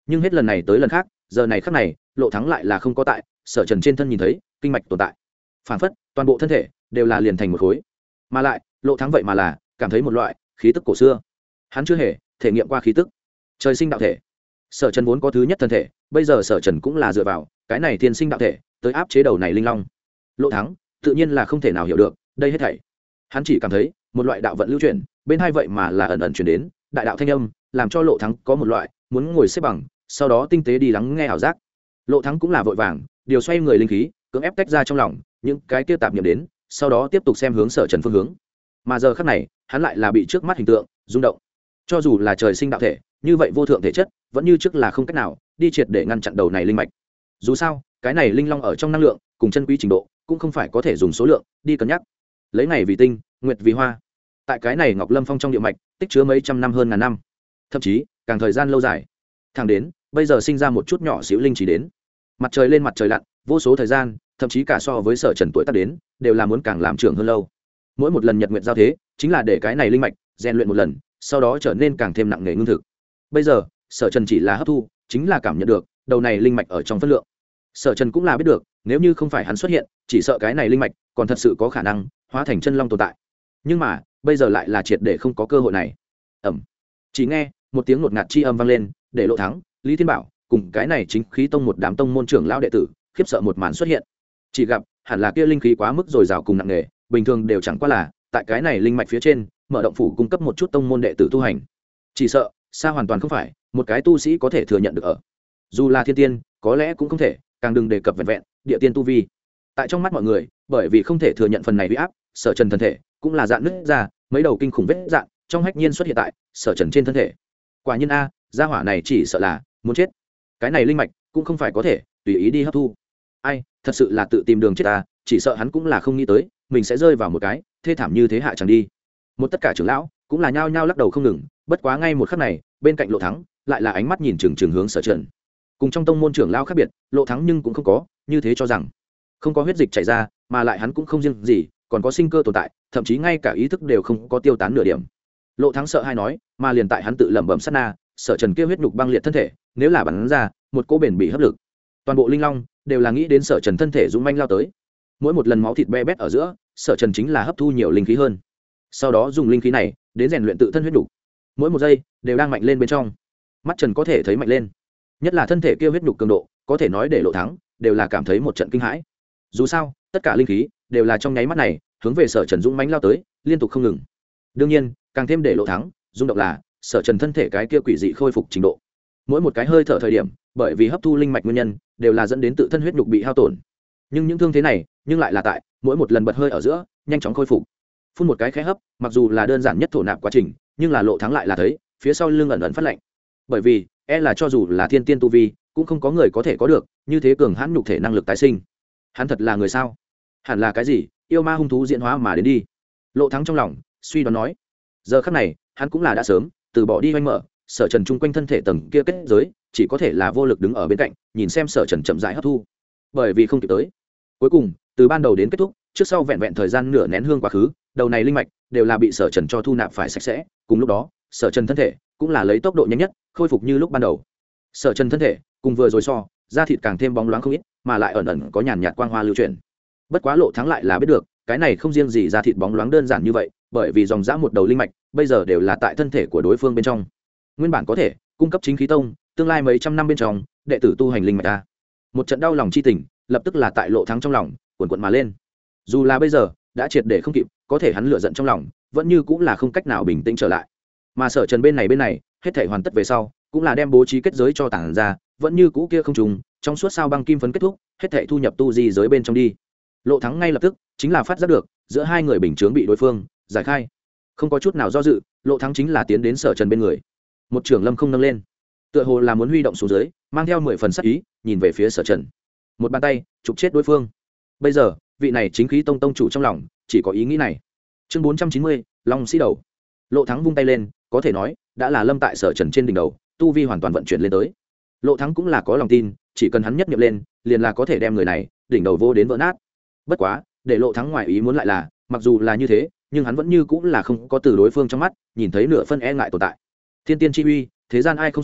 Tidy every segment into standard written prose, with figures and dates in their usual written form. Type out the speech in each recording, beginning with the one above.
nhưng hết lần này tới lần khác, giờ này khắc này Lộ Thắng lại là không có tại Sở Trần trên thân nhìn thấy kinh mạch tồn tại, phản phất toàn bộ thân thể đều là liền thành một khối, mà lại Lộ Thắng vậy mà là cảm thấy một loại khí tức cổ xưa, hắn chưa hề thể nghiệm qua khí tức trời sinh đạo thể. Sở Trần vốn có thứ nhất thân thể, bây giờ Sở Trần cũng là dựa vào cái này thiên sinh đạo thể tới áp chế đầu này linh long. Lộ Thắng tự nhiên là không thể nào hiểu được đây hết thảy, hắn chỉ cảm thấy một loại đạo vận lưu chuyển bên hai, vậy mà là ẩn ẩn chuyển đến đại đạo thanh âm, làm cho Lộ Thắng có một loại muốn ngồi xếp bằng, sau đó tinh tế đi lắng nghe ảo giác. Lộ Thắng cũng là vội vàng điều xoay người linh khí, cưỡng ép tách ra trong lòng những cái kia tạp niệm đến, sau đó tiếp tục xem hướng Sở Trần phương hướng. Mà giờ khắc này hắn lại là bị trước mắt hình tượng rung động, cho dù là trời sinh đạo thể như vậy vô thượng thể chất, vẫn như trước là không cách nào đi triệt để ngăn chặn đầu này linh mạch. Dù sao cái này linh long ở trong năng lượng cùng chân quý trình độ cũng không phải có thể dùng số lượng đi cân nhắc. Lấy ngày vì tinh, nguyệt vì hoa, tại cái này Ngọc Lâm Phong trong địa mạch tích chứa mấy trăm năm, hơn ngàn năm, thậm chí càng thời gian lâu dài, thẳng đến bây giờ sinh ra một chút nhỏ xíu linh chỉ đến. Mặt trời lên mặt trời lặn, vô số thời gian, thậm chí cả so với Sở Trần tuổi tác đến đều là muốn càng làm trưởng hơn lâu. Mỗi một lần nhật nguyệt giao thế chính là để cái này linh mạch rèn luyện một lần, sau đó trở nên càng thêm nặng nề ngưng thực. Bây giờ Sở Trần chỉ là hấp thu, chính là cảm nhận được đầu này linh mạch ở trong phân lượng. Sở Trần cũng là biết được, nếu như không phải hắn xuất hiện, chỉ sợ cái này linh mạch còn thật sự có khả năng hóa thành chân long tồn tại. Nhưng mà bây giờ lại là triệt để không có cơ hội này. Ẩm. Chỉ nghe một tiếng ngột ngạt chi âm vang lên, để Lộ Thắng, Lý Thiên Bảo cùng cái này chính khí tông một đám tông môn trưởng lão đệ tử khiếp sợ một màn xuất hiện. Chỉ gặp hẳn là kia linh khí quá mức dồi dào cùng nặng nề, bình thường đều chẳng qua là tại cái này linh mạch phía trên mở động phủ cung cấp một chút tông môn đệ tử tu hành, chỉ sợ xa hoàn toàn không phải một cái tu sĩ có thể thừa nhận được. Ở dù là thiên tiên có lẽ cũng không thể, càng đừng đề cập vẹn vẹn địa tiên tu vi. Tại trong mắt mọi người, bởi vì không thể thừa nhận phần này uy áp, Sở Trần thân thể cũng là dạn nứt ra mấy đầu kinh khủng vết dạn trong hách nhiên xuất hiện tại Sở Trần trên thân thể. Quả nhiên a, gia hỏa này chỉ sợ là muốn chết. Cái này linh mạch cũng không phải có thể tùy ý đi hấp thu. Ai, thật sự là tự tìm đường chết ta, chỉ sợ hắn cũng là không nghĩ tới mình sẽ rơi vào một cái thê thảm như thế hạ chẳng đi. Một tất cả trưởng lão cũng là nhao nhao lắc đầu không ngừng, bất quá ngay một khắc này, bên cạnh Lộ Thắng lại là ánh mắt nhìn chừng hướng Sở Trần. Cùng trong tông môn trưởng lão khác biệt, Lộ Thắng nhưng cũng không có như thế cho rằng không có huyết dịch chảy ra, mà lại hắn cũng không riêng gì còn có sinh cơ tồn tại, thậm chí ngay cả ý thức đều không có tiêu tán nửa điểm. Lộ Thắng sợ hai nói, mà liền tại hắn tự lẩm bẩm sát na, Sở Trần kia huyết nhục băng liệt thân thể, nếu là bắn ra một cỗ bền bị hấp lực, toàn bộ linh long đều là nghĩ đến Sở Trần thân thể dũng manh lao tới. Mỗi một lần máu thịt be bét ở giữa, Sở Trần chính là hấp thu nhiều linh khí hơn, sau đó dùng linh khí này đến rèn luyện tự thân huyết nhục, mỗi một giây đều đang mạnh lên bên trong. Mắt Trần có thể thấy mạnh lên, nhất là thân thể kia huyết nhục cường độ, có thể nói để Lộ Thắng đều là cảm thấy một trận kinh hãi. Dù sao tất cả linh khí đều là trong nháy mắt này hướng về Sở Trần dũng mãnh lao tới, liên tục không ngừng. Đương nhiên càng thêm để Lộ Thắng rung động là Sở Trần thân thể cái kia quỷ dị khôi phục trình độ. Mỗi một cái hơi thở thời điểm, bởi vì hấp thu linh mạch nguyên nhân, đều là dẫn đến tự thân huyết nhục bị hao tổn. Nhưng những thương thế này nhưng lại là tại mỗi một lần bật hơi ở giữa nhanh chóng khôi phục. Phun một cái khẽ hấp, mặc dù là đơn giản nhất thổ nạp quá trình, nhưng là Lộ Thắng lại là thấy phía sau lưng ẩn ẩn phát lạnh. Bởi vì là cho dù là thiên tiên tu vi cũng không có người có thể có được như thế cường hãn nhục thể năng lực tái sinh. Hắn thật là người sao? Hẳn là cái gì yêu ma hung thú diễn hóa mà đến đi. Lộ Thắng trong lòng suy đoán nói. Giờ khắc này hắn cũng là đã sớm từ bỏ đi hoanh mở Sở Trần chung quanh thân thể tầng kia kết giới, chỉ có thể là vô lực đứng ở bên cạnh nhìn xem Sở Trần chậm rãi hấp thu. Bởi vì không kịp tới, cuối cùng từ ban đầu đến kết thúc, trước sau vẹn vẹn thời gian nửa nén hương quá khứ, đầu này linh mạch đều là bị Sở Trần cho thu nạp phải sạch sẽ. Cùng lúc đó Sở Trần thân thể cũng là lấy tốc độ nhanh nhất khôi phục như lúc ban đầu. Sở Trần thân thể cùng vừa rồi so, da thịt càng thêm bóng loáng không ít, mà lại ẩn ẩn có nhàn nhạt quang hoa lưu chuyển. Bất quá Lộ Thắng lại là biết được, cái này không riêng gì da thịt bóng loáng đơn giản như vậy, bởi vì dòng dã một đầu linh mạch bây giờ đều là tại thân thể của đối phương bên trong. Nguyên bản có thể cung cấp chính khí tông tương lai mấy trăm năm bên trong đệ tử tu hành linh mạch ta. Một trận đau lòng chi tình lập tức là tại Lộ Thắng trong lòng cuồn cuộn mà lên. Dù là bây giờ đã triệt để không kịp, có thể hắn lửa giận trong lòng vẫn như cũng là không cách nào bình tĩnh trở lại. Mà Sở Trần bên này hết thảy hoàn tất về sau, cũng là đem bố trí kết giới cho tản ra, vẫn như cũ kia không trùng, trong suốt sao băng kim phấn kết thúc, hết thảy thu nhập tu di giới bên trong đi. Lộ Thắng ngay lập tức chính là phát giác được giữa hai người bình chướng bị đối phương giải khai, không có chút nào do dự, Lộ Thắng chính là tiến đến Sở Trần bên người, một trường lâm không nâng lên, tựa hồ là muốn huy động xuống dưới, mang theo 10 phần sắc ý nhìn về phía Sở Trần, một bàn tay chụp chết đối phương. Bây giờ vị này chính khí tông tông chủ trong lòng chỉ có ý nghĩ này. Chương 490, Long Sĩ Đầu. Lộ Thắng vung tay lên, có thể nói đã là lâm tại Sở Trần trên đỉnh đầu, tu vi hoàn toàn vận chuyển lên tới. Lộ Thắng cũng là có lòng tin, chỉ cần hắn nhất niệm lên, liền là có thể đem người này đỉnh đầu vô đến vỡ nát. Bất quá để Lộ Thắng ngoài ý muốn lại là, mặc dù là như thế, nhưng hắn vẫn như cũng là không có từ đối phương trong mắt nhìn thấy nửa phân e ngại tồn tại. Thiên tiên chi uy, thế gian ai không sợ,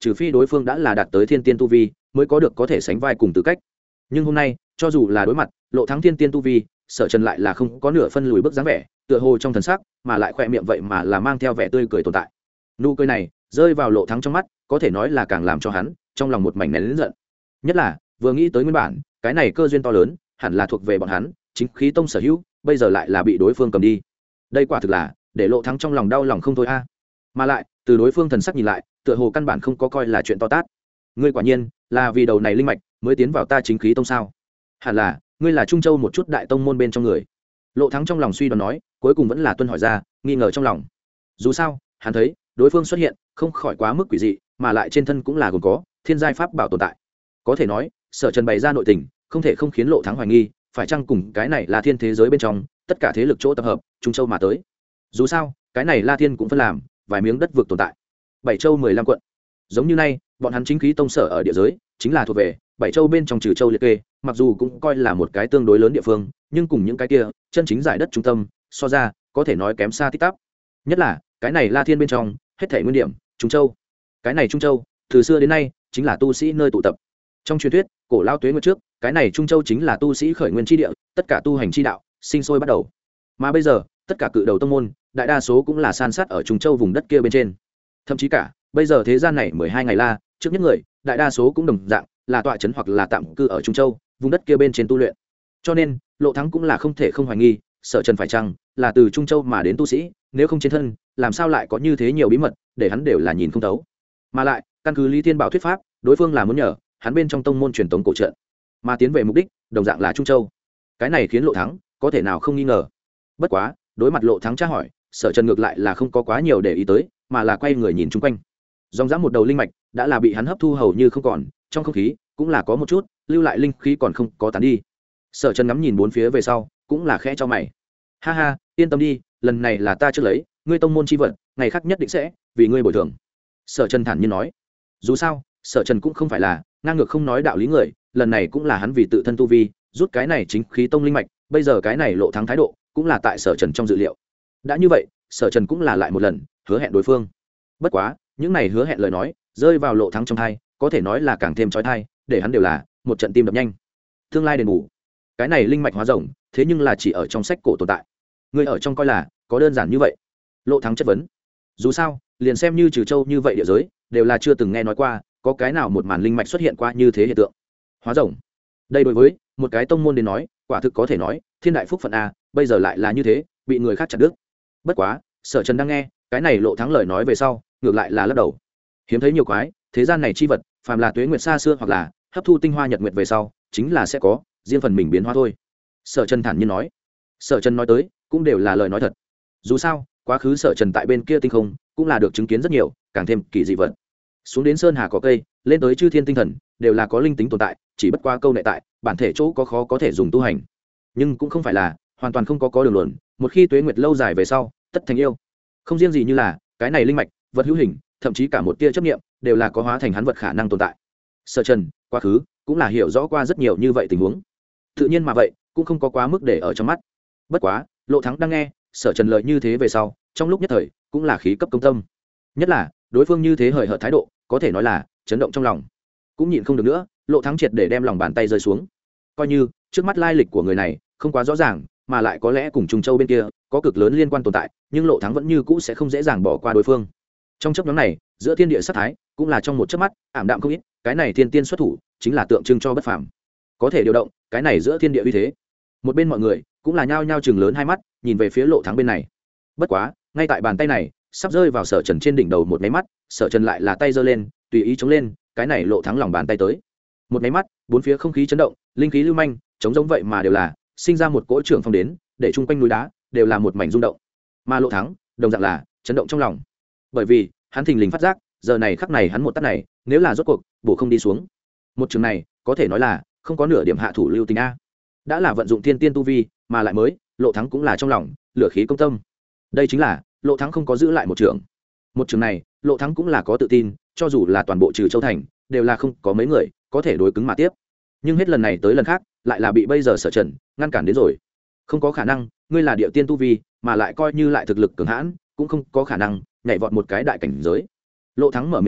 trừ phi đối phương đã là đạt tới thiên tiên tu vi mới có được có thể sánh vai cùng tư cách. Nhưng hôm nay cho dù là đối mặt Lộ Thắng thiên tiên tu vi, Sở Trần lại là không có nửa phân lùi bước dáng vẻ, tựa hồ trong thần sắc mà lại khỏe miệng vậy mà là mang theo vẻ tươi cười tồn tại. Nụ cười này rơi vào Lộ Thắng trong mắt, có thể nói là càng làm cho hắn trong lòng một mảnh nén lớn giận. Nhất là vừa nghĩ tới nguyên bản cái này cơ duyên to lớn hẳn là thuộc về bọn hắn chính khí tông sở hữu, bây giờ lại là bị đối phương cầm đi. Đây quả thực là để Lộ Thắng trong lòng đau lòng không thôi a. Mà lại từ đối phương thần sắc nhìn lại, tựa hồ căn bản không có coi là chuyện to tát. Ngươi quả nhiên là vì đầu này linh mạch mới tiến vào ta chính khí tông sao? Hẳn là ngươi là Trung Châu một chút đại tông môn bên trong người. Lộ Thắng trong lòng suy đoán nói, cuối cùng vẫn là tuân hỏi ra nghi ngờ trong lòng. Dù sao hắn thấy đối phương xuất hiện không khỏi quá mức quỷ dị, mà lại trên thân cũng là gồm có thiên giai pháp bảo tồn tại. Có thể nói Sở Trần bày ra nội tình không thể không khiến Lộ Thắng hoài nghi phải chăng cùng cái này là thiên thế giới bên trong tất cả thế lực chỗ tập hợp Trung Châu mà tới. Dù sao cái này La Thiên cũng phân làm vài miếng đất vực tồn tại, 7 châu 15 quận. Giống như nay bọn hắn chính khí tông sở ở địa giới chính là thuộc về 7 châu bên trong trừ châu liệt kê, mặc dù cũng coi là một cái tương đối lớn địa phương, nhưng cùng những cái kia chân chính giải đất trung tâm so ra có thể nói kém xa tít tắp. Nhất là cái này La Thiên bên trong hết thảy nguyên điểm Trung Châu, cái này Trung Châu từ xưa đến nay chính là tu sĩ nơi tụ tập. Trong truyền thuyết cổ lao tuế nguyệt trước, cái này Trung Châu chính là tu sĩ khởi nguyên tri địa, tất cả tu hành chi đạo sinh sôi bắt đầu. Mà bây giờ tất cả cự đầu tông môn đại đa số cũng là san sát ở Trung Châu vùng đất kia bên trên. Thậm chí cả bây giờ thế gian này 12 ngày la trước những người đại đa số cũng đồng dạng là tọa trấn hoặc là tạm cư ở Trung Châu vùng đất kia bên trên tu luyện. Cho nên Lộ Thắng cũng là không thể không hoài nghi Sở Trần phải chăng là từ Trung Châu mà đến tu sĩ, nếu không trên thân làm sao lại có như thế nhiều bí mật để hắn đều là nhìn không thấu. Mà lại căn cứ Lý Thiên Bảo thuyết pháp, đối phương là muốn nhờ hắn bên trong tông môn truyền tống cổ trận mà tiến về mục đích đồng dạng là Trung Châu. Cái này khiến Lộ Thắng có thể nào không nghi ngờ. Bất quá đối mặt Lộ Thắng tra hỏi, Sở Trần ngược lại là không có quá nhiều để ý tới, mà là quay người nhìn chung quanh. Dòng dã một đầu linh mạch đã là bị hắn hấp thu hầu như không còn, trong không khí cũng là có một chút lưu lại linh khí còn không có tán đi. Sở Trần ngắm nhìn bốn phía về sau cũng là khẽ cho mày. Ha ha, yên tâm đi, lần này là ta chưa lấy ngươi tông môn chi vật, ngày khác nhất định sẽ vì ngươi bồi thường. Sở Trần thản nhiên nói. Dù sao Sở Trần cũng không phải là ngang ngược không nói đạo lý người, lần này cũng là hắn vì tự thân tu vi rút cái này chính khí tông linh mạch, bây giờ cái này Lộ Thắng thái độ cũng là tại Sở Trần trong dự liệu. Đã như vậy Sở Trần cũng là lại một lần hứa hẹn đối phương. Bất quá những này hứa hẹn lời nói rơi vào Lộ Thắng trong thai, có thể nói là càng thêm trói thai, để hắn đều là một trận tim đập nhanh. Tương lai đền bù, cái này linh mạch hóa rồng thế nhưng là chỉ ở trong sách cổ tồn tại, người ở trong coi là có đơn giản như vậy? Lộ Thắng chất vấn. Dù sao liền xem như Trừ Châu như vậy địa giới đều là chưa từng nghe nói qua có cái nào một màn linh mạch xuất hiện qua như thế hiện tượng. Hóa rồng, đây đối với một cái tông môn đến nói quả thực có thể nói thiên đại phúc phận a, bây giờ lại là như thế bị người khác chặt đứt. Bất quá Sở Trần đang nghe cái này Lộ Thắng lời nói về sau ngược lại là lắc đầu. Hiếm thấy nhiều quái, thế gian này chi vật phàm là tuế nguyệt xa xưa hoặc là hấp thu tinh hoa nhật nguyệt về sau chính là sẽ có riêng phần mình biến hóa thôi. Sở Trần thản nhiên nói. Sở Trần nói tới cũng đều là lời nói thật. Dù sao quá khứ Sở Trần tại bên kia tinh không cũng là được chứng kiến rất nhiều càng thêm kỳ dị vật. Xuống đến sơn hà có cây, lên tới chư thiên tinh thần đều là có linh tính tồn tại, chỉ bất qua câu nệ tại bản thể chỗ có khó có thể dùng tu hành, nhưng cũng không phải là hoàn toàn không có đường luận. Một khi tuế nguyệt lâu dài về sau tất thành yêu. Không riêng gì như là cái này linh mạch vật hữu hình, thậm chí cả một tia chấp niệm đều là có hóa thành hắn vật khả năng tồn tại. Sở Trần quá khứ cũng là hiểu rõ qua rất nhiều như vậy tình huống, tự nhiên mà vậy cũng không có quá mức để ở trong mắt. Bất quá Lộ Thắng đang nghe Sở Trần lời như thế về sau, trong lúc nhất thời cũng là khí cấp công tâm. Nhất là đối phương như thế hời hợt thái độ, có thể nói là chấn động trong lòng. Cũng nhịn không được nữa, Lộ Thắng triệt để đem lòng bàn tay rơi xuống. Coi như trước mắt lai lịch của người này không quá rõ ràng, mà lại có lẽ cùng Trung Châu bên kia có cực lớn liên quan tồn tại, nhưng Lộ Thắng vẫn như cũ sẽ không dễ dàng bỏ qua đối phương. Trong chốc ngắn này giữa thiên địa sát thái cũng là trong một chớp mắt ảm đạm không ít, cái này thiên tiên xuất thủ chính là tượng trưng cho bất phàm, có thể điều động cái này giữa thiên địa uy thế. Một bên mọi người cũng là nhao nhao chừng lớn hai mắt nhìn về phía Lộ Thắng bên này. Bất quá ngay tại bàn tay này sắp rơi vào Sở Trần trên đỉnh đầu một máy mắt, Sở Trần lại là tay giơ lên tùy ý chống lên cái này Lộ Thắng lòng bàn tay tới. Một máy mắt bốn phía không khí chấn động, linh khí lưu manh chống giống vậy mà đều là sinh ra một cỗ trưởng phong đến, để chung quanh núi đá đều là một mảnh rung động. Mà Lộ Thắng đồng dạng là chấn động trong lòng, bởi vì hắn thình lình phát giác giờ này khắc này hắn một tát này nếu là rốt cuộc bổ không đi xuống, một trường này có thể nói là không có nửa điểm hạ thủ lưu tình a. Đã là vận dụng thiên tiên tu vi mà lại mới Lộ Thắng cũng là trong lòng lửa khí công tâm. Đây chính là Lộ Thắng không có giữ lại một trường. Một trường này Lộ Thắng cũng là có tự tin, cho dù là toàn bộ Trừ Châu thành đều là không có mấy người có thể đối cứng mà tiếp. Nhưng hết lần này tới lần khác lại là bị bây giờ Sở Trần ngăn cản đến rồi. Không có khả năng, ngươi là địa tiên tu vi mà lại coi như lại thực lực cường hãn cũng không có khả năng nhảy vọt một cái đại cảnh giới. Lộ Thắng mở miệng nói,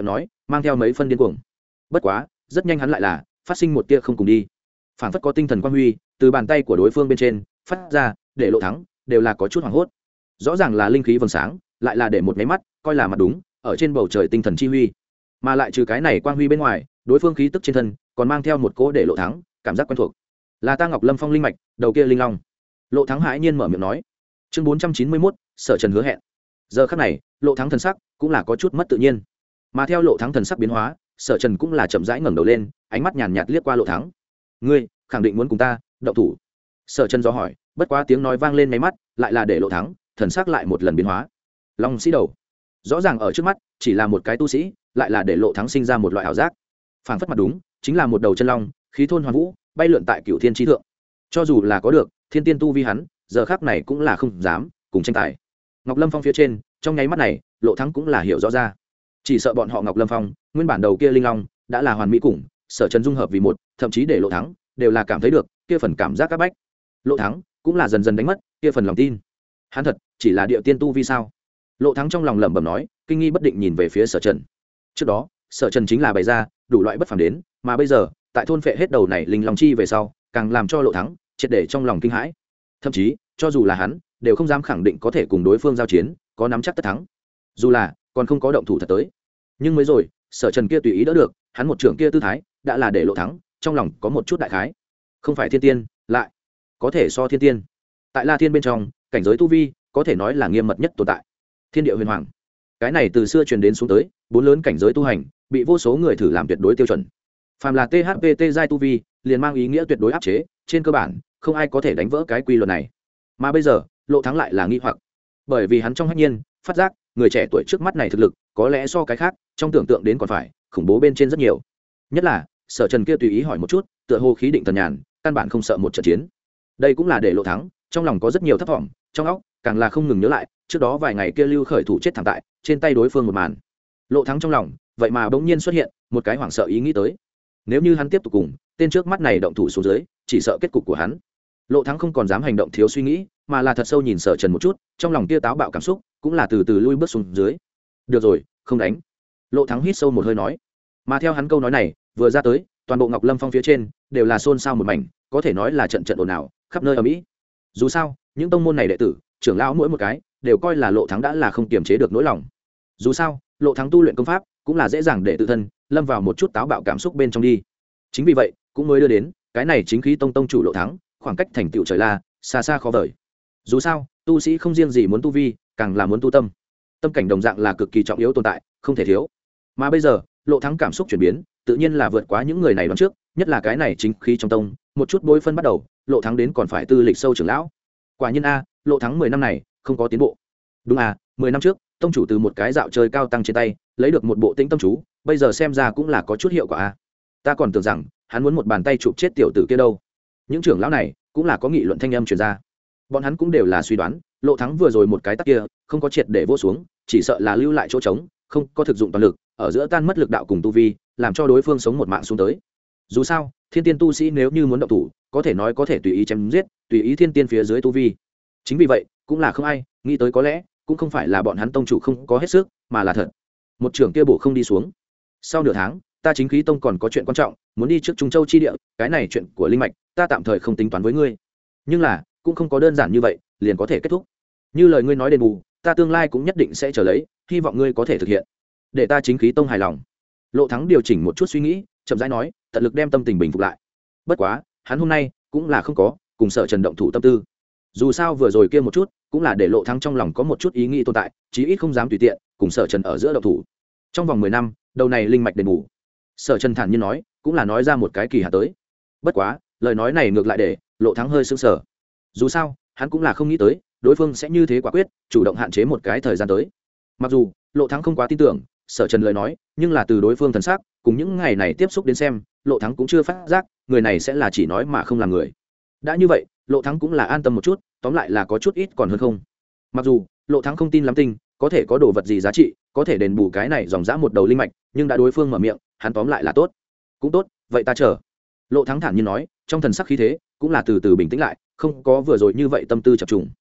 mang theo mấy phân điên cuồng. Bất quá rất nhanh hắn lại là phát sinh một tia không cùng đi, phảng phất có tinh thần quang huy từ bàn tay của đối phương bên trên phát ra, để Lộ Thắng đều là có chút hoảng hốt. Rõ ràng là linh khí vầng sáng, lại là để một máy mắt coi là mặt đúng ở trên bầu trời tinh thần chi huy, mà lại trừ cái này quang huy bên ngoài, đối phương khí tức trên thân còn mang theo một cỗ để Lộ Thắng cảm giác quen thuộc, là ta Ngọc Lâm Phong linh mạch đầu kia linh long. Lộ Thắng hãi nhiên mở miệng nói. Chương 491, Sở Trần hứa hẹn. Giờ khắc này Lộ Thắng thần sắc cũng là có chút mất tự nhiên, mà theo Lộ Thắng thần sắc biến hóa, Sở Trần cũng là chậm rãi ngẩng đầu lên, ánh mắt nhàn nhạt liếc qua Lộ Thắng. Ngươi khẳng định muốn cùng ta động thủ? Sở Trần do hỏi, bất quá tiếng nói vang lên mấy mắt lại là để Lộ Thắng thần sắc lại một lần biến hóa. Long sĩ đầu, rõ ràng ở trước mắt chỉ là một cái tu sĩ, lại là để Lộ Thắng sinh ra một loại ảo giác, phảng phất mặt đúng chính là một đầu chân long, khí thôn hoàn vũ, bay lượn tại cửu thiên chi thượng. Cho dù là có được thiên tiên tu vi hắn, giờ khắc này cũng là không dám cùng tranh tài. Ngọc Lâm Phong phía trên, trong nháy mắt này Lộ Thắng cũng là hiểu rõ ra, chỉ sợ bọn họ Ngọc Lâm Phong nguyên bản đầu kia linh long đã là hoàn mỹ cùng Sở Trần dung hợp vì một, thậm chí để Lộ Thắng đều là cảm thấy được kia phần cảm giác các bách. Lộ Thắng cũng là dần dần đánh mất kia phần lòng tin, hắn thật chỉ là địa tiên tu vi sao? Lộ Thắng trong lòng lẩm bẩm nói, kinh nghi bất định nhìn về phía Sở Trần. Trước đó Sở Trần chính là bày ra đủ loại bất phàm đến, mà bây giờ tại thôn phệ hết đầu này linh long chi về sau, càng làm cho Lộ Thắng triệt để trong lòng kinh hãi, thậm chí cho dù là hắn đều không dám khẳng định có thể cùng đối phương giao chiến có nắm chắc tất thắng, dù là còn không có động thủ thật tới. Nhưng mới rồi Sở Trần kia tùy ý đỡ được hắn một trưởng kia tư thái, đã là để Lộ Thắng trong lòng có một chút đại khái. Không phải thiên tiên, lại có thể so thiên tiên. Tại La Thiên bên trong, cảnh giới tu vi có thể nói là nghiêm mật nhất tồn tại. Thiên địa huyền hoàng, cái này từ xưa truyền đến xuống tới, bốn lớn cảnh giới tu hành bị vô số người thử làm tuyệt đối tiêu chuẩn. Phàm là THPT giai tu vi, liền mang ý nghĩa tuyệt đối áp chế, trên cơ bản không ai có thể đánh vỡ cái quy luật này. Mà bây giờ Lộ Thắng lại là nghi hoặc, bởi vì hắn trong hách nhiên phát giác người trẻ tuổi trước mắt này thực lực có lẽ so cái khác trong tưởng tượng đến còn phải khủng bố bên trên rất nhiều. Nhất là Sở Trần kia tùy ý hỏi một chút, tựa hồ khí định thần nhàn, căn bản không sợ một trận chiến. Đây cũng là để Lộ Thắng trong lòng có rất nhiều thất vọng, trong óc càng là không ngừng nhớ lại trước đó vài ngày kia lưu khởi thủ chết thảm tại trên tay đối phương một màn. Lộ Thắng trong lòng vậy mà bỗng nhiên xuất hiện một cái hoảng sợ ý nghĩ tới, nếu như hắn tiếp tục cùng tên trước mắt này động thủ xuống dưới, chỉ sợ kết cục của hắn. Lộ Thắng không còn dám hành động thiếu suy nghĩ, mà là thật sâu nhìn Sở Trần một chút, trong lòng kia táo bạo cảm xúc cũng là từ từ lui bước xuống dưới. Được rồi, không đánh. Lộ Thắng hít sâu một hơi nói, mà theo hắn câu nói này vừa ra tới, toàn bộ Ngọc Lâm Phong phía trên đều là xôn xao một mảnh, có thể nói là trận trận ồn ào khắp nơi ở Mỹ. Dù sao những tông môn này đệ tử trưởng lão mỗi một cái đều coi là Lộ Thắng đã là không kiềm chế được nỗi lòng. Dù sao Lộ Thắng tu luyện công pháp cũng là dễ dàng để tự thân lâm vào một chút táo bạo cảm xúc bên trong đi. Chính vì vậy cũng mới đưa đến cái này chính khí tông chủ Lộ Thắng khoảng cách thành tựu trời la xa xa khó vời. Dù sao tu sĩ không riêng gì muốn tu vi, càng là muốn tu tâm. Tâm cảnh đồng dạng là cực kỳ trọng yếu tồn tại, không thể thiếu. Mà bây giờ Lộ Thắng cảm xúc chuyển biến tự nhiên là vượt quá những người này đoán trước, nhất là cái này chính khí trong tông một chút bối phân bắt đầu, Lộ Thắng đến còn phải tư lịch sâu trưởng lão. Quả nhiên a, Lộ Thắng 10 năm này không có tiến bộ. Đúng à, 10 năm trước tông chủ từ một cái dạo chơi cao tăng trên tay lấy được một bộ tĩnh tâm chú, bây giờ xem ra cũng là có chút hiệu quả a. Ta còn tưởng rằng hắn muốn một bàn tay chụp chết tiểu tử kia đâu. Những trưởng lão này cũng là có nghị luận thanh âm truyền ra, bọn hắn cũng đều là suy đoán Lộ Thắng vừa rồi một cái tát kia không có triệt để vỗ xuống, chỉ sợ là lưu lại chỗ trống, không có thực dụng toàn lực, ở giữa tan mất lực đạo cùng tu vi, làm cho đối phương sống một mạng xuống tới. Dù sao thiên tiên tu sĩ nếu như muốn động thủ, có thể nói có thể tùy ý chém giết, tùy ý thiên tiên phía dưới tu vi. Chính vì vậy cũng là không ai nghĩ tới, có lẽ cũng không phải là bọn hắn tông chủ không có hết sức, mà là thật một trưởng kia bổ không đi xuống. Sau nửa tháng ta chính khí tông còn có chuyện quan trọng muốn đi trước Trung Châu chi địa, cái này chuyện của linh mạch ta tạm thời không tính toán với ngươi, nhưng là cũng không có đơn giản như vậy liền có thể kết thúc. Như lời ngươi nói đền bù, ta tương lai cũng nhất định sẽ chờ lấy, hy vọng ngươi có thể thực hiện, để ta chính khí tông hài lòng. Lộ Thắng điều chỉnh một chút suy nghĩ, chậm rãi nói, tận lực đem tâm tình bình phục lại. Bất quá hắn hôm nay cũng là không có cùng Sở Trần động thủ tâm tư. Dù sao vừa rồi kia một chút cũng là để Lộ Thắng trong lòng có một chút ý nghĩ tồn tại, chí ít không dám tùy tiện cùng Sở Trần ở giữa động thủ. Trong vòng 10 năm đầu này linh mạch đền bù, Sở Trần thản nhiên nói, cũng là nói ra một cái kỳ hạn tới. Bất quá lời nói này ngược lại để Lộ Thắng hơi sững sờ. Dù sao hắn cũng là không nghĩ tới đối phương sẽ như thế quả quyết, chủ động hạn chế một cái thời gian tới. Mặc dù Lộ Thắng không quá tin tưởng Sở Trần lời nói, nhưng là từ đối phương thần sắc cùng những ngày này tiếp xúc đến xem, Lộ Thắng cũng chưa phát giác người này sẽ là chỉ nói mà không làm người. Đã như vậy Lộ Thắng cũng là an tâm một chút, tóm lại là có chút ít còn hơn không. Mặc dù Lộ Thắng không tin lắm tinh có thể có đồ vật gì giá trị có thể đền bù cái này dòng dã một đầu linh mạch, nhưng đã đối phương mở miệng, hắn tóm lại là tốt. Cũng tốt, vậy ta chờ. Lộ Thắng thản nhiên nói, trong thần sắc khí thế cũng là từ từ bình tĩnh lại, không có vừa rồi như vậy tâm tư chập trùng.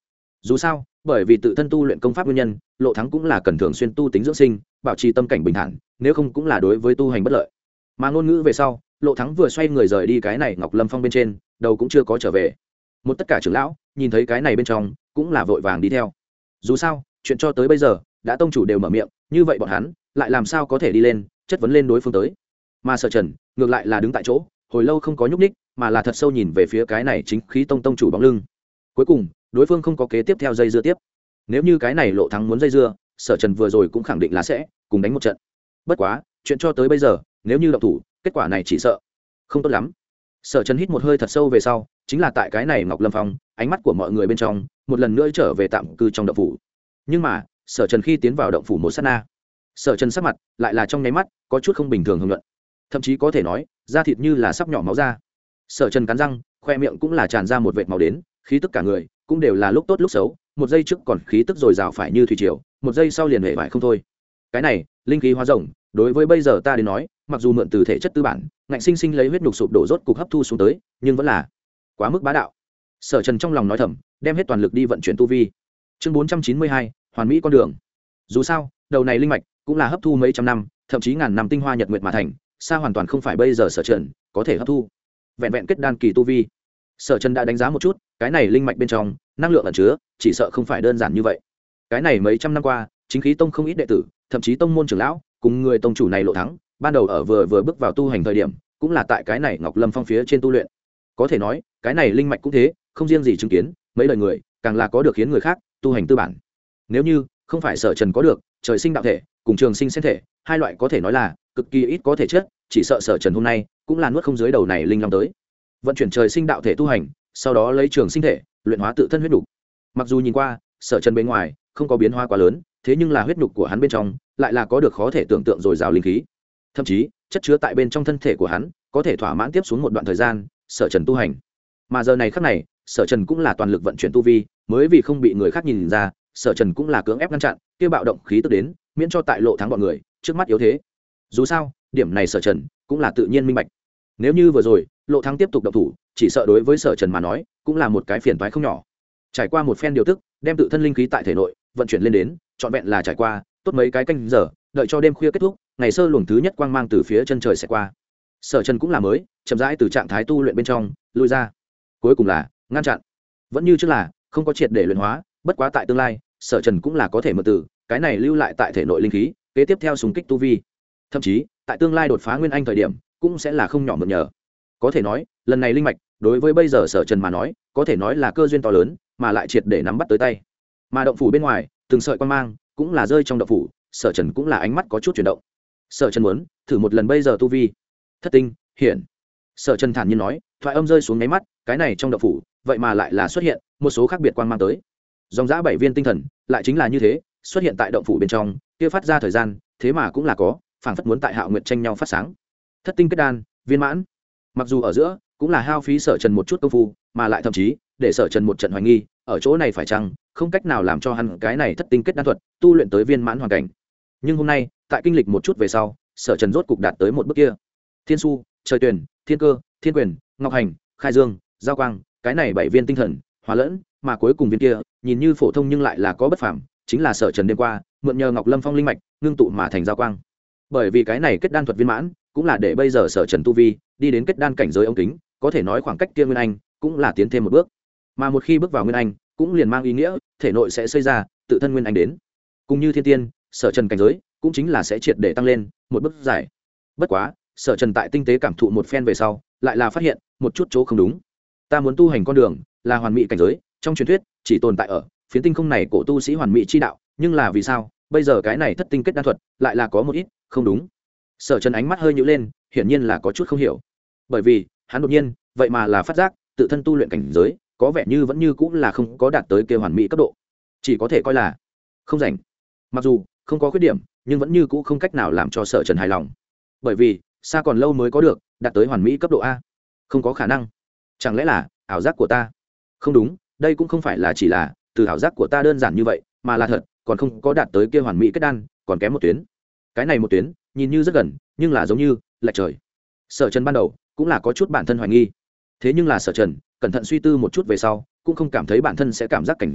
dù sao bởi vì tự thân tu luyện công pháp nguyên nhân, Lộ Thắng cũng là cần thường xuyên tu tính dưỡng sinh, bảo trì tâm cảnh bình thản, nếu không cũng là đối với tu hành bất lợi. Mà ngôn ngữ về sau, Lộ Thắng vừa xoay người rời đi cái này Ngọc Lâm Phong bên trên, đầu cũng chưa có trở về. Một tất cả trưởng lão nhìn thấy cái này bên trong cũng là vội vàng đi theo. Dù sao chuyện cho tới bây giờ đã tông chủ đều mở miệng, như vậy bọn hắn lại làm sao có thể đi lên chất vấn lên đối phương tới. Mà Sở Trần ngược lại là đứng tại chỗ hồi lâu không có nhúc ních, mà là thật sâu nhìn về phía cái này chính khí tông chủ bóng lưng. Cuối cùng đối phương không có kế tiếp theo dây dưa tiếp. Nếu như cái này Lộ Thắng muốn dây dưa, Sở Trần vừa rồi cũng khẳng định là sẽ cùng đánh một trận. Bất quá chuyện cho tới bây giờ nếu như động thủ, kết quả này chỉ sợ không tốt lắm. Sở Trần hít một hơi thật sâu về sau, chính là tại cái này Ngọc Lâm Phong, ánh mắt của mọi người bên trong một lần nữa trở về tạm cư trong động phủ. Nhưng mà Sở Trần khi tiến vào động phủ một sát na, Sở Trần sắc mặt lại là trong nháy mắt có chút không bình thường hưng luận, thậm chí có thể nói da thịt như là sắp nhỏ máu ra. Sở Trần cắn răng, khoe miệng cũng là tràn ra một vệt máu đến, khí tức cả người cũng đều là lúc tốt lúc xấu, một giây trước còn khí tức dồi dào phải như thủy triều, một giây sau liền hề vải không thôi. Cái này linh khí hóa rồng, đối với bây giờ ta đến nói, mặc dù mượn từ thể chất tư bản, ngạnh sinh sinh lấy huyết nhục sụp đổ rốt cục hấp thu xuống tới, nhưng vẫn là quá mức bá đạo. Sở Trần trong lòng nói thầm, đem hết toàn lực đi vận chuyển tu vi. Chương 492, hoàn mỹ con đường. Dù sao đầu này linh mạch cũng là hấp thu mấy trăm năm, thậm chí ngàn năm tinh hoa nhật nguyệt mà thành, xa hoàn toàn không phải bây giờ Sở Trần có thể hấp thu. Vẹn vẹn kết đan kỳ tu vi, Sở Trần đã đánh giá một chút, cái này linh mạch bên trong năng lượng ẩn chứa chỉ sợ không phải đơn giản như vậy. Cái này mấy trăm năm qua, chính khí tông không ít đệ tử, thậm chí tông môn trưởng lão cùng người tông chủ này Lộ Thắng, ban đầu ở vừa bước vào tu hành thời điểm, cũng là tại cái này Ngọc Lâm Phong phía trên tu luyện. Có thể nói cái này linh mạch cũng thế, không riêng gì chứng kiến mấy đời người, càng là có được khiến người khác tu hành tư bản. Nếu như không phải Sở Trần có được trời sinh đạo thể cùng trường sinh sen thể, hai loại có thể nói là cực kỳ ít có thể chất, chỉ sợ Sở Trần hôm nay cũng là nuốt không dưới đầu này linh long tới. Vận chuyển trời sinh đạo thể tu hành, sau đó lấy trường sinh thể luyện hóa tự thân huyết nhục. Mặc dù nhìn qua Sở Trần bên ngoài không có biến hóa quá lớn, thế nhưng là huyết nhục của hắn bên trong lại là có được khó thể tưởng tượng dồi dào linh khí, thậm chí chất chứa tại bên trong thân thể của hắn có thể thỏa mãn tiếp xuống một đoạn thời gian Sở Trần tu hành. Mà giờ này khắc này, Sở Trần cũng là toàn lực vận chuyển tu vi, mới vì không bị người khác nhìn ra, Sở Trần cũng là cưỡng ép ngăn chặn kia bạo động khí tức đến, miễn cho tại Lộ Thắng bọn người trước mắt yếu thế. Dù sao điểm này Sở Trần cũng là tự nhiên minh bạch, nếu như vừa rồi Lộ Thắng tiếp tục động thủ, chỉ sợ đối với Sở Trần mà nói cũng là một cái phiền toái không nhỏ. Trải qua một phen điều tức, đem tự thân linh khí tại thể nội vận chuyển lên đến, trọn vẹn là trải qua tốt mấy cái canh giờ, đợi cho đêm khuya kết thúc, ngày sơ luồng thứ nhất quang mang từ phía chân trời sẽ qua. Sở Trần cũng là mới chậm rãi từ trạng thái tu luyện bên trong lui ra, cuối cùng là ngăn chặn, vẫn như trước là không có triệt để luyện hóa, bất quá tại tương lai Sở Trần cũng là có thể mượn từ cái này lưu lại tại thể nội linh khí, kế tiếp theo xung kích tu vi, thậm chí tại tương lai đột phá nguyên anh thời điểm cũng sẽ là không nhỏ mượn nhờ. Có thể nói lần này linh mạch đối với bây giờ Sở Trần mà nói có thể nói là cơ duyên to lớn, mà lại triệt để nắm bắt tới tay. Mà động phủ bên ngoài từng sợi quan mang cũng là rơi trong động phủ, Sở Trần cũng là ánh mắt có chút chuyển động. Sở Trần muốn thử một lần bây giờ tu vi thất tinh hiển. Sở Trần thản nhiên nói, thoại âm rơi xuống nháy mắt, cái này trong động phủ vậy mà lại là xuất hiện một số khác biệt quang mang tới. Dòng dã 7 viên tinh thần lại chính là như thế xuất hiện tại động phủ bên trong, kia phát ra thời gian thế mà cũng là có, phảng phất muốn tại Hạo Nguyệt tranh nhau phát sáng. Thất tinh kết đan viên mãn, mặc dù ở giữa cũng là hao phí Sở Trần một chút công phu, mà lại thậm chí để Sở Trần một trận hoài nghi, ở chỗ này phải chăng không cách nào làm cho hắn cái này thất tinh kết đan thuật tu luyện tới viên mãn hoàn cảnh. Nhưng hôm nay tại kinh lịch một chút về sau, Sở Trần rốt cục đạt tới một bước kia. Thiên su, trời tuyển, thiên cơ, thiên quyền, ngọc hành, khai dương, giao quang, cái này 7 viên tinh thần hòa lẫn, mà cuối cùng viên kia nhìn như phổ thông nhưng lại là có bất phàm, chính là Sở Trần đêm qua mượn nhờ Ngọc Lâm Phong linh mạch ngưng tụ mà thành giao quang. Bởi vì cái này kết đan thuật viên mãn, cũng là để bây giờ Sở Trần tu vi đi đến kết đan cảnh giới ống kính, có thể nói khoảng cách kia nguyên anh cũng là tiến thêm một bước. Mà một khi bước vào nguyên anh, cũng liền mang ý nghĩa thể nội sẽ xây ra tự thân nguyên anh đến. Cũng như thiên tiên, Sở Trần cảnh giới cũng chính là sẽ triệt để tăng lên một bước giải. Bất quá Sở Trần tại tinh tế cảm thụ một phen về sau, lại là phát hiện một chút chỗ không đúng. Ta muốn tu hành con đường là hoàn mỹ cảnh giới, trong truyền thuyết chỉ tồn tại ở phiến tinh không này cổ tu sĩ hoàn mỹ chi đạo, nhưng là vì sao bây giờ cái này thất tinh kết đan thuật lại là có một ít không đúng. Sở Trần ánh mắt hơi nhíu lên, hiển nhiên là có chút không hiểu. Bởi vì hắn đột nhiên vậy mà là phát giác tự thân tu luyện cảnh giới có vẻ như vẫn như cũng là không có đạt tới kia hoàn mỹ cấp độ, chỉ có thể coi là không rảnh. Mặc dù không có khuyết điểm, nhưng vẫn như cũ không cách nào làm cho Sở Trần hài lòng. Bởi vì xa còn lâu mới có được đạt tới hoàn mỹ cấp độ a. Không có khả năng. Chẳng lẽ là ảo giác của ta? Không đúng, đây cũng không phải là chỉ là từ ảo giác của ta đơn giản như vậy, mà là thật, còn không có đạt tới kia hoàn mỹ kết đan, còn kém một tuyến. Cái này một tuyến nhìn như rất gần, nhưng là giống như lệch trời. Sở Trần ban đầu cũng là có chút bản thân hoài nghi. Thế nhưng là Sở Trần cẩn thận suy tư một chút về sau, cũng không cảm thấy bản thân sẽ cảm giác cảnh giới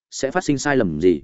sẽ phát sinh sai lầm gì.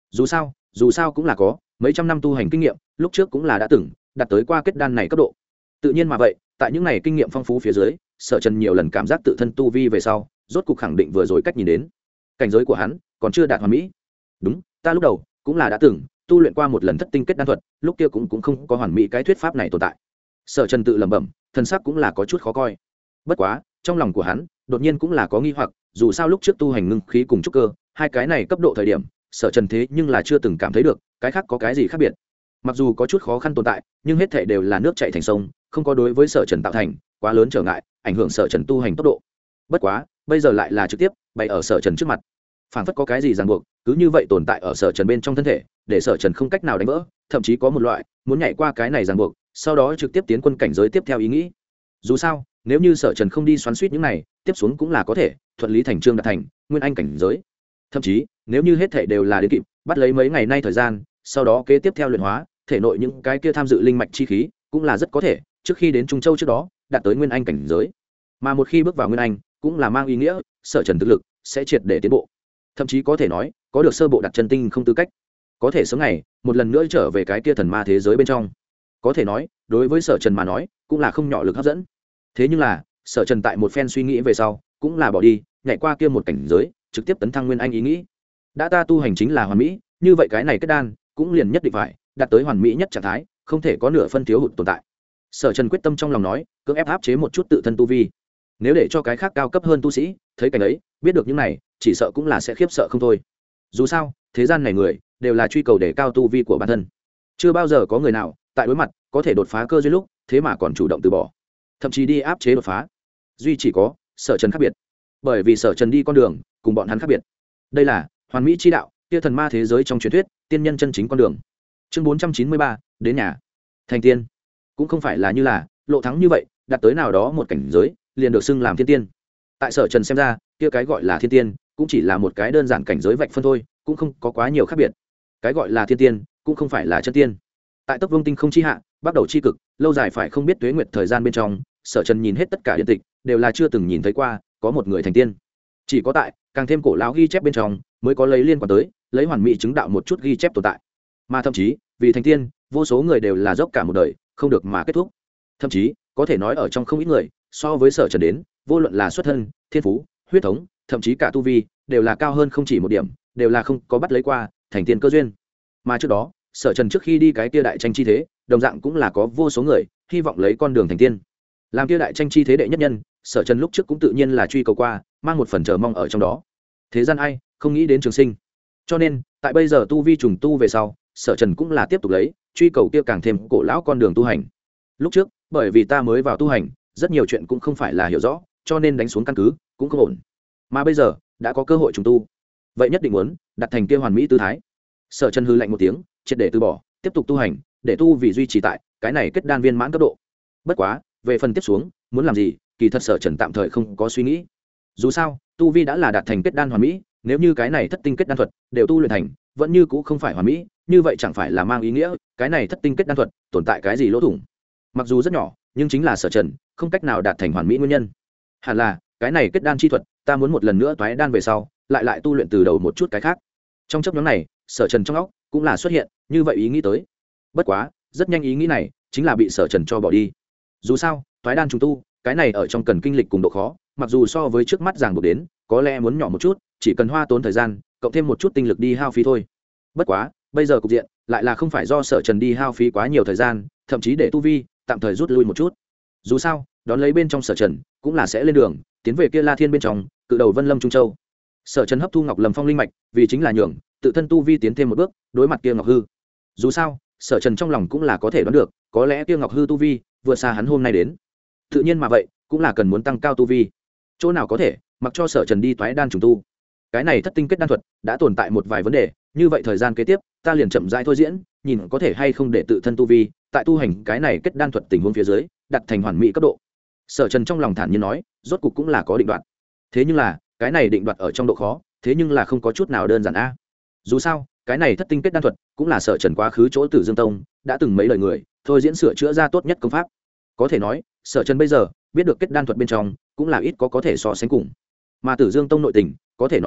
Dù sao cũng là có mấy trăm năm tu hành kinh nghiệm, lúc trước cũng là đã từng đạt tới qua kết đan này cấp độ. Tự nhiên mà vậy, tại những này kinh nghiệm phong phú phía dưới, Sở Trần nhiều lần cảm giác tự thân tu vi về sau, rốt cục khẳng định vừa rồi cách nhìn đến cảnh giới của hắn còn chưa đạt hoàn mỹ. Đúng, ta lúc đầu cũng là đã từng tu luyện qua một lần thất tinh kết đan thuật, lúc kia cũng không có hoàn mỹ cái thuyết pháp này tồn tại. Sở Trần tự lẩm bẩm, thân sắc cũng là có chút khó coi. Bất quá trong lòng của hắn đột nhiên cũng là có nghi hoặc, dù sao lúc trước tu hành ngưng khí cùng trúc cơ hai cái này cấp độ thời điểm, Sở Trần thế nhưng là chưa từng cảm thấy được cái khác có cái gì khác biệt. Mặc dù có chút khó khăn tồn tại, nhưng hết thảy đều là nước chảy thành sông, không có đối với Sở Trần tạo thành quá lớn trở ngại, ảnh hưởng Sở Trần tu hành tốc độ. Bất quá bây giờ lại là trực tiếp bày ở Sở Trần trước mặt, phảng phất có cái gì ràng buộc cứ như vậy tồn tại ở Sở Trần bên trong thân thể, để Sở Trần không cách nào đánh vỡ, thậm chí có một loại muốn nhảy qua cái này ràng buộc, sau đó trực tiếp tiến quân cảnh giới tiếp theo ý nghĩ. Dù sao nếu như Sở Trần không đi xoắn suýt những này, tiếp xuống cũng là có thể thuận lý thành trương đạt thành nguyên anh cảnh giới. Thậm chí nếu như hết thể đều là đến kịp, bắt lấy mấy ngày nay thời gian, sau đó kế tiếp theo luyện hóa thể nội những cái kia tham dự linh mạch chi khí, cũng là rất có thể trước khi đến Trung Châu trước đó đạt tới nguyên anh cảnh giới. Mà một khi bước vào nguyên anh, cũng là mang ý nghĩa Sở Trần thực lực sẽ triệt để tiến bộ, thậm chí có thể nói có được sơ bộ đặt chân tinh không tư cách, có thể sớm ngày một lần nữa trở về cái kia thần ma thế giới bên trong. Có thể nói đối với Sở Trần mà nói cũng là không nhỏ lực hấp dẫn. Thế nhưng là Sở Trần tại một phen suy nghĩ về sau, cũng là bỏ đi nhảy qua kia một cảnh giới, trực tiếp tấn thăng nguyên anh ý nghĩ. Đã ta tu hành chính là hoàn mỹ, như vậy cái này kết đan cũng liền nhất định phải đạt tới hoàn mỹ nhất trạng thái, không thể có nửa phân thiếu hụt tồn tại. Sở Trần quyết tâm trong lòng nói, cưỡng ép áp chế một chút tự thân tu vi. Nếu để cho cái khác cao cấp hơn tu sĩ thấy cảnh ấy, biết được những này, chỉ sợ cũng là sẽ khiếp sợ không thôi. Dù sao thế gian này người đều là truy cầu để cao tu vi của bản thân, chưa bao giờ có người nào tại đối mặt có thể đột phá cơ duyên lúc thế mà còn chủ động từ bỏ, thậm chí đi áp chế đột phá. Duy chỉ có Sở Trần khác biệt, bởi vì Sở Trần đi con đường cùng bọn hắn khác biệt. Đây là hoàn mỹ chi đạo, kia thần ma thế giới trong truyền thuyết tiên nhân chân chính con đường. Chương 493, đến nhà thành tiên. Cũng không phải là như là Lộ Thắng như vậy đạt tới nào đó một cảnh giới liền được xưng làm thiên tiên. Tại Sở Trần xem ra, kia cái gọi là thiên tiên cũng chỉ là một cái đơn giản cảnh giới vạch phân thôi, cũng không có quá nhiều khác biệt. Cái gọi là thiên tiên cũng không phải là chân tiên. Tại tốc vương tinh không chi hạ, bắt đầu chi cực, lâu dài phải không biết tuế nguyệt thời gian bên trong, Sở Trần nhìn hết tất cả điện tịch, đều là chưa từng nhìn thấy qua có một người thành tiên. Chỉ có tại càng thêm cổ lão ghi chép bên trong mới có lấy liên quan tới lấy hoàn mỹ chứng đạo một chút ghi chép tồn tại. Mà thậm chí vì thành tiên, vô số người đều là dốc cả một đời không được mà kết thúc. Thậm chí có thể nói ở trong không ít người, so với Sở Trần đến, vô luận là xuất thân, thiên phú, huyết thống, thậm chí cả tu vi, đều là cao hơn không chỉ một điểm, đều là không có bắt lấy qua thành tiên cơ duyên. Mà trước đó Sở Trần trước khi đi cái kia đại tranh chi thế, đồng dạng cũng là có vô số người hy vọng lấy con đường thành tiên. Làm kia đại tranh chi thế đệ nhất nhân, Sở Trần lúc trước cũng tự nhiên là truy cầu qua, mang một phần chờ mong ở trong đó. Thế gian ai không nghĩ đến trường sinh. Cho nên tại bây giờ tu vi trùng tu về sau, Sở Trần cũng là tiếp tục lấy truy cầu kia càng thêm cổ lão con đường tu hành. Lúc trước bởi vì ta mới vào tu hành, rất nhiều chuyện cũng không phải là hiểu rõ, cho nên đánh xuống căn cứ cũng không ổn. Mà bây giờ đã có cơ hội trùng tu, vậy nhất định muốn đặt thành kia hoàn mỹ tư thái. Sở Trần hư lạnh một tiếng, triệt để từ bỏ tiếp tục tu hành, để tu vì duy trì tại cái này kết đan viên mãn cấp độ. Bất quá về phần tiếp xuống muốn làm gì, kỳ thật Sở Trần tạm thời không có suy nghĩ. Dù sao tu vi đã là đạt thành kết đan hoàn mỹ, nếu như cái này thất tinh kết đan thuật đều tu luyện thành vẫn như cũ không phải hoàn mỹ, như vậy chẳng phải là mang ý nghĩa cái này thất tinh kết đan thuật tồn tại cái gì lỗ thủng. Mặc dù rất nhỏ, nhưng chính là Sở Trần không cách nào đạt thành hoàn mỹ nguyên nhân. Hẳn là cái này kết đan chi thuật, ta muốn một lần nữa toái đan về sau lại tu luyện từ đầu một chút cái khác. Trong chấp nhóm này, Sở Trần trong óc cũng là xuất hiện như vậy ý nghĩ tới. Bất quá rất nhanh ý nghĩ này chính là bị Sở Trần cho bỏ đi. Dù sao toái đan trùng tu, cái này ở trong cần kinh lịch cùng độ khó, mặc dù so với trước mắt ràng buộc đến có lẽ muốn nhỏ một chút, chỉ cần hoa tốn thời gian cộng thêm một chút tinh lực đi hao phí thôi. Bất quá bây giờ cục diện lại là không phải do Sở Trần đi hao phí quá nhiều thời gian, thậm chí để tu vi tạm thời rút lui một chút. Dù sao đón lấy bên trong Sở Trần cũng là sẽ lên đường tiến về kia La Thiên bên trong cự đầu Vân Lâm Trung Châu. Sở Trần hấp thu Ngọc Lâm Phong linh mạch, vì chính là nhường tự thân tu vi tiến thêm một bước đối mặt kia Ngọc Hư. Dù sao Sở Trần trong lòng cũng là có thể đoán được, có lẽ kia Ngọc Hư tu vi vượt xa hắn hôm nay đến. Tự nhiên mà vậy cũng là cần muốn tăng cao tu vi. Chỗ nào có thể mặc cho Sở Trần đi toái đan trùng tu. Cái này thất tinh kết đan thuật đã tồn tại một vài vấn đề, như vậy thời gian kế tiếp ta liền chậm rãi thôi diễn, nhìn có thể hay không để tự thân tu vi tại tu hành cái này kết đan thuật tình huống phía dưới đặt thành hoàn mỹ cấp độ. Sở Trần trong lòng thản nhiên nói, rốt cục cũng là có định đoạt. Thế nhưng là cái này định đoạt ở trong độ khó, thế nhưng là không có chút nào đơn giản a. Dù sao cái này thất tinh kết đan thuật cũng là Sở Trần quá khứ chỗ Tử Dương Tông đã từng mấy lời người thôi diễn sửa chữa ra tốt nhất công pháp. Có thể nói Sở Trần bây giờ biết được kết đan thuật bên trong cũng là ít có thể so sánh cùng. Mà Tử Dương Tông nội tình có thể nói là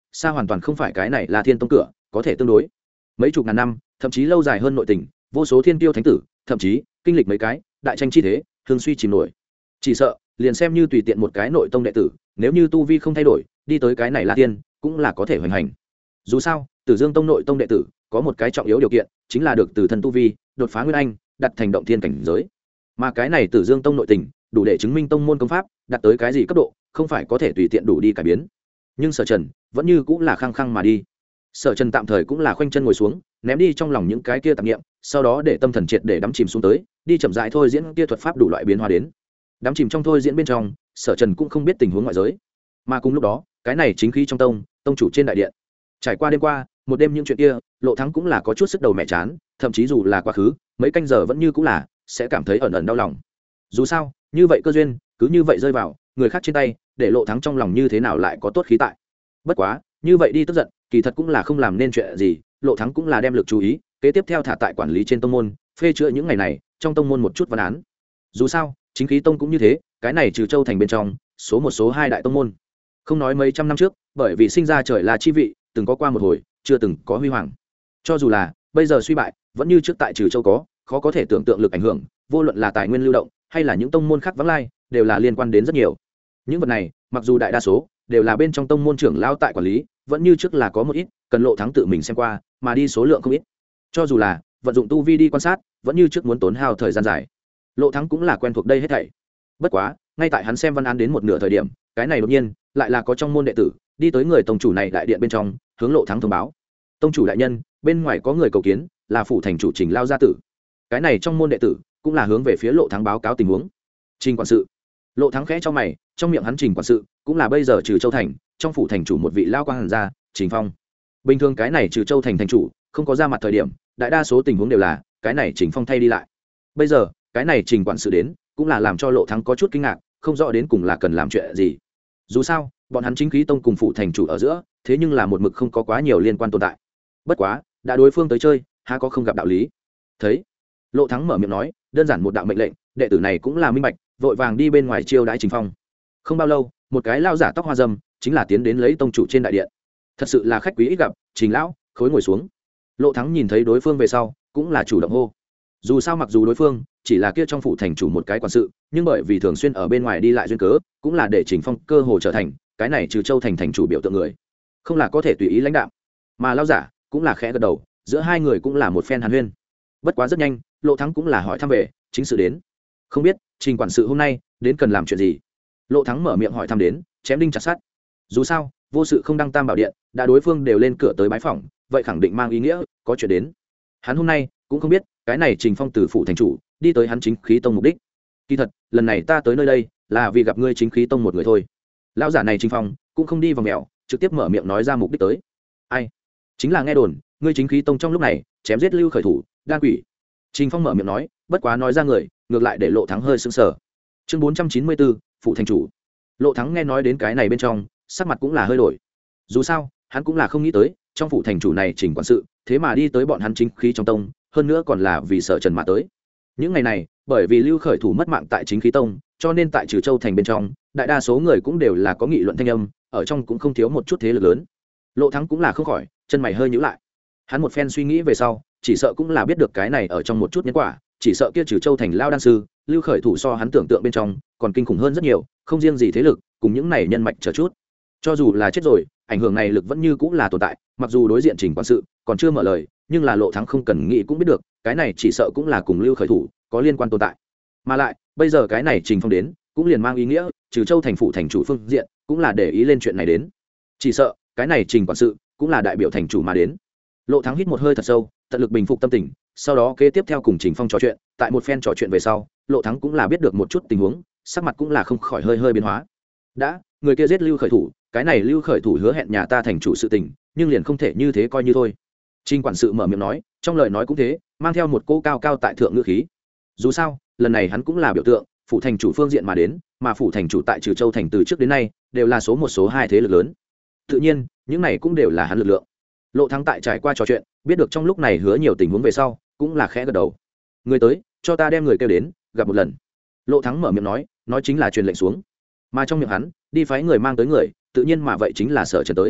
xa hoàn toàn không phải cái này là thiên tông cửa có thể tương đối. Mấy chục ngàn năm thậm chí lâu dài hơn nội tình, vô số thiên tiêu thánh tử thậm chí kinh lịch mấy cái đại tranh chi thế thường suy chìm nổi. Chỉ sợ liền xem như tùy tiện một cái nội tông đệ tử, nếu như tu vi không thay đổi đi tới cái này là thiên cũng là có thể hoành hành. Dù sao Tử Dương tông nội tông đệ tử có một cái trọng yếu điều kiện, chính là được từ thân tu vi đột phá nguyên anh, đặt thành động thiên cảnh giới. Mà cái này Tử Dương tông nội tình đủ để chứng minh tông môn công pháp đạt tới cái gì cấp độ, không phải có thể tùy tiện đủ đi cải biến. Nhưng Sở Trần vẫn như cũng là khăng khăng mà đi. Sở Trần tạm thời cũng là khoanh chân ngồi xuống, ném đi trong lòng những cái kia tạp niệm, sau đó để tâm thần triệt để đắm chìm xuống tới, đi chậm rãi thôi diễn kia thuật pháp đủ loại biến hóa đến. Đắm chìm trong thôi diễn bên trong, Sở Trần cũng không biết tình huống ngoại giới. Mà cùng lúc đó, cái này chính khí trong tông chủ trên đại điện. Trải qua đêm qua, một đêm những chuyện kia, Lộ Thắng cũng là có chút sức đầu mẹ chán, thậm chí dù là quá khứ, mấy canh giờ vẫn như cũng là sẽ cảm thấy ẩn ẩn đau lòng. Dù sao, như vậy cơ duyên, cứ như vậy rơi vào người khác trên tay, để Lộ Thắng trong lòng như thế nào lại có tốt khí tại. Bất quá, như vậy đi tức giận, kỳ thật cũng là không làm nên chuyện gì, Lộ Thắng cũng là đem lực chú ý kế tiếp theo thả tại quản lý trên tông môn, phê chữa những ngày này trong tông môn một chút văn án. Dù sao chính khí tông cũng như thế, cái này trừ Châu thành bên trong số hai đại tông môn, không nói mấy trăm năm trước bởi vì sinh ra trời là chi vị từng có qua một hồi chưa từng có huy hoàng, cho dù là bây giờ suy bại vẫn như trước tại trừ Châu có khó có thể tưởng tượng lực ảnh hưởng, vô luận là tài nguyên lưu động hay là những tông môn khác vắng lai đều là liên quan đến rất nhiều. Những vật này mặc dù đại đa số đều là bên trong tông môn trưởng lao tại quản lý, vẫn như trước là có một ít cần Lộ Thắng tự mình xem qua mà đi số lượng không ít, cho dù là vận dụng tu vi đi quan sát vẫn như trước muốn tốn hao thời gian dài. Lộ Thắng cũng là quen thuộc đây hết thảy. Bất quá ngay tại hắn xem văn án đến một nửa thời điểm, cái này đột nhiên lại là có trong môn đệ tử đi tới người tông chủ này đại điện bên trong, hướng Lộ Thắng thông báo: tông chủ đại nhân, bên ngoài có người cầu kiến, là phủ thành chủ Trình Lao gia tử. Cái này trong môn đệ tử cũng là hướng về phía Lộ Thắng báo cáo tình huống. Trình quản sự. Lộ Thắng khẽ cho mày, trong miệng hắn Trình quản sự cũng là bây giờ trừ Châu thành trong phủ thành chủ một vị lao quan hàn gia, Trình Phong. Bình thường cái này trừ Châu thành thành chủ không có ra mặt thời điểm, đại đa số tình huống đều là cái này Trình Phong thay đi lại. Bây giờ cái này Trình quản sự đến cũng là làm cho Lộ Thắng có chút kinh ngạc, không rõ đến cùng là cần làm chuyện gì. Dù sao bọn hắn chính khí tông cùng phủ thành chủ ở giữa thế nhưng là một mực không có quá nhiều liên quan tồn tại. Bất quá đã đối phương tới chơi há có không gặp đạo lý. Thấy Lộ Thắng mở miệng nói, đơn giản một đạo mệnh lệnh, đệ tử này cũng là minh bạch, vội vàng đi bên ngoài chiêu đãi Trình Phong. Không bao lâu một cái lao giả tóc hoa dâm chính là tiến đến lấy tông chủ trên đại điện. Thật sự là khách quý ít gặp, Trình lão khối ngồi xuống. Lộ Thắng nhìn thấy đối phương về sau cũng là chủ động hô. Dù sao mặc dù đối phương chỉ là kia trong phủ thành chủ một cái quản sự, nhưng bởi vì thường xuyên ở bên ngoài đi lại duyên cớ, cũng là để Trình Phong cơ hồ trở thành cái này trừ Châu thành thành chủ biểu tượng người, không là có thể tùy ý lãnh đạo. Mà lao giả cũng là khẽ gật đầu, giữa hai người cũng là một phen hàn huyên. Bất quá rất nhanh Lộ Thắng cũng là hỏi thăm về chính sự đến. Không biết Trình quản sự hôm nay đến cần làm chuyện gì? Lộ Thắng mở miệng hỏi thăm đến, chém đinh chặt sắt. Dù sao vô sự không đăng tam bảo điện, đã đối phương đều lên cửa tới bái phỏng, vậy khẳng định mang ý nghĩa có chuyện đến. Hắn hôm nay cũng không biết cái này Trình Phong từ phủ thành chủ đi tới hắn chính khí tông mục đích. Kỳ thật lần này ta tới nơi đây là vì gặp ngươi chính khí tông một người thôi. Lão giả này Trình Phong cũng không đi vòng mèo, trực tiếp mở miệng nói ra mục đích tới. Ai? Chính là nghe đồn ngươi chính khí tông trong lúc này chém giết Lưu Khởi Thủ, đan quỷ. Trình Phong mở miệng nói, bất quá nói ra người ngược lại để Lộ Thắng hơi sững sờ. Chương 494, phủ thành chủ. Lộ Thắng nghe nói đến cái này bên trong, sắc mặt cũng là hơi đổi. Dù sao hắn cũng là không nghĩ tới trong phủ thành chủ này Trình quản sự thế mà đi tới bọn hắn chính khí trong tông, hơn nữa còn là vì Sở Trần mà tới. Những ngày này bởi vì Lưu Khởi Thủ mất mạng tại chính khí tông, cho nên tại trừ Châu thành bên trong đại đa số người cũng đều là có nghị luận thanh âm, ở trong cũng không thiếu một chút thế lực lớn. Lộ Thắng cũng là không khỏi chân mày hơi nhíu lại. Hắn một phen suy nghĩ về sau, chỉ sợ cũng là biết được cái này ở trong một chút nhân quả, chỉ sợ kia trừ Châu thành lao đan sư Lưu Khởi Thủ so hắn tưởng tượng bên trong còn kinh khủng hơn rất nhiều, không riêng gì thế lực cùng những này nhân mạch chờ chút, cho dù là chết rồi ảnh hưởng này lực vẫn như cũng là tồn tại. Mặc dù đối diện Trình quản sự còn chưa mở lời, nhưng là Lộ Thắng không cần nghĩ cũng biết được cái này chỉ sợ cũng là cùng Lưu Khởi Thủ có liên quan tồn tại. Mà lại bây giờ cái này Trình Phong đến cũng liền mang ý nghĩa trừ Châu thành phủ thành chủ phương diện cũng là để ý lên chuyện này đến, chỉ sợ cái này Trình quản sự cũng là đại biểu thành chủ mà đến. Lộ Thắng hít một hơi thật sâu, tận lực bình phục tâm tình, sau đó kế tiếp theo cùng Trình Phong trò chuyện. Tại một phen trò chuyện về sau, Lộ Thắng cũng là biết được một chút tình huống, sắc mặt cũng là không khỏi hơi biến hóa. Đã người kia giết Lưu Khởi Thủ, cái này Lưu Khởi Thủ hứa hẹn nhà ta thành chủ sự tình, nhưng liền không thể như thế coi như thôi. Trình quản sự mở miệng nói, trong lời nói cũng thế, mang theo một cô cao cao tại thượng ngữ khí. Dù sao lần này hắn cũng là biểu tượng phủ thành chủ phương diện mà đến, mà phủ thành chủ tại trừ Châu thành từ trước đến nay đều là số hai thế lực lớn, tự nhiên những này cũng đều là hắn lực lượng. Lộ Thắng tại trải qua trò chuyện biết được trong lúc này hứa nhiều tình huống về sau, cũng là khẽ gật đầu. Người tới, cho ta đem người kêu đến gặp một lần. Lộ Thắng mở miệng nói chính là truyền lệnh xuống, mà trong miệng hắn đi phái người mang tới người, tự nhiên mà vậy chính là Sở Trần tới.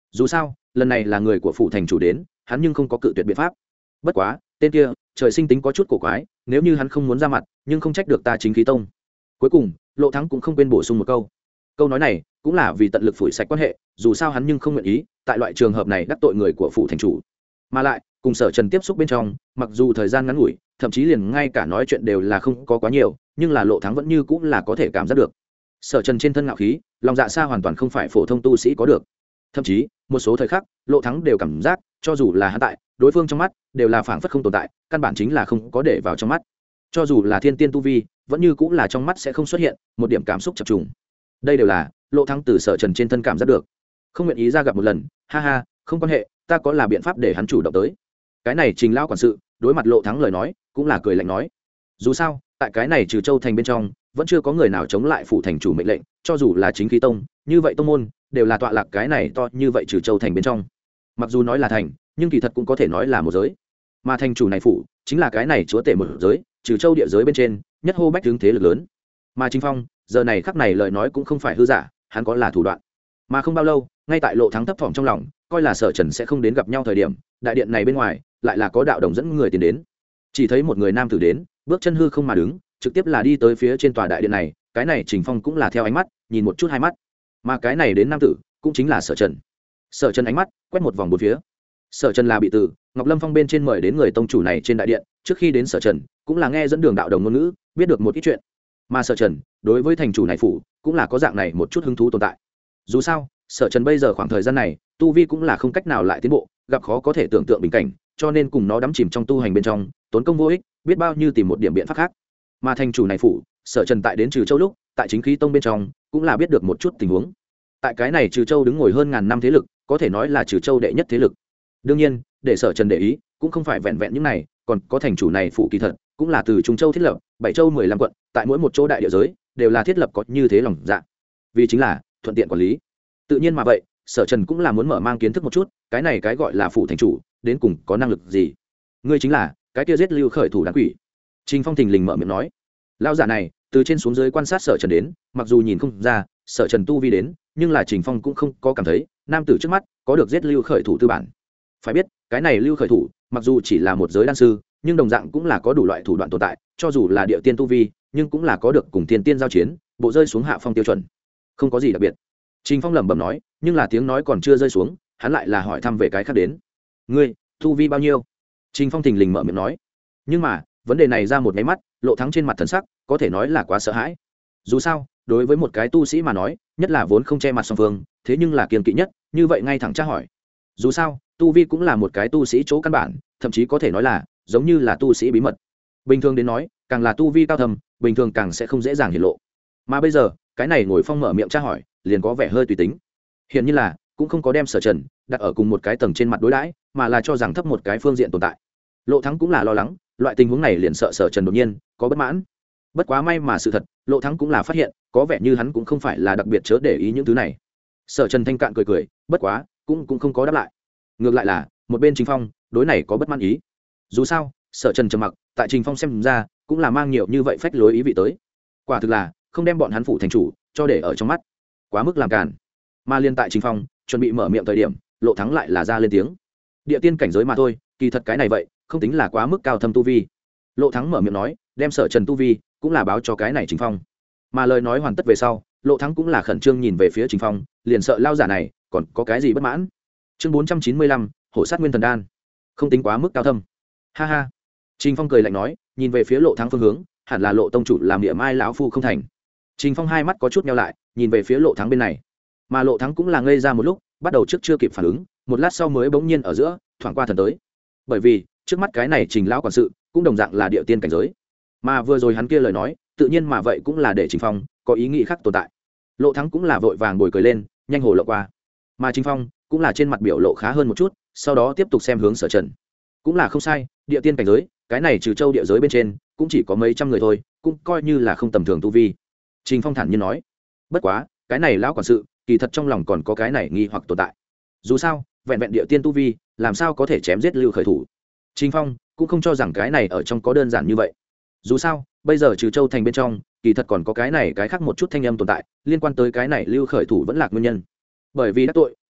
dù sao lần này là người của phủ thành chủ đến, hắn nhưng không có cự tuyệt biện pháp. Bất quá tên kia trời sinh tính có chút cổ quái, nếu như hắn không muốn ra mặt nhưng không trách được ta chính khí tông. Cuối cùng Lộ Thắng cũng không quên bổ sung một câu nói này cũng là vì tận lực phủi sạch quan hệ, dù sao hắn nhưng không nguyện ý tại loại trường hợp này đắc tội người của phủ thành chủ. Mà lại cùng Sở Trần tiếp xúc bên trong, mặc dù thời gian ngắn ngủi, thậm chí liền ngay cả nói chuyện đều là không có quá nhiều, nhưng là Lộ Thắng vẫn như cũng là có thể cảm giác được Sở Trần trên thân ngạo khí, lòng dạ xa hoàn toàn không phải phổ thông tu sĩ có được. Thậm chí một số thời khắc Lộ Thắng đều cảm giác cho dù là hắn tại đối phương trong mắt đều là phảng phất không tồn tại, căn bản chính là không có để vào trong mắt. Cho dù là thiên tiên tu vi vẫn như cũng là trong mắt sẽ không xuất hiện một điểm cảm xúc chập trùng. Đây đều là Lộ Thắng từ Sở Trần trên thân cảm giác được. Không nguyện ý ra gặp một lần, ha ha, không quan hệ, ta có là biện pháp để hắn chủ động tới. Cái này Trình lão quản sự đối mặt Lộ Thắng lời nói cũng là cười lạnh nói, dù sao tại cái này Trừ Châu thành bên trong vẫn chưa có người nào chống lại phủ thành chủ mệnh lệnh, cho dù là chính khí tông như vậy tông môn đều là tọa lạc cái này to như vậy Trừ Châu thành bên trong. Mặc dù nói là thành, nhưng kỳ thật cũng có thể nói là một giới, mà thành chủ này phủ chính là cái này chúa tể một giới, Trừ Châu địa giới bên trên nhất hô bách hướng thế lực lớn. Mà Trình Phong giờ này khắc này lời nói cũng không phải hư giả, hắn có là thủ đoạn. Mà không bao lâu, ngay tại Lộ Thắng thấp thỏm trong lòng coi là Sở Trần sẽ không đến gặp nhau thời điểm, đại điện này bên ngoài lại là có đạo đồng dẫn người tiến đến. Chỉ thấy một người nam tử đến, bước chân hư không mà đứng, trực tiếp là đi tới phía trên tòa đại điện này. Cái này Trình Phong cũng là theo ánh mắt nhìn một chút hai mắt, mà cái này đến nam tử cũng chính là Sở Trần. Sở Trần ánh mắt quét một vòng bốn phía. Sở Trần là bị từ Ngọc Lâm Phong bên trên mời đến người tông chủ này trên đại điện, trước khi đến Sở Trần cũng là nghe dẫn đường đạo đồng ngôn ngữ, biết được một ít chuyện. Mà Sở Trần đối với thành chủ này phủ cũng là có dạng này một chút hứng thú tồn tại. Dù sao Sở Trần bây giờ khoảng thời gian này tu vi cũng là không cách nào lại tiến bộ, gặp khó có thể tưởng tượng bình cảnh, cho nên cùng nó đắm chìm trong tu hành bên trong tốn công vô ích, biết bao nhiêu tìm một điểm biện pháp khác. Mà thành chủ này phủ Sở Trần tại đến Trừ Châu lúc tại chính khí tông bên trong cũng là biết được một chút tình huống. Tại cái này Trừ Châu đứng ngồi hơn ngàn năm thế lực, có thể nói là Trừ Châu đệ nhất thế lực. Đương nhiên để Sở Trần để ý cũng không phải vẹn vẹn những này, còn có thành chủ này phủ kỳ thật cũng là từ Trung Châu thiết lập 7 châu 15 quận, tại mỗi một chỗ đại địa giới đều là thiết lập có như thế lòng dạ, vì chính là thuận tiện quản lý. Tự nhiên mà vậy Sở Trần cũng là muốn mở mang kiến thức một chút cái này cái gọi là phủ thành chủ đến cùng có năng lực gì. Ngươi chính là cái kia giết Lưu Khởi thủ đàn quỷ. Trình Phong thình lình mở miệng nói. Lão giả này từ trên xuống dưới quan sát Sở Trần đến, mặc dù nhìn không ra Sở Trần tu vi đến, nhưng là Trình Phong cũng không có cảm thấy nam tử trước mắt có được giết Lưu Khởi thủ tư bản. Phải biết cái này Lưu Khởi thủ mặc dù chỉ là một giới đan sư, nhưng đồng dạng cũng là có đủ loại thủ đoạn tồn tại, cho dù là địa tiên tu vi nhưng cũng là có được cùng tiên tiên giao chiến, bộ rơi xuống hạ phong tiêu chuẩn, không có gì đặc biệt. Trình Phong lẩm bẩm nói, nhưng là tiếng nói còn chưa rơi xuống, hắn lại là hỏi thăm về cái khác đến. Ngươi tu vi bao nhiêu? Trình Phong thình lình mở miệng nói. Nhưng mà vấn đề này ra một cái mắt, Lộ Thắng trên mặt thần sắc có thể nói là quá sợ hãi. Dù sao đối với một cái tu sĩ mà nói, nhất là vốn không che mặt song phương, thế nhưng là kiêng kỵ nhất như vậy ngay thẳng tra hỏi. Dù sao tu vi cũng là một cái tu sĩ chỗ căn bản, thậm chí có thể nói là giống như là tu sĩ bí mật. Bình thường đến nói, càng là tu vi cao thầm, bình thường càng sẽ không dễ dàng hiển lộ. Mà bây giờ cái này ngồi phong mở miệng tra hỏi liền có vẻ hơi tùy tính. Hiện như là cũng không có đem Sở Trần đặt ở cùng một cái tầng trên mặt đối đãi, mà là cho rằng thấp một cái phương diện tồn tại. Lộ Thắng cũng là lo lắng loại tình huống này, liền sợ Sở Trần đột nhiên có bất mãn. Bất quá may mà sự thật, Lộ Thắng cũng là phát hiện có vẻ như hắn cũng không phải là đặc biệt chớ để ý những thứ này. Sở Trần thanh cạn cười cười, bất quá cũng không có đáp lại. Ngược lại là một bên Trình Phong đối này có bất mãn ý. Dù sao Sở Trần trầm mặc, tại Trình Phong xem ra cũng là mang nhiều như vậy phách lối ý vị tới. Quả thực là không đem bọn hắn phủ thành chủ cho để ở trong mắt, quá mức làm càn. Mà liên tại Trình Phong chuẩn bị mở miệng thời điểm, Lộ Thắng lại là ra lên tiếng. Địa tiên cảnh giới mà thôi, kỳ thật cái này vậy không tính là quá mức cao thâm tu vi. Lộ Thắng mở miệng nói, đem Sở Trần tu vi cũng là báo cho cái này Trình Phong. Mà lời nói hoàn tất về sau, Lộ Thắng cũng là khẩn trương nhìn về phía Trình Phong, liền sợ lao giả này còn có cái gì bất mãn. Chương 495, hổ sát nguyên thần đan, không tính quá mức cao thâm. Ha ha. Trình Phong cười lạnh nói, nhìn về phía Lộ Thắng phương hướng, hẳn là Lộ tông chủ làm địa mai lão phu không thành. Trình Phong hai mắt có chút nheo lại, nhìn về phía Lộ Thắng bên này. Mà Lộ Thắng cũng là ngây ra một lúc, bắt đầu trước chưa kịp phản ứng, một lát sau mới bỗng nhiên ở giữa thoảng qua thần tới. Bởi vì trước mắt cái này Trình lão quản sự cũng đồng dạng là địa tiên cảnh giới, mà vừa rồi hắn kia lời nói tự nhiên mà vậy cũng là để Trình Phong có ý nghĩ khác tồn tại. Lộ Thắng cũng là vội vàng bồi cười lên, nhanh hồ lộ qua. Mà Trình Phong cũng là trên mặt biểu lộ khá hơn một chút, sau đó tiếp tục xem hướng Sở Trần. Cũng là không sai, địa tiên cảnh giới, cái này Trừ Châu địa giới bên trên cũng chỉ có mấy trăm người thôi, cũng coi như là không tầm thường tu vi. Trình Phong thản nhiên nói. Bất quá cái này lão quản sự kỳ thật trong lòng còn có cái này nghi hoặc tồn tại. Dù sao vẹn vẹn địa tiên tu vi làm sao có thể chém giết Lưu Khởi thủ. Trình Phong cũng không cho rằng cái này ở trong có đơn giản như vậy. Dù sao bây giờ Trừ Châu thành bên trong kỳ thật còn có cái này cái khác một chút thanh âm tồn tại, liên quan tới cái này Lưu Khởi thủ vẫn lạc nguyên nhân. Bởi vì đắc tội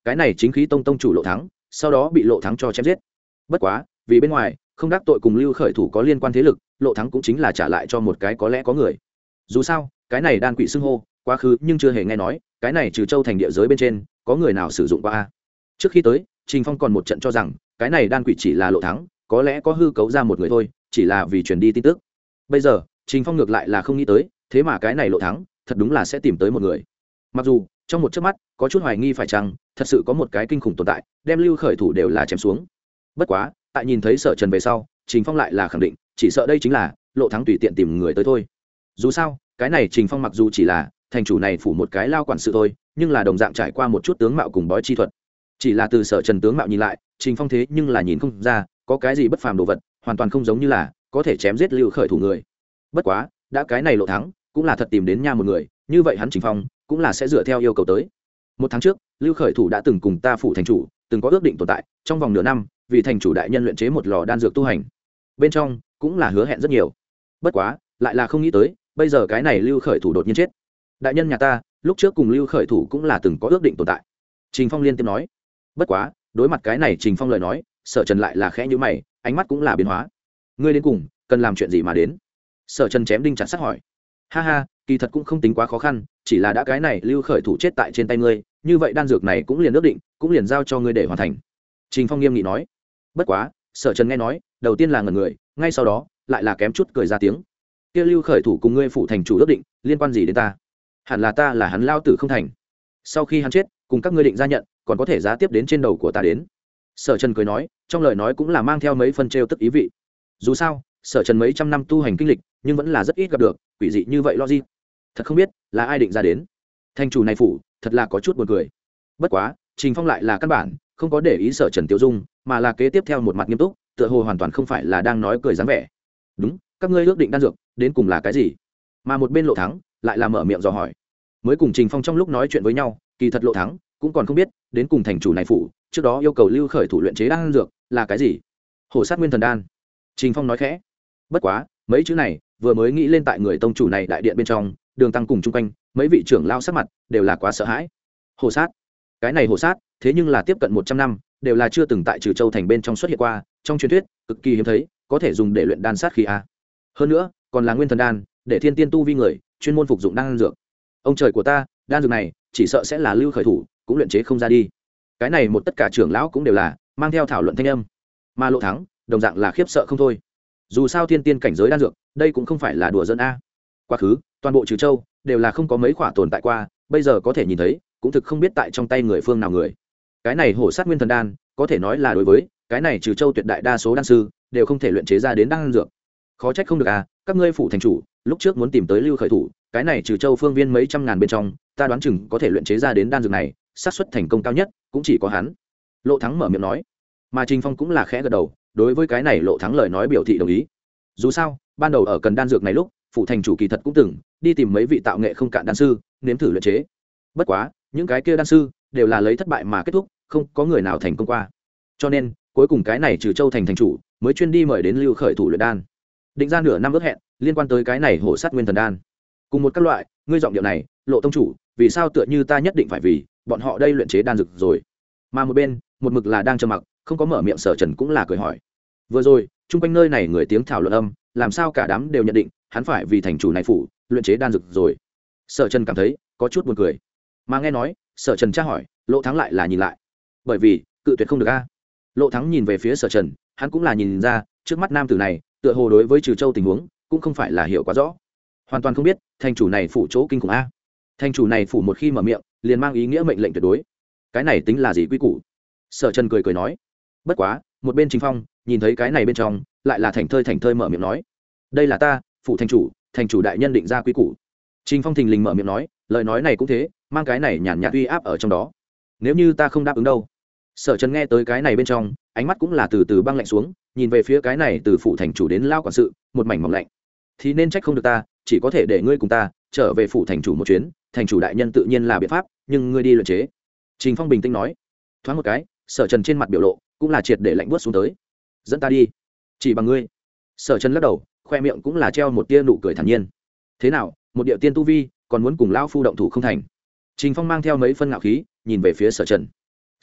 cái này chính khí tông tông chủ Lộ Thắng sau đó bị Lộ Thắng cho chém giết. Bất quá vì bên ngoài không đắc tội cùng lưu khởi thủ có liên quan thế lực, Lộ Thắng cũng chính là trả lại cho một cái có lẽ có người. Dù sao cái này đan quỷ xưng hô quá khứ nhưng chưa hề nghe nói cái này trừ châu thành địa giới bên trên có người nào sử dụng qua a. Trước khi tới Trình Phong còn một trận cho rằng cái này đan quỷ chỉ là Lộ Thắng có lẽ có hư cấu ra một người thôi, chỉ là vì truyền đi tin tức. Bây giờ Trình Phong ngược lại là không nghĩ tới, thế mà cái này Lộ Thắng thật đúng là sẽ tìm tới một người. Mặc dù trong một chớp mắt có chút hoài nghi phải chăng thật sự có một cái kinh khủng tồn tại đem lưu khởi thủ đều là chém xuống. Bất quá tại nhìn thấy Sở Trần về sau, Trình Phong lại là khẳng định chỉ sợ đây chính là Lộ Thắng tùy tiện tìm người tới thôi. Dù sao cái này Trình Phong mặc dù chỉ là thành chủ này phủ một cái lao quản sự thôi, nhưng là đồng dạng trải qua một chút tướng mạo cùng bói chi thuật. Chỉ là từ Sở Trần tướng mạo nhìn lại, Trình Phong thế nhưng là nhìn không ra có cái gì bất phàm đồ vật, hoàn toàn không giống như là có thể chém giết lưu khởi thủ người. Bất quá đã cái này Lộ Thắng cũng là thật tìm đến nha một người, như vậy hắn Trình Phong cũng là sẽ dựa theo yêu cầu tới. Một tháng trước lưu khởi thủ đã từng cùng ta phủ thành chủ từng có ước định tồn tại, trong vòng nửa năm vì thành chủ đại nhân luyện chế một lò đan dược tu hành, bên trong cũng là hứa hẹn rất nhiều. Bất quá lại là không nghĩ tới bây giờ cái này lưu khởi thủ đột nhiên chết. Đại nhân nhà ta lúc trước cùng lưu khởi thủ cũng là từng có ước định tồn tại, Trình Phong liên tiếp nói. Bất quá đối mặt cái này Trình Phong lời nói, Sở Trần lại là khẽ nhíu mày, ánh mắt cũng là biến hóa. Ngươi đến cùng cần làm chuyện gì mà đến? Sở Trần chém đinh chặt sắt hỏi. Ha ha, kỳ thật cũng không tính quá khó khăn, chỉ là đã cái này lưu khởi thủ chết tại trên tay ngươi, như vậy đan dược này cũng liền ước định, cũng liền giao cho ngươi để hoàn thành. Trình Phong nghiêm nghị nói. Bất quá Sở Trần nghe nói đầu tiên là ngẩn người, ngay sau đó lại là kém chút cười ra tiếng. Kia lưu khởi thủ cùng ngươi phụ thành chủ ước định liên quan gì đến ta? Hẳn là ta là hắn lao tử không thành, sau khi hắn chết cùng các ngươi định ra nhận còn có thể giá tiếp đến trên đầu của ta đến. Sở Trần cười nói, trong lời nói cũng là mang theo mấy phân trêu tức ý vị. Dù sao Sở Trần mấy trăm năm tu hành kinh lịch nhưng vẫn là rất ít gặp được quỷ dị như vậy logic. Thật không biết là ai định ra đến thành chủ này phủ, thật là có chút buồn cười. Bất quá Trình Phong lại là căn bản không có để ý Sở Trần tiêu dung, mà là kế tiếp theo một mặt nghiêm túc, tựa hồ hoàn toàn không phải là đang nói cười dáng vẻ. Đúng, các ngươi ước định đan dược đến cùng là cái gì? Mà một bên Lộ Thắng lại là mở miệng dò hỏi. Mới cùng Trình Phong trong lúc nói chuyện với nhau, kỳ thật Lộ Thắng cũng còn không biết đến cùng thành chủ này phủ trước đó yêu cầu lưu khởi thủ luyện chế đan dược là cái gì. Hổ sát nguyên thần đan, Trình Phong nói khẽ. Bất quá mấy chữ này vừa mới nghĩ lên tại người tông chủ này đại điện bên trong, Đường Tăng cùng chung quanh mấy vị trưởng lao sắc mặt đều là quá sợ hãi. Hổ sát, cái này hổ sát thế nhưng là tiếp cận 100 năm đều là chưa từng tại Trừ Châu thành bên trong xuất hiện qua, trong truyền thuyết cực kỳ hiếm thấy, có thể dùng để luyện đan sát khí a. Hơn nữa còn là nguyên thần đan, để thiên tiên tu vi người chuyên môn phục dụng đan dược. Ông trời của ta, đan dược này chỉ sợ sẽ là lưu khởi thủ cũng luyện chế không ra đi. Cái này một tất cả trưởng lão cũng đều là mang theo thảo luận thanh âm, mà Lộ Thắng đồng dạng là khiếp sợ không thôi. Dù sao thiên tiên cảnh giới đan dược đây cũng không phải là đùa dân a. Quá khứ toàn bộ Trừ Châu đều là không có mấy khỏa tồn tại qua, bây giờ có thể nhìn thấy cũng thực không biết tại trong tay người phương nào người. Cái này hổ sát nguyên thần đan có thể nói là đối với cái này Trừ Châu tuyệt đại đa số đan sư đều không thể luyện chế ra đến đan dược. Khó trách không được à, các ngươi phủ thành chủ lúc trước muốn tìm tới lưu khởi thủ, cái này Trừ Châu phương viên mấy trăm ngàn bên trong, ta đoán chừng có thể luyện chế ra đến đan dược này, xác suất thành công cao nhất cũng chỉ có hắn. Lộ Thắng mở miệng nói, mà Trình Phong cũng là khẽ gật đầu, đối với cái này Lộ Thắng lời nói biểu thị đồng ý. Dù sao ban đầu ở cần đan dược này lúc phủ thành chủ kỳ thật cũng từng đi tìm mấy vị tạo nghệ không cạn đan sư nếm thử luyện chế. Bất quá những cái kia đan sư đều là lấy thất bại mà kết thúc, không có người nào thành công qua, cho nên cuối cùng cái này Trừ Châu thành thành chủ mới chuyên đi mời đến lưu khởi thủ luyện đan, định ra nửa năm ước hẹn liên quan tới cái này hổ sát nguyên thần đan. Cùng một các loại, ngươi giọng điệu này, Lộ tông chủ, vì sao tựa như ta nhất định phải vì bọn họ đây luyện chế đan dược rồi? Mà một bên một mực là đang trầm mặc không có mở miệng Sở Trần cũng là cười hỏi. Vừa rồi chung quanh nơi này người tiếng thảo luận âm, làm sao cả đám đều nhận định hắn phải vì thành chủ này phủ luyện chế đan dược rồi? Sở Trần cảm thấy có chút buồn cười, mà nghe nói Sở Trần tra hỏi, Lộ Thắng lại là nhìn lại, bởi vì cự tuyệt không được a. Lộ Thắng nhìn về phía Sở Trần, hắn cũng là nhìn ra trước mắt nam tử này tựa hồ đối với Trừ Châu tình huống cũng không phải là hiểu quá rõ, hoàn toàn không biết thành chủ này phủ chỗ kinh khủng a. Thành chủ này phủ một khi mở miệng liền mang ý nghĩa mệnh lệnh tuyệt đối, cái này tính là gì quy củ? Sở Trần cười cười nói. Bất quá một bên Trình Phong nhìn thấy cái này bên trong lại là thành thơi mở miệng nói, đây là ta phủ thành chủ đại nhân định ra quy củ. Trình Phong thình lình mở miệng nói, lời nói này cũng thế, mang cái này nhàn nhạt uy áp ở trong đó. Nếu như ta không đáp ứng đâu? Sở Trần nghe tới cái này bên trong, ánh mắt cũng là từ từ băng lạnh xuống, nhìn về phía cái này từ phủ thành chủ đến lao quản sự, một mảnh mỏng lạnh. Thì nên trách không được ta, chỉ có thể để ngươi cùng ta trở về phủ thành chủ một chuyến, thành chủ đại nhân tự nhiên là biện pháp, nhưng ngươi đi luyện chế. Trình Phong bình tĩnh nói. Thoáng một cái, Sở Trần trên mặt biểu lộ cũng là triệt để lạnh buốt xuống tới. Dẫn ta đi, chỉ bằng ngươi? Sở Trần lắc đầu, khoe miệng cũng là treo một tia nụ cười thản nhiên. Thế nào, một địa tiên tu vi còn muốn cùng lão phu động thủ không thành? Trình Phong mang theo mấy phân ngạo khí nhìn về phía Sở Trần.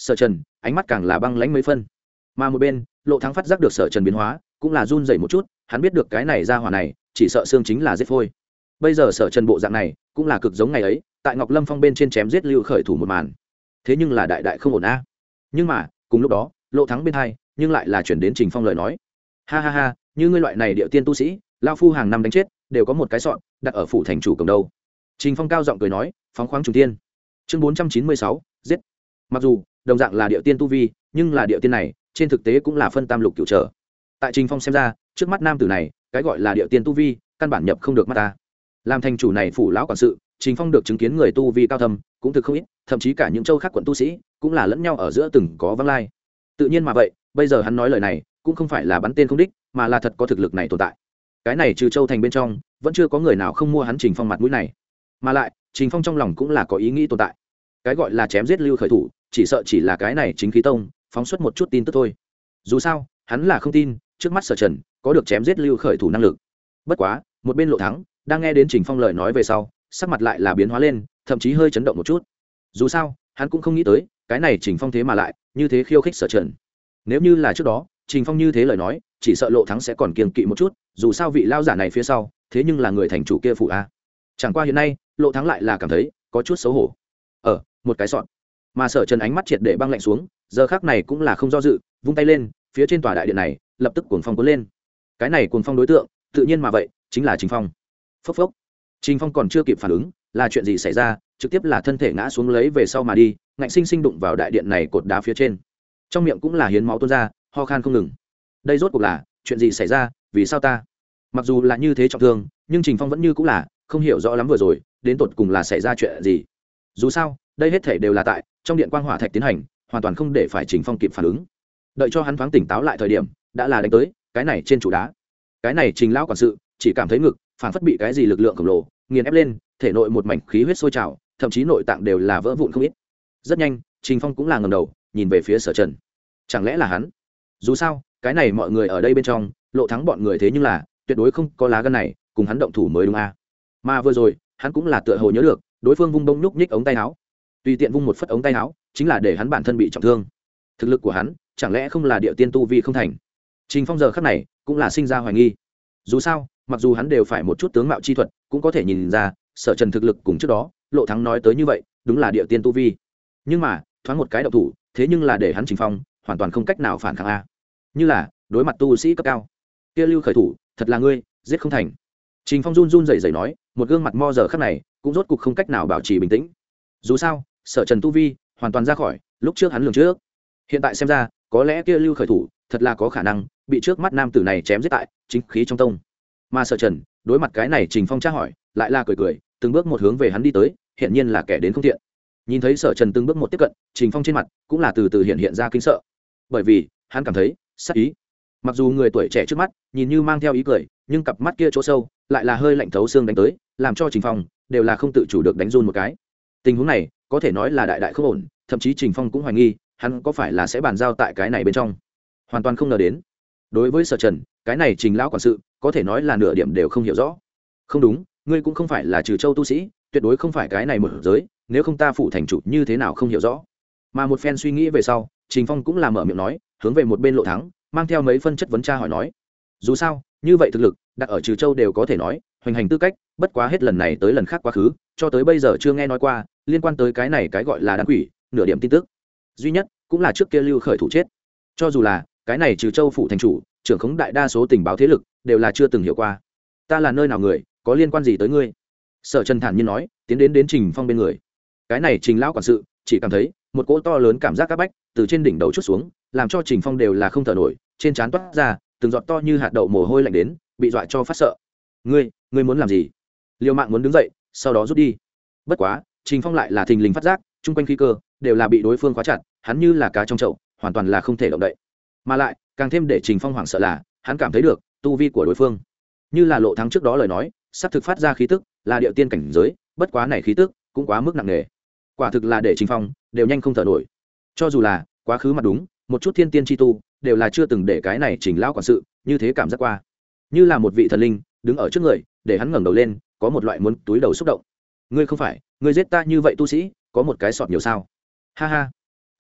Sở Trần ánh mắt càng là băng lãnh mấy phân, mà một bên Lộ Thắng phát giác được Sở Trần biến hóa cũng là run rẩy một chút, hắn biết được cái này ra hỏa này chỉ sợ xương chính là giết phôi. Bây giờ Sở Trần bộ dạng này cũng là cực giống ngày ấy tại Ngọc Lâm Phong bên trên chém giết Lưu Khởi Thủ một màn, thế nhưng là đại đại không ổn a. Nhưng mà cùng lúc đó Lộ Thắng bên hai nhưng lại là chuyển đến Trình Phong lời nói, ha ha ha, như ngươi loại này địa tiên tu sĩ lao phu hàng năm đánh chết đều có một cái sọn đặt ở phủ thành chủ cầm đâu. Trình Phong cao giọng cười nói, phóng khoáng trùng tiên. Chương 496, giết. Mặc dù đồng dạng là địa tiên tu vi, nhưng là địa tiên này trên thực tế cũng là phân tam lục cửu trở. Tại Trình Phong xem ra, trước mắt nam tử này cái gọi là địa tiên tu vi căn bản nhập không được mắt ta. Làm thành chủ này phủ lão quản sự, Trình Phong được chứng kiến người tu vi cao thâm cũng thực không ít, thậm chí cả những châu khác quận tu sĩ cũng là lẫn nhau ở giữa từng có vắng lai. Tự nhiên mà vậy, bây giờ hắn nói lời này cũng không phải là bắn tên không đích, mà là thật có thực lực này tồn tại. Cái này trừ châu thành bên trong vẫn chưa có người nào không mua hắn Trình Phong mặt mũi này, mà lại Trình Phong trong lòng cũng là có ý nghĩ tồn tại. Cái gọi là chém giết Lưu Khởi Thủ chỉ sợ chỉ là cái này chính khí tông phóng xuất một chút tin tức thôi. Dù sao hắn là không tin trước mắt Sở Trần có được chém giết Lưu Khởi Thủ năng lực. Bất quá một bên Lộ Thắng đang nghe đến Trình Phong lời nói về sau, sắc mặt lại là biến hóa lên, thậm chí hơi chấn động một chút. Dù sao hắn cũng không nghĩ tới cái này Trình Phong thế mà lại như thế khiêu khích Sở Trần. Nếu như là trước đó Trình Phong như thế lời nói, chỉ sợ Lộ Thắng sẽ còn kiêng kỵ một chút, dù sao vị lao giả này phía sau thế nhưng là người thành chủ kia phụ a. Chẳng qua hiện nay Lộ Thắng lại là cảm thấy có chút xấu hổ. Một cái sọn, mà Sở Trần ánh mắt triệt để băng lạnh xuống, giờ khắc này cũng là không do dự, vung tay lên, phía trên tòa đại điện này lập tức cuồng phong cuốn lên. Cái này cuồng phong đối tượng tự nhiên mà vậy chính là Trình Phong. Phốc phốc, Trình Phong còn chưa kịp phản ứng là chuyện gì xảy ra, trực tiếp là thân thể ngã xuống lấy về sau mà đi, ngạnh sinh sinh đụng vào đại điện này cột đá phía trên, trong miệng cũng là hiến máu tuôn ra, ho khan không ngừng. Đây rốt cuộc là chuyện gì xảy ra, vì sao ta? Mặc dù là như thế trọng thương, nhưng Trình Phong vẫn như cũng là không hiểu rõ lắm vừa rồi đến tột cùng là xảy ra chuyện gì. Dù sao đây hết thể đều là tại trong điện quang hỏa thạch tiến hành, hoàn toàn không để phải Trình Phong kịp phản ứng. Đợi cho hắn thoáng tỉnh táo lại thời điểm, đã là đánh tới cái này trên trụ đá. Cái này Trình lão quản sự chỉ cảm thấy ngực phản phất bị cái gì lực lượng khổng lồ nghiền ép lên, thể nội một mảnh khí huyết sôi trào, thậm chí nội tạng đều là vỡ vụn không ít. Rất nhanh Trình Phong cũng là ngẩng đầu nhìn về phía Sở Trần. Chẳng lẽ là hắn? Dù sao cái này mọi người ở đây bên trong Lộ Thắng bọn người thế nhưng là tuyệt đối không có lá gan này cùng hắn động thủ mới đúng a. Mà vừa rồi hắn cũng là tựa hồ nhớ được đối phương vung bông nhúc nhích ống tay áo, tùy tiện vung một phất ống tay áo chính là để hắn bản thân bị trọng thương. Thực lực của hắn chẳng lẽ không là địa tiên tu vi không thành? Trình Phong giờ khắc này cũng là sinh ra hoài nghi. Dù sao mặc dù hắn đều phải một chút tướng mạo chi thuật, cũng có thể nhìn ra Sở Trần thực lực cùng trước đó Lộ Thắng nói tới như vậy đúng là địa tiên tu vi, nhưng mà thoáng một cái động thủ thế nhưng là để hắn Trình Phong hoàn toàn không cách nào phản kháng a. Như là đối mặt tu sĩ cấp cao kia Lưu Khởi Thủ, thật là ngươi giết không thành. Trình Phong run run rẩy rẩy nói, một gương mặt mo giờ khắc này cũng rốt cục không cách nào bảo trì bình tĩnh. Dù sao Sở Trần tu vi hoàn toàn ra khỏi lúc trước hắn lường trước, hiện tại xem ra có lẽ kia Lưu Khởi Thủ thật là có khả năng bị trước mắt nam tử này chém giết tại chính khí trong tông. Mà Sở Trần đối mặt cái này Trình Phong tra hỏi lại là cười cười, từng bước một hướng về hắn đi tới, hiện nhiên là kẻ đến không thiện. Nhìn thấy Sở Trần từng bước một tiếp cận, Trình Phong trên mặt cũng là từ từ hiện ra kinh sợ, bởi vì hắn cảm thấy sát ý. Mặc dù người tuổi trẻ trước mắt nhìn như mang theo ý cười, nhưng cặp mắt kia chỗ sâu lại là hơi lạnh thấu xương đánh tới, làm cho Trình Phong đều là không tự chủ được đánh run một cái. Tình huống này có thể nói là đại đại không ổn, thậm chí Trình Phong cũng hoài nghi hắn có phải là sẽ bàn giao tại cái này bên trong. Hoàn toàn không ngờ đến, đối với Sở Trần cái này Trình lão quản sự có thể nói là nửa điểm đều không hiểu rõ. Không đúng, ngươi cũng không phải là Trừ Châu tu sĩ, tuyệt đối không phải cái này một giới, nếu không ta phụ thành chủ như thế nào không hiểu rõ. Mà một phen suy nghĩ về sau, Trình Phong cũng là mở miệng nói, hướng về một bên Lộ Thắng mang theo mấy phân chất vấn tra hỏi nói, dù sao như vậy thực lực đặt ở Trừ Châu đều có thể nói hoành hành tư cách, bất quá hết lần này tới lần khác quá khứ cho tới bây giờ chưa nghe nói qua liên quan tới cái này cái gọi là đan quỷ nửa điểm tin tức. Duy nhất cũng là trước kia Lưu Khởi Thủ chết, cho dù là cái này Trừ Châu phủ thành chủ trưởng khống đại đa số tình báo thế lực đều là chưa từng hiểu qua. Ta là nơi nào người, có liên quan gì tới ngươi? Sở Trần thản nhiên nói, tiến đến Trình Phong bên người. Cái này Trình lão quản sự chỉ cảm thấy một cỗ to lớn cảm giác các bách từ trên đỉnh đầu chút xuống, làm cho Trình Phong đều là không thở nổi, trên trán toát ra từng giọt to như hạt đậu mồ hôi lạnh đến, bị dọa cho phát sợ. Ngươi muốn làm gì? Liêu Mạng muốn đứng dậy, sau đó rút đi. Bất quá Trình Phong lại là thình lình phát giác chung quanh khí cơ đều là bị đối phương khóa chặt, hắn như là cá trong chậu, hoàn toàn là không thể động đậy. Mà lại càng thêm để Trình Phong hoảng sợ là hắn cảm thấy được tu vi của đối phương như là Lộ Thắng trước đó lời nói, sắp thực phát ra khí tức là điệu tiên cảnh giới, bất quá này khí tức cũng quá mức nặng nề, quả thực là để Trình Phong đều nhanh không thở nổi. Cho dù là quá khứ mặt đúng một chút thiên tiên chi tu đều là chưa từng để cái này Trình lão quản sự như thế cảm giác qua, như là một vị thần linh đứng ở trước người, để hắn ngẩng đầu lên có một loại muốn túi đầu xúc động. Ngươi không phải ngươi giết ta như vậy tu sĩ có một cái sọt nhiều sao? Ha ha.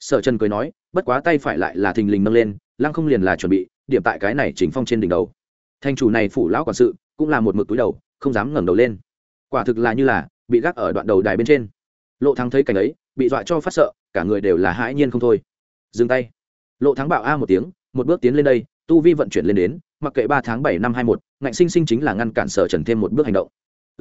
Sở Trần cười nói, bất quá tay phải lại là thình lình nâng lên, lăng không liền là chuẩn bị điểm tại cái này Trình Phong trên đỉnh đầu. Thành chủ này phủ lão quản sự cũng là một mực túi đầu, không dám ngẩng đầu lên. Quả thực là như là bị gác ở đoạn đầu đài bên trên. Lộ Thắng thấy cảnh ấy, bị dọa cho phát sợ, cả người đều là hãi nhiên không thôi. Dừng tay. Lộ Thắng bạo a một tiếng, một bước tiến lên đây, tu vi vận chuyển lên đến, mặc kệ 3 tháng 7 năm 21, ngạnh sinh sinh chính là ngăn cản Sở Trần thêm một bước hành động.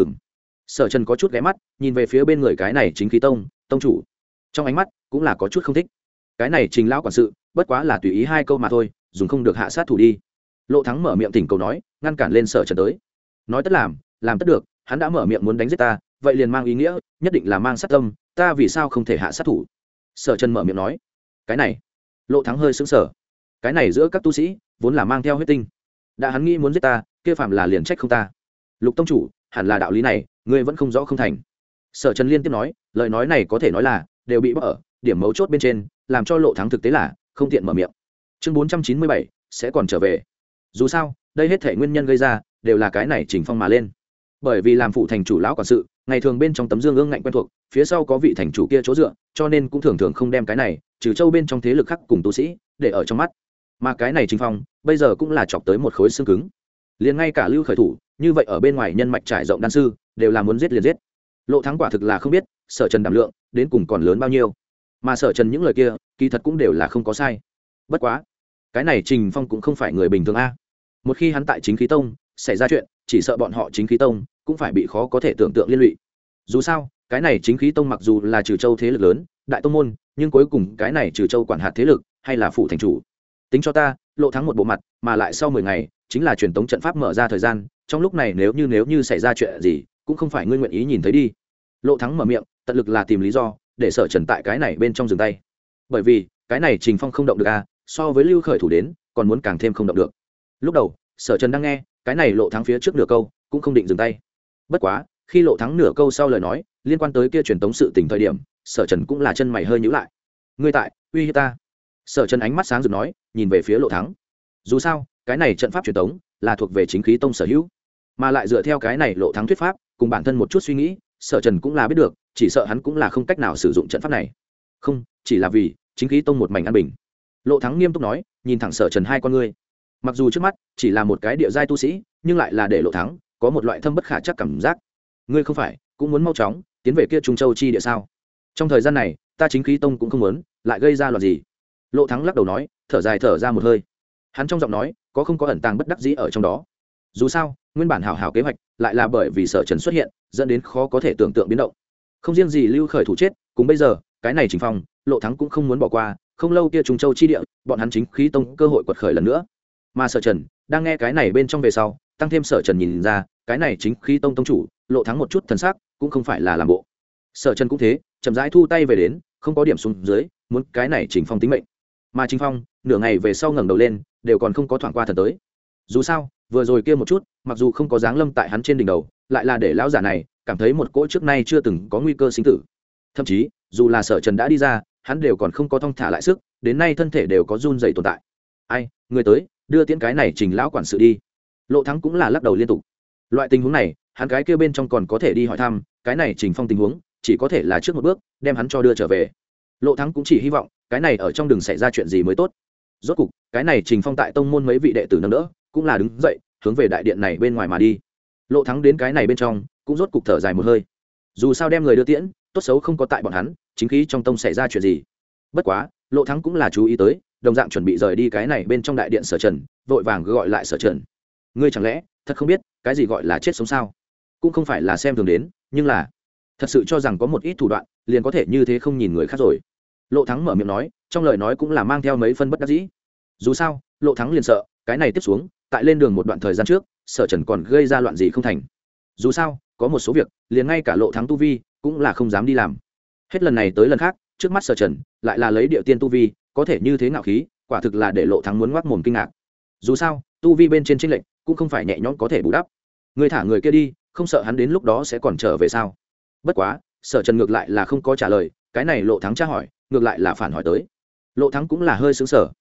Sở Trần có chút ghé mắt, nhìn về phía bên người cái này Chính Khí tông chủ. Trong ánh mắt cũng là có chút không thích. Cái này Trình lão quản sự, bất quá là tùy ý hai câu mà thôi, dùng không được hạ sát thủ đi. Lộ Thắng mở miệng tỉnh cầu nói, ngăn cản lên Sở Trần tới. Nói tất làm tất được, hắn đã mở miệng muốn đánh giết ta, vậy liền mang ý nghĩa, nhất định là mang sát tâm, ta vì sao không thể hạ sát thủ? Sở Trần mở miệng nói. Cái này, Lộ Thắng hơi sững sờ. Cái này giữa các tu sĩ, vốn là mang theo huyết tinh. Đã hắn nghĩ muốn giết ta, kia phạm là liền trách không ta. Lục tông chủ, hẳn là đạo lý này, ngươi vẫn không rõ không thành. Sở Trần liên tiếp nói, lời nói này có thể nói là đều bị bóc ở điểm mấu chốt bên trên, làm cho Lộ Thắng thực tế là không tiện mở miệng. Chương 497 sẽ còn trở về. Dù sao, đây hết thể nguyên nhân gây ra đều là cái này Trình Phong mà lên. Bởi vì làm phụ thành chủ lão quản sự, ngày thường bên trong tấm dương ương ngạnh quen thuộc, phía sau có vị thành chủ kia chỗ dựa, cho nên cũng thường thường không đem cái này trừ châu bên trong thế lực khác cùng tu sĩ để ở trong mắt. Mà cái này Trình Phong bây giờ cũng là chọc tới một khối xương cứng, liền ngay cả lưu khởi thủ như vậy ở bên ngoài nhân mạch trải rộng đan sư đều là muốn giết liền giết. Lộ Thắng quả thực là không biết Sở Trần đảm lượng đến cùng còn lớn bao nhiêu, mà Sở Trần những lời kia kỳ thật cũng đều là không có sai. Bất quá cái này Trình Phong cũng không phải người bình thường a. Một khi hắn tại Chính Khí tông xảy ra chuyện, chỉ sợ bọn họ Chính Khí tông cũng phải bị khó có thể tưởng tượng liên lụy. Dù sao cái này Chính Khí tông mặc dù là trừ châu thế lực lớn đại tông môn, nhưng cuối cùng cái này trừ châu quản hạt thế lực hay là phủ thành chủ. Tính cho ta Lộ Thắng một bộ mặt, mà lại sau 10 ngày chính là truyền tống trận pháp mở ra thời gian, trong lúc này nếu như xảy ra chuyện gì cũng không phải ngươi nguyện ý nhìn thấy đi. Lộ Thắng mở miệng tận lực là tìm lý do để Sở Trần tại cái này bên trong dừng tay, bởi vì cái này Trình Phong không động được a, so với lưu khởi thủ đến còn muốn càng thêm không động được. Lúc đầu Sở Trần đang nghe cái này Lộ Thắng phía trước nửa câu cũng không định dừng tay, bất quá khi Lộ Thắng nửa câu sau lời nói liên quan tới kia truyền tống sự tình thời điểm, Sở Trần cũng là chân mày hơi nhíu lại. Ngươi tại uy hiếp ta? Sở Trần ánh mắt sáng rực nói, nhìn về phía Lộ Thắng. Dù sao cái này trận pháp truyền tống là thuộc về Chính Khí tông sở hữu, mà lại dựa theo cái này Lộ Thắng thuyết pháp cùng bản thân một chút suy nghĩ, Sở Trần cũng là biết được, chỉ sợ hắn cũng là không cách nào sử dụng trận pháp này. Không chỉ là vì Chính Khí tông một mảnh an bình. Lộ Thắng nghiêm túc nói, nhìn thẳng Sở Trần hai con ngươi. Mặc dù trước mắt chỉ là một cái địa giai tu sĩ, nhưng lại là để Lộ Thắng có một loại thâm bất khả chắc cảm giác. Ngươi không phải cũng muốn mau chóng tiến về kia Trung Châu chi địa sao? Trong thời gian này ta Chính Khí tông cũng không muốn lại gây ra loạn gì. Lộ Thắng lắc đầu nói, thở dài thở ra một hơi. Hắn trong giọng nói có không có ẩn tàng bất đắc dĩ ở trong đó. Dù sao nguyên bản hảo hảo kế hoạch lại là bởi vì Sở Trần xuất hiện dẫn đến khó có thể tưởng tượng biến động. Không riêng gì lưu khởi thủ chết, cùng bây giờ cái này Trình Phong, Lộ Thắng cũng không muốn bỏ qua, không lâu kia Trung Châu chi địa bọn hắn Chính Khí tông cơ hội quật khởi lần nữa. Mà Sở Trần đang nghe cái này bên trong về sau, tăng thêm Sở Trần nhìn ra cái này Chính Khí tông tông chủ Lộ Thắng một chút thần sắc cũng không phải là làm bộ. Sở Trần cũng thế, chậm rãi thu tay về đến, không có điểm xuống dưới, muốn cái này Trình Phong tính mệnh. Mà Trình Phong nửa ngày về sau ngẩng đầu lên, đều còn không có thoảng qua thần tới. Dù sao vừa rồi kia một chút mặc dù không có dáng lâm tại hắn trên đỉnh đầu, lại là để lão giả này cảm thấy một cỗ trước nay chưa từng có nguy cơ sinh tử. Thậm chí dù là Sở Trần đã đi ra, hắn đều còn không có thong thả lại sức, đến nay thân thể đều có run rẩy tồn tại. Ai, người tới đưa tiễn cái này Trình lão quản sự đi. Lộ Thắng cũng là lắc đầu liên tục. Loại tình huống này hắn cái kia bên trong còn có thể đi hỏi thăm, cái này Trình Phong tình huống chỉ có thể là trước một bước đem hắn cho đưa trở về. Lộ Thắng cũng chỉ hy vọng cái này ở trong đừng xảy ra chuyện gì mới tốt. Rốt cục cái này Trình Phong tại tông môn mấy vị đệ tử nâng đỡ cũng là đứng dậy hướng về đại điện này bên ngoài mà đi. Lộ Thắng đến cái này bên trong cũng rốt cục thở dài một hơi. Dù sao đem người đưa tiễn, tốt xấu không có tại bọn hắn Chính Khí trong tông xảy ra chuyện gì. Bất quá Lộ Thắng cũng là chú ý tới, đồng dạng chuẩn bị rời đi cái này bên trong đại điện Sở Trần, vội vàng gọi lại Sở Trần. Ngươi chẳng lẽ thật không biết cái gì gọi là chết sống sao? Cũng không phải là xem thường đến, nhưng là thật sự cho rằng có một ít thủ đoạn liền có thể như thế không nhìn người khác rồi. Lộ Thắng mở miệng nói, trong lời nói cũng là mang theo mấy phân bất đắc dĩ. Dù sao Lộ Thắng liền sợ cái này tiếp xuống tại lên đường một đoạn thời gian trước, Sở Trần còn gây ra loạn gì không thành. Dù sao có một số việc liền ngay cả Lộ Thắng tu vi cũng là không dám đi làm. Hết lần này tới lần khác, trước mắt Sở Trần lại là lấy địa tiên tu vi, có thể như thế ngạo khí, quả thực là để Lộ Thắng muốn ngoác mồm kinh ngạc. Dù sao tu vi bên trên chênh lệch cũng không phải nhẹ nhõm có thể bù đắp. Người thả người kia đi, không sợ hắn đến lúc đó sẽ còn trở về sao? Bất quá Sở Trần ngược lại là không có trả lời, cái này Lộ Thắng tra hỏi ngược lại là phản hỏi tới. Lộ Thắng cũng là hơi sững sờ.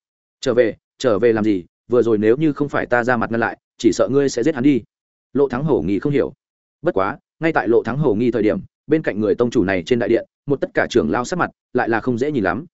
Trở về làm gì? Vừa rồi nếu như không phải ta ra mặt ngăn lại, chỉ sợ ngươi sẽ giết hắn đi. Lộ Thắng hổ nghi không hiểu. Bất quá ngay tại Lộ Thắng hổ nghi thời điểm, bên cạnh người tông chủ này trên đại điện, một tất cả trưởng lao sắc mặt lại là không dễ nhìn lắm.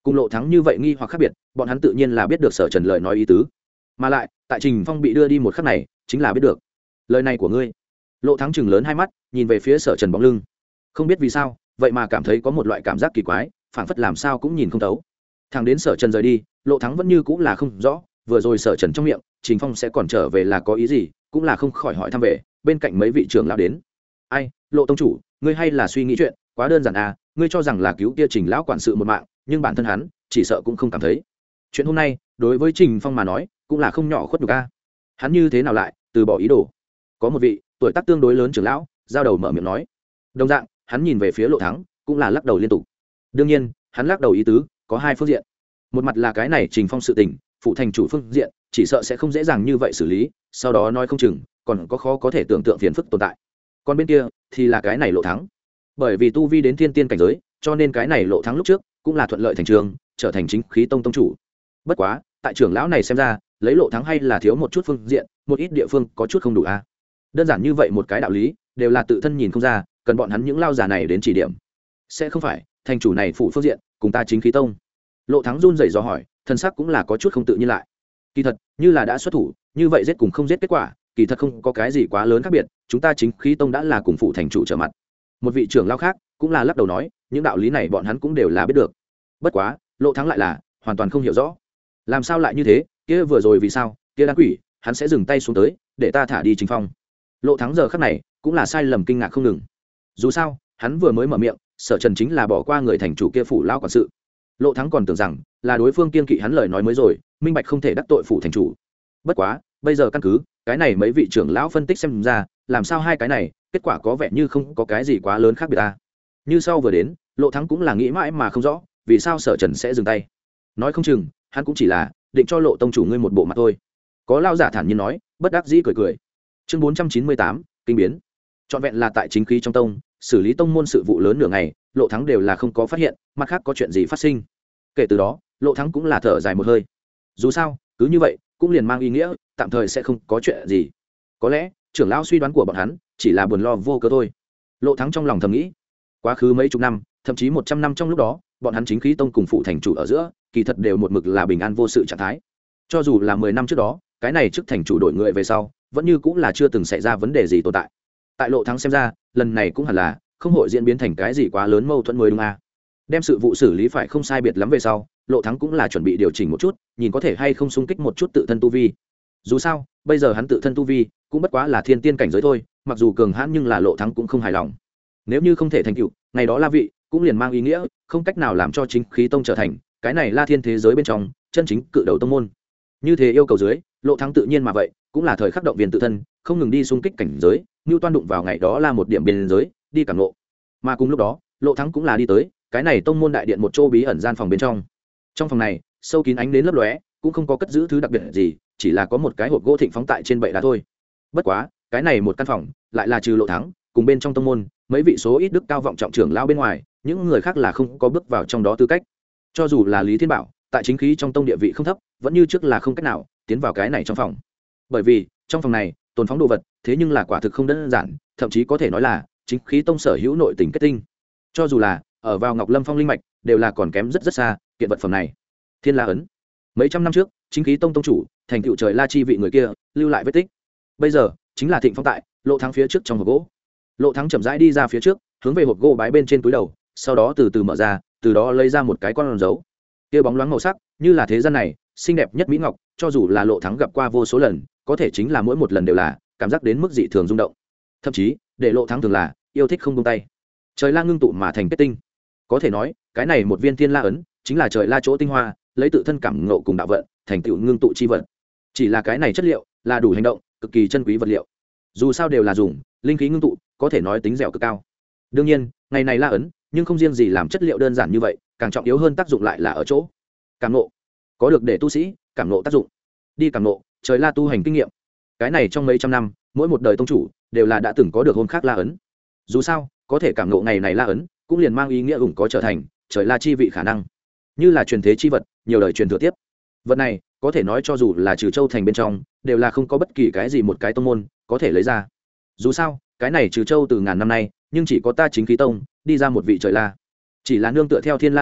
cùng Lộ Thắng như vậy nghi hoặc khác biệt, bọn hắn tự nhiên là biết được Sở Trần lời nói ý tứ, mà lại tại Trình Phong bị đưa đi một khắc này chính là biết được lời này của ngươi. Lộ Thắng chừng lớn hai mắt nhìn về phía Sở Trần bóng lưng, không biết vì sao vậy mà cảm thấy có một loại cảm giác kỳ quái, phảng phất làm sao cũng nhìn không thấu. Thằng đến Sở Trần rời đi, Lộ Thắng vẫn như cũng là không rõ vừa rồi Sở Trần trong miệng Trình Phong sẽ còn trở về là có ý gì, cũng là không khỏi hỏi thăm về bên cạnh mấy vị trưởng lão đến. Ai, Lộ tông chủ, ngươi hay là suy nghĩ chuyện quá đơn giản à, ngươi cho rằng là cứu kia Trình lão quản sự một mạng, nhưng bản thân hắn chỉ sợ cũng không cảm thấy chuyện hôm nay đối với Trình Phong mà nói cũng là không nhỏ khuất nhục a. Hắn như thế nào lại từ bỏ ý đồ? Có một vị tuổi tác tương đối lớn trưởng lão giao đầu mở miệng nói. Đồng dạng hắn nhìn về phía Lộ Thắng cũng là lắc đầu liên tục. Đương nhiên hắn lắc đầu ý tứ có hai phương diện, một mặt là cái này Trình Phong sự tình phụ thành chủ phương diện chỉ sợ sẽ không dễ dàng như vậy xử lý, sau đó nói không chừng còn có khó có thể tưởng tượng phiền phức tồn tại. Còn bên kia thì là cái này Lộ Thắng, bởi vì tu vi đến thiên tiên cảnh giới cho nên cái này Lộ Thắng lúc trước cũng là thuận lợi thành trường, trở thành chính khí tông tông chủ. Bất quá tại trưởng lão này xem ra lấy Lộ Thắng hay là thiếu một chút phương diện, một ít địa phương có chút không đủ a. Đơn giản như vậy một cái đạo lý đều là tự thân nhìn không ra, cần bọn hắn những lao giả này đến chỉ điểm. Sẽ không phải thành chủ này phụ phương diện cùng ta chính khí tông? Lộ Thắng run rẩy do hỏi, thân sắc cũng là có chút không tự nhiên lại. Kỳ thật như là đã xuất thủ như vậy giết cùng không giết kết quả kỳ thật không có cái gì quá lớn khác biệt, chúng ta chính khí tông đã là cùng phụ thành chủ trở mặt. Một vị trưởng lão khác cũng là lắc đầu nói, những đạo lý này bọn hắn cũng đều là biết được. Bất quá Lộ Thắng lại là hoàn toàn không hiểu rõ. Làm sao lại như thế? Kia vừa rồi vì sao kia đan quỷ hắn sẽ dừng tay xuống tới để ta thả đi Trình Phong? Lộ Thắng giờ khắc này cũng là sai lầm kinh ngạc không ngừng. Dù sao hắn vừa mới mở miệng Sở Trần chính là bỏ qua người thành chủ kia phủ lão quản sự. Lộ Thắng còn tưởng rằng là đối phương kiên kỵ hắn lời nói mới rồi, minh bạch không thể đắc tội phủ thành chủ. Bất quá bây giờ căn cứ cái này mấy vị trưởng lão phân tích xem ra, làm sao hai cái này kết quả có vẻ như không có cái gì quá lớn khác biệt ta. Như sau vừa đến, Lộ Thắng cũng là nghĩ mãi mà không rõ vì sao Sở Trần sẽ dừng tay. Nói không chừng hắn cũng chỉ là định cho Lộ tông chủ ngươi một bộ mặt thôi. Có lao giả thản nhiên nói, bất đắc dĩ cười cười. Chương 498, kinh biến. Trọn vẹn là tại chính khí trong tông xử lý tông môn sự vụ lớn nửa ngày, Lộ Thắng đều là không có phát hiện mặt khác có chuyện gì phát sinh. Kể từ đó Lộ Thắng cũng là thở dài một hơi. Dù sao cứ như vậy cũng liền mang ý nghĩa tạm thời sẽ không có chuyện gì. Có lẽ trưởng lão suy đoán của bọn hắn chỉ là buồn lo vô cớ thôi. Lộ Thắng trong lòng thầm nghĩ. Quá khứ mấy chục năm thậm chí 100 năm trong lúc đó, bọn hắn chính khí tông cùng phụ thành chủ ở giữa kỳ thật đều một mực là bình an vô sự trạng thái. Cho dù là 10 năm trước đó cái này trước thành chủ đổi người về sau vẫn như cũng là chưa từng xảy ra vấn đề gì tồn tại. Tại Lộ Thắng xem ra lần này cũng hẳn là không hội diễn biến thành cái gì quá lớn mâu thuẫn mới đúng à. Đem sự vụ xử lý phải không sai biệt lắm về sau, Lộ Thắng cũng là chuẩn bị điều chỉnh một chút, nhìn có thể hay không xung kích một chút tự thân tu vi. Dù sao bây giờ hắn tự thân tu vi cũng bất quá là thiên tiên cảnh giới thôi, mặc dù cường hãn nhưng là Lộ Thắng cũng không hài lòng. Nếu như không thể thành tựu ngày đó La vị cũng liền mang ý nghĩa không cách nào làm cho chính khí tông trở thành cái này La Thiên thế giới bên trong chân chính cự đầu tông môn. Như thế yêu cầu dưới, Lộ Thắng tự nhiên mà vậy cũng là thời khắc động viên tự thân không ngừng đi xung kích cảnh giới, như toan đụng vào ngày đó là một điểm biên giới đi cảm ngộ. Mà cùng lúc đó Lộ Thắng cũng là đi tới cái này tông môn đại điện một chỗ bí ẩn gian phòng bên trong. Trong phòng này sâu kín ánh đến lấp lóe, cũng không có cất giữ thứ đặc biệt gì, chỉ là có một cái hộp gỗ thịnh phóng tại trên bệ đá thôi. Bất quá cái này một căn phòng lại là trừ Lộ Thắng cùng bên trong tông môn mấy vị số ít đức cao vọng trọng trưởng lao bên ngoài, những người khác là không có bước vào trong đó tư cách. Cho dù là Lý Thiên Bảo tại chính khí trong tông địa vị không thấp, vẫn như trước là không cách nào tiến vào cái này trong phòng, bởi vì trong phòng này tồn phóng đồ vật thế nhưng là quả thực không đơn giản, thậm chí có thể nói là chính khí tông sở hữu nội tình kết tinh. Cho dù là ở vào Ngọc Lâm Phong linh mạch đều là còn kém rất rất xa kiện vật phẩm này. Thiên La ấn, mấy trăm năm trước chính khí tông tông chủ thành tựu trời La chi vị người kia lưu lại vết tích, bây giờ chính là thịnh phong tại Lộ Thắng phía trước trong hộp gỗ. Lộ Thắng chậm rãi đi ra phía trước, hướng về hộp gỗ bái bên trên túi đầu, sau đó từ từ mở ra, từ đó lấy ra một cái con dấu. Kia bóng loáng màu sắc, như là thế gian này xinh đẹp nhất mỹ ngọc, cho dù là Lộ Thắng gặp qua vô số lần, có thể chính là mỗi một lần đều là cảm giác đến mức dị thường rung động. Thậm chí, để Lộ Thắng thường là yêu thích không buông tay. Trời La ngưng tụ mà thành kết tinh. Có thể nói, cái này một viên Thiên La ấn chính là trời La chỗ tinh hoa, lấy tự thân cảm ngộ cùng đạo vận, thành tựu ngưng tụ chi vật. Chỉ là cái này chất liệu là đủ hành động, cực kỳ chân quý vật liệu. Dù sao đều là dùng linh khí ngưng tụ, có thể nói tính dẻo cực cao. Đương nhiên, ngày này La ấn, nhưng không riêng gì làm chất liệu đơn giản như vậy, càng trọng yếu hơn tác dụng lại là ở chỗ cảm ngộ. Có được để tu sĩ cảm ngộ tác dụng. Đi cảm ngộ, trời La tu hành kinh nghiệm. Cái này trong mấy trăm năm, mỗi một đời tông chủ đều là đã từng có được hôn khác La ấn. Dù sao, có thể cảm ngộ ngày này La ấn, cũng liền mang ý nghĩa ủng có trở thành trời La chi vị khả năng. Như là truyền thế chi vật, nhiều đời truyền thừa tiếp. Vật này, có thể nói cho dù là trừ châu thành bên trong, đều là không có bất kỳ cái gì một cái tông môn có thể lấy ra. Dù sao, cái này trừ châu từ ngàn năm nay, nhưng chỉ có ta chính khí tông đi ra một vị trời La. Chỉ là nương tựa theo Thiên La ấn,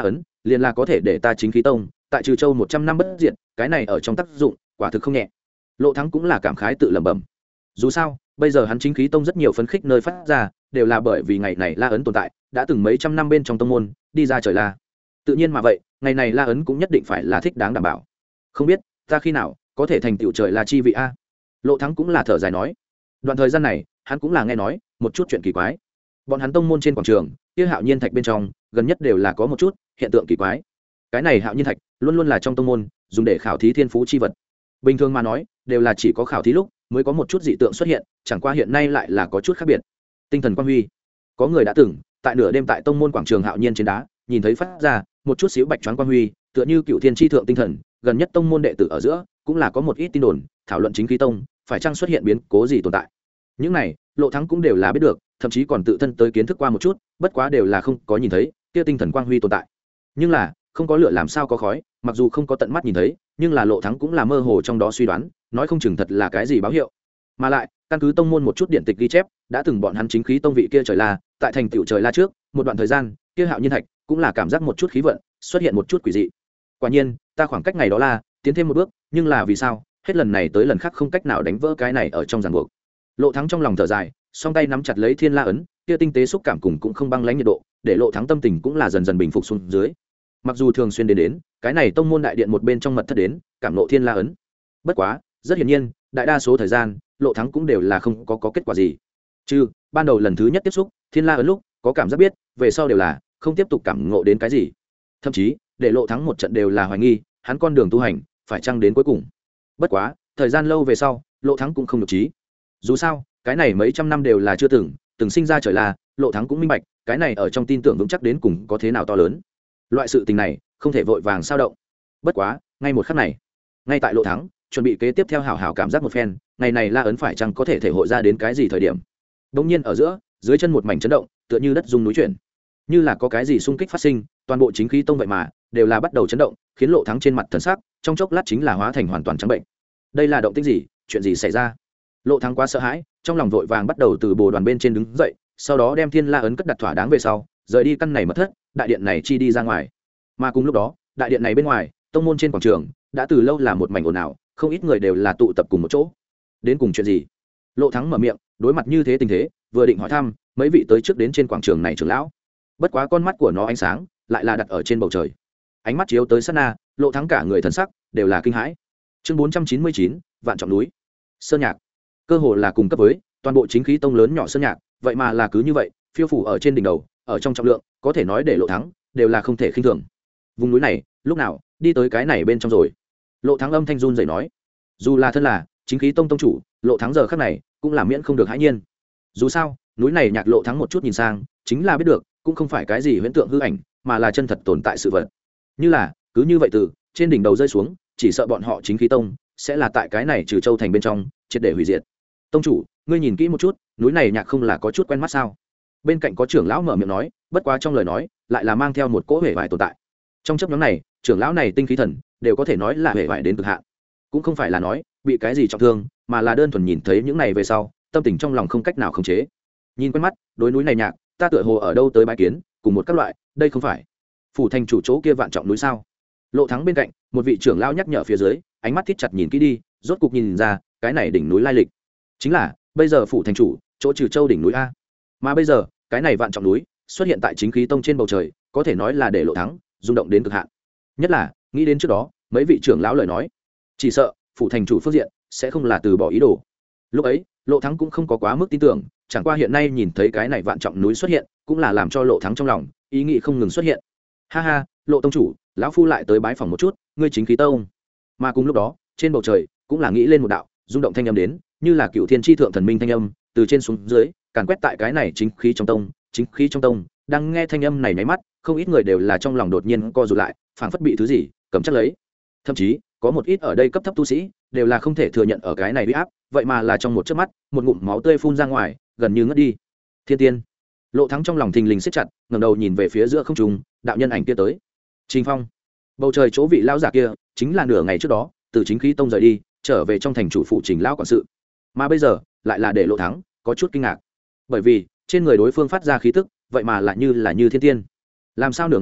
liền là có thể để ta chính khí tông tại trừ châu 100 năm bất diệt, cái này ở trong tác dụng quả thực không nhẹ. Lộ Thắng cũng là cảm khái tự lẩm bẩm. Dù sao bây giờ hắn chính khí tông rất nhiều phấn khích nơi phát ra đều là bởi vì ngày này La ấn tồn tại, đã từng mấy trăm năm bên trong tông môn đi ra trời La. Tự nhiên mà vậy ngày này La ấn cũng nhất định phải là thích đáng đảm bảo. Không biết ta khi nào có thể thành tựu trời La chi vị a. Lộ Thắng cũng là thở dài nói. Đoạn thời gian này hắn cũng là nghe nói một chút chuyện kỳ quái. Bọn hắn tông môn trên quảng trường kia hạo nhiên thạch bên trong gần nhất đều là có một chút hiện tượng kỳ quái. Cái này hạo nhiên thạch luôn luôn là trong tông môn dùng để khảo thí thiên phú chi vật. Bình thường mà nói đều là chỉ có khảo thí lúc mới có một chút dị tượng xuất hiện, chẳng qua hiện nay lại là có chút khác biệt. Tinh thần quang huy, có người đã từng tại nửa đêm tại tông môn quảng trường hạo nhiên trên đá nhìn thấy phát ra một chút xíu bạch choáng quang huy, tựa như cựu thiên tri thượng tinh thần. Gần nhất tông môn đệ tử ở giữa cũng là có một ít tin đồn thảo luận chính khí tông phải chăng xuất hiện biến cố gì tồn tại. Những này Lộ Thắng cũng đều là biết được, thậm chí còn tự thân tới kiến thức qua một chút, bất quá đều là không có nhìn thấy kia tinh thần quang huy tồn tại. Nhưng là không có lửa làm sao có khói, mặc dù không có tận mắt nhìn thấy nhưng là Lộ Thắng cũng là mơ hồ trong đó suy đoán, nói không chừng thật là cái gì báo hiệu. Mà lại căn cứ tông môn một chút điện tịch ghi chép, đã từng bọn hắn chính khí tông vị kia trời La tại thành tựu trời La trước một đoạn thời gian, kia hạo nhiên thạch cũng là cảm giác một chút khí vận xuất hiện một chút quỷ dị. Quả nhiên ta khoảng cách ngày đó là tiến thêm một bước, nhưng là vì sao hết lần này tới lần khác không cách nào đánh vỡ cái này ở trong ràng buộc. Lộ Thắng trong lòng thở dài, song tay nắm chặt lấy thiên la ấn, kia tinh tế xúc cảm cùng cũng không băng lãnh nhiệt độ, để Lộ Thắng tâm tình cũng là dần dần bình phục xuống dưới. Mặc dù thường xuyên đến cái này tông môn đại điện một bên trong mật thất đến cảm nộ thiên la ấn, bất quá rất hiển nhiên đại đa số thời gian Lộ Thắng cũng đều là không có kết quả gì, chứ ban đầu lần thứ nhất tiếp xúc thiên la ấn lúc có cảm giác biết, về sau đều là không tiếp tục cảm ngộ đến cái gì, thậm chí để Lộ Thắng một trận đều là hoài nghi hắn con đường tu hành phải chăng đến cuối cùng. Bất quá thời gian lâu về sau Lộ Thắng cũng không được trí, dù sao cái này mấy trăm năm đều là chưa từng sinh ra trời La. Lộ Thắng cũng minh bạch cái này ở trong tin tưởng vững chắc đến cùng có thế nào to lớn. Loại sự tình này không thể vội vàng sao động. Bất quá ngay một khắc này, ngay tại Lộ Thắng chuẩn bị kế tiếp theo hảo hảo cảm giác một phen ngày này La ấn phải chăng có thể thể hội ra đến cái gì thời điểm, bỗng nhiên ở giữa dưới chân một mảnh chấn động, tựa như đất rung núi chuyển, như là có cái gì xung kích phát sinh, toàn bộ chính khí tông vậy mà đều là bắt đầu chấn động, khiến Lộ Thắng trên mặt thần sắc trong chốc lát chính là hóa thành hoàn toàn trắng bệnh. Đây là động tĩnh gì, chuyện gì xảy ra? Lộ Thắng quá sợ hãi, trong lòng vội vàng bắt đầu từ bồ đoàn bên trên đứng dậy, sau đó đem thiên la ấn cất đặt thỏa đáng về sau rời đi căn này mật thất, đại điện này chi đi ra ngoài. Mà cùng lúc đó đại điện này bên ngoài tông môn trên quảng trường đã từ lâu là một mảnh ồn ào, không ít người đều là tụ tập cùng một chỗ. Đến cùng chuyện gì? Lộ Thắng mở miệng đối mặt như thế tình thế, vừa định hỏi thăm mấy vị tới trước đến trên quảng trường này trưởng lão, bất quá con mắt của nó ánh sáng lại là đặt ở trên bầu trời. Ánh mắt chiếu tới sát na, Lộ Thắng cả người thần sắc đều là kinh hãi. Chương 499, vạn trọng núi sơn nhạc, cơ hồ là cùng cấp với toàn bộ chính khí tông lớn nhỏ sơn nhạc, vậy mà là cứ như vậy phiêu phủ ở trên đỉnh đầu, ở trong trọng lượng có thể nói để Lộ Thắng đều là không thể khinh thường. Vùng núi này lúc nào đi tới cái này bên trong rồi? Lộ Thắng âm thanh run rẩy nói. Dù là thân là chính khí tông tông chủ, Lộ Thắng giờ khắc này cũng là miễn không được hãi nhiên. Dù sao núi này nhạc Lộ Thắng một chút nhìn sang chính là biết được cũng không phải cái gì huyễn tượng hư ảnh, mà là chân thật tồn tại sự vật. Như là cứ như vậy từ trên đỉnh đầu rơi xuống, chỉ sợ bọn họ chính khí tông sẽ là tại cái này trừ châu thành bên trong triệt để hủy diệt. Tông chủ, ngươi nhìn kỹ một chút, núi này nhạc không là có chút quen mắt sao? Bên cạnh có trưởng lão mở miệng nói, bất quá trong lời nói lại là mang theo một cỗ hề vải tồn tại. Trong chấp nhóm này trưởng lão này tinh khí thần đều có thể nói là hề vải đến cực hạn, cũng không phải là nói bị cái gì trọng thương, mà là đơn thuần nhìn thấy những này về sau tâm tình trong lòng không cách nào khống chế. Nhìn quen mắt, đối núi này nhạc ta tựa hồ ở đâu tới bái kiến cùng một các loại, đây không phải phủ thành chủ chỗ kia vạn trọng núi sao? Lộ Thắng bên cạnh một vị trưởng lão nhắc nhở phía dưới, ánh mắt thít chặt nhìn kỹ đi, rốt cục nhìn ra cái này đỉnh núi lai lịch chính là bây giờ phủ thành chủ chỗ trừ châu đỉnh núi a. Mà bây giờ cái này vạn trọng núi xuất hiện tại chính khí tông trên bầu trời, có thể nói là để Lộ Thắng rung động đến cực hạn. Nhất là nghĩ đến trước đó mấy vị trưởng lão lời nói, chỉ sợ phủ thành chủ phương diện sẽ không là từ bỏ ý đồ. Lúc ấy Lộ Thắng cũng không có quá mức tin tưởng, chẳng qua hiện nay nhìn thấy cái này vạn trọng núi xuất hiện, cũng là làm cho Lộ Thắng trong lòng ý nghĩ không ngừng xuất hiện. Ha ha, Lộ tông chủ, lão phu lại tới bái phòng một chút ngươi chính khí tông. Mà cùng lúc đó trên bầu trời cũng là nghĩ lên một đạo rung động thanh âm đến, như là cựu thiên tri thượng thần minh thanh âm từ trên xuống dưới càn quét tại cái này chính khí trong tông. Chính khí trong tông đang nghe thanh âm này nháy mắt, không ít người đều là trong lòng đột nhiên co rụt lại, phảng phất bị thứ gì cầm chắc lấy. Thậm chí có một ít ở đây cấp thấp tu sĩ đều là không thể thừa nhận ở cái này uy áp, vậy mà là trong một chớp mắt một ngụm máu tươi phun ra ngoài, gần như ngất đi. Thiên tiên. Lộ Thắng trong lòng thình lình siết chặt, ngẩng đầu nhìn về phía giữa không trung, đạo nhân ảnh kia tới. Trình Phong. Bầu trời chỗ vị lão giả kia chính là nửa ngày trước đó từ chính khí tông rời đi, trở về trong thành chủ phụ Trình lão quản sự, mà bây giờ lại là để Lộ Thắng có chút kinh ngạc, bởi vì trên người đối phương phát ra khí tức vậy mà lại như thiên tiên. Làm sao nửa ngày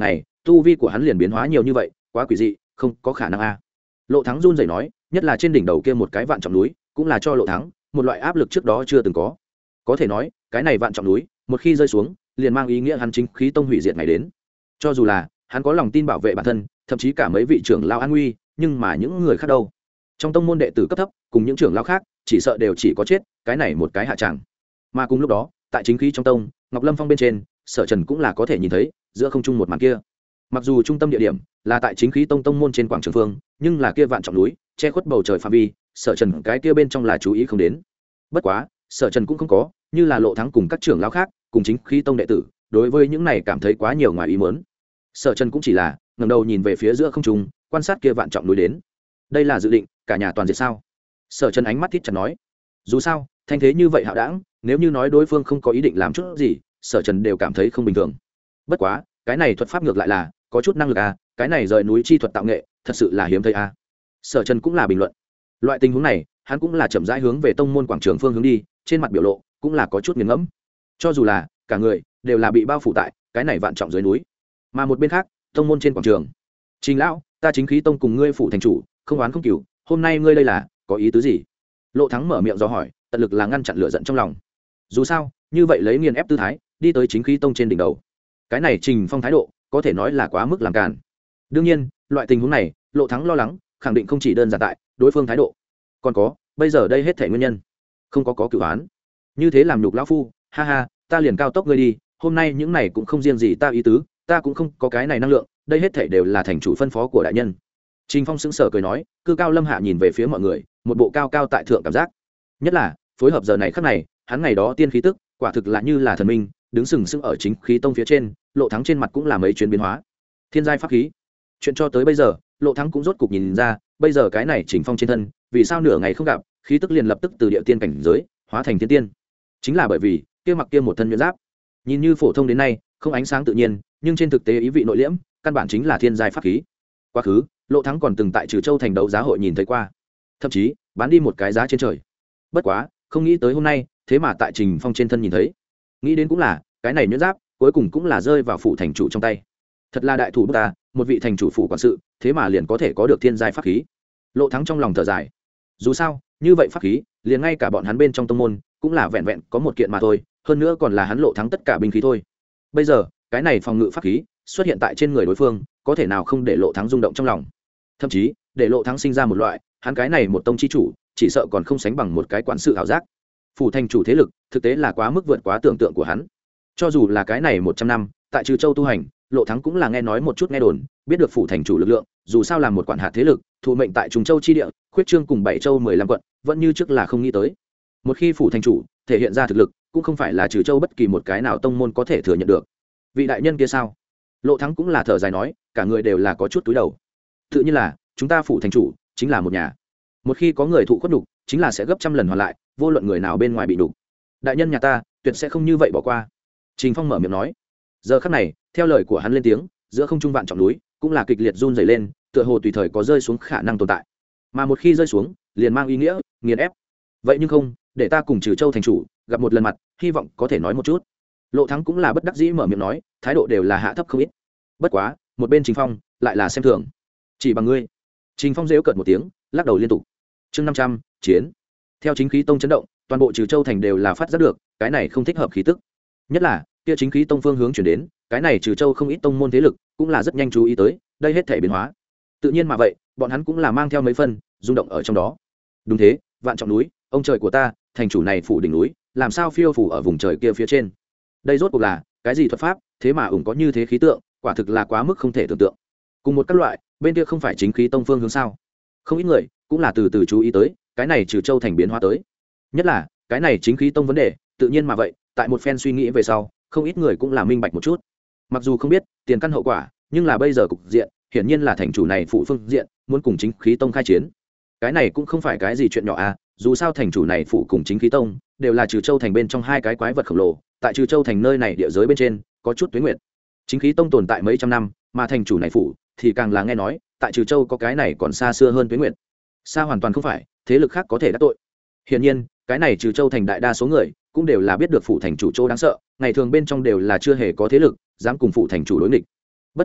tu vi của hắn liền biến hóa nhiều như vậy, quá quỷ dị, không có khả năng a. Lộ Thắng run rẩy nói, nhất là trên đỉnh đầu kia một cái vạn trọng núi, cũng là cho Lộ Thắng một loại áp lực trước đó chưa từng có thể nói cái này vạn trọng núi một khi rơi xuống liền mang ý nghĩa hắn chính khí tông hủy diệt ngày đến. Cho dù là hắn có lòng tin bảo vệ bản thân, thậm chí cả mấy vị trưởng lao an nguy, nhưng mà những người khác đâu, trong tông môn đệ tử cấp thấp cùng những trưởng lao khác chỉ sợ đều chỉ có chết cái này một cái hạ tràng. Mà cùng lúc đó tại chính khí trong tông, Ngọc Lâm Phong bên trên, Sở Trần cũng là có thể nhìn thấy giữa không trung một màn kia. Mặc dù trung tâm địa điểm là tại chính khí tông môn trên quảng trường phương, nhưng là kia vạn trọng núi che khuất bầu trời phạm vi, Sở Trần cái kia bên trong là chú ý không đến. Bất quá Sở Trần cũng không có như là Lộ Thắng cùng các trưởng lão khác cùng chính khí tông đệ tử đối với những này cảm thấy quá nhiều ngoài ý muốn. Sở Trần cũng chỉ là ngẩng đầu nhìn về phía giữa không trung, quan sát kia vạn trọng núi đến. Đây là dự định cả nhà toàn diệt sao? Sở Trần ánh mắt thít chặt nói. Dù sao thanh thế như vậy hạo đảng, nếu như nói đối phương không có ý định làm chút gì, Sở Trần đều cảm thấy không bình thường. Bất quá cái này thuật pháp ngược lại là có chút năng lực à, cái này rời núi chi thuật tạo nghệ thật sự là hiếm thấy à. Sở Trần cũng là bình luận. Loại tình huống này hắn cũng là chậm rãi hướng về tông môn quảng trường phương hướng đi, trên mặt biểu lộ cũng là có chút nghiền ngẫm. Cho dù là cả người đều là bị bao phủ tại cái này vạn trọng dưới núi. Mà một bên khác, tông môn trên quảng trường, Trình lão, ta chính khí tông cùng ngươi phụ thành chủ không oán không cừu, hôm nay ngươi đây là có ý tứ gì? Lộ Thắng mở miệng do hỏi, tận lực là ngăn chặn lửa giận trong lòng. Dù sao như vậy lấy nghiền ép tư thái đi tới chính khí tông trên đỉnh đầu, cái này Trình Phong thái độ có thể nói là quá mức làm càn. Đương nhiên loại tình huống này Lộ Thắng lo lắng khẳng định không chỉ đơn giản tại đối phương thái độ, còn có bây giờ đây hết thể nguyên nhân không có cửu án như thế làm nhục lão phu. Ha ha, ta liền cao tốc ngươi đi, hôm nay những này cũng không riêng gì ta ý tứ, ta cũng không có cái này năng lượng, đây hết thể đều là thành chủ phân phó của đại nhân. Trình Phong sững sờ cười nói, cư cao lâm hạ nhìn về phía mọi người, một bộ cao cao tại thượng cảm giác. Nhất là phối hợp giờ này khắc này, hắn ngày đó tiên khí tức quả thực là như là thần minh, đứng sừng sững ở chính khí tông phía trên. Lộ Thắng trên mặt cũng là mấy chuyến biến hóa. Thiên giai pháp khí, chuyện cho tới bây giờ Lộ Thắng cũng rốt cục nhìn ra, bây giờ cái này Trình Phong trên thân vì sao nửa ngày không gặp khí tức liền lập tức từ địa tiên cảnh giới hóa thành thiên tiên, chính là bởi vì kia mặc kia một thân nhuyễn giáp, nhìn như phổ thông đến nay không ánh sáng tự nhiên, nhưng trên thực tế ý vị nội liễm, căn bản chính là thiên giai pháp khí. Quá khứ Lộ Thắng còn từng tại Trừ Châu thành đấu giá hội nhìn thấy qua, thậm chí bán đi một cái giá trên trời. Bất quá không nghĩ tới hôm nay thế mà tại Trình Phong trên thân nhìn thấy. Nghĩ đến cũng là cái này nhuyễn giáp cuối cùng cũng là rơi vào phủ thành chủ trong tay. Thật là đại thủ bút ta, một vị thành chủ phủ quản sự thế mà liền có thể có được thiên giai pháp khí. Lộ Thắng trong lòng thở dài. Dù sao như vậy pháp khí liền ngay cả bọn hắn bên trong tông môn cũng là vẹn vẹn có một kiện mà thôi, hơn nữa còn là hắn Lộ Thắng tất cả binh khí thôi. Bây giờ cái này phòng ngự pháp khí xuất hiện tại trên người đối phương, có thể nào không để Lộ Thắng rung động trong lòng, thậm chí để Lộ Thắng sinh ra một loại hắn cái này một tông chi chủ chỉ sợ còn không sánh bằng một cái quản sự ảo giác. Phủ thành chủ thế lực thực tế là quá mức vượt quá tưởng tượng của hắn. Cho dù là cái này 100 năm tại Trừ Châu tu hành, Lộ Thắng cũng là nghe nói một chút nghe đồn, biết được phủ thành chủ lực lượng, dù sao là một quản hạt thế lực thụ mệnh tại Trùng Châu chi địa, khuyết trương cùng 7 châu 15 quận, vẫn như trước là không nghĩ tới. Một khi phủ thành chủ thể hiện ra thực lực, cũng không phải là Trừ Châu bất kỳ một cái nào tông môn có thể thừa nhận được. Vị đại nhân kia sao? Lộ Thắng cũng là thở dài nói, cả người đều là có chút túi đầu. Tự nhiên là chúng ta phủ thành chủ chính là một nhà, một khi có người thụ khuất nhục, chính là sẽ gấp trăm lần hoàn lại, vô luận người nào bên ngoài bị nhục, đại nhân nhà ta tuyệt sẽ không như vậy bỏ qua. Trình Phong mở miệng nói. Giờ khắc này theo lời của hắn lên tiếng, giữa không trung vạn trọng núi cũng là kịch liệt run rẩy lên, tựa hồ tùy thời có rơi xuống khả năng tồn tại, mà một khi rơi xuống liền mang ý nghĩa nghiền ép. Vậy nhưng không, để ta cùng Trừ Châu thành chủ gặp một lần mặt, hy vọng có thể nói một chút. Lộ Thắng cũng là bất đắc dĩ mở miệng nói, thái độ đều là hạ thấp không ít. Bất quá một bên Trình Phong lại là xem thường, chỉ bằng ngươi. Trình Phong rêu cợt một tiếng, lắc đầu liên tục. Chương 500, chiến. Theo chính khí tông chấn động, toàn bộ Trừ Châu thành đều là phát giác được cái này không thích hợp khí tức, nhất là kia chính khí tông phương hướng chuyển đến, cái này Trừ Châu không ít tông môn thế lực cũng là rất nhanh chú ý tới đây hết thể biến hóa. Tự nhiên mà vậy bọn hắn cũng là mang theo mấy phân rung động ở trong đó. Đúng thế, vạn trọng núi, ông trời của ta, thành chủ này phủ đỉnh núi làm sao phiêu phủ ở vùng trời kia phía trên, đây rốt cuộc là cái gì thuật pháp, thế mà ủng có như thế khí tượng, quả thực là quá mức không thể tưởng tượng. Cùng một các loại bên kia không phải chính khí tông phương hướng sao? Không ít người cũng là từ từ chú ý tới cái này Trừ Châu thành biến hóa tới, nhất là cái này chính khí tông vấn đề. Tự nhiên mà vậy tại một phen suy nghĩ về sau, không ít người cũng là minh bạch một chút. Mặc dù không biết tiền căn hậu quả, nhưng là bây giờ cục diện hiển nhiên là thành chủ này phụ phương diện muốn cùng chính khí tông khai chiến. Cái này cũng không phải cái gì chuyện nhỏ à, dù sao thành chủ này phụ cùng chính khí tông đều là Trừ Châu thành bên trong hai cái quái vật khổng lồ, tại Trừ Châu thành nơi này địa giới bên trên có chút tuế nguyệt. Chính khí tông tồn tại mấy trăm năm, mà thành chủ này phụ thì càng là nghe nói tại Trừ Châu có cái này còn xa xưa hơn tuế nguyệt, xa hoàn toàn không phải thế lực khác có thể đắc tội. Hiển nhiên cái này Trừ Châu thành đại đa số người cũng đều là biết được phủ thành chủ Châu đáng sợ, ngày thường bên trong đều là chưa hề có thế lực dám cùng phủ thành chủ đối nghịch. Bất quá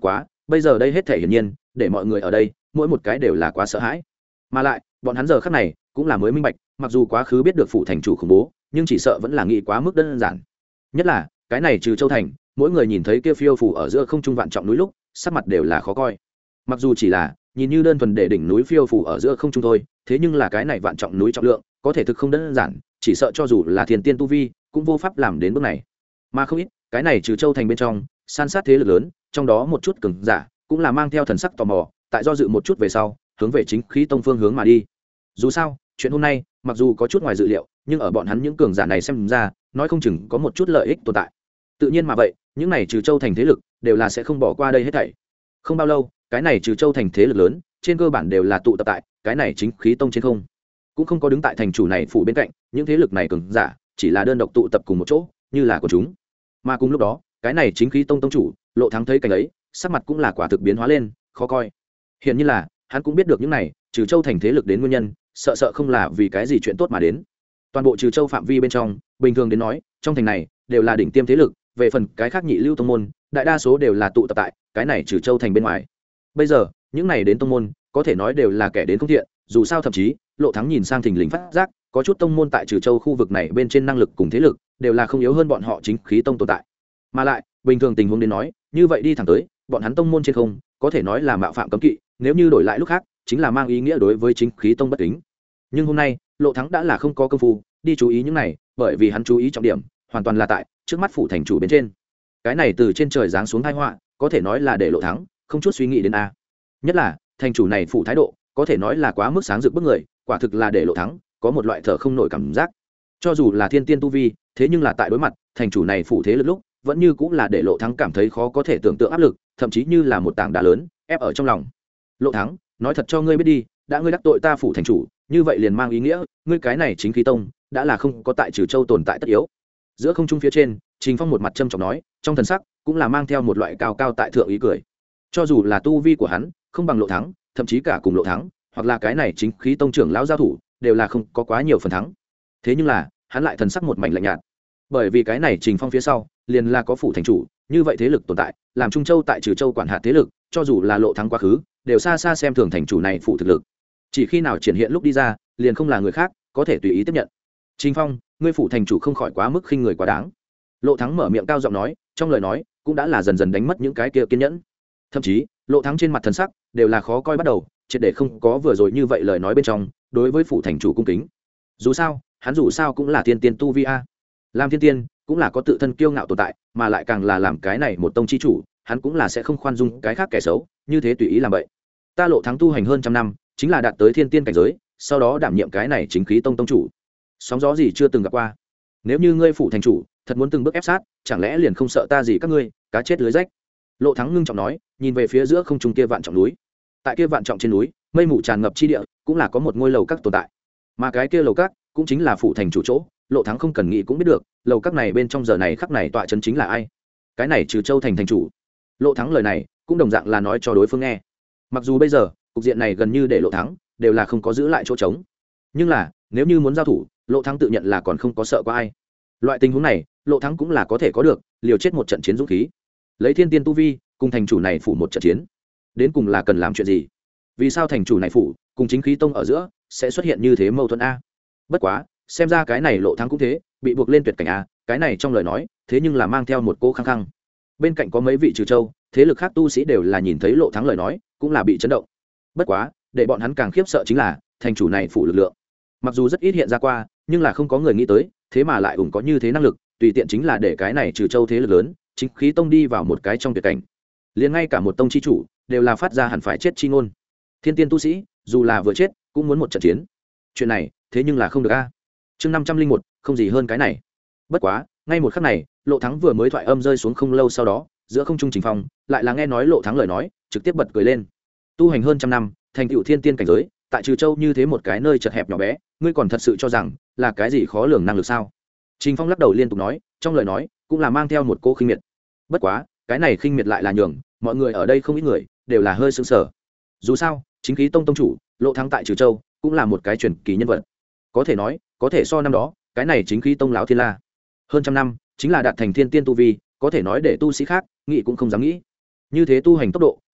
bây giờ đây hết thể hiển nhiên để mọi người ở đây mỗi một cái đều là quá sợ hãi, mà lại bọn hắn giờ khắc này cũng là mới minh bạch, mặc dù quá khứ biết được phủ thành chủ khủng bố, nhưng chỉ sợ vẫn là nghĩ quá mức đơn giản. Nhất là cái này Trừ Châu thành, mỗi người nhìn thấy kia phiêu phủ ở giữa không trung vạn trọng núi lúc sắc mặt đều là khó coi. Mặc dù chỉ là nhìn như đơn thuần để đỉnh núi phiêu phủ ở giữa không trung thôi, thế nhưng là cái này vạn trọng núi trọng lượng có thể thực không đơn giản, chỉ sợ cho dù là thiên tiên tu vi cũng vô pháp làm đến bước này. Mà không ít cái này Trừ Châu thành bên trong san sát thế lực lớn, trong đó một chút cường giả cũng là mang theo thần sắc tò mò, tại do dự một chút về sau hướng về chính khí tông phương hướng mà đi. Dù sao chuyện hôm nay mặc dù có chút ngoài dự liệu, nhưng ở bọn hắn những cường giả này xem ra nói không chừng có một chút lợi ích tồn tại. Tự nhiên mà vậy những này Trừ Châu thành thế lực đều là sẽ không bỏ qua đây hết thảy. Không bao lâu cái này Trừ Châu thành thế lực lớn trên cơ bản đều là tụ tập tại cái này chính khí tông trên không, cũng không có đứng tại thành chủ này phủ bên cạnh. Những thế lực này cường giả chỉ là đơn độc tụ tập cùng một chỗ như là của chúng. Mà cùng lúc đó cái này chính khí tông tông chủ Lộ Thắng thấy cảnh ấy, sắc mặt cũng là quả thực biến hóa lên khó coi. Hiện như là hắn cũng biết được những này Trừ Châu thành thế lực đến nguyên nhân, sợ không là vì cái gì chuyện tốt mà đến. Toàn bộ Trừ Châu phạm vi bên trong bình thường đến nói trong thành này đều là đỉnh tiêm thế lực, về phần cái khác nhị lưu tông môn đại đa số đều là tụ tập tại cái này Trừ Châu thành bên ngoài. Bây giờ những này đến tông môn có thể nói đều là kẻ đến không thiện, dù sao thậm chí Lộ Thắng nhìn sang thình lình phát giác có chút tông môn tại Trừ Châu khu vực này bên trên năng lực cùng thế lực đều là không yếu hơn bọn họ chính khí tông tồn tại. Mà lại bình thường tình huống đến nói như vậy đi thẳng tới bọn hắn tông môn trên không có thể nói là mạo phạm cấm kỵ, nếu như đổi lại lúc khác chính là mang ý nghĩa đối với chính khí tông bất kính. Nhưng hôm nay Lộ Thắng đã là không có công phu đi chú ý những này, bởi vì hắn chú ý trọng điểm hoàn toàn là tại trước mắt phủ thành chủ bên trên. Cái này từ trên trời giáng xuống tai họa có thể nói là để Lộ Thắng không chút suy nghĩ đến a. Nhất là thành chủ này phủ thái độ có thể nói là quá mức sáng rực bức người, quả thực là để Lộ Thắng có một loại thở không nổi cảm giác. Cho dù là thiên tiên tu vi, thế nhưng là tại đối mặt thành chủ này phủ thế lực lúc vẫn như cũng là để Lộ Thắng cảm thấy khó có thể tưởng tượng áp lực, thậm chí như là một tảng đá lớn ép ở trong lòng. Lộ Thắng, nói thật cho ngươi biết đi, đã ngươi đắc tội ta phủ thành chủ, như vậy liền mang ý nghĩa ngươi cái này chính khí tông đã là không có tại Trừ Châu tồn tại tất yếu. Giữa không trung phía trên, Trình Phong một mặt trâm trọng nói, trong thần sắc cũng là mang theo một loại cao cao tại thượng ý cười. Cho dù là tu vi của hắn không bằng Lộ Thắng, thậm chí cả cùng Lộ Thắng hoặc là cái này chính khí tông trưởng lão giao thủ đều là không có quá nhiều phần thắng, thế nhưng là hắn lại thần sắc một mảnh lạnh nhạt, bởi vì cái này Trình Phong phía sau liền là có phủ thành chủ như vậy thế lực tồn tại, làm Trung Châu tại Trừ Châu quản hạt thế lực, cho dù là Lộ Thắng quá khứ đều xa xa xem thường thành chủ này phủ thực lực, chỉ khi nào triển hiện lúc đi ra liền không là người khác có thể tùy ý tiếp nhận. Trình Phong, ngươi phủ thành chủ không khỏi quá mức khinh người quá đáng. Lộ Thắng mở miệng cao giọng nói, trong lời nói cũng đã là dần dần đánh mất những cái kia kiên nhẫn, thậm chí Lộ Thắng trên mặt thần sắc đều là khó coi bắt đầu, triệt để không có vừa rồi như vậy lời nói bên trong đối với phủ thành chủ cung kính. Dù sao hắn dù sao cũng là thiên tiên tu vi a, làm thiên tiên cũng là có tự thân kiêu ngạo tồn tại, mà lại càng là làm cái này một tông chi chủ, hắn cũng là sẽ không khoan dung cái khác kẻ xấu như thế tùy ý làm vậy. Ta Lộ Thắng tu hành hơn trăm năm, chính là đạt tới thiên tiên cảnh giới, sau đó đảm nhiệm cái này chính khí tông tông chủ, sóng gió gì chưa từng gặp qua. Nếu như ngươi phủ thành chủ thật muốn từng bước ép sát, chẳng lẽ liền không sợ ta gì các ngươi cá chết lưới rách? Lộ Thắng ngưng trọng nói, nhìn về phía giữa không trung kia vạn trọng núi. Tại kia vạn trọng trên núi, mây mù tràn ngập chi địa, cũng là có một ngôi lầu các tồn tại, mà cái kia lầu các cũng chính là phủ thành chủ chỗ. Lộ Thắng không cần nghĩ cũng biết được lầu các này bên trong giờ này khắc này tọa chân chính là ai. Cái này Trừ Châu thành thành chủ. Lộ Thắng lời này cũng đồng dạng là nói cho đối phương nghe. Mặc dù bây giờ cục diện này gần như để Lộ Thắng đều là không có giữ lại chỗ trống, nhưng là nếu như muốn giao thủ, Lộ Thắng tự nhận là còn không có sợ qua ai. Loại tình huống này Lộ Thắng cũng là có thể có được, liều chết một trận chiến dũng khí, lấy thiên tiên tu vi cùng thành chủ này phủ một trận chiến, đến cùng là cần làm chuyện gì? Vì sao thành chủ này phủ cùng chính khí tông ở giữa sẽ xuất hiện như thế mâu thuẫn a? Bất quá xem ra cái này Lộ Thắng cũng thế, bị buộc lên tuyệt cảnh a. Cái này trong lời nói thế nhưng là mang theo một cô khăng khăng. Bên cạnh có mấy vị Trừ Châu thế lực khác tu sĩ đều là nhìn thấy Lộ Thắng lời nói cũng là bị chấn động. Bất quá để bọn hắn càng khiếp sợ chính là thành chủ này phủ lực lượng, mặc dù rất ít hiện ra qua, nhưng là không có người nghĩ tới thế mà lại ủng có như thế năng lực, tùy tiện chính là để cái này Trừ Châu thế lực lớn chính khí tông đi vào một cái trong tuyệt cảnh, liền ngay cả một tông chi chủ đều là phát ra hẳn phải chết chi ngôn. Thiên tiên tu sĩ dù là vừa chết cũng muốn một trận chiến, chuyện này thế nhưng là không được a. Chương 501, không gì hơn cái này. Bất quá ngay một khắc này Lộ Thắng vừa mới thoại âm rơi xuống không lâu sau đó, giữa không trung Trình Phong lại là nghe nói Lộ Thắng lời nói, trực tiếp bật cười lên. Tu hành hơn trăm năm, thành tựu thiên tiên cảnh giới, tại Trừ Châu như thế một cái nơi chật hẹp nhỏ bé, ngươi còn thật sự cho rằng là cái gì khó lường năng lực sao? Trình Phong lắc đầu liên tục nói, trong lời nói cũng là mang theo một cô khinh miệt. Bất quá cái này khinh miệt lại là nhường mọi người ở đây không ít người đều là hơi sững sờ. Dù sao chính khí tông tông chủ Lộ Thắng tại Trừ Châu cũng là một cái truyền kỳ nhân vật, có thể nói có thể so năm đó cái này chính khí tông lão thiên la, hơn trăm năm chính là đạt thành thiên tiên tu vi, có thể nói để tu sĩ khác nghĩ cũng không dám nghĩ. Như thế tu hành tốc độ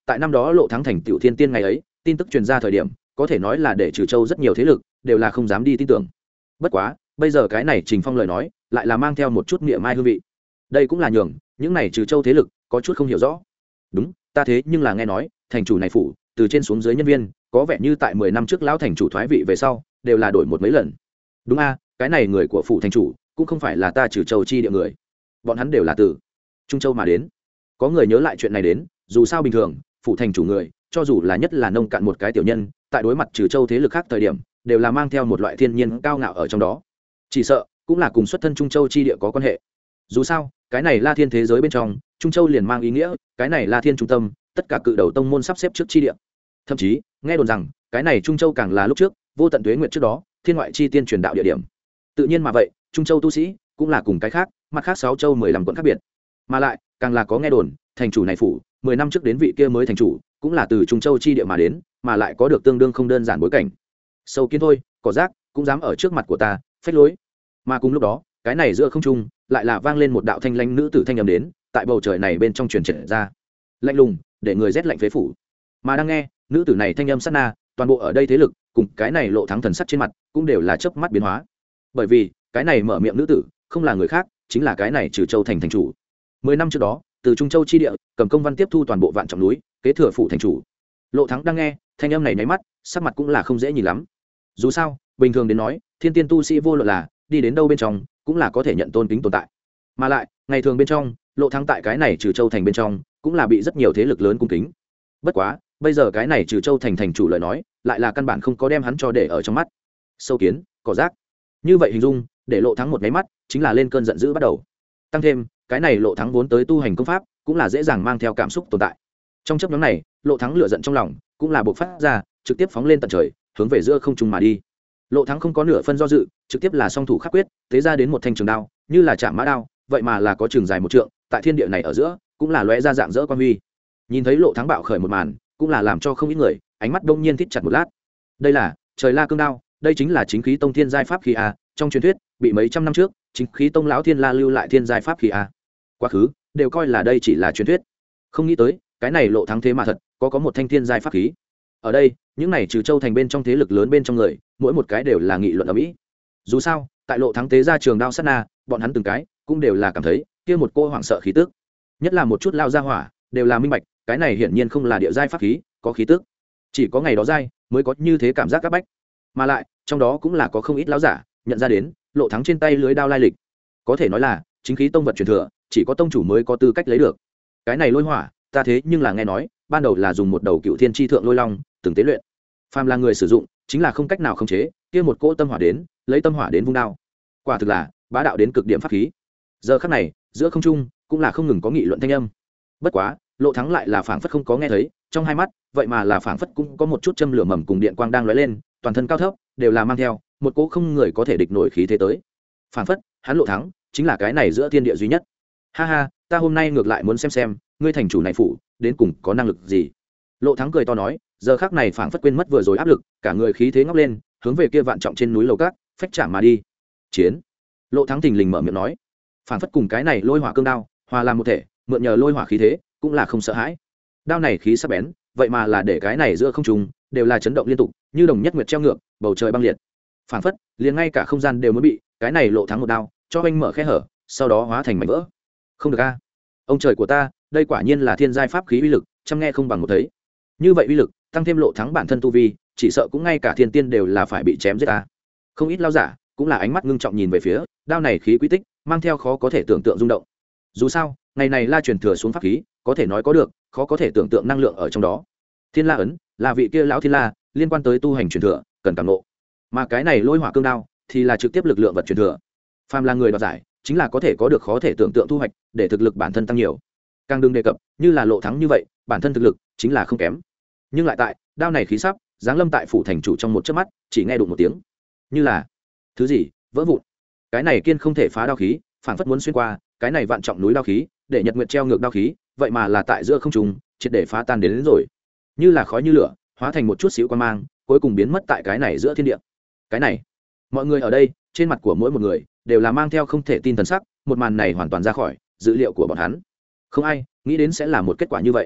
tại năm đó lộ thắng thành tiểu thiên tiên ngày ấy tin tức truyền ra thời điểm có thể nói là để trừ châu rất nhiều thế lực đều là không dám đi tin tưởng. Bất quá bây giờ cái này Trình Phong lời nói lại là mang theo một chút nghĩa mai hương vị, đây cũng là nhường những này trừ châu thế lực có chút không hiểu rõ. Đúng, ta thế nhưng là nghe nói thành chủ này phủ từ trên xuống dưới nhân viên có vẻ như tại 10 năm trước lão thành chủ thoái vị về sau đều là đổi một mấy lần. Đúng a, cái này người của phủ thành chủ cũng không phải là ta trừ châu chi địa người, bọn hắn đều là từ Trung Châu mà đến. Có người nhớ lại chuyện này đến, dù sao bình thường phủ thành chủ người cho dù là nhất là nông cạn một cái tiểu nhân tại đối mặt trừ châu thế lực khác thời điểm đều là mang theo một loại thiên nhiên cao ngạo ở trong đó, chỉ sợ cũng là cùng xuất thân Trung Châu chi địa có quan hệ. Dù sao cái này La Thiên thế giới bên trong Trung Châu liền mang ý nghĩa cái này La Thiên trung tâm tất cả cự đầu tông môn sắp xếp trước chi địa, thậm chí nghe đồn rằng cái này Trung Châu càng là lúc trước vô tận tuế nguyệt trước đó thiên ngoại chi tiên truyền đạo địa điểm. Tự nhiên mà vậy Trung Châu tu sĩ cũng là cùng cái khác mặt khác 6 châu 15 quận khác biệt, mà lại càng là có nghe đồn thành chủ này phủ 10 năm trước đến vị kia mới thành chủ cũng là từ Trung Châu chi địa mà đến, mà lại có được tương đương không đơn giản bối cảnh. Sâu kiến thôi cỏ rác cũng dám ở trước mặt của ta phách lối. Mà cùng lúc đó cái này giữa không trung lại là vang lên một đạo thanh lãnh nữ tử thanh âm đến, tại bầu trời này bên trong truyền triển ra lạnh lùng để người rét lạnh phế phủ. Mà đang nghe nữ tử này thanh âm sát na, toàn bộ ở đây thế lực cùng cái này lộ thắng thần sắc trên mặt cũng đều là chớp mắt biến hóa, bởi vì cái này mở miệng nữ tử không là người khác chính là cái này trừ châu thành thành chủ. 10 năm trước đó từ Trung Châu chi địa cầm công văn tiếp thu toàn bộ vạn trọng núi kế thừa phủ thành chủ. Lộ thắng đang nghe thanh âm này nháy mắt sắc mặt cũng là không dễ nhìn lắm. Dù sao bình thường đến nói thiên tiên tu sĩ vô luận là đi đến đâu bên trong cũng là có thể nhận tôn kính tồn tại, mà lại ngày thường bên trong lộ thắng tại cái này trừ châu thành bên trong cũng là bị rất nhiều thế lực lớn cung kính. Bất quá bây giờ cái này trừ châu thành thành chủ lời nói lại là căn bản không có đem hắn cho để ở trong mắt. Sâu kiến cỏ rác như vậy hình dung để lộ thắng một nháy mắt chính là lên cơn giận dữ bắt đầu. Tăng thêm cái này lộ thắng vốn tới tu hành công pháp cũng là dễ dàng mang theo cảm xúc tồn tại. Trong chấp nhóm này lộ thắng lửa giận trong lòng cũng là bộc phát ra, trực tiếp phóng lên tận trời hướng về giữa không trung mà đi. Lộ thắng không có nửa phân do dự, trực tiếp là song thủ khắc quyết tế ra đến một thanh trường đao, như là chạm mã đao vậy mà là có trường dài một trượng, tại thiên địa này ở giữa cũng là lóe ra dạng dỡ quan huy. Nhìn thấy lộ thắng bạo khởi một màn cũng là làm cho không ít người ánh mắt đông nhiên thít chặt một lát. Đây là trời la cương đao, đây chính là chính khí tông thiên giai pháp khí a, trong truyền thuyết bị mấy trăm năm trước chính khí tông lão thiên la lưu lại thiên giai pháp khí a. Quá khứ đều coi là đây chỉ là truyền thuyết, không nghĩ tới cái này lộ thắng thế mà thật có một thanh thiên giai pháp khí. Ở đây những này trừ châu thành bên trong thế lực lớn bên trong người mỗi một cái đều là nghị luận ở mỹ. Dù sao tại lộ thắng tế ra trường đao sát na, bọn hắn từng cái cũng đều là cảm thấy kia một cô hoảng sợ khí tức, nhất là một chút lao ra hỏa đều là minh bạch cái này hiển nhiên không là địa giai pháp khí có khí tức, chỉ có ngày đó giai mới có như thế cảm giác các bách. Mà lại trong đó cũng là có không ít lão giả nhận ra đến lộ thắng trên tay lưới đao lai lịch, có thể nói là chính khí tông vật truyền thừa chỉ có tông chủ mới có tư cách lấy được. Cái này lôi hỏa ta thế nhưng là nghe nói ban đầu là dùng một đầu cựu thiên tri thượng lôi long từng tế luyện, phàm là người sử dụng chính là không cách nào khống chế kia một cỗ tâm hỏa đến, lấy tâm hỏa đến vung đao, quả thực là bá đạo đến cực điểm pháp khí. Giờ khắc này giữa không trung cũng là không ngừng có nghị luận thanh âm. Bất quá lộ thắng lại là phảng phất không có nghe thấy, trong hai mắt vậy mà là phảng phất cũng có một chút châm lửa mầm cùng điện quang đang lóe lên, toàn thân cao thấp đều là mang theo một cỗ không người có thể địch nổi khí thế tới. Phảng phất hắn lộ thắng chính là cái này giữa thiên địa duy nhất. Ha ha, ta hôm nay ngược lại muốn xem ngươi thành chủ này phủ đến cùng có năng lực gì. Lộ thắng cười to nói, giờ khắc này phảng phất quên mất vừa rồi áp lực, cả người khí thế ngóc lên, hướng về kia vạn trọng trên núi lầu cát phách chạm mà đi. Chiến. Lộ thắng thình lình mở miệng nói, phảng phất cùng cái này lôi hỏa cương đao hòa làm một thể, mượn nhờ lôi hỏa khí thế cũng là không sợ hãi. Đao này khí sắc bén, vậy mà là để cái này giữa không trung đều là chấn động liên tục, như đồng nhất nguyệt treo ngược, bầu trời băng liệt. Phảng phất liền ngay cả không gian đều muốn bị cái này lộ thắng một đao cho anh mở khe hở, sau đó hóa thành mảnh vỡ. Không được a, ông trời của ta, đây quả nhiên là thiên giai pháp khí uy lực, chăm nghe không bằng một thấy. Như vậy uy lực tăng thêm lộ thắng bản thân tu vi, chỉ sợ cũng ngay cả thiên tiên đều là phải bị chém giết ta. Không ít lao giả cũng là ánh mắt ngưng trọng nhìn về phía đao này khí quy tích, mang theo khó có thể tưởng tượng rung động. Dù sao ngày này la truyền thừa xuống pháp khí có thể nói có được khó có thể tưởng tượng năng lượng ở trong đó. Thiên la ấn là vị kia lão thiên la liên quan tới tu hành truyền thừa cần cảm ngộ, mà cái này lôi hỏa cương đao thì là trực tiếp lực lượng vật truyền thừa. Phàm là người đoạt giải chính là có thể có được khó thể tưởng tượng thu hoạch, để thực lực bản thân tăng nhiều. Càng đừng đề cập như là lộ thắng như vậy bản thân thực lực chính là không kém, nhưng lại tại đao này khí sắp giáng lâm tại phủ thành chủ trong một chớp mắt, chỉ nghe đụng một tiếng như là thứ gì vỡ vụn. Cái này kiên không thể phá đao khí phảng phất muốn xuyên qua cái này vạn trọng núi đao khí, để nhật nguyệt treo ngược đao khí vậy mà là tại giữa không trung triệt để phá tan đến rồi, như là khói như lửa hóa thành một chút xíu quang mang, cuối cùng biến mất tại cái này giữa thiên địa. Cái này mọi người ở đây trên mặt của mỗi một người đều là mang theo không thể tin thần sắc, một màn này hoàn toàn ra khỏi dữ liệu của bọn hắn, không ai nghĩ đến sẽ là một kết quả như vậy.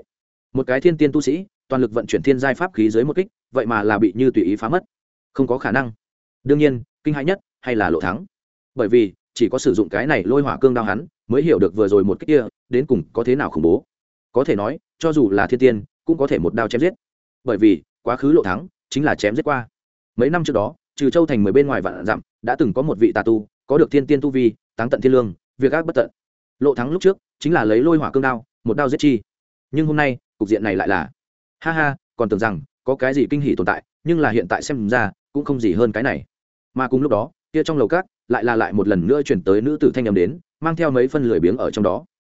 một cái thiên tiên tu sĩ toàn lực vận chuyển thiên giai pháp khí dưới một kích vậy mà là bị như tùy ý phá mất, không có khả năng. đương nhiên kinh hãi nhất hay là Lộ Thắng, bởi vì chỉ có sử dụng cái này lôi hỏa cương đao hắn mới hiểu được vừa rồi một kích kia đến cùng có thế nào khủng bố. Có thể nói cho dù là thiên tiên cũng có thể một đao chém giết, bởi vì quá khứ Lộ Thắng chính là chém giết qua. Mấy năm trước đó Trừ Châu thành 10 bên ngoài vạn dặm đã từng có một vị tà tu có được thiên tiên tu vi, táng tận thiên lương, việc ác bất tận. Lộ Thắng lúc trước chính là lấy lôi hỏa cương đao một đao giết chi, nhưng hôm nay cục diện này lại là ha ha, còn tưởng rằng có cái gì kinh hỉ tồn tại, nhưng là hiện tại xem ra cũng không gì hơn cái này. Mà cùng lúc đó kia trong lầu cát lại một lần nữa chuyển tới nữ tử thanh âm đến, mang theo mấy phân lười biếng ở trong đó.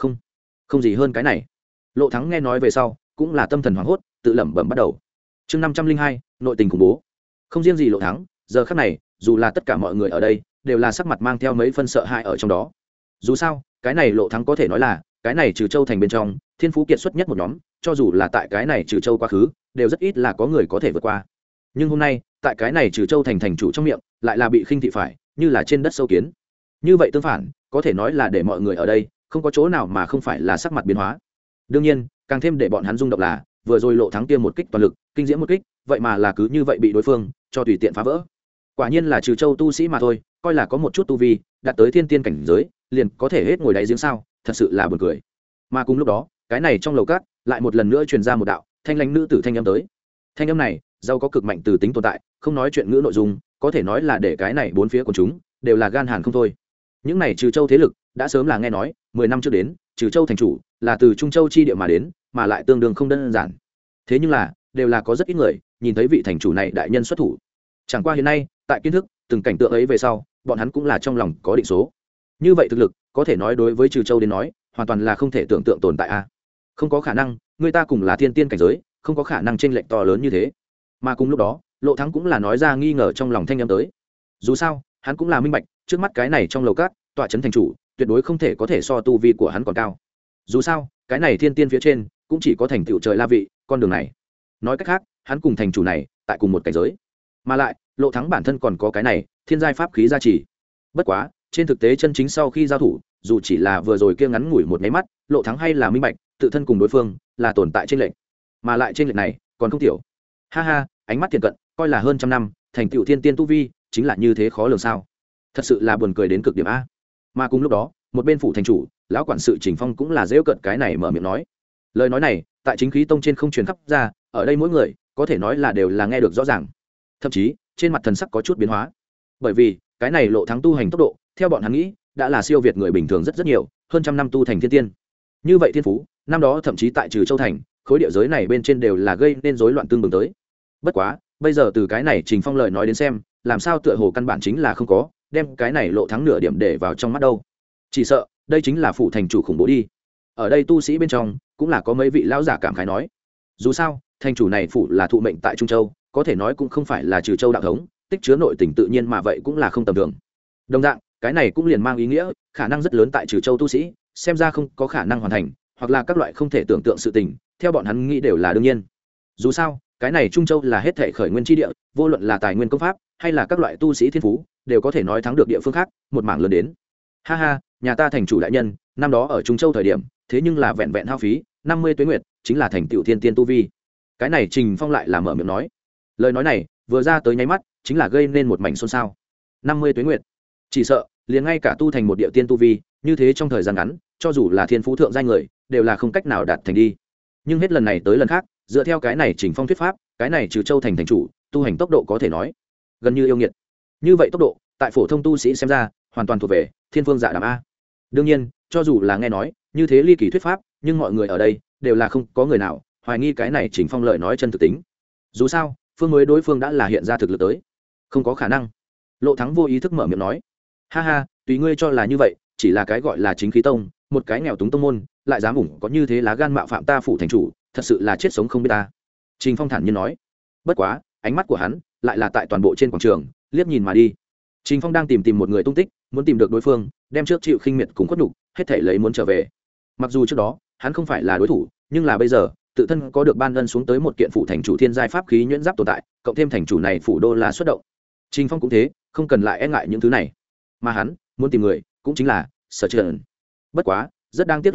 Không gì hơn cái này. Lộ Thắng nghe nói về sau cũng là tâm thần hoảng hốt, tự lẩm bẩm bắt đầu. Chương 502, nội tình khủng bố. Không riêng gì Lộ Thắng, giờ khắc này dù là tất cả mọi người ở đây đều là sắc mặt mang theo mấy phân sợ hãi ở trong đó. Dù sao cái này Lộ Thắng có thể nói là cái này Trừ Châu thành bên trong thiên phú kiệt xuất nhất một nhóm, cho dù là tại cái này Trừ Châu quá khứ đều rất ít là có người có thể vượt qua. Nhưng hôm nay tại cái này Trừ Châu thành thành chủ trong miệng lại là bị khinh thị phải như là trên đất sâu kiến. Như vậy tương phản có thể nói là để mọi người ở đây không có chỗ nào mà không phải là sắc mặt biến hóa. Đương nhiên càng thêm để bọn hắn rung động là vừa rồi Lộ Thắng kia một kích toàn lực kinh diễm một kích vậy mà là cứ như vậy bị đối phương cho tùy tiện phá vỡ. Quả nhiên là Trừ Châu tu sĩ mà thôi, coi là có một chút tu vi đạt tới thiên tiên cảnh giới liền có thể hết ngồi đáy giếng sao, thật sự là buồn cười. Mà cùng lúc đó cái này trong lầu cát lại một lần nữa truyền ra một đạo thanh lãnh nữ tử thanh âm tới. Thanh âm này giàu có cực mạnh từ tính tồn tại, không nói chuyện ngữ nội dung có thể nói là để cái này bốn phía của chúng đều là gan hàn không thôi. Những này Trừ Châu thế lực đã sớm là nghe nói 10 năm trước đến Trừ Châu thành chủ là từ Trung Châu chi địa mà đến, mà lại tương đương không đơn giản. Thế nhưng là đều là có rất ít người nhìn thấy vị thành chủ này đại nhân xuất thủ. Chẳng qua hiện nay tại kiến thức từng cảnh tượng ấy về sau bọn hắn cũng là trong lòng có định số. Như vậy thực lực có thể nói đối với Trừ Châu đến nói hoàn toàn là không thể tưởng tượng tồn tại a. Không có khả năng, người ta cùng là thiên tiên cảnh giới không có khả năng chênh lệch to lớn như thế. Mà cùng lúc đó Lộ Thắng cũng là nói ra nghi ngờ trong lòng thanh âm tới. Dù sao hắn cũng là minh bạch trước mắt cái này trong lầu cát tọa trấn thành chủ tuyệt đối không thể có thể so tu vi của hắn còn cao. Dù sao cái này thiên tiên phía trên cũng chỉ có thành tựu trời la vị con đường này. Nói cách khác hắn cùng thành chủ này tại cùng một cảnh giới, mà lại Lộ Thắng bản thân còn có cái này thiên giai pháp khí gia trì. Bất quá trên thực tế chân chính sau khi giao thủ dù chỉ là vừa rồi kia ngắn ngủi một máy mắt Lộ Thắng hay là minh bạch tự thân cùng đối phương là tồn tại trên lệnh, mà lại trên lệnh này còn không tiểu. Ha ha, ánh mắt thiện cận coi là hơn trăm năm thành tựu thiên tiên tu vi chính là như thế khó lường sao, thật sự là buồn cười đến cực điểm a. Mà cùng lúc đó một bên phủ thành chủ lão quản sự Trình Phong cũng là dễ cận cái này mở miệng nói. Lời nói này tại Chính Khí Tông trên không truyền khắp ra, ở đây mỗi người có thể nói là đều là nghe được rõ ràng, thậm chí trên mặt thần sắc có chút biến hóa, bởi vì cái này Lộ Thắng tu hành tốc độ theo bọn hắn nghĩ đã là siêu việt người bình thường rất nhiều, hơn trăm năm tu thành thiên tiên. Như vậy thiên phú năm đó thậm chí tại Trừ Châu thành khối địa giới này bên trên đều là gây nên rối loạn tương bừng tới. Bất quá bây giờ từ cái này Trình Phong lời nói đến xem làm sao tựa hồ căn bản chính là không có đem cái này Lộ Thắng nửa điểm để vào trong mắt đâu. Chỉ sợ đây chính là phủ thành chủ khủng bố đi. Ở đây tu sĩ bên trong cũng là có mấy vị lão giả cảm khái nói, dù sao thành chủ này phủ là thụ mệnh tại Trung Châu, có thể nói cũng không phải là Trừ Châu đạo thống, tích chứa nội tình tự nhiên mà vậy cũng là không tầm thường. Đồng dạng cái này cũng liền mang ý nghĩa khả năng rất lớn tại Trừ Châu tu sĩ xem ra không có khả năng hoàn thành, hoặc là các loại không thể tưởng tượng sự tình theo bọn hắn nghĩ đều là đương nhiên. Dù sao cái này Trung Châu là hết thể khởi nguyên tri địa, vô luận là tài nguyên công pháp hay là các loại tu sĩ thiên phú đều có thể nói thắng được địa phương khác một mảng lớn đến. Ha ha, nhà ta thành chủ đại nhân năm đó ở Trung Châu thời điểm thế nhưng là vẹn vẹn hao phí 50 tuế nguyệt chính là thành tựu thiên tiên tu vi. Cái này Trình Phong lại là mở miệng nói. Lời nói này vừa ra tới nháy mắt chính là gây nên một mảnh xôn xao. 50 tuế nguyệt, chỉ sợ liền ngay cả tu thành một địa tiên tu vi như thế trong thời gian ngắn cho dù là thiên phú thượng giai người đều là không cách nào đạt thành đi. Nhưng hết lần này tới lần khác dựa theo cái này Trình Phong thuyết pháp, cái này Trừ Châu thành thành chủ tu hành tốc độ có thể nói gần như yêu nghiệt. Như vậy tốc độ tại phổ thông tu sĩ xem ra hoàn toàn thuộc về thiên phương dạ đàm a. Đương nhiên cho dù là nghe nói như thế ly kỳ thuyết pháp nhưng mọi người ở đây đều là không có người nào hoài nghi cái này Trình Phong lời nói chân thực tính. Dù sao phương mới đối phương đã là hiện ra thực lực tới, không có khả năng. Lộ Thắng vô ý thức mở miệng nói, ha ha, tùy ngươi cho là như vậy, chỉ là cái gọi là Chính Khí Tông, một cái nghèo túng tông môn lại dám ủng có như thế lá gan mạo phạm ta phủ thành chủ, thật sự là chết sống không biết ta. Trình Phong thản nhiên nói. Bất quá ánh mắt của hắn lại là tại toàn bộ trên quảng trường liếc nhìn mà đi. Trình Phong đang tìm một người tung tích, muốn tìm được đối phương đem trước chịu khinh miệt cùng khuất nhục hết thảy lấy muốn trở về. Mặc dù trước đó hắn không phải là đối thủ, nhưng là bây giờ tự thân có được ban ân xuống tới một kiện phủ thành chủ thiên giai pháp khí nhuyễn giáp tồn tại, cộng thêm thành chủ này phủ đô là xuất động. Trình Phong cũng thế, không cần lại e ngại những thứ này, mà hắn muốn tìm người cũng chính là Sở Trần. Bất quá rất đáng tiếc là một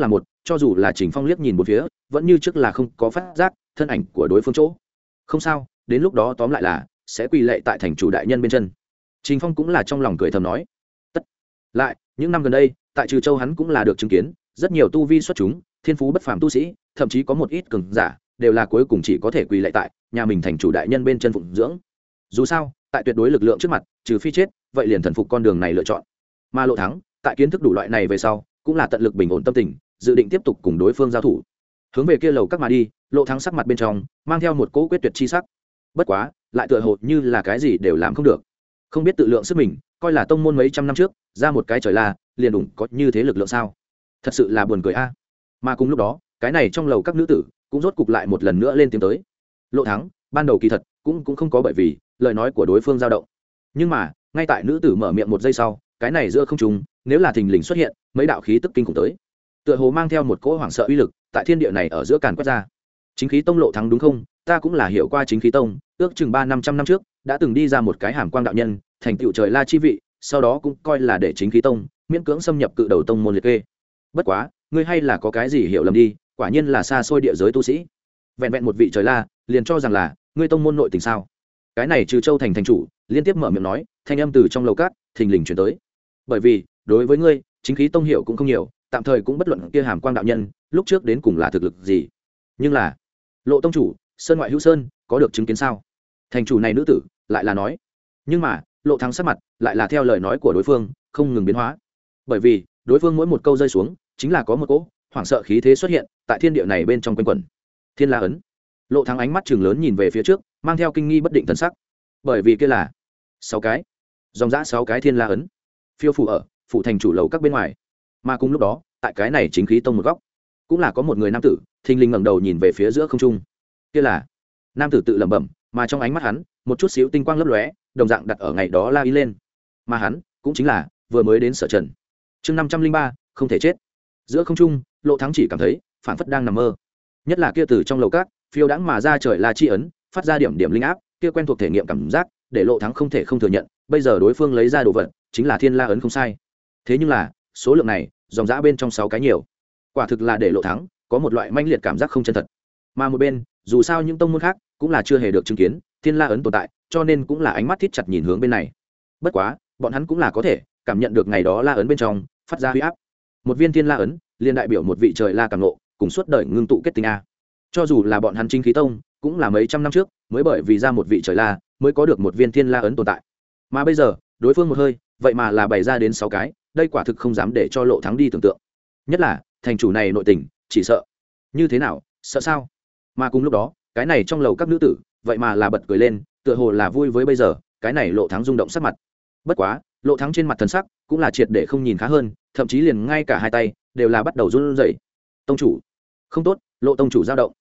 cho dù là Trình Phong liếc nhìn một phía vẫn như trước là không có phát giác thân ảnh của đối phương chỗ. Không sao, đến lúc đó tóm lại là sẽ quỳ lệ tại thành chủ đại nhân bên chân. Trình Phong cũng là trong lòng cười thầm nói. Tất lại những năm gần đây tại Trừ Châu hắn cũng là được chứng kiến rất nhiều tu vi xuất chúng thiên phú bất phàm tu sĩ, thậm chí có một ít cường giả đều là cuối cùng chỉ có thể quỳ lệ tại nhà mình thành chủ đại nhân bên chân phụng dưỡng. Dù sao tại tuyệt đối lực lượng trước mặt trừ phi chết vậy liền thần phục con đường này lựa chọn. Mà Lộ Thắng tại kiến thức đủ loại này về sau cũng là tận lực bình ổn tâm tình, dự định tiếp tục cùng đối phương giao thủ. Hướng về kia lầu các mà đi, Lộ Thắng sắc mặt bên trong mang theo một cỗ quyết tuyệt chi sắc. Bất quá lại tựa hồ như là cái gì đều làm không được, không biết tự lượng sức mình, coi là tông môn mấy trăm năm trước ra một cái trời la liền đủng có như thế lực lượng sao? Thật sự là buồn cười a. Mà cùng lúc đó cái này trong lầu các nữ tử cũng rốt cục lại một lần nữa lên tiếng tới. Lộ Thắng ban đầu kỳ thật cũng không có bởi vì lời nói của đối phương dao động, nhưng mà ngay tại nữ tử mở miệng một giây sau, cái này giữa không trung nếu là thình lình xuất hiện mấy đạo khí tức kinh khủng tới, tựa hồ mang theo một cỗ hoảng sợ uy lực tại thiên địa này ở giữa càn quét ra. Chính khí tông Lộ Thắng đúng không? Ta cũng là hiểu qua chính khí tông, ước chừng 300-500 năm trước đã từng đi ra một cái hàm quang đạo nhân thành tựu trời la chi vị, sau đó cũng coi là để chính khí tông miễn cưỡng xâm nhập cự đầu tông môn liệt kê. Bất quá ngươi hay là có cái gì hiểu lầm đi, quả nhiên là xa xôi địa giới tu sĩ, vẹn vẹn một vị trời la liền cho rằng là ngươi tông môn nội tình sao? Cái này Trừ Châu thành thành chủ liên tiếp mở miệng nói, thanh âm từ trong lầu cát thình lình truyền tới. Bởi vì đối với ngươi chính khí tông hiểu cũng không nhiều, tạm thời cũng bất luận kia hàm quang đạo nhân lúc trước đến cùng là thực lực gì, nhưng là Lộ tông chủ sơn ngoại hữu sơn, có được chứng kiến sao? Thành chủ này nữ tử lại là nói. Nhưng mà Lộ Thắng sắc mặt lại là theo lời nói của đối phương không ngừng biến hóa, bởi vì đối phương mỗi một câu rơi xuống chính là có một cỗ hoảng sợ khí thế xuất hiện tại thiên địa này bên trong quanh quẩn. Thiên La ấn. Lộ Thắng ánh mắt trừng lớn nhìn về phía trước, mang theo kinh nghi bất định thần sắc, bởi vì kia là 6 cái dòng dã 6 cái Thiên La ấn phiêu phù ở phủ thành chủ lầu các bên ngoài. Mà cùng lúc đó tại cái này chính khí tông một góc cũng là có một người nam tử thình lình ngẩng đầu nhìn về phía giữa không trung. Kia là nam tử tự lẩm bẩm, mà trong ánh mắt hắn một chút xíu tinh quang lấp lóe, đồng dạng đặt ở ngày đó la y lên. Mà hắn cũng chính là vừa mới đến Sở Trần. Chương 503, không thể chết. Giữa không trung, Lộ Thắng chỉ cảm thấy phảng phất đang nằm mơ. Nhất là kia từ trong lầu cát phiêu đãng mà ra trời la chi ấn, phát ra điểm điểm linh áp, kia quen thuộc thể nghiệm cảm giác, để Lộ Thắng không thể không thừa nhận, bây giờ đối phương lấy ra đồ vật chính là Thiên La ấn không sai. Thế nhưng là, số lượng này, dòng dã bên trong 6 cái nhiều. Quả thực là để Lộ Thắng có một loại manh liệt cảm giác không chân thật. Mà một bên, dù sao những tông môn khác cũng là chưa hề được chứng kiến Thiên La ấn tồn tại, cho nên cũng là ánh mắt thít chặt nhìn hướng bên này. Bất quá, bọn hắn cũng là có thể cảm nhận được ngày đó La ấn bên trong phát ra huy áp. Một viên Thiên La ấn liên đại biểu một vị trời la cảm ngộ, cùng suốt đời ngưng tụ kết tinh a. Cho dù là bọn hắn chính khí tông, cũng là mấy trăm năm trước mới bởi vì ra một vị trời la mới có được một viên Thiên La ấn tồn tại. Mà bây giờ, đối phương một hơi, vậy mà là bày ra đến 6 cái, đây quả thực không dám để cho Lộ Thắng đi tưởng tượng. Nhất là, thành chủ này nội tình, chỉ sợ. Như thế nào, sợ sao? Mà cùng lúc đó, cái này trong lầu các nữ tử, vậy mà là bật cười lên, tựa hồ là vui với bây giờ, cái này Lộ Thắng rung động sắc mặt. Bất quá, Lộ Thắng trên mặt thần sắc cũng là triệt để không nhìn khá hơn, thậm chí liền ngay cả hai tay đều là bắt đầu run rẩy. Tông chủ, không tốt, Lộ tông chủ dao động.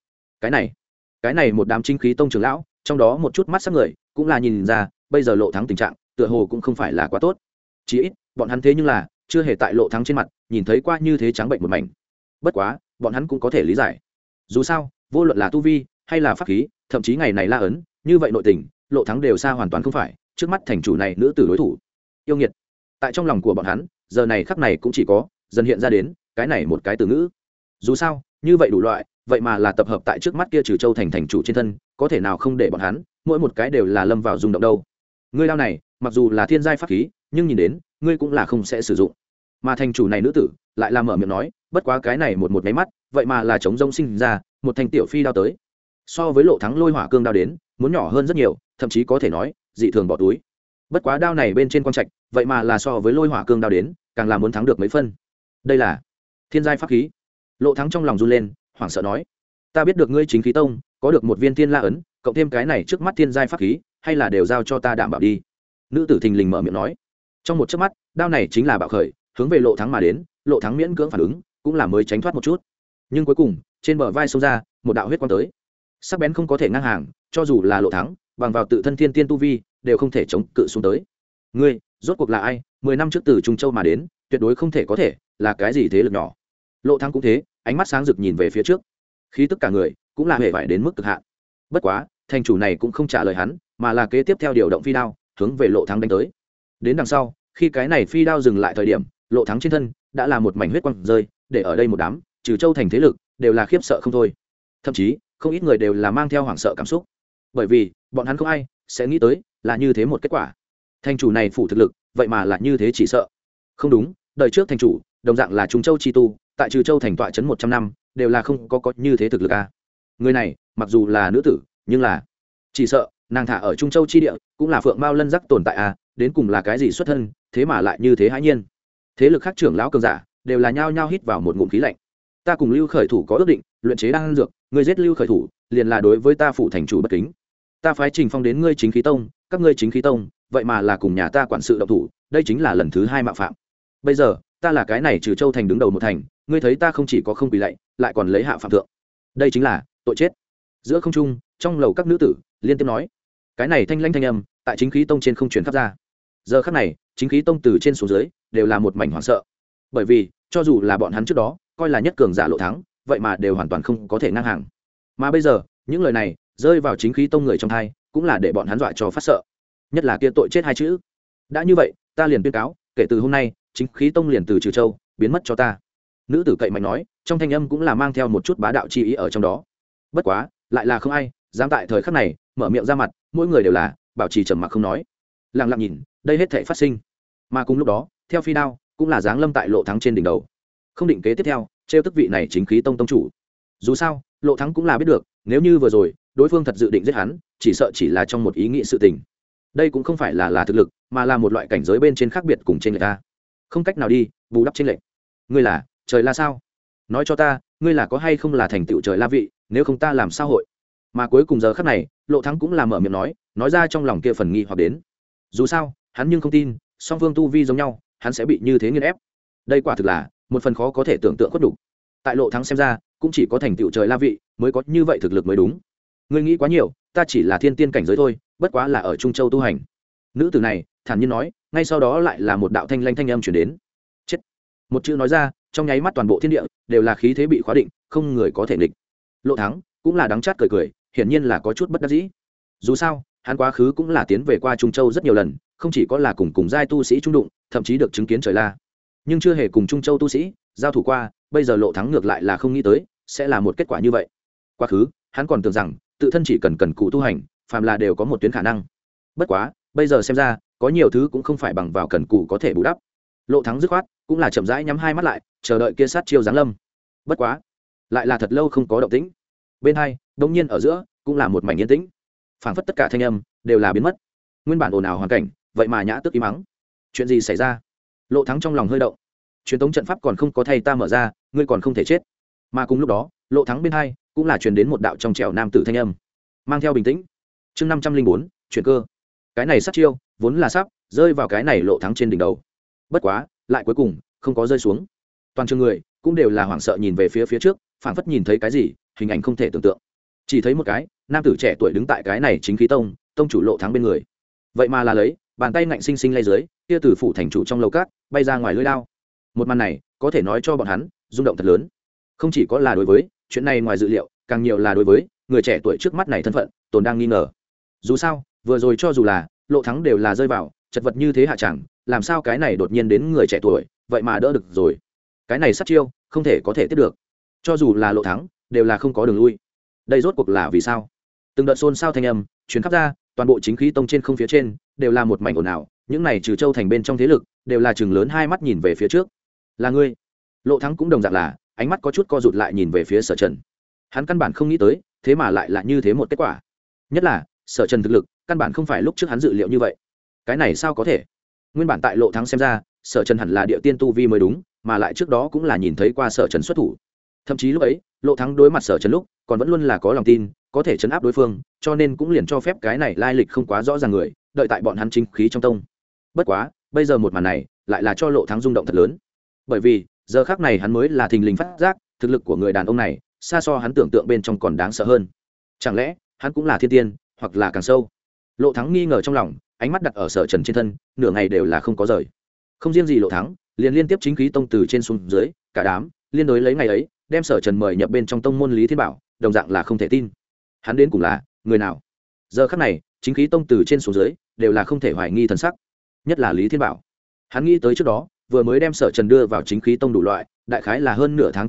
Cái này một đám chính khí tông trưởng lão, trong đó một chút mắt sắc người, cũng là nhìn ra, bây giờ Lộ Thắng tình trạng, tựa hồ cũng không phải là quá tốt. Chỉ ít, bọn hắn thế nhưng là chưa hề tại Lộ Thắng trên mặt nhìn thấy qua như thế trắng bệnh một mảnh. Bất quá, bọn hắn cũng có thể lý giải. Dù sao, vô luận là tu vi hay là pháp khí, thậm chí ngày này La ấn, như vậy nội tình, Lộ Thắng đều xa hoàn toàn không phải trước mắt thành chủ này nữ tử đối thủ. Yêu nghiệt. Tại trong lòng của bọn hắn, giờ này khắc này cũng chỉ có dần hiện ra đến cái này một cái từ ngữ. Dù sao, như vậy đủ loại, vậy mà là tập hợp tại trước mắt kia Trừ Châu thành thành chủ trên thân, có thể nào không để bọn hắn mỗi một cái đều là lâm vào rung động đâu. Ngươi đao này, mặc dù là thiên giai pháp khí, nhưng nhìn đến, ngươi cũng là không sẽ sử dụng. Mà thành chủ này nữ tử lại là mở miệng nói, bất quá cái này một cái mắt, vậy mà là chống rông sinh ra một thanh tiểu phi đao tới. So với Lộ Thắng lôi hỏa cương đao đến, muốn nhỏ hơn rất nhiều, thậm chí có thể nói, dị thường bỏ túi. Bất quá đao này bên trên quang trạch, vậy mà là so với lôi hỏa cương đao đến, càng là muốn thắng được mấy phân. Đây là thiên giai pháp khí. Lộ Thắng trong lòng run lên, hoảng sợ nói, ta biết được ngươi chính khí tông có được một viên Thiên La ấn, cộng thêm cái này trước mắt thiên giai pháp khí, hay là đều giao cho ta đảm bảo đi. Nữ tử thình lình mở miệng nói. Trong một chớp mắt, đao này chính là bạo khởi, hướng về Lộ Thắng mà đến. Lộ Thắng miễn cưỡng phản ứng, cũng là mới tránh thoát một chút, nhưng cuối cùng trên bờ vai xông ra một đạo huyết quang tới, sắc bén không có thể ngang hàng, cho dù là Lộ Thắng bằng vào tự thân thiên tiên tu vi đều không thể chống cự xuống tới. Ngươi rốt cuộc là ai? 10 năm trước từ Trung Châu mà đến, tuyệt đối không thể có thể là cái gì thế lực nhỏ. Lộ Thắng cũng thế, ánh mắt sáng rực nhìn về phía trước, khí tức cả người cũng là hề vải đến mức cực hạn. Bất quá thành chủ này cũng không trả lời hắn, mà là kế tiếp theo điều động phi đao hướng về Lộ Thắng đánh tới. Đến đằng sau, khi cái này phi đao dừng lại thời điểm, Lộ Thắng trên thân đã là một mảnh huyết quang rơi, để ở đây một đám trừ châu thành thế lực đều là khiếp sợ không thôi, thậm chí không ít người đều là mang theo hoảng sợ cảm xúc, bởi vì bọn hắn không ai sẽ nghĩ tới là như thế một kết quả. Thành chủ này phủ thực lực vậy mà là như thế, chỉ sợ không đúng. Đời trước thành chủ đồng dạng là Trung Châu chi tu, tại trừ châu thành tọa trấn 100 năm đều là không có như thế thực lực a. Người này mặc dù là nữ tử, nhưng là chỉ sợ nàng thả ở Trung Châu chi địa cũng là phượng mao lân giác tồn tại a. Đến cùng là cái gì xuất thân, thế mà lại như thế hãi nhiên. Thế lực khác trưởng lão cường giả đều là nhao nhao hít vào một ngụm khí lạnh. Ta cùng Lưu Khởi Thủ có ước định, luyện chế đan dược, ngươi giết Lưu Khởi Thủ liền là đối với ta phủ thành chủ bất kính. Ta phái Trình Phong đến ngươi Chính Khí Tông, các ngươi Chính Khí Tông vậy mà là cùng nhà ta quản sự động thủ, đây chính là lần thứ 2 mạo phạm. Bây giờ ta là cái này trừ châu thành đứng đầu một thành, ngươi thấy ta không chỉ có không quỳ lạy, lại còn lấy hạ phạm thượng, đây chính là tội chết. Giữa không trung, trong lầu các nữ tử liên tiếp nói, cái này thanh lãnh thanh âm tại Chính Khí Tông trên không truyền khắp ra. Giờ khắc này Chính Khí Tông từ trên xuống dưới đều là một mảnh hoảng sợ, bởi vì cho dù là bọn hắn trước đó coi là nhất cường giả Lộ Thắng, vậy mà đều hoàn toàn không có thể ngang hàng, mà bây giờ những lời này rơi vào Chính Khí Tông người trong thai, cũng là để bọn hắn dọa cho phát sợ, nhất là kia tội chết 2 chữ. Đã như vậy ta liền tuyên cáo, kể từ hôm nay Chính Khí Tông liền từ trừ châu biến mất cho ta. Nữ tử cậy mạnh nói, trong thanh âm cũng là mang theo một chút bá đạo chi ý ở trong đó. Bất quá lại là không ai dám tại thời khắc này mở miệng ra mặt, mỗi người đều là bảo trì trầm mặc không nói, lặng lặng nhìn đây hết thảy phát sinh. Mà cùng lúc đó theo phi đao cũng là giáng lâm tại Lộ Thắng trên đỉnh đầu, không định kế tiếp theo trêu tức vị này Chính Khí Tông tông chủ. Dù sao Lộ Thắng cũng là biết được, nếu như vừa rồi đối phương thật dự định giết hắn, chỉ sợ chỉ là trong một ý nghĩ sự tình. Đây cũng không phải là thực lực, mà là một loại cảnh giới bên trên khác biệt cùng trên người ta, không cách nào đi bù đắp trên lệnh. Ngươi là trời la sao? Nói cho ta, ngươi là có hay không là thành tựu trời la vị, nếu không ta làm sao hội. Mà cuối cùng giờ khắc này Lộ Thắng cũng là mở miệng nói ra trong lòng kia phần nghi hoặc đến. Dù sao hắn nhưng không tin song phương tu vi giống nhau hắn sẽ bị như thế nghiền ép. Đây quả thực là một phần khó có thể tưởng tượng khuất đủ. Tại Lộ Thắng xem ra cũng chỉ có thành tựu trời la vị mới có như vậy thực lực mới đúng. Ngươi nghĩ quá nhiều, ta chỉ là thiên tiên cảnh giới thôi, bất quá là ở Trung Châu tu hành. Nữ tử này thản nhiên nói, ngay sau đó lại là một đạo thanh lanh thanh âm truyền đến. Chết. Một chữ nói ra, trong nháy mắt toàn bộ thiên địa đều là khí thế bị khóa định, không người có thể nghịch. Lộ Thắng cũng là đắng chát cười cười, hiển nhiên là có chút bất đắc dĩ. Dù sao hắn quá khứ cũng là tiến về qua Trung Châu rất nhiều lần, không chỉ có là cùng giai tu sĩ trung đụng, thậm chí được chứng kiến trời la, nhưng chưa hề cùng Trung Châu tu sĩ giao thủ qua. Bây giờ Lộ Thắng ngược lại là không nghĩ tới sẽ là một kết quả như vậy. Quá khứ hắn còn tưởng rằng tự thân chỉ cần cù tu hành, phàm là đều có một tuyến khả năng. Bất quá bây giờ xem ra có nhiều thứ cũng không phải bằng vào cần cù có thể bù đắp. Lộ Thắng dứt khoát cũng là chậm rãi nhắm hai mắt lại, chờ đợi kia sát chiêu giáng lâm. Bất quá lại là thật lâu không có động tĩnh. Bên hai đông nhiên ở giữa cũng là một mảnh yên tĩnh, phảng phất tất cả thanh âm đều là biến mất. Nguyên bản ồn ào hoàn cảnh vậy mà nhã tức im mắng. Chuyện gì xảy ra? Lộ Thắng trong lòng hơi động. Truyền tống trận pháp còn không có thay ta mở ra, ngươi còn không thể chết. Mà cùng lúc đó Lộ Thắng bên hai cũng là truyền đến một đạo trong trẻo nam tử thanh âm, mang theo bình tĩnh. Chương 504, chuyển cơ. Cái này sát chiêu vốn là sắp rơi vào cái này Lộ Thắng trên đỉnh đầu, bất quá lại cuối cùng không có rơi xuống. Toàn trường người cũng đều là hoảng sợ nhìn về phía trước, phảng phất nhìn thấy cái gì hình ảnh không thể tưởng tượng. Chỉ thấy một cái nam tử trẻ tuổi đứng tại cái này Chính Khí Tông tông chủ Lộ Thắng bên người, vậy mà là lấy bàn tay ngạnh sinh sinh lay dưới kia từ phủ thành chủ trong lầu cát bay ra ngoài lưỡi đao. Một màn này có thể nói cho bọn hắn rung động thật lớn, không chỉ có là đối với chuyện này ngoài dự liệu, càng nhiều là đối với người trẻ tuổi trước mắt này thân phận tồn đang nghi ngờ. Dù sao vừa rồi cho dù là Lộ Thắng đều là rơi vào chật vật như thế hạ chẳng, làm sao cái này đột nhiên đến người trẻ tuổi vậy mà đỡ được rồi. Cái này sát chiêu không thể có thể tiếp được, cho dù là Lộ Thắng đều là không có đường lui. Đây rốt cuộc là vì sao? Từng đợt xôn xao thanh âm chuyến khắp ra, toàn bộ Chính Khí Tông trên không phía trên đều là một mảnh ồn ào. Những này trừ châu thành bên trong thế lực đều là chừng lớn hai mắt nhìn về phía trước. Là ngươi? Lộ Thắng cũng đồng dạng là ánh mắt có chút co rụt lại nhìn về phía Sở Trần. Hắn căn bản không nghĩ tới thế mà lại là như thế một kết quả, nhất là Sở Trần thực lực căn bản không phải lúc trước hắn dự liệu như vậy. Cái này sao có thể? Nguyên bản tại Lộ Thắng xem ra Sở Trần hẳn là địa tiên tu vi mới đúng, mà lại trước đó cũng là nhìn thấy qua Sở Trần xuất thủ. Thậm chí lúc ấy Lộ Thắng đối mặt Sở Trần lúc còn vẫn luôn là có lòng tin có thể chấn áp đối phương, cho nên cũng liền cho phép cái này lai lịch không quá rõ ràng người đợi tại bọn hắn Chính Khí trong tông. Bất quá bây giờ một màn này lại là cho Lộ Thắng rung động thật lớn, bởi vì giờ khác này hắn mới là thình lình phát giác thực lực của người đàn ông này xa so hắn tưởng tượng bên trong còn đáng sợ hơn. Chẳng lẽ hắn cũng là thiên tiên hoặc là càng sâu? Lộ Thắng nghi ngờ trong lòng, ánh mắt đặt ở Sở Trần trên thân, nửa ngày đều là không có rời. Không riêng gì Lộ Thắng, liền liên tiếp Chính Khí Tông từ trên xuống dưới cả đám liên đối lấy ngày ấy đem Sở Trần mời nhập bên trong tông môn Lý Thiên Bảo, đồng dạng là không thể tin. Hắn đến cùng là người nào? Giờ khắc này Chính Khí Tông từ trên xuống dưới đều là không thể hoài nghi thần sắc, nhất là Lý Thiên Bảo. Hắn nghĩ tới trước đó vừa mới đem Sở Trần đưa vào Chính Khí Tông đủ loại, đại khái là hơn nửa tháng trước đi,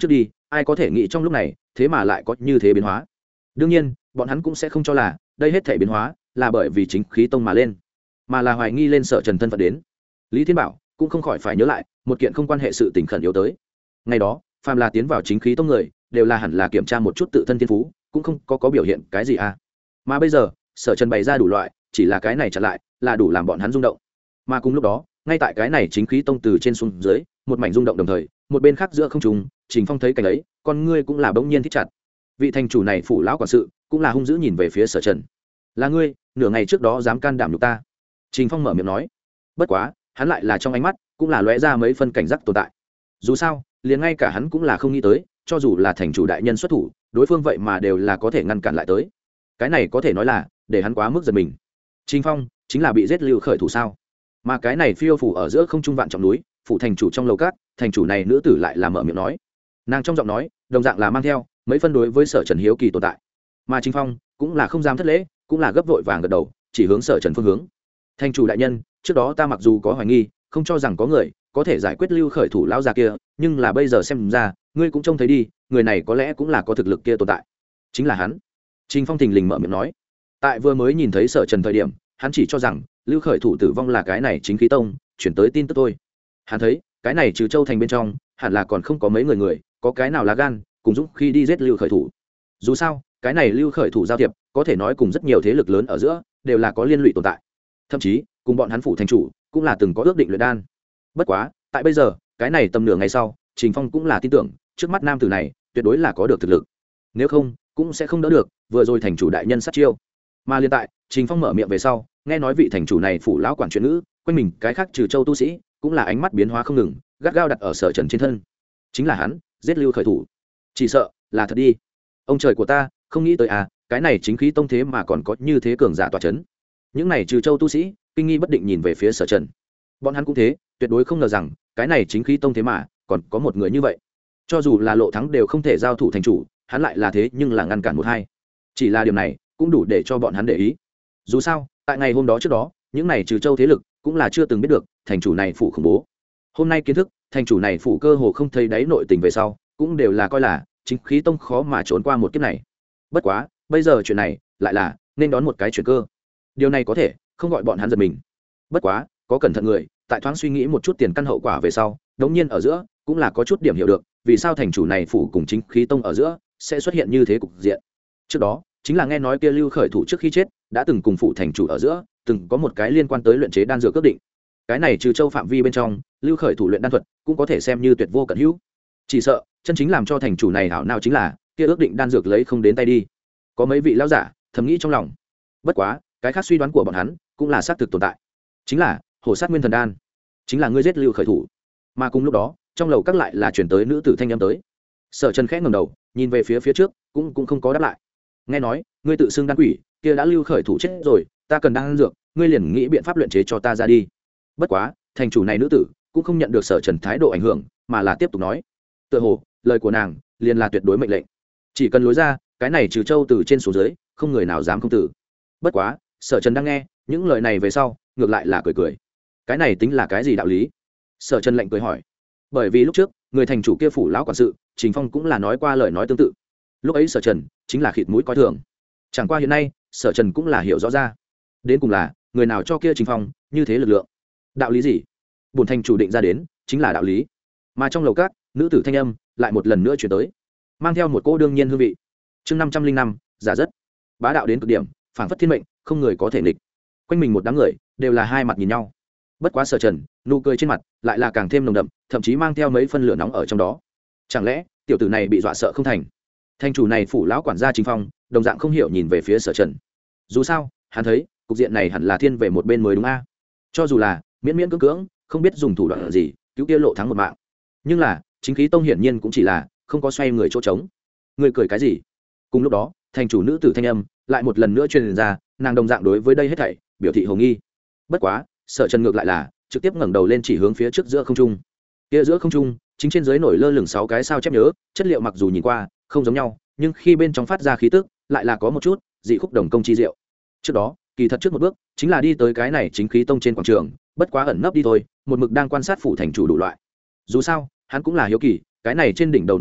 ai có thể nghĩ trong lúc này thế mà lại có như thế biến hóa. Đương nhiên bọn hắn cũng sẽ không cho là đây hết thể biến hóa là bởi vì chính khí tông mà lên, mà là hoài nghi lên Sở Trần thân phận đến. Lý Thiên Bảo cũng không khỏi phải nhớ lại một kiện không quan hệ sự tình khẩn yếu tới. Ngày đó phàm là tiến vào chính khí tông người đều là hẳn là kiểm tra một chút tự thân thiên phú, cũng không có biểu hiện cái gì à. Mà bây giờ Sở Trần bày ra đủ loại, chỉ là cái này trở lại là đủ làm bọn hắn rung động. Mà cùng lúc đó ngay tại cái này chính khí tông từ trên xuống dưới một mảnh rung động đồng thời, một bên khác giữa không trung Trình Phong thấy cảnh ấy, con ngươi cũng là bỗng nhiên thích chặt. Vị thành chủ này phủ lão quản sự cũng là hung dữ nhìn về phía Sở Trần. Là ngươi nửa ngày trước đó dám can đảm nhục ta? Trình Phong mở miệng nói. Bất quá hắn lại là trong ánh mắt cũng là lóe ra mấy phân cảnh giác tồn tại. Dù sao liền ngay cả hắn cũng là không nghĩ tới, cho dù là thành chủ đại nhân xuất thủ, đối phương vậy mà đều là có thể ngăn cản lại tới. Cái này có thể nói là để hắn quá mức giật mình. Trình Phong chính là bị giết lưu khởi thủ sao? Mà cái này phiêu phủ ở giữa không trung vạn trọng núi, phủ thành chủ trong lầu cát, thành chủ này nữ tử lại là mở miệng nói. Nàng trong giọng nói đồng dạng là mang theo mấy phân đối với Sở Trần hiếu kỳ tồn tại. Mà Trình Phong cũng là không dám thất lễ, cũng là gấp vội vàng gật đầu, chỉ hướng Sở Trần phương hướng. Thành chủ đại nhân, trước đó ta mặc dù có hoài nghi, không cho rằng có người có thể giải quyết lưu khởi thủ lão già kia, nhưng là bây giờ xem ra ngươi cũng trông thấy đi, người này có lẽ cũng là có thực lực kia tồn tại. Chính là hắn. Trình Phong thình lình mở miệng nói. Tại vừa mới nhìn thấy Sở Trần thời điểm, hắn chỉ cho rằng lưu khởi thủ tử vong là cái này chính khí tông chuyển tới tin tức thôi. Hắn thấy cái này trừ châu thành bên trong hẳn là còn không có mấy người có cái nào lá gan cùng dũng khi đi giết lưu khởi thủ. Dù sao cái này lưu khởi thủ giao thiệp có thể nói cùng rất nhiều thế lực lớn ở giữa đều là có liên lụy tồn tại, thậm chí cùng bọn hắn phủ thành chủ cũng là từng có ước định luyện đan. Bất quá tại bây giờ cái này tầm nửa ngày sau, Trình Phong cũng là tin tưởng trước mắt nam tử này tuyệt đối là có được thực lực, nếu không cũng sẽ không đỡ được vừa rồi thành chủ đại nhân sát chiêu. Mà liên tại Trình Phong mở miệng về sau, nghe nói vị thành chủ này phủ lão quản chuyện ngữ, quanh mình cái khác trừ châu tu sĩ cũng là ánh mắt biến hóa không ngừng, gắt gao đặt ở Sở Trần trên thân. Chính là hắn giết lưu khởi thủ, chỉ sợ là thật đi. Ông trời của ta, không nghĩ tới à, cái này chính khí tông thế mà còn có như thế cường giả tọa chấn. Những này trừ châu tu sĩ kinh nghi bất định nhìn về phía Sở Trần. Bọn hắn cũng thế, tuyệt đối không ngờ rằng cái này chính khí tông thế mà còn có một người như vậy. Cho dù là Lộ Thắng đều không thể giao thủ thành chủ, hắn lại là thế nhưng là ngăn cản một hai. Chỉ là điều này cũng đủ để cho bọn hắn để ý. Dù sao tại ngày hôm đó trước đó, những này trừ châu thế lực cũng là chưa từng biết được thành chủ này phủ khủng bố. Hôm nay kiến thức thành chủ này phủ cơ hồ không thấy đáy nội tình về sau, cũng đều là coi là chính khí tông khó mà trốn qua một kiếp này. Bất quá bây giờ chuyện này lại là nên đón một cái chuyển cơ. Điều này có thể không gọi bọn hắn giật mình. Bất quá có cẩn thận người tại thoáng suy nghĩ một chút tiền căn hậu quả về sau, đống nhiên ở giữa cũng là có chút điểm hiểu được vì sao thành chủ này phủ cùng chính khí tông ở giữa sẽ xuất hiện như thế cục diện. Trước đó chính là nghe nói kia lưu khởi thủ trước khi chết đã từng cùng phủ thành chủ ở giữa từng có một cái liên quan tới luyện chế đan dược ước định. Cái này trừ châu phạm vi bên trong, lưu khởi thủ luyện đan thuật cũng có thể xem như tuyệt vô cận hữu. Chỉ sợ chân chính làm cho thành chủ này hảo nào chính là kia ước định đan dược lấy không đến tay đi. Có mấy vị lão giả thầm nghĩ trong lòng. Bất quá cái khác suy đoán của bọn hắn cũng là xác thực tồn tại, chính là hổ sát nguyên thần đan, chính là ngươi giết lưu khởi thủ. Mà cùng lúc đó trong lầu các lại là chuyển tới nữ tử thanh âm tới. Sở Trần khẽ ngẩng đầu nhìn về phía trước, cũng không có đáp lại. Nghe nói ngươi tự xưng đan quỷ, kia đã lưu khởi thủ chết rồi, ta cần đan dược, ngươi liền nghĩ biện pháp luyện chế cho ta ra đi. Bất quá thành chủ này nữ tử cũng không nhận được Sở Trần thái độ ảnh hưởng, mà là tiếp tục nói. Tựa hồ lời của nàng liền là tuyệt đối mệnh lệnh, chỉ cần lối ra, cái này trừ châu từ trên xuống dưới không người nào dám không tử. Bất quá Sở Trần đang nghe những lời này về sau, ngược lại là cười. Cái này tính là cái gì đạo lý? Sở Trần lạnh cười hỏi. Bởi vì lúc trước người thành chủ kia phủ lão quản sự Trình Phong cũng là nói qua lời nói tương tự. Lúc ấy Sở Trần chính là khịt mũi coi thường. Chẳng qua hiện nay Sở Trần cũng là hiểu rõ ra, đến cùng là người nào cho kia Trình Phong như thế lực lượng. Đạo lý gì? Bổn thành chủ định ra đến chính là đạo lý. Mà trong lầu các, nữ tử thanh âm lại một lần nữa chuyển tới, mang theo một cô đương nhiên hương vị. Chương 505, giả rất bá đạo đến cực điểm, phảng phất thiên mệnh, không người có thể nghịch. Quanh mình một đám người đều là hai mặt nhìn nhau. Bất quá Sở Trần nụ cười trên mặt lại là càng thêm nồng đậm, thậm chí mang theo mấy phân lửa nóng ở trong đó. Chẳng lẽ tiểu tử này bị dọa sợ không thành? Thành chủ này phủ lão quản gia Trình Phong đồng dạng không hiểu nhìn về phía Sở Trần. Dù sao hắn thấy cục diện này hẳn là thiên về một bên mới đúng a. Cho dù là miễn cưỡng không biết dùng thủ đoạn gì cứu kia Lộ Thắng một mạng, nhưng là chính khí tông hiển nhiên cũng chỉ là không có xoay người chỗ trống. Người cười cái gì? Cùng lúc đó thành chủ nữ tử thanh âm lại một lần nữa truyền ra, nàng đồng dạng đối với đây hết thảy biểu thị hồ nghi. Bất quá Sở Trần ngược lại là trực tiếp ngẩng đầu lên chỉ hướng phía trước giữa không trung. Kia giữa không trung chính trên dưới nổi lơ lửng 6 cái sao chép nhớ, chất liệu mặc dù nhìn qua không giống nhau, nhưng khi bên trong phát ra khí tức lại là có một chút dị khúc đồng công chi diệu. Trước đó kỳ thật trước một bước chính là đi tới cái này chính khí tông trên quảng trường, bất quá ẩn nấp đi thôi, một mực đang quan sát phủ thành chủ đủ loại. Dù sao hắn cũng là hiếu kỳ, cái này trên đỉnh đầu núi đá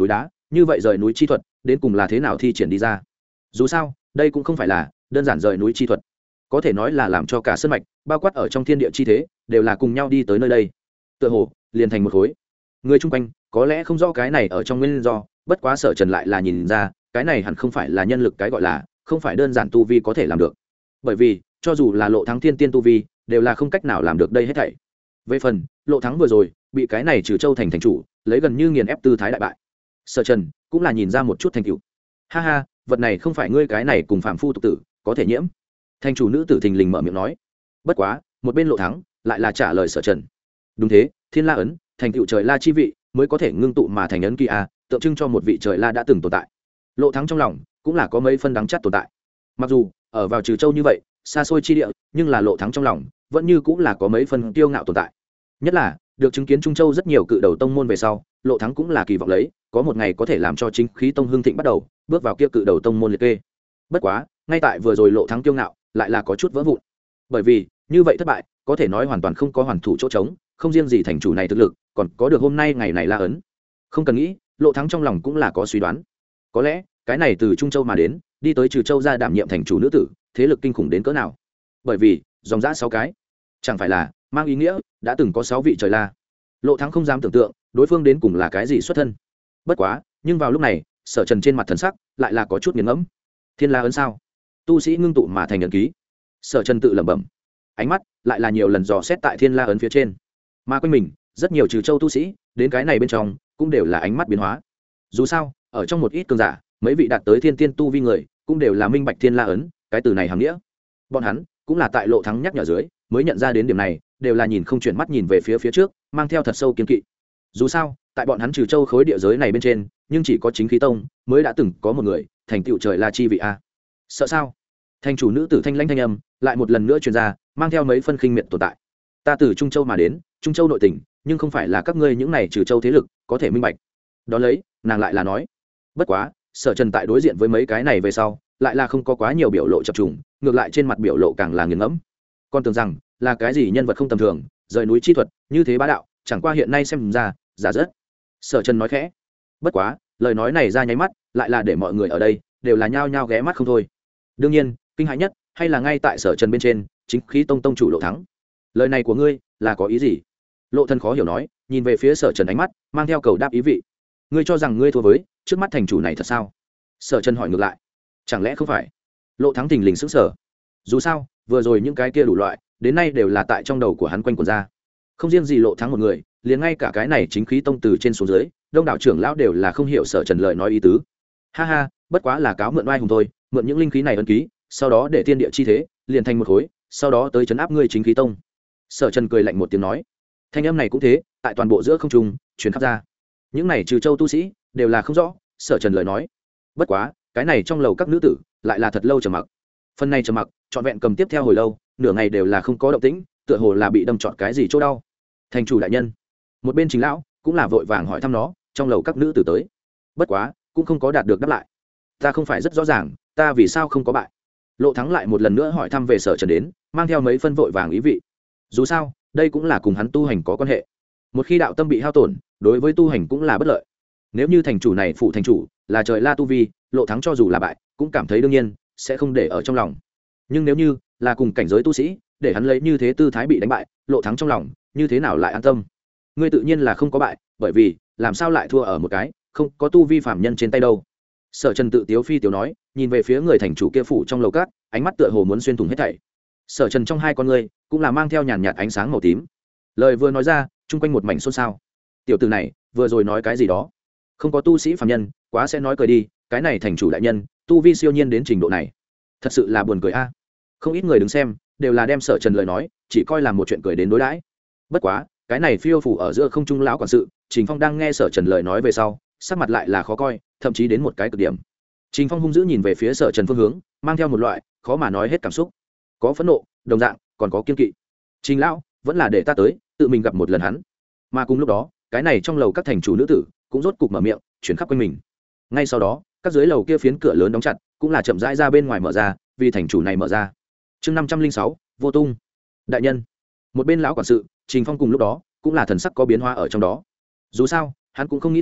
như vậy rời núi chi thuật đến cùng là thế nào thi triển đi ra. Dù sao đây cũng không phải là đơn giản rời núi chi thuật, có thể nói là làm cho cả sơn mạch bao quát ở trong thiên địa chi thế đều là cùng nhau đi tới nơi đây, tựa hồ liền thành một khối. Người chung quanh có lẽ không rõ cái này ở trong nguyên do, bất quá Sở Trần lại là nhìn ra cái này hẳn không phải là nhân lực, cái gọi là không phải đơn giản tu vi có thể làm được, bởi vì cho dù là Lộ Thắng thiên tiên tu vi đều là không cách nào làm được đây hết thảy. Về phần Lộ Thắng vừa rồi bị cái này Trừ Châu thành thành chủ lấy gần như nghiền ép tư thái đại bại, Sở Trần cũng là nhìn ra một chút thành tựu. Ha ha, vật này không phải ngươi cái này cùng phàm phu tục tử có thể nhiễm. Thành chủ nữ tử thình lình mở miệng nói. Bất quá một bên Lộ Thắng lại là trả lời Sở Trần. Đúng thế, Thiên La ấn thành tựu trời la chi vị mới có thể ngưng tụ mà thành ấn kỳ a, tượng trưng cho một vị trời la đã từng tồn tại. Lộ Thắng trong lòng cũng là có mấy phân đắng chát tồn tại. Mặc dù ở vào Trừ Châu như vậy xa xôi chi địa, nhưng là Lộ Thắng trong lòng vẫn như cũng là có mấy phân kiêu ngạo tồn tại. Nhất là được chứng kiến Trung Châu rất nhiều cự đầu tông môn về sau, Lộ Thắng cũng là kỳ vọng lấy có một ngày có thể làm cho chính khí tông hưng thịnh bắt đầu bước vào kia cự đầu tông môn liệt kê. Bất quá ngay tại vừa rồi Lộ Thắng kiêu ngạo lại là có chút vỡ vụn, bởi vì như vậy thất bại có thể nói hoàn toàn không có hoàn thủ chỗ trống, không riêng gì thành chủ này thực lực, còn có được hôm nay ngày này La ấn. Không cần nghĩ, Lộ Thắng trong lòng cũng là có suy đoán, có lẽ cái này từ Trung Châu mà đến, đi tới Trừ Châu ra đảm nhiệm thành chủ nữ tử, thế lực kinh khủng đến cỡ nào. Bởi vì dòng dã 6 cái, chẳng phải là mang ý nghĩa đã từng có 6 vị trời la. Lộ Thắng không dám tưởng tượng đối phương đến cùng là cái gì xuất thân. Bất quá nhưng vào lúc này Sở Trần trên mặt thần sắc lại là có chút nghiền ngẫm. Thiên La ấn sao? Tu sĩ ngưng tụ mà thành ấn ký. Sở Trần tự lẩm bẩm, ánh mắt lại là nhiều lần dò xét tại Thiên La ấn phía trên, mà quanh mình rất nhiều Trừ Châu tu sĩ đến cái này bên trong cũng đều là ánh mắt biến hóa. Dù sao ở trong một ít cường giả, mấy vị đạt tới thiên tiên tu vi người cũng đều là minh bạch Thiên La ấn cái từ này hàm nghĩa. Bọn hắn cũng là tại Lộ Thắng nhắc nhở dưới mới nhận ra đến điểm này, đều là nhìn không chuyển mắt nhìn về phía trước, mang theo thật sâu kiên kỵ. Dù sao tại bọn hắn Trừ Châu khối địa giới này bên trên, nhưng chỉ có chính khí tông mới đã từng có một người thành tựu trời la chi vị a. Sợ sao? Thành chủ nữ tử thanh lãnh thanh âm lại một lần nữa truyền ra, mang theo mấy phân khinh miệt tồn tại. Ta từ Trung Châu mà đến, Trung Châu nội tỉnh, nhưng không phải là các ngươi những này Trừ Châu thế lực có thể minh bạch. Đó lấy nàng lại là nói. Bất quá Sở Trần tại đối diện với mấy cái này về sau lại là không có quá nhiều biểu lộ chập trùng, ngược lại trên mặt biểu lộ càng là nghiền ngẫm. Con tưởng rằng là cái gì nhân vật không tầm thường, rời núi chi thuật như thế bá đạo, chẳng qua hiện nay xem ra giả rất. Sở Trần nói khẽ. Bất quá lời nói này ra nháy mắt lại là để mọi người ở đây đều là nhao nhao ghé mắt không thôi. Đương nhiên kinh hãi nhất hay là ngay tại Sở Trần bên trên chính khí tông tông chủ Lộ Thắng. Lời này của ngươi là có ý gì? Lộ Thân khó hiểu nói, nhìn về phía Sở Trần ánh mắt mang theo cầu đáp ý vị. Ngươi cho rằng ngươi thua với trước mắt thành chủ này thật sao? Sở Trần hỏi ngược lại. Chẳng lẽ không phải? Lộ Thắng thình lình sững sờ. Dù sao vừa rồi những cái kia đủ loại đến nay đều là tại trong đầu của hắn quanh quẩn ra, không riêng gì Lộ Thắng một người, liền ngay cả cái này chính khí tông từ trên xuống dưới đông đảo trưởng lão đều là không hiểu Sở Trần lời nói ý tứ. Ha ha, bất quá là cáo mượn oai hùng thôi, mượn những linh khí này ấn ký, sau đó để thiên địa chi thế liền thành một khối, sau đó tới trấn áp ngươi chính khí tông. Sở Trần cười lạnh một tiếng nói. Thanh âm này cũng thế, tại toàn bộ giữa không trung truyền khắp ra. Những này Trừ Châu tu sĩ đều là không rõ Sở Trần lời nói. Bất quá cái này trong lầu các nữ tử lại là thật lâu trầm mặc. Phần này trầm mặc trọn vẹn cầm tiếp theo hồi lâu, nửa ngày đều là không có động tĩnh, tựa hồ là bị đâm trọn cái gì chỗ đau. Thành chủ đại nhân, một bên chính lão cũng là vội vàng hỏi thăm nó, trong lầu các nữ tử tới. Bất quá cũng không có đạt được đáp lại. Ta không phải rất rõ ràng, ta vì sao không có bại? Lộ Thắng lại một lần nữa hỏi thăm về Sở Trần đến, mang theo mấy phân vội vàng ý vị. Dù sao đây cũng là cùng hắn tu hành có quan hệ, một khi đạo tâm bị hao tổn, đối với tu hành cũng là bất lợi. Nếu như thành chủ này phụ thành chủ là trời la tu vi, Lộ Thắng cho dù là bại cũng cảm thấy đương nhiên sẽ không để ở trong lòng. Nhưng nếu như là cùng cảnh giới tu sĩ, để hắn lấy như thế tư thái bị đánh bại, Lộ Thắng trong lòng như thế nào lại an tâm? Ngươi tự nhiên là không có bại, bởi vì làm sao lại thua ở một cái không có tu vi phạm nhân trên tay đâu? Sở Trần tự tiếu phi tiếu nói, nhìn về phía người thành chủ kia phủ trong lầu cát, ánh mắt tựa hồ muốn xuyên thủng hết thảy. Sở Trần trong hai con ngươi cũng là mang theo nhàn nhạt ánh sáng màu tím. Lời vừa nói ra, chung quanh một mảnh xôn xao. Tiểu tử này vừa rồi nói cái gì đó? Không có tu sĩ phàm nhân, quá sẽ nói cười đi, cái này thành chủ đại nhân, tu vi siêu nhiên đến trình độ này, thật sự là buồn cười a. Không ít người đứng xem, đều là đem Sở Trần lời nói chỉ coi là một chuyện cười đến đối đãi. Bất quá, cái này phiêu phủ ở giữa không trung lão quản sự, Trình Phong đang nghe Sở Trần lời nói về sau, sắc mặt lại là khó coi, thậm chí đến một cái cực điểm. Trình Phong hung dữ nhìn về phía Sở Trần phương hướng, mang theo một loại khó mà nói hết cảm xúc, có phẫn nộ, đồng dạng còn có kiên kỵ. Trình lão, vẫn là để ta tới, tự mình gặp một lần hắn. Mà cùng lúc đó, cái này trong lầu các thành chủ nữ tử cũng rốt cục mở miệng, chuyển khắp quanh mình. Ngay sau đó, các dưới lầu kia phiến cửa lớn đóng chặt, cũng là chậm rãi ra bên ngoài mở ra, vì thành chủ này mở ra. Chương 506, vô tung. Đại nhân. Một bên lão quản sự, Trình Phong cùng lúc đó cũng là thần sắc có biến hóa ở trong đó. Dù sao, hắn cũng không nghĩ tới,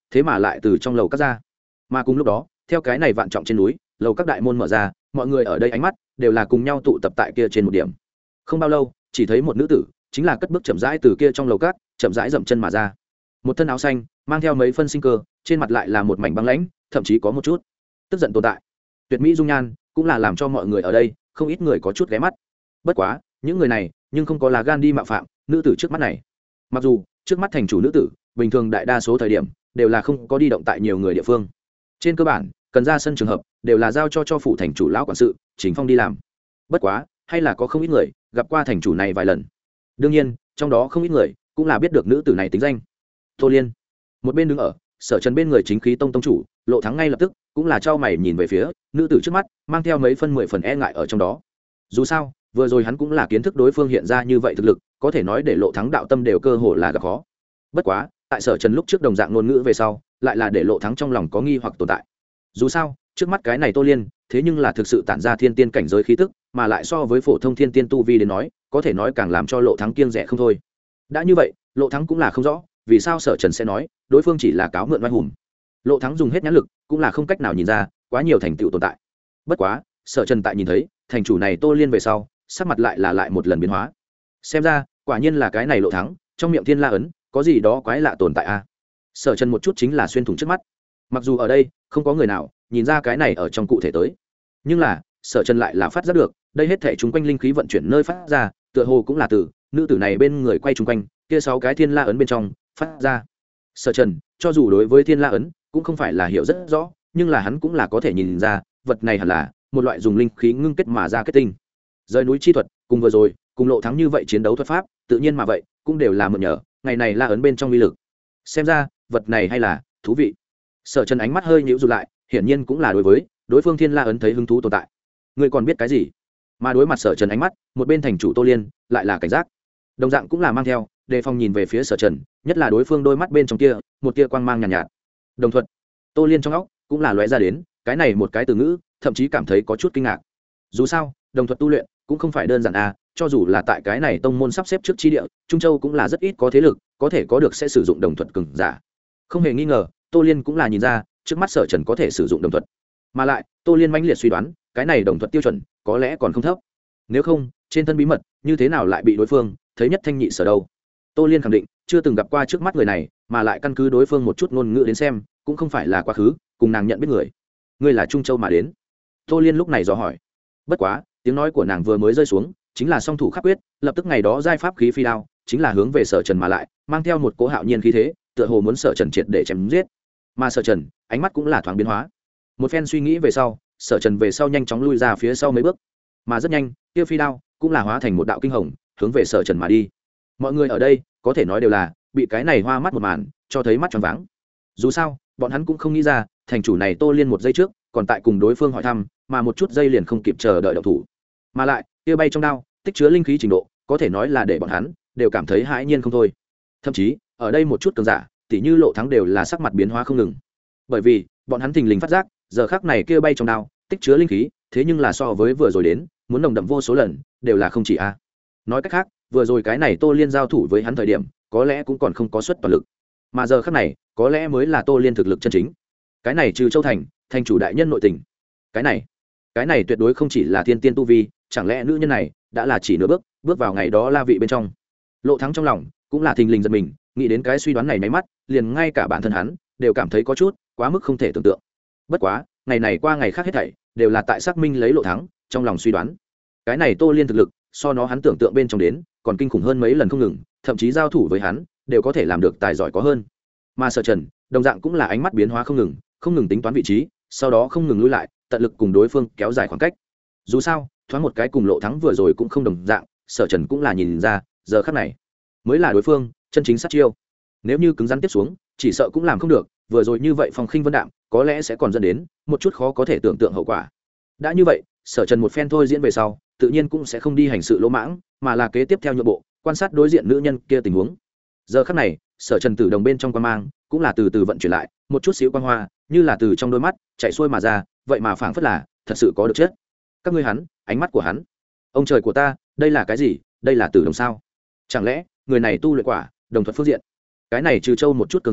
thế mà lại từ trong lầu các ra. Mà cùng lúc đó theo cái này vạn trọng trên núi, lầu các đại môn mở ra, mọi người ở đây ánh mắt đều là cùng nhau tụ tập tại kia trên một điểm. Không bao lâu chỉ thấy một nữ tử chính là cất bước chậm rãi từ kia trong lầu các chậm rãi dậm chân mà ra, một thân áo xanh mang theo mấy phân sinh cơ, trên mặt lại là một mảnh băng lãnh, thậm chí có một chút tức giận tồn tại. Tuyệt mỹ dung nhan cũng là làm cho mọi người ở đây không ít người có chút ghé mắt. Bất quá những người này nhưng không có lá gan đi mạo phạm nữ tử trước mắt này. Mặc dù trước mắt thành chủ nữ tử bình thường đại đa số thời điểm đều là không có đi động tại nhiều người địa phương, trên cơ bản cần ra sân trường hợp đều là giao cho phủ thành chủ lão quản sự Trình Phong đi làm. Bất quá hay là có không ít người gặp qua thành chủ này vài lần. Đương nhiên trong đó không ít người cũng là biết được nữ tử này tính danh Tô Liên. Một bên đứng ở Sở Trần bên người chính khí tông chủ Lộ Thắng ngay lập tức cũng là trao mày nhìn về phía nữ tử trước mắt, mang theo mấy phân 10 phần e ngại ở trong đó. Dù sao vừa rồi hắn cũng là kiến thức đối phương hiện ra như vậy thực lực, có thể nói để Lộ Thắng đạo tâm đều cơ hồ là gặp khó. Bất quá tại Sở Trần lúc trước đồng dạng ngôn ngữ về sau, lại là để Lộ Thắng trong lòng có nghi hoặc tồn tại. Dù sao trước mắt cái này Tô Liên thế nhưng là thực sự tản ra thiên tiên cảnh giới khí tức, mà lại so với phổ thông thiên tiên tu vi đến nói, có thể nói càng làm cho Lộ Thắng kiêng rẻ không thôi. Đã như vậy Lộ Thắng cũng là không rõ vì sao Sở Trần sẽ nói đối phương chỉ là cáo mượn oai hùng. Lộ Thắng dùng hết nhãn lực cũng là không cách nào nhìn ra quá nhiều thành tựu tồn tại. Bất quá Sở Trần tại nhìn thấy thành chủ này Tô Liên về sau, sắc mặt lại một lần biến hóa. Xem ra quả nhiên là cái này Lộ Thắng trong miệng thiên la ấn có gì đó quái lạ tồn tại a. Sở Trần một chút chính là xuyên thủng trước mắt. Mặc dù ở đây không có người nào nhìn ra cái này ở trong cụ thể tới, nhưng là Sở Trần lại là phát giác được đây hết thể chúng quanh linh khí vận chuyển nơi phát ra, tựa hồ cũng là từ nữ tử này bên người quay chung quanh kia 6 cái thiên la ấn bên trong phát ra. Sở Trần cho dù đối với thiên la ấn cũng không phải là hiểu rất rõ, nhưng là hắn cũng là có thể nhìn ra vật này hẳn là một loại dùng linh khí ngưng kết mà ra kết tinh. Rời núi chi thuật cùng vừa rồi cùng Lộ Thắng như vậy chiến đấu thuật pháp, tự nhiên mà vậy cũng đều là mượn nhờ ngày này la ấn bên trong uy lực. Xem ra vật này hay là thú vị. Sở Trần ánh mắt hơi nhíu rụt lại, hiển nhiên cũng là đối với đối phương thiên la ấn thấy hứng thú tồn tại. Ngươi còn biết cái gì? Mà đối mặt Sở Trần ánh mắt, một bên thành chủ Tô Liên lại là cảnh giác, đồng dạng cũng là mang theo đề phòng nhìn về phía Sở Trần, nhất là đối phương đôi mắt bên trong kia một tia quang mang nhàn nhạt. Đồng thuận. Tô Liên trong óc cũng là lóe ra đến cái này một cái từ ngữ, thậm chí cảm thấy có chút kinh ngạc. Dù sao đồng thuật tu luyện cũng không phải đơn giản a, cho dù là tại cái này tông môn sắp xếp trước chi địa Trung Châu cũng là rất ít có thế lực có thể có được sẽ sử dụng đồng thuật cường giả. Không hề nghi ngờ Tô Liên cũng là nhìn ra trước mắt Sở Trần có thể sử dụng đồng thuật, mà lại Tô Liên mãnh liệt suy đoán cái này đồng thuật tiêu chuẩn có lẽ còn không thấp, nếu không trên thân bí mật như thế nào lại bị đối phương thấy nhất thanh nhị sở đâu. Tô Liên khẳng định chưa từng gặp qua trước mắt người này, mà lại căn cứ đối phương một chút ngôn ngữ đến xem cũng không phải là quá khứ cùng nàng nhận biết người. Ngươi là Trung Châu mà đến? Tô Liên lúc này dò hỏi. Bất quá tiếng nói của nàng vừa mới rơi xuống chính là song thủ khắc quyết, lập tức ngày đó giai pháp khí phi đao chính là hướng về Sở Trần mà lại, mang theo một cỗ hạo nhiên khí thế, tựa hồ muốn Sở Trần triệt để chém giết. Mà Sở Trần ánh mắt cũng là thoáng biến hóa. Một phen suy nghĩ về sau, Sở Trần về sau nhanh chóng lui ra phía sau mấy bước, mà rất nhanh kia phi đao cũng là hóa thành một đạo kinh hồng hướng về Sở Trần mà đi. Mọi người ở đây có thể nói đều là bị cái này hoa mắt một màn cho thấy mắt tròn váng. Dù sao bọn hắn cũng không nghĩ ra thành chủ này Tô Liên một giây trước còn tại cùng đối phương hỏi thăm, mà một chút giây liền không kịp chờ đợi động thủ, mà lại kia bay trong đao tích chứa linh khí trình độ có thể nói là để bọn hắn đều cảm thấy hãi nhiên không thôi. Thậm chí ở đây một chút cường giả tỉ như Lộ Thắng đều là sắc mặt biến hóa không ngừng, bởi vì bọn hắn thình lình phát giác giờ khắc này kia bay trong đao tích chứa linh khí thế nhưng là so với vừa rồi đến muốn nồng đậm vô số lần, đều là không chỉ a. Nói cách khác vừa rồi cái này Tô Liên giao thủ với hắn thời điểm có lẽ cũng còn không có suất toàn lực, mà giờ khắc này có lẽ mới là Tô Liên thực lực chân chính. Cái này trừ Châu thành thành chủ đại nhân nội tình, cái này tuyệt đối không chỉ là thiên tiên tu vi, chẳng lẽ nữ nhân này đã là chỉ nửa bước vào ngày đó la vị bên trong. Lộ Thắng trong lòng cũng là thình lình giật mình, nghĩ đến cái suy đoán này máy mắt liền ngay cả bản thân hắn đều cảm thấy có chút quá mức không thể tưởng tượng. Bất quá ngày này qua ngày khác hết thảy đều là tại xác minh lấy Lộ Thắng trong lòng suy đoán, cái này Tô Liên thực lực so nó hắn tưởng tượng bên trong đến còn kinh khủng hơn mấy lần không ngừng, thậm chí giao thủ với hắn đều có thể làm được tài giỏi có hơn. Mà Sở Trần đồng dạng cũng là ánh mắt biến hóa không ngừng tính toán vị trí, sau đó không ngừng lui lại, tận lực cùng đối phương kéo dài khoảng cách. Dù sao thoáng một cái cùng Lộ Thắng vừa rồi cũng không đồng dạng, Sở Trần cũng là nhìn ra giờ khắc này mới là đối phương chân chính sát chiêu. Nếu như cứng rắn tiếp xuống chỉ sợ cũng làm không được, vừa rồi như vậy phong khinh vân đạm có lẽ sẽ còn dẫn đến một chút khó có thể tưởng tượng hậu quả. Đã như vậy Sở Trần một phen thôi diễn về sau tự nhiên cũng sẽ không đi hành sự lỗ mãng, mà là kế tiếp theo nhượng bộ quan sát đối diện nữ nhân kia tình huống. Giờ khắc này Sở Trần từ đồng bên trong quan mang cũng là từ từ vận chuyển lại, một chút xíu quang hoa như là từ trong đôi mắt chạy xuôi mà ra, vậy mà phảng phất là thật sự có được chết. Các ngươi hắn, ánh mắt của hắn, ông trời của ta, đây là cái gì? Đây là Tử Đồng sao? Chẳng lẽ người này tu luyện quả đồng thuật phương diện? Cái này trừ Châu một chút cường giả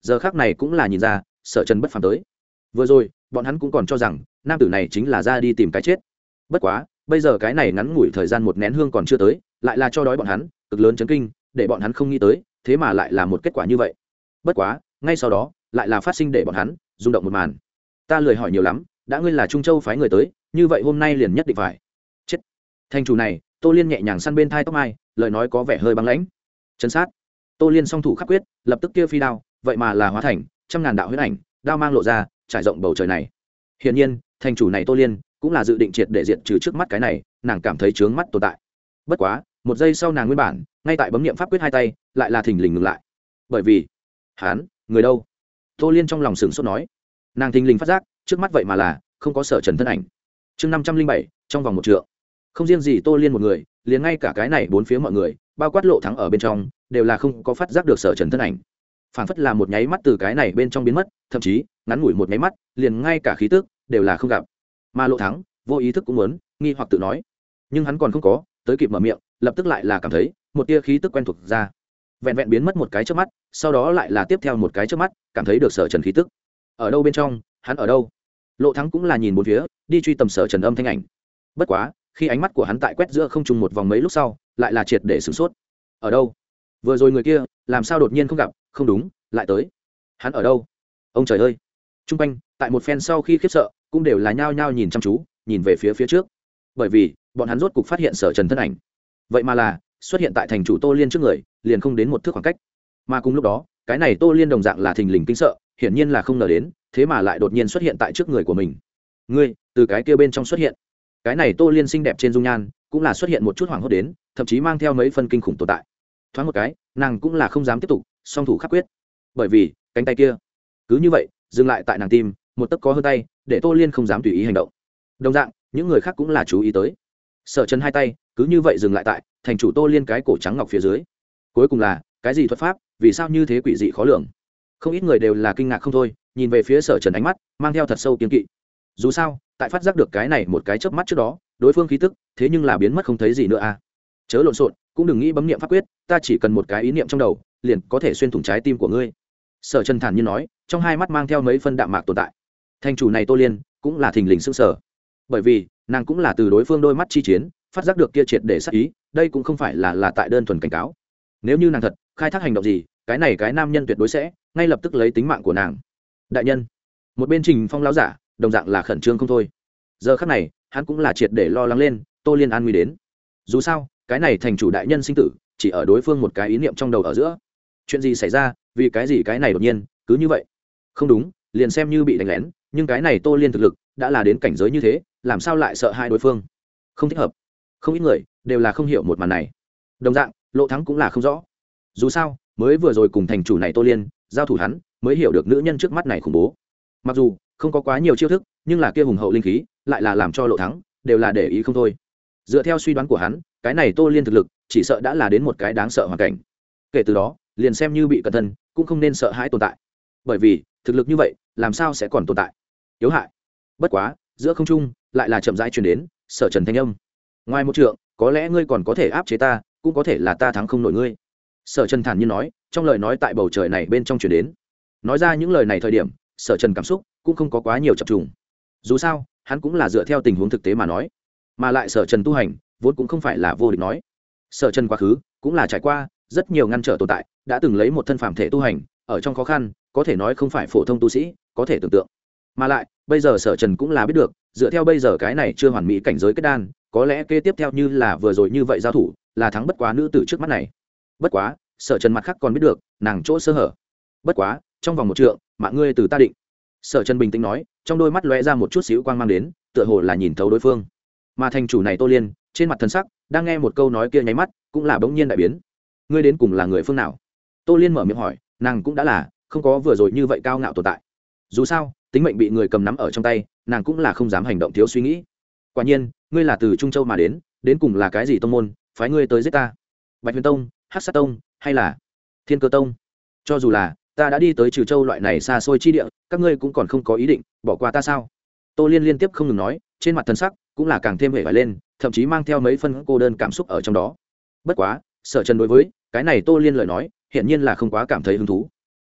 giờ khác này cũng là nhìn ra Sở Trần bất phàm tới. Vừa rồi bọn hắn cũng còn cho rằng nam tử này chính là ra đi tìm cái chết, bất quá bây giờ cái này ngắn ngủi thời gian một nén hương còn chưa tới, lại là cho đói bọn hắn cực lớn chấn kinh, để bọn hắn không nghĩ tới thế mà lại là một kết quả như vậy. Bất quá ngay sau đó lại là phát sinh để bọn hắn rung động một màn. Ta lười hỏi nhiều lắm, đã ngươi là Trung Châu phái người tới, như vậy hôm nay liền nhất định phải chết. Thành chủ này Tô Liên nhẹ nhàng săn bên thai tóc mai, lời nói có vẻ hơi băng lãnh. Chấn sát. Tô Liên song thủ khắc quyết, lập tức kia phi đao vậy mà là hóa thành trăm ngàn đạo huyết ảnh, đao mang lộ ra trải rộng bầu trời này. Hiển nhiên thành chủ này Tô Liên cũng là dự định triệt để diệt trừ trước mắt cái này nàng cảm thấy chướng mắt tồn tại. Bất quá một giây sau nàng nguyên bản ngay tại bấm niệm pháp quyết hai tay lại là thình lình ngừng lại, bởi vì hán người đâu. Tô Liên trong lòng sửng sốt nói, nàng thình lình phát giác trước mắt vậy mà là không có Sở Trần thân ảnh. Chương 507 trong vòng một trượng. Không riêng gì Tô Liên một người, liền ngay cả cái này bốn phía mọi người, bao quát Lộ Thắng ở bên trong, đều là không có phát giác được Sở Trần thân ảnh. Phản phất là một nháy mắt từ cái này bên trong biến mất, thậm chí ngắn ngủi một nháy mắt, liền ngay cả khí tức đều là không gặp. Mà Lộ Thắng vô ý thức cũng muốn nghi hoặc tự nói, nhưng hắn còn không có tới kịp mở miệng, lập tức lại là cảm thấy một tia khí tức quen thuộc ra. Vẹn vẹn biến mất một cái chớp mắt, sau đó lại là tiếp theo một cái chớp mắt, cảm thấy được Sở Trần khí tức. Ở đâu bên trong, hắn ở đâu? Lộ Thắng cũng là nhìn bốn phía, đi truy tầm Sở Trần âm thanh ảnh. Bất quá, khi ánh mắt của hắn tại quét giữa không trung một vòng mấy lúc sau, lại là triệt để sửng sốt. Ở đâu? Vừa rồi người kia, làm sao đột nhiên không gặp, không đúng, lại tới. Hắn ở đâu? Ông trời ơi! Trung quanh, tại một phen sau khi khiếp sợ, cũng đều là nhao nhao nhìn chăm chú, nhìn về phía trước. Bởi vì, bọn hắn rốt cục phát hiện Sở Trần thân ảnh. Vậy mà là xuất hiện tại thành chủ Tô Liên trước người, liền không đến một thước khoảng cách. Mà cùng lúc đó, cái này Tô Liên đồng dạng là thình lình kinh sợ, hiển nhiên là không ngờ đến, thế mà lại đột nhiên xuất hiện tại trước người của mình. Ngươi, từ cái kia bên trong xuất hiện. Cái này Tô Liên xinh đẹp trên dung nhan, cũng là xuất hiện một chút hoảng hốt đến, thậm chí mang theo mấy phân kinh khủng tồn tại. Thoáng một cái, nàng cũng là không dám tiếp tục, song thủ khắc quyết. Bởi vì, cánh tay kia, cứ như vậy, dừng lại tại nàng tim, một tấc có hơn tay, để Tô Liên không dám tùy ý hành động. Đồng dạng, những người khác cũng là chú ý tới. Sở Trần hai tay, cứ như vậy dừng lại tại thành chủ Tô Liên cái cổ trắng ngọc phía dưới. Cuối cùng là, cái gì thuật pháp, vì sao như thế quỷ dị khó lường? Không ít người đều là kinh ngạc không thôi, nhìn về phía Sở Trần ánh mắt mang theo thật sâu kiêng kỵ. Dù sao, tại phát giác được cái này một cái chớp mắt trước đó, đối phương khí tức, thế nhưng là biến mất không thấy gì nữa à? Chớ lộn xộn, cũng đừng nghĩ bấm niệm pháp quyết, ta chỉ cần một cái ý niệm trong đầu, liền có thể xuyên thủng trái tim của ngươi. Sở Trần thản nhiên nói, trong hai mắt mang theo mấy phân đạm mạc tồn tại. Thành chủ này Tô Liên, cũng là thình lình sững sờ, bởi vì nàng cũng là từ đối phương đôi mắt chi chiến phát giác được kia triệt để sát ý, đây cũng không phải là tại đơn thuần cảnh cáo. Nếu như nàng thật khai thác hành động gì, cái này cái nam nhân tuyệt đối sẽ ngay lập tức lấy tính mạng của nàng. Đại nhân, một bên Trình Phong lão giả đồng dạng là khẩn trương không thôi. Giờ khắc này, hắn cũng là triệt để lo lắng lên, Tô Liên an nguy đến. Dù sao, cái này thành chủ đại nhân sinh tử, chỉ ở đối phương một cái ý niệm trong đầu ở giữa. Chuyện gì xảy ra, vì cái gì cái này đột nhiên cứ như vậy? Không đúng, liền xem như bị đánh lén, nhưng cái này Tô Liên thực lực đã là đến cảnh giới như thế, làm sao lại sợ hai đối phương? Không thích hợp. Không ít người đều là không hiểu một màn này. Đồng dạng, Lộ Thắng cũng là không rõ. Dù sao, mới vừa rồi cùng thành chủ này Tô Liên giao thủ, hắn mới hiểu được nữ nhân trước mắt này khủng bố. Mặc dù không có quá nhiều chiêu thức, nhưng là kia hùng hậu linh khí lại là làm cho Lộ Thắng đều là để ý không thôi. Dựa theo suy đoán của hắn, cái này Tô Liên thực lực chỉ sợ đã là đến một cái đáng sợ hoàn cảnh. Kể từ đó, liền xem như bị cẩn thân, cũng không nên sợ hãi tồn tại. Bởi vì, thực lực như vậy, làm sao sẽ còn tồn tại? Yếu hại. Bất quá, giữa không trung lại là chậm rãi truyền đến Sở Trần thanh âm. Ngoài một trượng, có lẽ ngươi còn có thể áp chế ta, cũng có thể là ta thắng không nổi ngươi. Sở Trần thản nhiên nói, trong lời nói tại bầu trời này bên trong truyền đến. Nói ra những lời này thời điểm, Sở Trần cảm xúc cũng không có quá nhiều chập trùng. Dù sao, hắn cũng là dựa theo tình huống thực tế mà nói, mà lại Sở Trần tu hành vốn cũng không phải là vô địch nói. Sở Trần quá khứ cũng là trải qua rất nhiều ngăn trở tồn tại, đã từng lấy một thân phàm thể tu hành, ở trong khó khăn, có thể nói không phải phổ thông tu sĩ có thể tưởng tượng. Mà lại, bây giờ Sở Trần cũng là biết được, dựa theo bây giờ cái này chưa hoàn mỹ cảnh giới kết đan, có lẽ kế tiếp theo như là vừa rồi như vậy giao thủ, là thắng bất quá nữ tử trước mắt này. Bất quá, Sở Trần mặt khác còn biết được, nàng chỗ sơ hở. Bất quá, trong vòng một trượng, mạng ngươi từ ta định. Sở Trần bình tĩnh nói, trong đôi mắt lóe ra một chút xíu quang mang đến, tựa hồ là nhìn thấu đối phương. Mà thành chủ này Tô Liên, trên mặt thần sắc, đang nghe một câu nói kia nháy mắt, cũng là bỗng nhiên đại biến. Ngươi đến cùng là người phương nào? Tô Liên mở miệng hỏi, nàng cũng đã là không có vừa rồi như vậy cao ngạo tồn tại. Dù sao, tính mệnh bị người cầm nắm ở trong tay, nàng cũng là không dám hành động thiếu suy nghĩ. Quả nhiên, ngươi là từ Trung Châu mà đến cùng là cái gì tông môn, phái ngươi tới giết ta? Bạch Huyền Tông, Hắc Sát Tông, hay là Thiên Cơ Tông? Cho dù là ta đã đi tới Trừ Châu loại này xa xôi chi địa, các ngươi cũng còn không có ý định bỏ qua ta sao? Tô Liên liên tiếp không ngừng nói, trên mặt thần sắc cũng là càng thêm hề vải lên, thậm chí mang theo mấy phân cô đơn cảm xúc ở trong đó. Bất quá, Sở Trần đối với cái này Tô Liên lời nói, hiển nhiên là không quá cảm thấy hứng thú.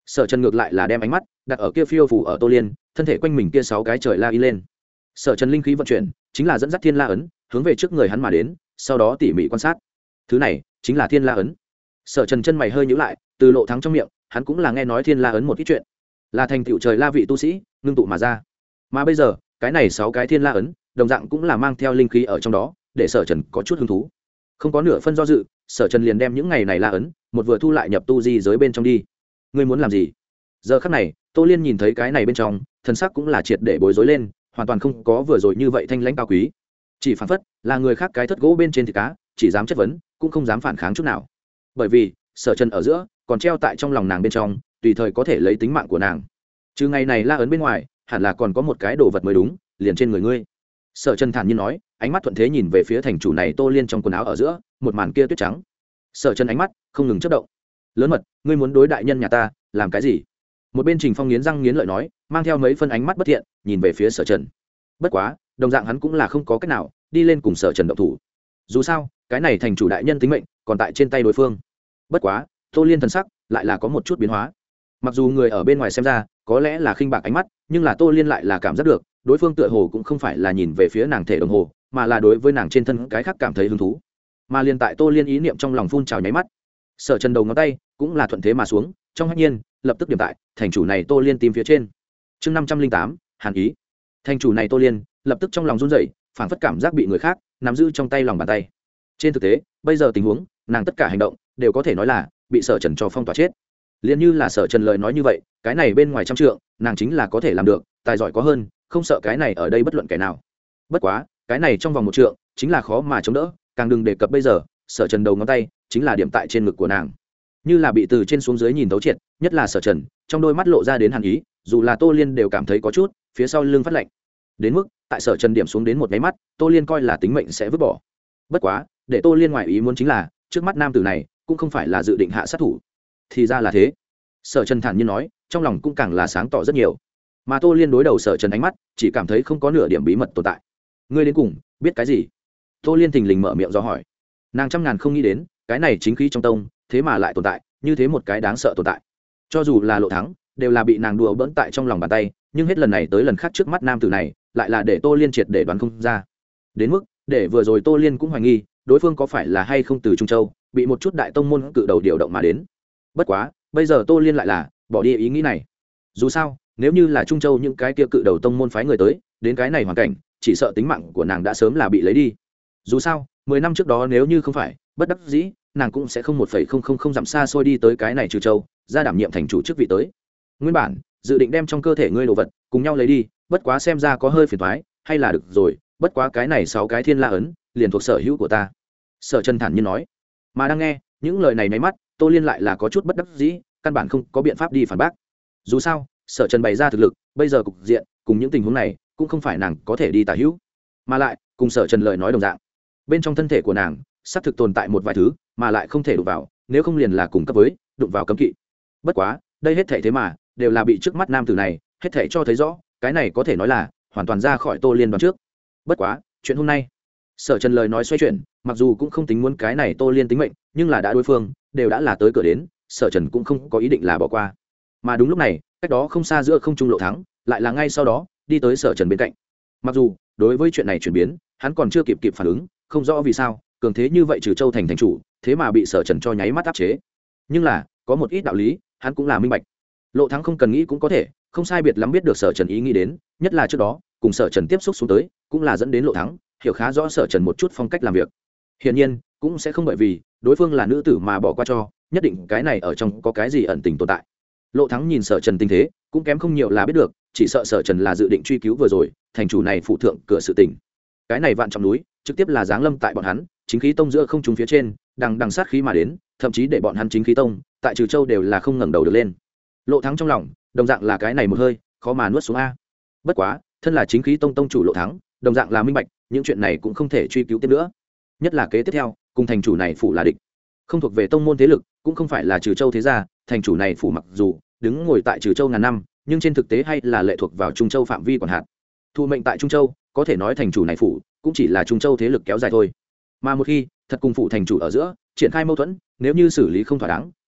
Sở Trần ngược lại là đem ánh mắt đặt ở kia phiêu phù ở Tô Liên thân thể quanh mình kia 6 cái trời la y lên. Sở Trần linh khí vận chuyển chính là dẫn dắt thiên la ấn hướng về trước người hắn mà đến, sau đó tỉ mỉ quan sát. Thứ này chính là thiên la ấn. Sở Trần chân mày hơi nhíu lại, từ Lộ Thắng trong miệng hắn cũng là nghe nói thiên la ấn một ít chuyện, là thành tựu trời la vị tu sĩ ngưng tụ mà ra. Mà bây giờ cái này 6 cái thiên la ấn đồng dạng cũng là mang theo linh khí ở trong đó, để Sở Trần có chút hứng thú. Không có nửa phân do dự, Sở Trần liền đem những ngày này la ấn một vừa thu lại nhập tu di giới bên trong đi. Ngươi muốn làm gì? Giờ khắc này Tô Liên nhìn thấy cái này bên trong, thần sắc cũng là triệt để bối rối lên, hoàn toàn không có vừa rồi như vậy thanh lãnh cao quý, chỉ phản phất là người khác cái thất gỗ bên trên thịt cá, chỉ dám chất vấn cũng không dám phản kháng chút nào. Bởi vì Sở Trần ở giữa còn treo tại trong lòng nàng bên trong, tùy thời có thể lấy tính mạng của nàng. Trừ ngày này la ấn bên ngoài, hẳn là còn có một cái đồ vật mới đúng, liền trên người ngươi. Sở Trần thản nhiên nói, ánh mắt thuận thế nhìn về phía thành chủ này Tô Liên trong quần áo ở giữa một màn kia tuyết trắng. Sở Trần ánh mắt không ngừng chớp động. Lớn mật, ngươi muốn đối đại nhân nhà ta làm cái gì? Một bên Trình Phong nghiến răng nghiến lợi nói, mang theo mấy phân ánh mắt bất thiện nhìn về phía Sở Trần. Bất quá đồng dạng hắn cũng là không có cách nào đi lên cùng Sở Trần động thủ. Dù sao cái này thành chủ đại nhân tính mệnh còn tại trên tay đối phương. Bất quá Tô Liên thần sắc lại là có một chút biến hóa. Mặc dù người ở bên ngoài xem ra có lẽ là khinh bạc ánh mắt, nhưng là Tô Liên lại là cảm giác được đối phương tựa hồ cũng không phải là nhìn về phía nàng thể đồng hồ, mà là đối với nàng trên thân cái khác cảm thấy hứng thú. Mà liên tại Tô Liên ý niệm trong lòng phun trào nháy mắt, Sở Trần đầu ngón tay cũng là thuận thế mà xuống, trong hách nhiên lập tức điểm tại thành chủ này Tô Liên tìm phía trên. Chương 508, Hàn ý. Thành chủ này Tô Liên lập tức trong lòng run rẩy, phảng phất cảm giác bị người khác nắm giữ trong tay lòng bàn tay. Trên thực tế bây giờ tình huống, nàng tất cả hành động đều có thể nói là bị Sở Trần cho phong tỏa chết. Liên như là Sở Trần lời nói như vậy, cái này bên ngoài trăm trượng nàng chính là có thể làm được, tài giỏi có hơn, không sợ cái này ở đây bất luận kẻ nào. Bất quá cái này trong vòng 1 trượng chính là khó mà chống đỡ, càng đừng đề cập bây giờ Sở Trần đầu ngón tay chính là điểm tại trên ngực của nàng, như là bị từ trên xuống dưới nhìn thấu triệt, nhất là Sở Trần trong đôi mắt lộ ra đến hàn ý, dù là Tô Liên đều cảm thấy có chút phía sau lưng phát lạnh. Đến mức tại Sở Trần điểm xuống đến một cái mắt, Tô Liên coi là tính mệnh sẽ vứt bỏ. Bất quá để Tô Liên ngoài ý muốn chính là trước mắt nam tử này cũng không phải là dự định hạ sát thủ. Thì ra là thế. Sở Trần thản nhiên nói, trong lòng cũng càng là sáng tỏ rất nhiều. Mà Tô Liên đối đầu Sở Trần ánh mắt chỉ cảm thấy không có nửa điểm bí mật tồn tại. Ngươi đến cùng biết cái gì? Tô Liên thình lình mở miệng do hỏi. Nàng trăm ngàn không nghĩ đến cái này chính khí trong tông thế mà lại tồn tại như thế một cái đáng sợ tồn tại. Cho dù là Lộ Thắng đều là bị nàng đùa bỡn tại trong lòng bàn tay, nhưng hết lần này tới lần khác trước mắt nam tử này lại là để Tô Liên triệt để đoán không ra. Đến mức để vừa rồi Tô Liên cũng hoài nghi đối phương có phải là hay không từ Trung Châu bị một chút đại tông môn cự đầu điều động mà đến. Bất quá bây giờ Tô Liên lại là bỏ đi ý nghĩ này. Dù sao nếu như là Trung Châu những cái kia cự đầu tông môn phái người tới đến cái này hoàn cảnh, chỉ sợ tính mạng của nàng đã sớm là bị lấy đi. Dù sao 10 năm trước đó nếu như không phải bất đắc dĩ, nàng cũng sẽ không 1,000 dặm xa xôi đi tới cái này Trừ Châu ra đảm nhiệm thành chủ chức vị tới. Nguyên bản dự định đem trong cơ thể ngươi đồ vật cùng nhau lấy đi, bất quá xem ra có hơi phiền toái, hay là được rồi, bất quá cái này 6 cái thiên la ấn liền thuộc sở hữu của ta. Sở Trần thản nhiên nói. Mà đang nghe những lời này máy mắt, Tô Liên lại là có chút bất đắc dĩ, căn bản không có biện pháp đi phản bác. Dù sao Sở Trần bày ra thực lực bây giờ cục diện cùng những tình huống này cũng không phải nàng có thể đi tả hữu, mà lại cùng Sở Trần lời nói đồng dạng, bên trong thân thể của nàng xác thực tồn tại một vài thứ mà lại không thể đụng vào, nếu không liền là cùng cấp với đụng vào cấm kỵ. Bất quá đây hết thảy thế mà đều là bị trước mắt nam tử này hết thảy cho thấy rõ, cái này có thể nói là hoàn toàn ra khỏi Tô Liên đoán trước. Bất quá chuyện hôm nay Sở Trần lời nói xoay chuyển, mặc dù cũng không tính muốn cái này Tô Liên tính mệnh, nhưng là đã đối phương đều đã là tới cửa đến, Sở Trần cũng không có ý định là bỏ qua. Mà đúng lúc này cách đó không xa giữa không trung Lộ Thắng lại là ngay sau đó đi tới Sở Trần bên cạnh. Mặc dù đối với chuyện này chuyển biến hắn còn chưa kịp phản ứng, không rõ vì sao cường thế như vậy Trừ Châu thành thành chủ thế mà bị Sở Trần cho nháy mắt áp chế, nhưng là có một ít đạo lý hắn cũng là minh bạch. Lộ Thắng không cần nghĩ cũng có thể không sai biệt lắm biết được Sở Trần ý nghĩ đến, nhất là trước đó cùng Sở Trần tiếp xúc xuống tới cũng là dẫn đến Lộ Thắng hiểu khá rõ Sở Trần một chút phong cách làm việc. Hiển nhiên cũng sẽ không bởi vì đối phương là nữ tử mà bỏ qua cho, nhất định cái này ở trong có cái gì ẩn tình tồn tại. Lộ Thắng nhìn Sở Trần tình thế cũng kém không nhiều là biết được, chỉ sợ Sở Trần là dự định truy cứu vừa rồi thành chủ này phụ thượng cửa sự tình. Cái này vạn trọng núi trực tiếp là giáng lâm tại bọn hắn chính khí tông giữa không trung phía trên, đằng sát khí mà đến, thậm chí để bọn hắn chính khí tông tại Trừ Châu đều là không ngẩng đầu được lên. Lộ Thắng trong lòng đồng dạng là cái này một hơi khó mà nuốt xuống a. Bất quá thân là chính khí tông tông chủ Lộ Thắng đồng dạng là minh bạch những chuyện này cũng không thể truy cứu tiếp nữa, nhất là kế tiếp theo cùng thành chủ này phủ là địch, không thuộc về tông môn thế lực, cũng không phải là Trừ Châu thế gia. Thành chủ này phủ mặc dù đứng ngồi tại Trừ Châu ngàn năm, nhưng trên thực tế hay là lệ thuộc vào Trung Châu phạm vi quản hạt. Thụ mệnh tại Trung Châu, có thể nói thành chủ này phủ cũng chỉ là Trung Châu thế lực kéo dài thôi. Mà một khi thật cùng phủ thành chủ ở giữa triển khai mâu thuẫn, nếu như xử lý không thỏa đáng,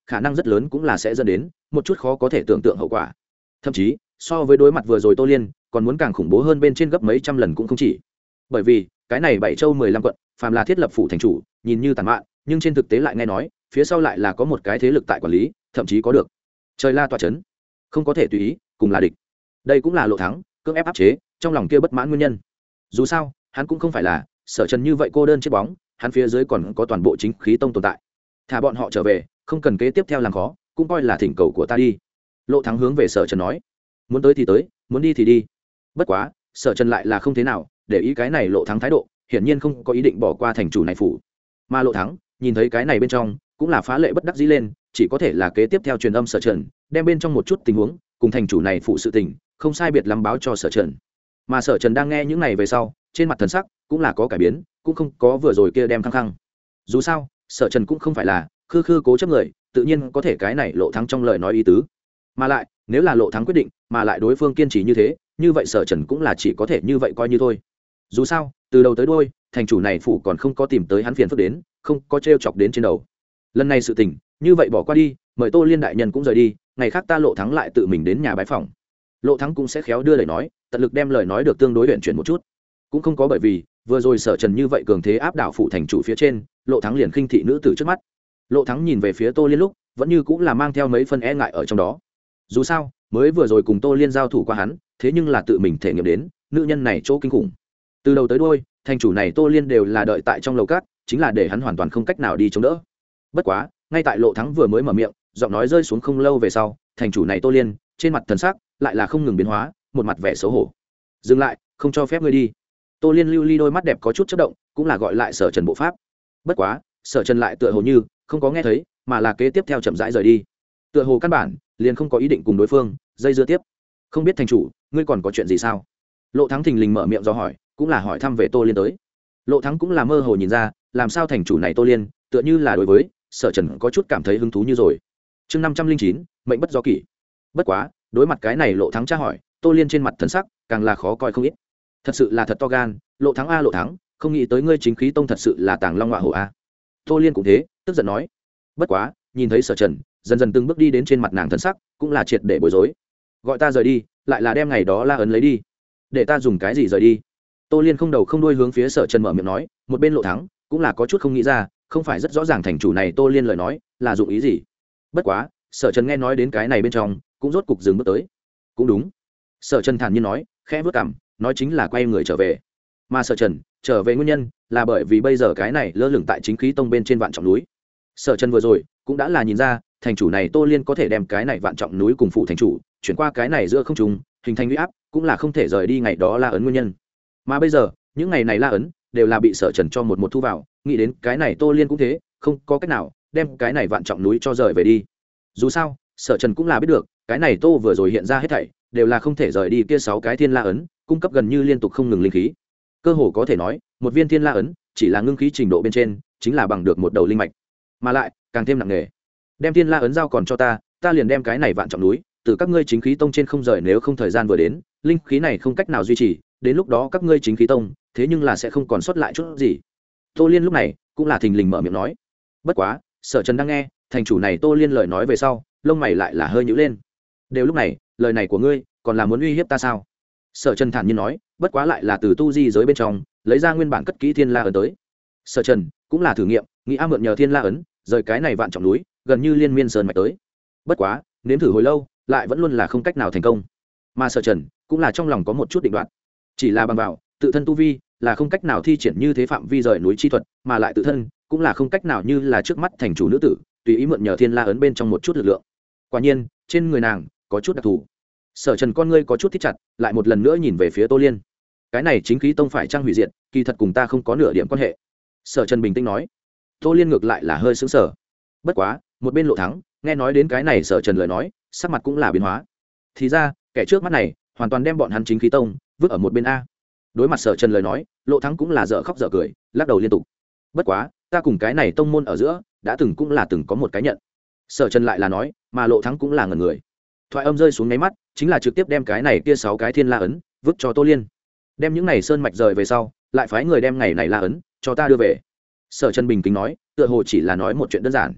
khả năng rất lớn cũng là sẽ dẫn đến một chút khó có thể tưởng tượng hậu quả. Thậm chí so với đối mặt vừa rồi Tô Liên còn muốn càng khủng bố hơn bên trên gấp mấy trăm lần cũng không chỉ. Bởi vì cái này 7 châu 15 quận phàm là thiết lập phủ thành chủ nhìn như tàn mạn, nhưng trên thực tế lại nghe nói phía sau lại là có một cái thế lực tại quản lý, thậm chí có được trời la tọa chấn, không có thể tùy ý cùng là địch. Đây cũng là Lộ Thắng cưỡng ép áp chế trong lòng kia bất mãn nguyên nhân. Dù sao hắn cũng không phải là Sở Trần như vậy cô đơn chiếc bóng, hắn phía dưới còn có toàn bộ chính khí tông tồn tại. Thả bọn họ trở về, không cần kế tiếp theo làm khó, cũng coi là thỉnh cầu của ta đi. Lộ Thắng hướng về Sở Trần nói, muốn tới thì tới, muốn đi thì đi. Bất quá Sở Trần lại là không thế nào để ý cái này Lộ Thắng thái độ, hiển nhiên không có ý định bỏ qua thành chủ này phủ. Mà Lộ Thắng nhìn thấy cái này bên trong cũng là phá lệ bất đắc dĩ lên, chỉ có thể là kế tiếp theo truyền âm Sở Trần, đem bên trong một chút tình huống cùng thành chủ này phụ sự tình không sai biệt lắm báo cho Sở Trần. Mà Sở Trần đang nghe những này về sau, trên mặt thần sắc cũng là có cải biến, cũng không có vừa rồi kia đem khăng khăng. Dù sao Sở Trần cũng không phải là khư khư cố chấp người, tự nhiên có thể cái này Lộ Thắng trong lời nói ý tứ. Mà lại nếu là Lộ Thắng quyết định, mà lại đối phương kiên trì như thế, như vậy Sở Trần cũng là chỉ có thể như vậy coi như thôi. Dù sao từ đầu tới đuôi thành chủ này phủ còn không có tìm tới hắn phiền phức đến, không có trêu chọc đến trên đầu. Lần này sự tình như vậy bỏ qua đi, mời Tô Liên đại nhân cũng rời đi, ngày khác ta Lộ Thắng lại tự mình đến nhà bái phòng. Lộ Thắng cũng sẽ khéo đưa lời nói, tận lực đem lời nói được tương đối luyện chuyển một chút. Cũng không có bởi vì vừa rồi Sở Trần như vậy cường thế áp đảo phủ thành chủ phía trên, Lộ Thắng liền khinh thị nữ tử trước mắt. Lộ Thắng nhìn về phía Tô Liên lúc vẫn như cũng là mang theo mấy phân e ngại ở trong đó. Dù sao mới vừa rồi cùng Tô Liên giao thủ qua hắn, thế nhưng là tự mình thể nghiệm đến nữ nhân này chỗ kinh khủng. Từ đầu tới đuôi thành chủ này Tô Liên đều là đợi tại trong lầu cát, chính là để hắn hoàn toàn không cách nào đi chống đỡ. Bất quá ngay tại Lộ Thắng vừa mới mở miệng, giọng nói rơi xuống không lâu về sau, thành chủ này Tô Liên trên mặt thần sắc lại là không ngừng biến hóa, một mặt vẻ xấu hổ. Dừng lại, không cho phép ngươi đi. Tô Liên lưu ly đôi mắt đẹp có chút chớp động, cũng là gọi lại Sở Trần bộ pháp. Bất quá Sở Trần lại tựa hồ như không có nghe thấy, mà là kế tiếp theo chậm rãi rời đi. Tựa hồ căn bản liền không có ý định cùng đối phương dây dưa tiếp. Không biết thành chủ ngươi còn có chuyện gì sao? Lộ Thắng thình lình mở miệng do hỏi, cũng là hỏi thăm về Tô Liên tới. Lộ Thắng cũng là mơ hồ nhìn ra, làm sao thành chủ này Tô Liên tựa như là đối với Sở Trần có chút cảm thấy hứng thú như rồi. Chương 509, mệnh bất do kỷ. Bất quá đối mặt cái này Lộ Thắng tra hỏi, Tô Liên trên mặt thần sắc càng là khó coi không ít. Thật sự là thật to gan, Lộ Thắng a Lộ Thắng, không nghĩ tới ngươi chính khí tông thật sự là tàng long ngọa hổ a. Tô Liên cũng thế, tức giận nói. Bất quá nhìn thấy Sở Trần dần dần từng bước đi đến trên mặt nàng thần sắc cũng là triệt để bối rối. Gọi ta rời đi, lại là đem ngày đó la ấn lấy đi, để ta dùng cái gì rời đi? Tô Liên không đầu không đuôi hướng phía Sở Trần mở miệng nói, một bên Lộ Thắng cũng là có chút không nghĩ ra, không phải rất rõ ràng thành chủ này Tô Liên lời nói là dụng ý gì. Bất quá Sở Trần nghe nói đến cái này bên trong cũng rốt cục dừng bước tới. Cũng đúng, Sở Trần thản nhiên nói, khẽ vớt cằm, nói chính là quay người trở về. Mà Sở Trần trở về nguyên nhân là bởi vì bây giờ cái này lơ lửng tại chính khí tông bên trên vạn trọng núi. Sở Trần vừa rồi cũng đã là nhìn ra thành chủ này Tô Liên có thể đem cái này vạn trọng núi cùng phụ thành chủ chuyển qua cái này giữa không trung, hình thành uy áp, cũng là không thể rời đi ngày đó la ấn nguyên nhân. Mà bây giờ những ngày này la ấn đều là bị Sở Trần cho một thu vào, nghĩ đến cái này Tô Liên cũng thế, không có cách nào đem cái này vạn trọng núi cho rời về đi. Dù sao Sở Trần cũng là biết được cái này Tô vừa rồi hiện ra hết thảy đều là không thể rời đi kia 6 cái thiên la ấn, cung cấp gần như liên tục không ngừng linh khí. Cơ hồ có thể nói một viên thiên la ấn chỉ là ngưng khí trình độ bên trên chính là bằng được một đầu linh mạch, mà lại càng thêm nặng nề. Đem thiên la ấn giao còn cho ta, ta liền đem cái này vạn trọng núi từ các ngươi chính khí tông trên không rời, nếu không thời gian vừa đến linh khí này không cách nào duy trì, đến lúc đó các ngươi chính khí tông thế nhưng là sẽ không còn sót lại chút gì. Tô Liên lúc này cũng là thình lình mở miệng nói. Bất quá Sở Trần đang nghe thành chủ này Tô Liên lời nói về sau, lông mày lại là hơi nhíu lên. Đều lúc này lời này của ngươi còn là muốn uy hiếp ta sao? Sở Trần thản nhiên nói, bất quá lại là từ tu di giới bên trong lấy ra nguyên bản cất kỹ thiên la ấn tới. Sở Trần cũng là thử nghiệm nghĩ mượn nhờ thiên la ấn rời cái này vạn trọng núi gần như liên miên sơn mạch tới. Bất quá nếm thử hồi lâu lại vẫn luôn là không cách nào thành công. Mà Sở Trần cũng là trong lòng có một chút định đoạt, chỉ là bằng vào tự thân tu vi là không cách nào thi triển như thế phạm vi rời núi chi thuật, mà lại tự thân cũng là không cách nào như là trước mắt thành chủ nữ tử tùy ý mượn nhờ thiên la ấn bên trong một chút lực lượng. Quả nhiên trên người nàng có chút đặc thù. Sở Trần con ngươi có chút thích chặt, lại một lần nữa nhìn về phía Tô Liên. Cái này chính khí tông phải trang hủy diệt, kỳ thật cùng ta không có nửa điểm quan hệ. Sở Trần bình tĩnh nói. Tô Liên ngược lại là hơi sững sờ. Bất quá một bên Lộ Thắng nghe nói đến cái này Sở Trần lời nói, sắc mặt cũng là biến hóa. Thì ra kẻ trước mắt này hoàn toàn đem bọn hắn chính khí tông vứt ở một bên a. Đối mặt Sở Trần lời nói, Lộ Thắng cũng là dở khóc dở cười, lắc đầu liên tục. Bất quá ta cùng cái này tông môn ở giữa đã từng cũng là từng có một cái nhận. Sở Trần lại là nói, mà Lộ Thắng cũng là ngẩn người. Thoại âm rơi xuống nháy mắt, chính là trực tiếp đem cái này kia 6 cái thiên la ấn vứt cho Tô Liên. Đem những này sơn mạch rời về sau, lại phái người đem ngày này la ấn cho ta đưa về. Sở Trần bình tĩnh nói, tựa hồ chỉ là nói một chuyện đơn giản.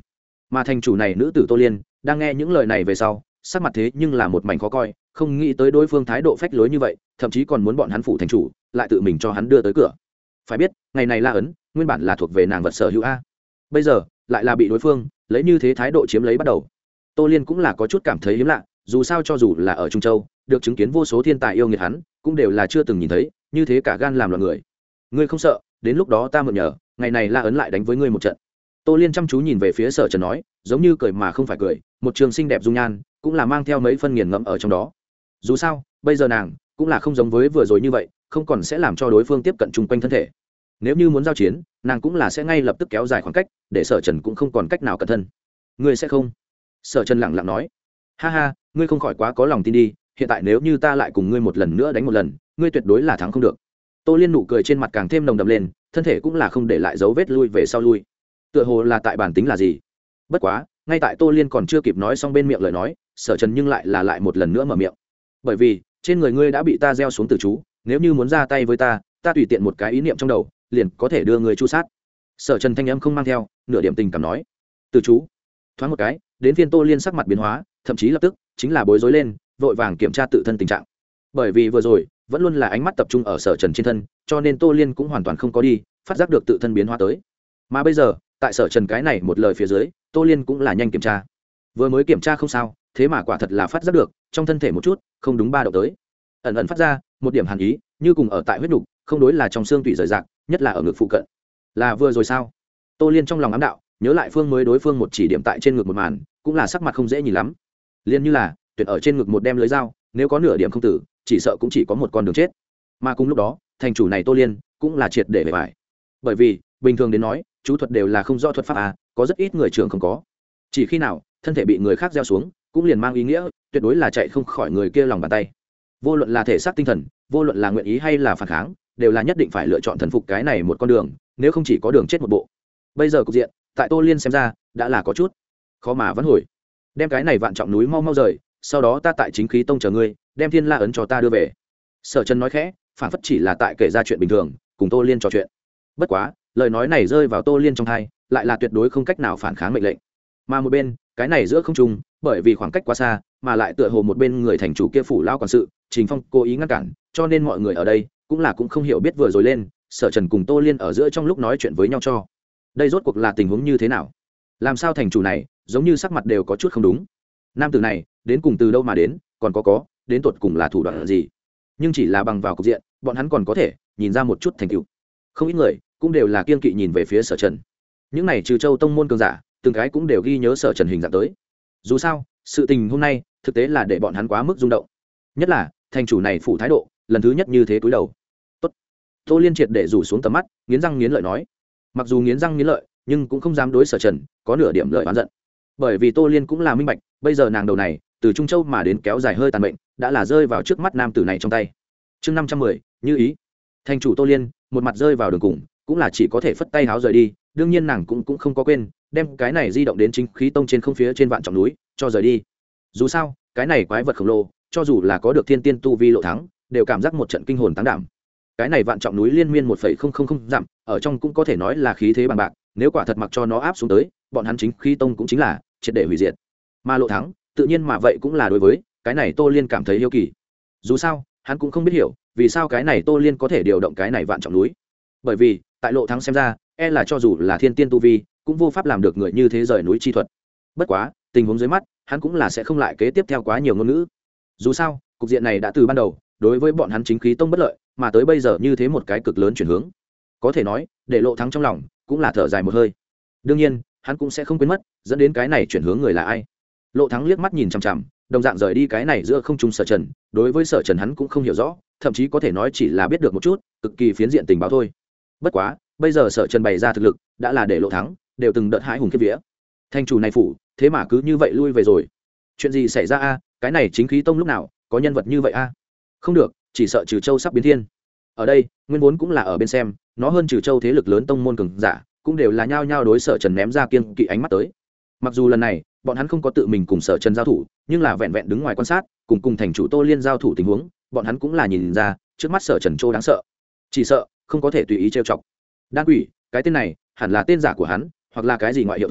mà thành chủ này nữ tử Tô Liên đang nghe những lời này về sau, sắc mặt thế nhưng là một mảnh khó coi, không nghĩ tới đối phương thái độ phách lối như vậy, thậm chí còn muốn bọn hắn phủ thành chủ lại tự mình cho hắn đưa tới cửa. Phải biết ngày này La ấn nguyên bản là thuộc về nàng vật sở hữu a, bây giờ lại là bị đối phương lấy như thế thái độ chiếm lấy bắt đầu. Tô Liên cũng là có chút cảm thấy hiếm lạ, dù sao cho dù là ở Trung Châu được chứng kiến vô số thiên tài yêu nghiệt hắn cũng đều là chưa từng nhìn thấy như thế cả gan làm loạn người. Ngươi không sợ đến lúc đó ta mượn nhờ ngày này La ấn lại đánh với ngươi một trận? Tô Liên chăm chú nhìn về phía Sở Trần nói, giống như cười mà không phải cười, một trường xinh đẹp dung nhan cũng là mang theo mấy phân nghiền ngẫm ở trong đó. Dù sao bây giờ nàng cũng là không giống với vừa rồi như vậy, không còn sẽ làm cho đối phương tiếp cận chung quanh thân thể. Nếu như muốn giao chiến, nàng cũng là sẽ ngay lập tức kéo dài khoảng cách, để Sở Trần cũng không còn cách nào cẩn thân. Ngươi sẽ không? Sở Trần lẳng lặng nói, ha ha, ngươi không khỏi quá có lòng tin đi, hiện tại nếu như ta lại cùng ngươi một lần nữa đánh một lần, ngươi tuyệt đối là thắng không được. Tô Liên nụ cười trên mặt càng thêm nồng đậm lên, thân thể cũng là không để lại dấu vết lui về sau lui, tựa hồ là tại bản tính là gì. Bất quá ngay tại Tô Liên còn chưa kịp nói xong bên miệng lời nói, Sở Trần nhưng lại một lần nữa mở miệng, bởi vì trên người ngươi đã bị ta gieo xuống tử chú, nếu như muốn ra tay với ta, ta tùy tiện một cái ý niệm trong đầu liền có thể đưa ngươi chu sát. Sở Trần thanh âm không mang theo nửa điểm tình cảm nói, tử chú. Thoáng một cái đến phiên Tô Liên sắc mặt biến hóa, thậm chí lập tức chính là bối rối lên, vội vàng kiểm tra tự thân tình trạng. Bởi vì vừa rồi vẫn luôn là ánh mắt tập trung ở Sở Trần trên thân, cho nên Tô Liên cũng hoàn toàn không có đi phát giác được tự thân biến hóa tới. Mà bây giờ tại Sở Trần cái này một lời phía dưới, Tô Liên cũng là nhanh kiểm tra. Vừa mới kiểm tra không sao, thế mà quả thật là phát giác được trong thân thể một chút không đúng ba độ tới, ẩn ẩn phát ra một điểm hàn ý, như cùng ở tại huyết nục, không đối là trong xương tủy rời rạc, nhất là ở ngực phụ cận. Là vừa rồi sao? Tô Liên trong lòng ám đạo, nhớ lại phương mới đối phương một chỉ điểm tại trên ngực một màn, cũng là sắc mặt không dễ nhìn lắm. Liên như là tuyệt ở trên ngực một đem lưới dao, nếu có nửa điểm không tử, chỉ sợ cũng chỉ có một con đường chết. Mà cùng lúc đó thành chủ này Tô Liên cũng là triệt để bề bài, bởi vì bình thường đến nói chú thuật đều là không do thuật pháp à, có rất ít người trưởng không có, chỉ khi nào thân thể bị người khác gieo xuống cũng liền mang ý nghĩa tuyệt đối là chạy không khỏi người kia lòng bàn tay. Vô luận là thể xác tinh thần, vô luận là nguyện ý hay là phản kháng, đều là nhất định phải lựa chọn thần phục cái này một con đường, nếu không chỉ có đường chết một bộ. Bây giờ cục diện tại Tô Liên xem ra đã là có chút khó mà vãn hồi. Đem cái này vạn trọng núi mau mau rời, sau đó ta tại chính khí tông chờ ngươi, đem thiên la ấn cho ta đưa về. Sở Trần nói khẽ, phản phất chỉ là tại kể ra chuyện bình thường cùng Tô Liên trò chuyện. Bất quá lời nói này rơi vào Tô Liên trong tai, lại là tuyệt đối không cách nào phản kháng mệnh lệnh. Mà một bên cái này giữa không trung, bởi vì khoảng cách quá xa, mà lại tựa hồ một bên người thành chủ kia phủ lão quản sự Trình Phong cố ý ngăn cản, cho nên mọi người ở đây cũng không hiểu biết vừa rồi lên Sở Trần cùng Tô Liên ở giữa trong lúc nói chuyện với nhau cho đây rốt cuộc là tình huống như thế nào. Làm sao thành chủ này giống như sắc mặt đều có chút không đúng, nam tử này đến cùng từ đâu mà đến, còn có đến tột cùng là thủ đoạn gì. Nhưng chỉ là bằng vào cục diện, bọn hắn còn có thể nhìn ra một chút thành tựu. Không ít người cũng đều là kiên kỵ nhìn về phía Sở Trần. Những này trừ châu tông môn cường giả, từng cái cũng đều ghi nhớ Sở Trần hình dạng tới. Dù sao sự tình hôm nay thực tế là để bọn hắn quá mức rung động, nhất là thành chủ này phủ thái độ lần thứ nhất như thế cúi đầu. Tốt. Tô Liên triệt để rủ xuống tầm mắt, nghiến răng nghiến lợi nói, mặc dù nghiến răng nghiến lợi nhưng cũng không dám đối Sở Trần có nửa điểm lợi oán giận, bởi vì Tô Liên cũng là minh bạch, bây giờ nàng đầu này từ Trung Châu mà đến kéo dài hơi tàn bệnh đã là rơi vào trước mắt nam tử này trong tay. Chương 510, như ý. Thành chủ Tô Liên một mặt rơi vào đường cùng, cũng là chỉ có thể phất tay háo rời đi, đương nhiên nàng cũng không có quên đem cái này di động đến chính khí tông trên không phía trên vạn trọng núi cho rời đi. Dù sao cái này quái vật khổng lồ cho dù là có được thiên tiên tu vi Lộ Thắng đều cảm giác một trận kinh hồn táng đảm. Cái này vạn trọng núi liên miên 1,000 dặm, ở trong cũng có thể nói là khí thế bằng bạc, nếu quả thật mặc cho nó áp xuống tới, bọn hắn chính khí tông cũng chính là triệt để hủy diệt. Mà Lộ Thắng tự nhiên mà vậy cũng là đối với cái này Tô Liên cảm thấy hiếu kỳ. Dù sao hắn cũng không biết hiểu vì sao cái này Tô Liên có thể điều động cái này vạn trọng núi, bởi vì tại Lộ Thắng xem ra e là cho dù là thiên tiên tu vi cũng vô pháp làm được người như thế rời núi chi thuật. Bất quá tình huống dưới mắt hắn cũng là sẽ không lại kế tiếp theo quá nhiều ngôn ngữ. Dù sao cục diện này đã từ ban đầu đối với bọn hắn chính khí tông bất lợi, mà tới bây giờ như thế một cái cực lớn chuyển hướng, có thể nói để Lộ Thắng trong lòng cũng là thở dài một hơi. Đương nhiên hắn cũng sẽ không quên mất dẫn đến cái này chuyển hướng người là ai. Lộ Thắng liếc mắt nhìn chằm chằm đồng dạng rời đi cái này giữa không trung Sở Trần, đối với Sở Trần hắn cũng không hiểu rõ, thậm chí có thể nói chỉ là biết được một chút cực kỳ phiến diện tình báo thôi. Bất quá bây giờ Sở Trần bày ra thực lực đã là để Lộ Thắng đều từng đợt hãi hùng kiếp vía. Thành chủ này phủ thế mà cứ như vậy lui về rồi, chuyện gì xảy ra a? Cái này chính khí tông lúc nào có nhân vật như vậy a? Không được, chỉ sợ Trừ Châu sắp biến thiên. Ở đây nguyên vốn cũng là ở bên xem nó hơn Trừ Châu thế lực lớn tông môn cường giả cũng đều là nhao nhao đối Sở Trần ném ra kiên kỵ ánh mắt tới. Mặc dù lần này bọn hắn không có tự mình cùng Sở Trần giao thủ, nhưng là vẹn vẹn đứng ngoài quan sát cùng thành chủ Tô Liên giao thủ tình huống, bọn hắn cũng là nhìn ra trước mắt Sở Trần Châu đáng sợ, chỉ sợ không có thể tùy ý trêu chọc. Đan quỷ, cái tên này hẳn là tên giả của hắn, hoặc là cái gì ngoại hiệu thôi,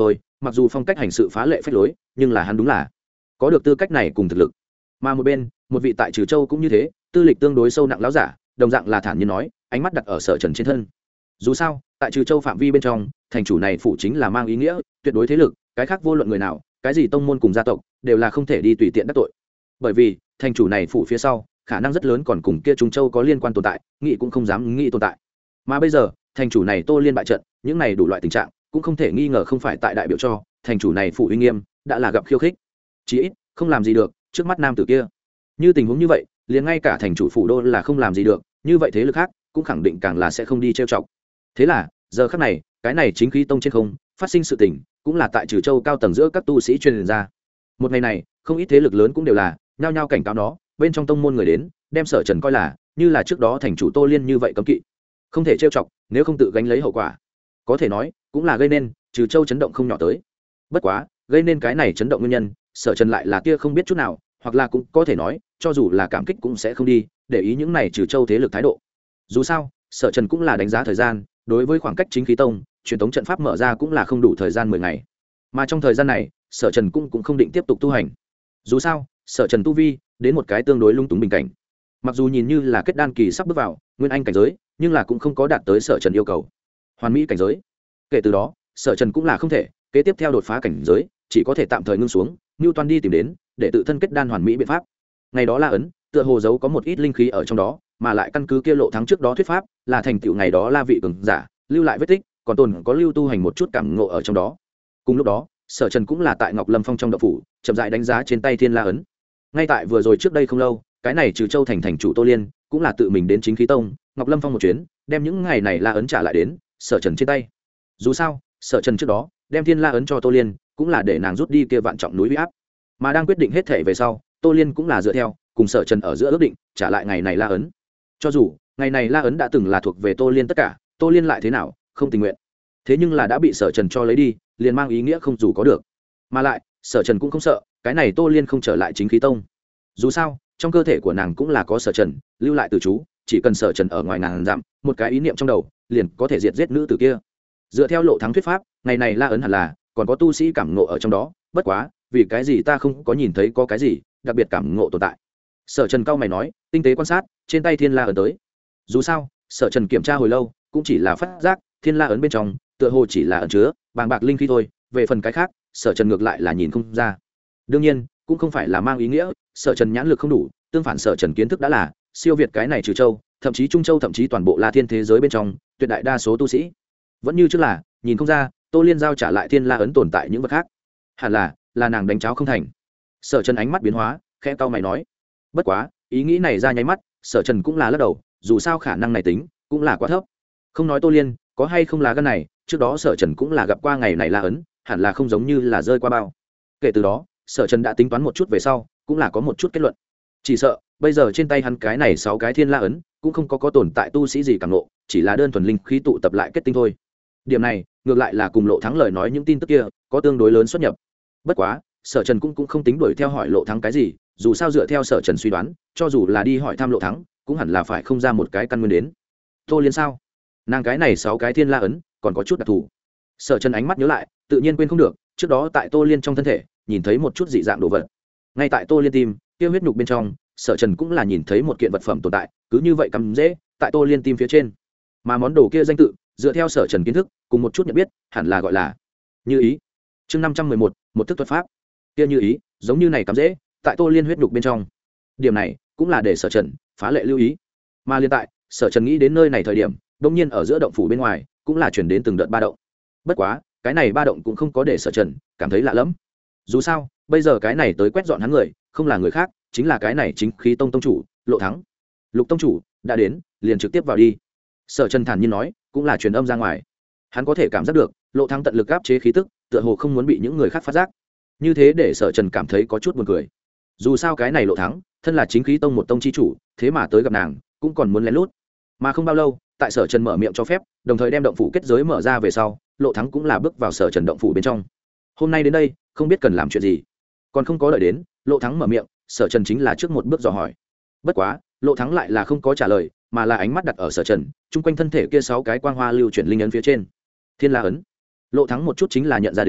mặc dù phong cách hành sự phá lệ phách lối nhưng là hắn đúng là có được tư cách này cùng thực lực. Mà một bên một vị tại Trừ Châu cũng như thế, tư lịch tương đối sâu nặng láo giả đồng dạng là thản nhiên nói, ánh mắt đặt ở Sở Trần trên thân. Dù sao tại Trừ Châu phạm vi bên trong, thành chủ này phủ chính là mang ý nghĩa tuyệt đối thế lực, cái khác vô luận người nào, cái gì tông môn cùng gia tộc đều là không thể đi tùy tiện đắc tội. Bởi vì thành chủ này phủ phía sau khả năng rất lớn còn cùng kia Trung Châu có liên quan tồn tại, nghĩ cũng không dám nghĩ tồn tại. Mà bây giờ thành chủ này Tô Liên bại trận, những này đủ loại tình trạng cũng không thể nghi ngờ không phải tại đại biểu cho thành chủ này phủ uy nghiêm đã là gặp khiêu khích, chí ít không làm gì được trước mắt nam tử kia. Như tình huống như vậy, liền ngay cả thành chủ phủ đô là không làm gì được, như vậy thế lực khác cũng khẳng định càng là sẽ không đi trêu chọc. Thế là giờ khắc này, cái này chính khí tông trên không phát sinh sự tình, cũng là tại Trừ Châu cao tầng giữa các tu sĩ truyền ra. Một ngày này, không ít thế lực lớn cũng đều là nhao nhao cảnh cáo nó, bên trong tông môn người đến đem Sở Trần coi là như là trước đó thành chủ Tô Liên như vậy cấm kỵ, không thể trêu chọc, nếu không tự gánh lấy hậu quả. Có thể nói cũng là gây nên Trừ Châu chấn động không nhỏ tới. Bất quá gây nên cái này chấn động nguyên nhân, Sở Trần lại là kia không biết chút nào, hoặc là cũng có thể nói cho dù là cảm kích cũng sẽ không đi để ý những này Trừ Châu thế lực thái độ. Dù sao Sở Trần cũng là đánh giá thời gian, đối với khoảng cách chính khí tông truyền thống trận pháp mở ra cũng là không đủ thời gian 10 ngày, mà trong thời gian này Sở Trần cũng không định tiếp tục tu hành. Dù sao Sở Trần tu vi đến một cái tương đối lung túng bình cảnh, mặc dù nhìn như là kết đan kỳ sắp bước vào nguyên anh cảnh giới, nhưng là cũng không có đạt tới Sở Trần yêu cầu hoàn mỹ cảnh giới. Kể từ đó Sở Trần cũng là không thể kế tiếp theo đột phá cảnh giới, chỉ có thể tạm thời ngưng xuống, Nưu Toan đi tìm đến để tự thân kết đan hoàn mỹ biện pháp. Ngày đó La ấn tựa hồ giấu có một ít linh khí ở trong đó, mà lại căn cứ kia Lộ Thắng trước đó thuyết pháp là thành tựu ngày đó La vị cường giả lưu lại vết tích, còn tồn có lưu tu hành một chút cảm ngộ ở trong đó. Cùng lúc đó Sở Trần cũng là tại Ngọc Lâm Phong trong động phủ chậm rãi đánh giá trên tay Thiên La ấn. Ngay tại vừa rồi trước đây không lâu, cái này Trừ Châu thành chủ Tô Liên cũng là tự mình đến chính khí tông Ngọc Lâm Phong một chuyến, đem những ngày này La ấn trả lại đến Sở Trần trên tay. Dù sao Sở Trần trước đó đem Thiên La ấn cho Tô Liên cũng là để nàng rút đi kia vạn trọng núi uy áp, mà đang quyết định hết thể về sau, Tô Liên cũng là dựa theo cùng Sở Trần ở giữa ước định trả lại ngày này La ấn. Cho dù ngày này La ấn đã từng là thuộc về Tô Liên tất cả, Tô Liên lại thế nào không tình nguyện, thế nhưng là đã bị Sở Trần cho lấy đi, liền mang ý nghĩa không dù có được. Mà lại Sở Trần cũng không sợ cái này Tô Liên không trở lại chính khí tông. Dù sao trong cơ thể của nàng cũng là có Sở Trần lưu lại từ chú, chỉ cần Sở Trần ở ngoài ngàn dặm, một cái ý niệm trong đầu liền có thể diệt giết nữ tử kia. Dựa theo Lộ Thắng thuyết pháp, ngày này La ấn hẳn là còn có tu sĩ cảm ngộ ở trong đó, bất quá vì cái gì ta không có nhìn thấy có cái gì đặc biệt cảm ngộ tồn tại. Sở Trần cao mày nói, tinh tế quan sát trên tay Thiên La ấn tới. Dù sao Sở Trần kiểm tra hồi lâu cũng chỉ là phát giác Thiên La ấn bên trong tựa hồ chỉ là ẩn chứa bàng bạc linh khí thôi, về phần cái khác Sở Trần ngược lại là nhìn không ra. Đương nhiên cũng không phải là mang ý nghĩa Sở Trần nhãn lực không đủ, tương phản Sở Trần kiến thức đã là siêu việt cái này Trừ Châu, thậm chí Trung Châu, thậm chí toàn bộ La Thiên thế giới bên trong tuyệt đại đa số tu sĩ. Vẫn như trước là nhìn không ra Tô Liên giao trả lại Thiên La ấn tồn tại những vật khác, hẳn là nàng đánh cháo không thành. Sở Trần ánh mắt biến hóa, khẽ cau mày nói. Bất quá ý nghĩ này ra nháy mắt, Sở Trần cũng là lắc đầu, dù sao khả năng này tính cũng là quá thấp. Không nói Tô Liên có hay không là gan này, trước đó Sở Trần cũng là gặp qua ngày này La ấn, hẳn là không giống như là rơi qua bao. Kể từ đó Sở Trần đã tính toán một chút về sau, cũng là có một chút kết luận. Chỉ sợ bây giờ trên tay hắn cái này 6 cái Thiên La ấn cũng không có tồn tại tu sĩ gì cảm ngộ, chỉ là đơn thuần linh khí tụ tập lại kết tinh thôi. Điểm này ngược lại là cùng Lộ Thắng lời nói những tin tức kia có tương đối lớn xuất nhập. Bất quá Sở Trần cũng không tính đuổi theo hỏi Lộ Thắng cái gì, dù sao dựa theo Sở Trần suy đoán, cho dù là đi hỏi thăm Lộ Thắng cũng hẳn là phải không ra một cái căn nguyên đến. Tô Liên sao? Nàng cái này 6 cái Thiên La ấn còn có chút đặc thù. Sở Trần ánh mắt nhớ lại, tự nhiên quên không được trước đó tại Tô Liên trong thân thể nhìn thấy một chút dị dạng đồ vật. Ngay tại Tô Liên tim kia huyết nhục bên trong, Sở Trần cũng là nhìn thấy một kiện vật phẩm tồn tại, cứ như vậy cắm dễ tại Tô Liên tim phía trên. Mà món đồ kia danh tự, dựa theo Sở Trần kiến thức cùng một chút nhận biết, hẳn là gọi là Như Ý. Chương 511, một thức thuật pháp. Kia Như Ý giống như này cắm dễ tại Tô Liên huyết nhục bên trong. Điểm này cũng là để Sở Trần phá lệ lưu ý. Mà liên tại Sở Trần nghĩ đến nơi này thời điểm, đột nhiên ở giữa động phủ bên ngoài cũng là chuyển đến từng đợt ba động. Bất quá cái này ba động cũng không có để Sở Trần cảm thấy lạ lẫm. Dù sao bây giờ cái này tới quét dọn hắn người không là người khác, chính là cái này chính khí tông tông chủ Lộ Thắng. Lục tông chủ đã đến, liền trực tiếp vào đi. Sở Trần thản nhiên nói, cũng là truyền âm ra ngoài. Hắn có thể cảm giác được Lộ Thắng tận lực áp chế khí tức, tựa hồ không muốn bị những người khác phát giác. Như thế để Sở Trần cảm thấy có chút buồn cười. Dù sao cái này Lộ Thắng thân là chính khí tông một tông chi chủ, thế mà tới gặp nàng cũng còn muốn lén lút. Mà không bao lâu tại Sở Trần mở miệng cho phép, đồng thời đem động phủ kết giới mở ra về sau, Lộ Thắng cũng là bước vào Sở Trần động phủ bên trong. Hôm nay đến đây không biết cần làm chuyện gì. Còn không có đợi đến Lộ Thắng mở miệng, Sở Trần chính là trước một bước dò hỏi. Bất quá Lộ Thắng lại là không có trả lời, mà là ánh mắt đặt ở Sở Trần chung quanh thân thể kia 6 cái quang hoa lưu chuyển linh ấn phía trên. Thiên La ấn. Lộ Thắng một chút chính là nhận ra đến,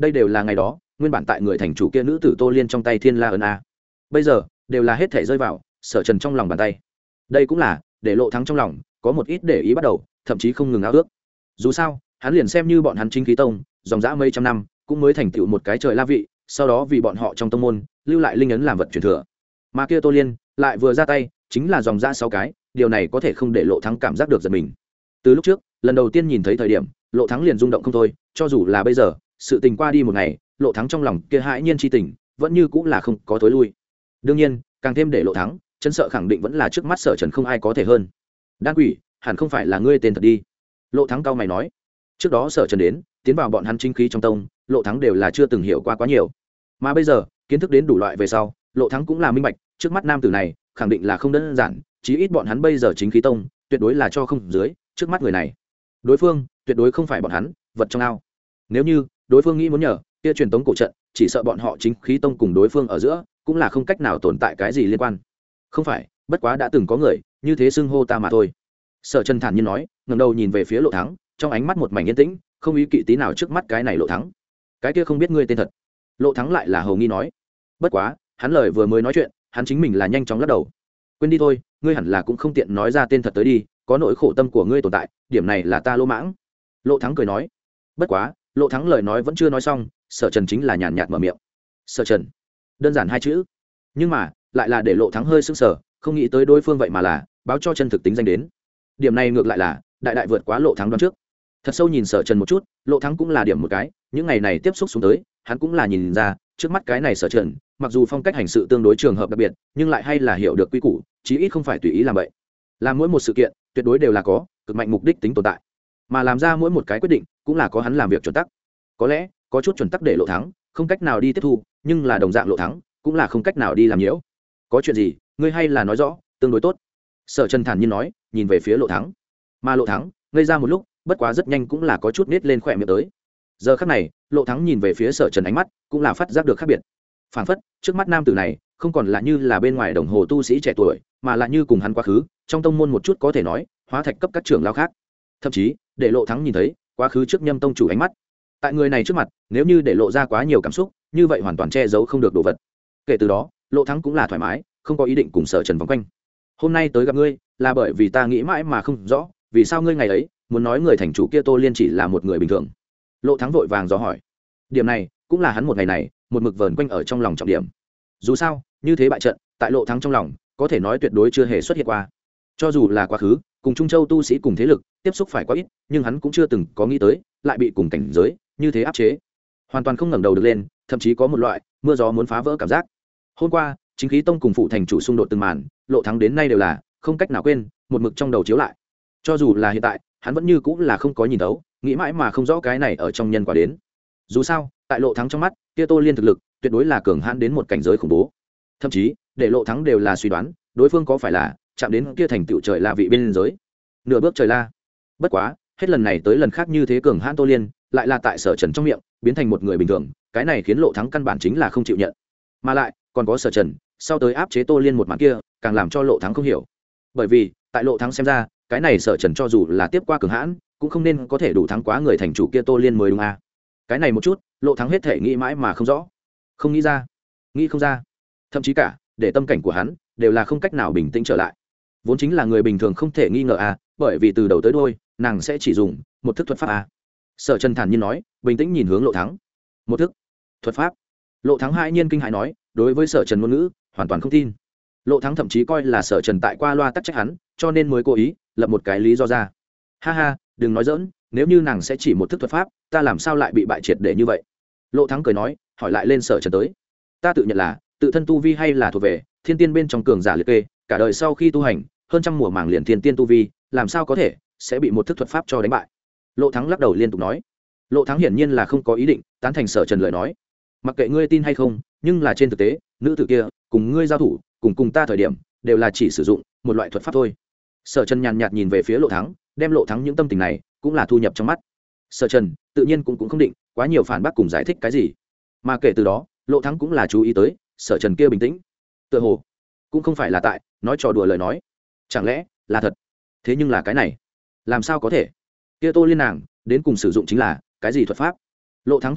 đây đều là ngày đó nguyên bản tại người thành chủ kia nữ tử Tô Liên trong tay Thiên La ấn a, bây giờ đều là hết thể rơi vào Sở Trần trong lòng bàn tay. Đây cũng là để Lộ Thắng trong lòng có một ít để ý bắt đầu, thậm chí không ngừng ao ước. Dù sao hắn liền xem như bọn hắn chính khí tông dòng dã mấy trăm năm cũng mới thành tựu một cái trời la vị, sau đó vì bọn họ trong tông môn lưu lại linh ấn làm vật truyền thừa, mà kia Tô Liên lại vừa ra tay chính là dòng dã 6 cái, điều này có thể không để Lộ Thắng cảm giác được giật mình. Từ lúc trước lần đầu tiên nhìn thấy thời điểm, Lộ Thắng liền rung động không thôi, cho dù là bây giờ sự tình qua đi một ngày, Lộ Thắng trong lòng kia hãi nhiên chi tình vẫn như cũng là không có thối lui. Đương nhiên càng thêm để Lộ Thắng chân sợ khẳng định vẫn là trước mắt Sở Trần không ai có thể hơn. Đan quỷ hẳn không phải là ngươi tên thật đi, Lộ Thắng cao mày nói. Trước đó Sở Trần đến tiến vào bọn hắn chính khí trong tông, Lộ Thắng đều là chưa từng hiểu qua quá nhiều, mà bây giờ kiến thức đến đủ loại về sau, Lộ Thắng cũng là minh bạch trước mắt nam tử này khẳng định là không đơn giản, chí ít bọn hắn bây giờ chính khí tông tuyệt đối là cho không dưới trước mắt người này. Đối phương tuyệt đối không phải bọn hắn vật trong ao. Nếu như đối phương nghĩ muốn nhờ kia truyền tống cổ trận, chỉ sợ bọn họ chính khí tông cùng đối phương ở giữa cũng là không cách nào tồn tại cái gì liên quan. Không phải, bất quá đã từng có người như thế xưng hô ta mà thôi. Sở Trần thản nhiên nói, ngẩng đầu nhìn về phía Lộ Thắng, trong ánh mắt một mảnh yên tĩnh, không ý kỵ tí nào trước mắt cái này Lộ Thắng. Cái kia không biết ngươi tên thật. Lộ Thắng lại là hầu nghi nói. Bất quá hắn lời vừa mới nói chuyện, hắn chính mình là nhanh chóng lắc đầu. Quên đi thôi, ngươi hẳn là cũng không tiện nói ra tên thật tới đi, có nỗi khổ tâm của ngươi tồn tại, điểm này là ta lỗ mãng. Lộ Thắng cười nói. Bất quá Lộ Thắng lời nói vẫn chưa nói xong, Sở Trần chính là nhàn nhạt mở miệng. Sở Trần, đơn giản 2 chữ, nhưng mà lại là để Lộ Thắng hơi sững sờ, không nghĩ tới đối phương vậy mà là báo cho chân thực tính danh đến. Điểm này ngược lại là đại đại vượt quá Lộ Thắng đoán trước. Thật sâu nhìn Sở Trần một chút, Lộ Thắng cũng là điểm một cái, những ngày này tiếp xúc xuống tới, hắn cũng là nhìn ra trước mắt cái này Sở Trần mặc dù phong cách hành sự tương đối trường hợp đặc biệt, nhưng lại hay là hiểu được quy củ, chí ít không phải tùy ý làm vậy. Làm mỗi một sự kiện tuyệt đối đều là có cực mạnh mục đích tính tồn tại, mà làm ra mỗi một cái quyết định cũng là có hắn làm việc chuẩn tắc. Có lẽ có chút chuẩn tắc để Lộ Thắng không cách nào đi tiếp thu, nhưng là đồng dạng Lộ Thắng cũng là không cách nào đi làm nhiễu. Có chuyện gì ngươi hay là nói rõ tương đối tốt, Sở Trần thản nhiên nói, nhìn về phía Lộ Thắng. Mà Lộ Thắng ngây ra một lúc, bất quá rất nhanh cũng là có chút nết lên khỏe miệng tới. Giờ khắc này Lộ Thắng nhìn về phía Sở Trần, ánh mắt cũng là phát giác được khác biệt. Phảng phất trước mắt nam tử này không còn là như là bên ngoài đồng hồ tu sĩ trẻ tuổi, mà là như cùng hắn quá khứ trong tông môn một chút có thể nói hóa thạch cấp các trưởng lao khác, thậm chí để Lộ Thắng nhìn thấy quá khứ trước Nhâm tông chủ ánh mắt. Tại người này trước mặt, nếu như để lộ ra quá nhiều cảm xúc, như vậy hoàn toàn che giấu không được đồ vật. Kể từ đó Lộ Thắng cũng là thoải mái, không có ý định cùng Sở Trần vòng quanh. Hôm nay tới gặp ngươi là bởi vì ta nghĩ mãi mà không rõ, vì sao ngươi ngày ấy muốn nói người thành chủ kia Tô Liên chỉ là một người bình thường. Lộ Thắng vội vàng dò hỏi. Điểm này cũng là hắn một ngày này một mực vờn quanh ở trong lòng trọng điểm. Dù sao như thế bại trận tại Lộ Thắng trong lòng có thể nói tuyệt đối chưa hề xuất hiện qua. Cho dù là quá khứ cùng Trung Châu tu sĩ cùng thế lực tiếp xúc phải quá ít, nhưng hắn cũng chưa từng có nghĩ tới lại bị cùng cảnh giới như thế áp chế, hoàn toàn không ngẩng đầu được lên, thậm chí có một loại mưa gió muốn phá vỡ cảm giác. Hôm qua chính khí tông cùng phụ thành chủ xung đột từng màn, Lộ Thắng đến nay đều là không cách nào quên, một mực trong đầu chiếu lại. Cho dù là hiện tại hắn vẫn như cũng là không có nhìn thấu, nghĩ mãi mà không rõ cái này ở trong nhân quả đến. Dù sao tại Lộ Thắng trong mắt, kia Tô Liên thực lực tuyệt đối là cường hãn đến một cảnh giới khủng bố, thậm chí để Lộ Thắng đều là suy đoán đối phương có phải là chạm đến kia thành tựu trời la vị bên giới, nửa bước trời la. Bất quá hết lần này tới lần khác như thế cường hãn Tô Liên lại là tại Sở Trần trong miệng biến thành một người bình thường, cái này khiến Lộ Thắng căn bản chính là không chịu nhận, mà lại còn có Sở Trần sau tới áp chế Tô Liên một màn kia càng làm cho Lộ Thắng không hiểu. Bởi vì tại Lộ Thắng xem ra, cái này Sở Trần cho dù là tiếp qua cường hãn cũng không nên có thể đủ thắng quá người thành chủ kia Tô Liên mới đúng à. Cái này một chút Lộ Thắng hết thể nghĩ mãi mà không rõ, không nghĩ ra, nghĩ không ra, thậm chí cả để tâm cảnh của hắn đều là không cách nào bình tĩnh trở lại. Vốn chính là người bình thường không thể nghi ngờ à, bởi vì từ đầu tới đuôi nàng sẽ chỉ dùng một thức thuật pháp à. Sở Trần thản nhiên nói, bình tĩnh nhìn hướng Lộ Thắng. Một thức thuật pháp? Lộ Thắng hãi nhiên kinh hãi nói, đối với Sở Trần ngôn ngữ hoàn toàn không tin. Lộ Thắng thậm chí coi là Sở Trần tại qua loa tắc trách hắn, cho nên mới cố ý lập một cái lý do ra. Ha ha, đừng nói dỡn, nếu như nàng sẽ chỉ một thức thuật pháp, ta làm sao lại bị bại triệt để như vậy? Lộ Thắng cười nói, hỏi lại lên Sở Trần tới. Ta tự nhận là tự thân tu vi hay là thuộc về thiên tiên bên trong cường giả liệt kê, cả đời sau khi tu hành hơn trăm mùa màng liền thiên tiên tu vi, làm sao có thể sẽ bị một thức thuật pháp cho đánh bại? Lộ Thắng lắc đầu liên tục nói. Lộ Thắng hiển nhiên là không có ý định tán thành Sở Trần lời nói. Mặc kệ ngươi tin hay không, nhưng là trên thực tế nữ tử kia cùng ngươi giao thủ cùng ta thời điểm đều là chỉ sử dụng một loại thuật pháp thôi. Sở Trần nhàn nhạt nhìn về phía Lộ Thắng, đem Lộ Thắng những tâm tình này cũng là thu nhập trong mắt. Sở Trần tự nhiên cũng không định quá nhiều phản bác cùng giải thích cái gì, mà kể từ đó Lộ Thắng cũng là chú ý tới Sở Trần kia bình tĩnh, tựa hồ cũng không phải là tại nói trò đùa lời nói, chẳng lẽ là thật? Thế nhưng là cái này làm sao có thể? Kia Tô Liên nàng đến cùng sử dụng chính là cái gì thuật pháp? Lộ Thắng thần sắc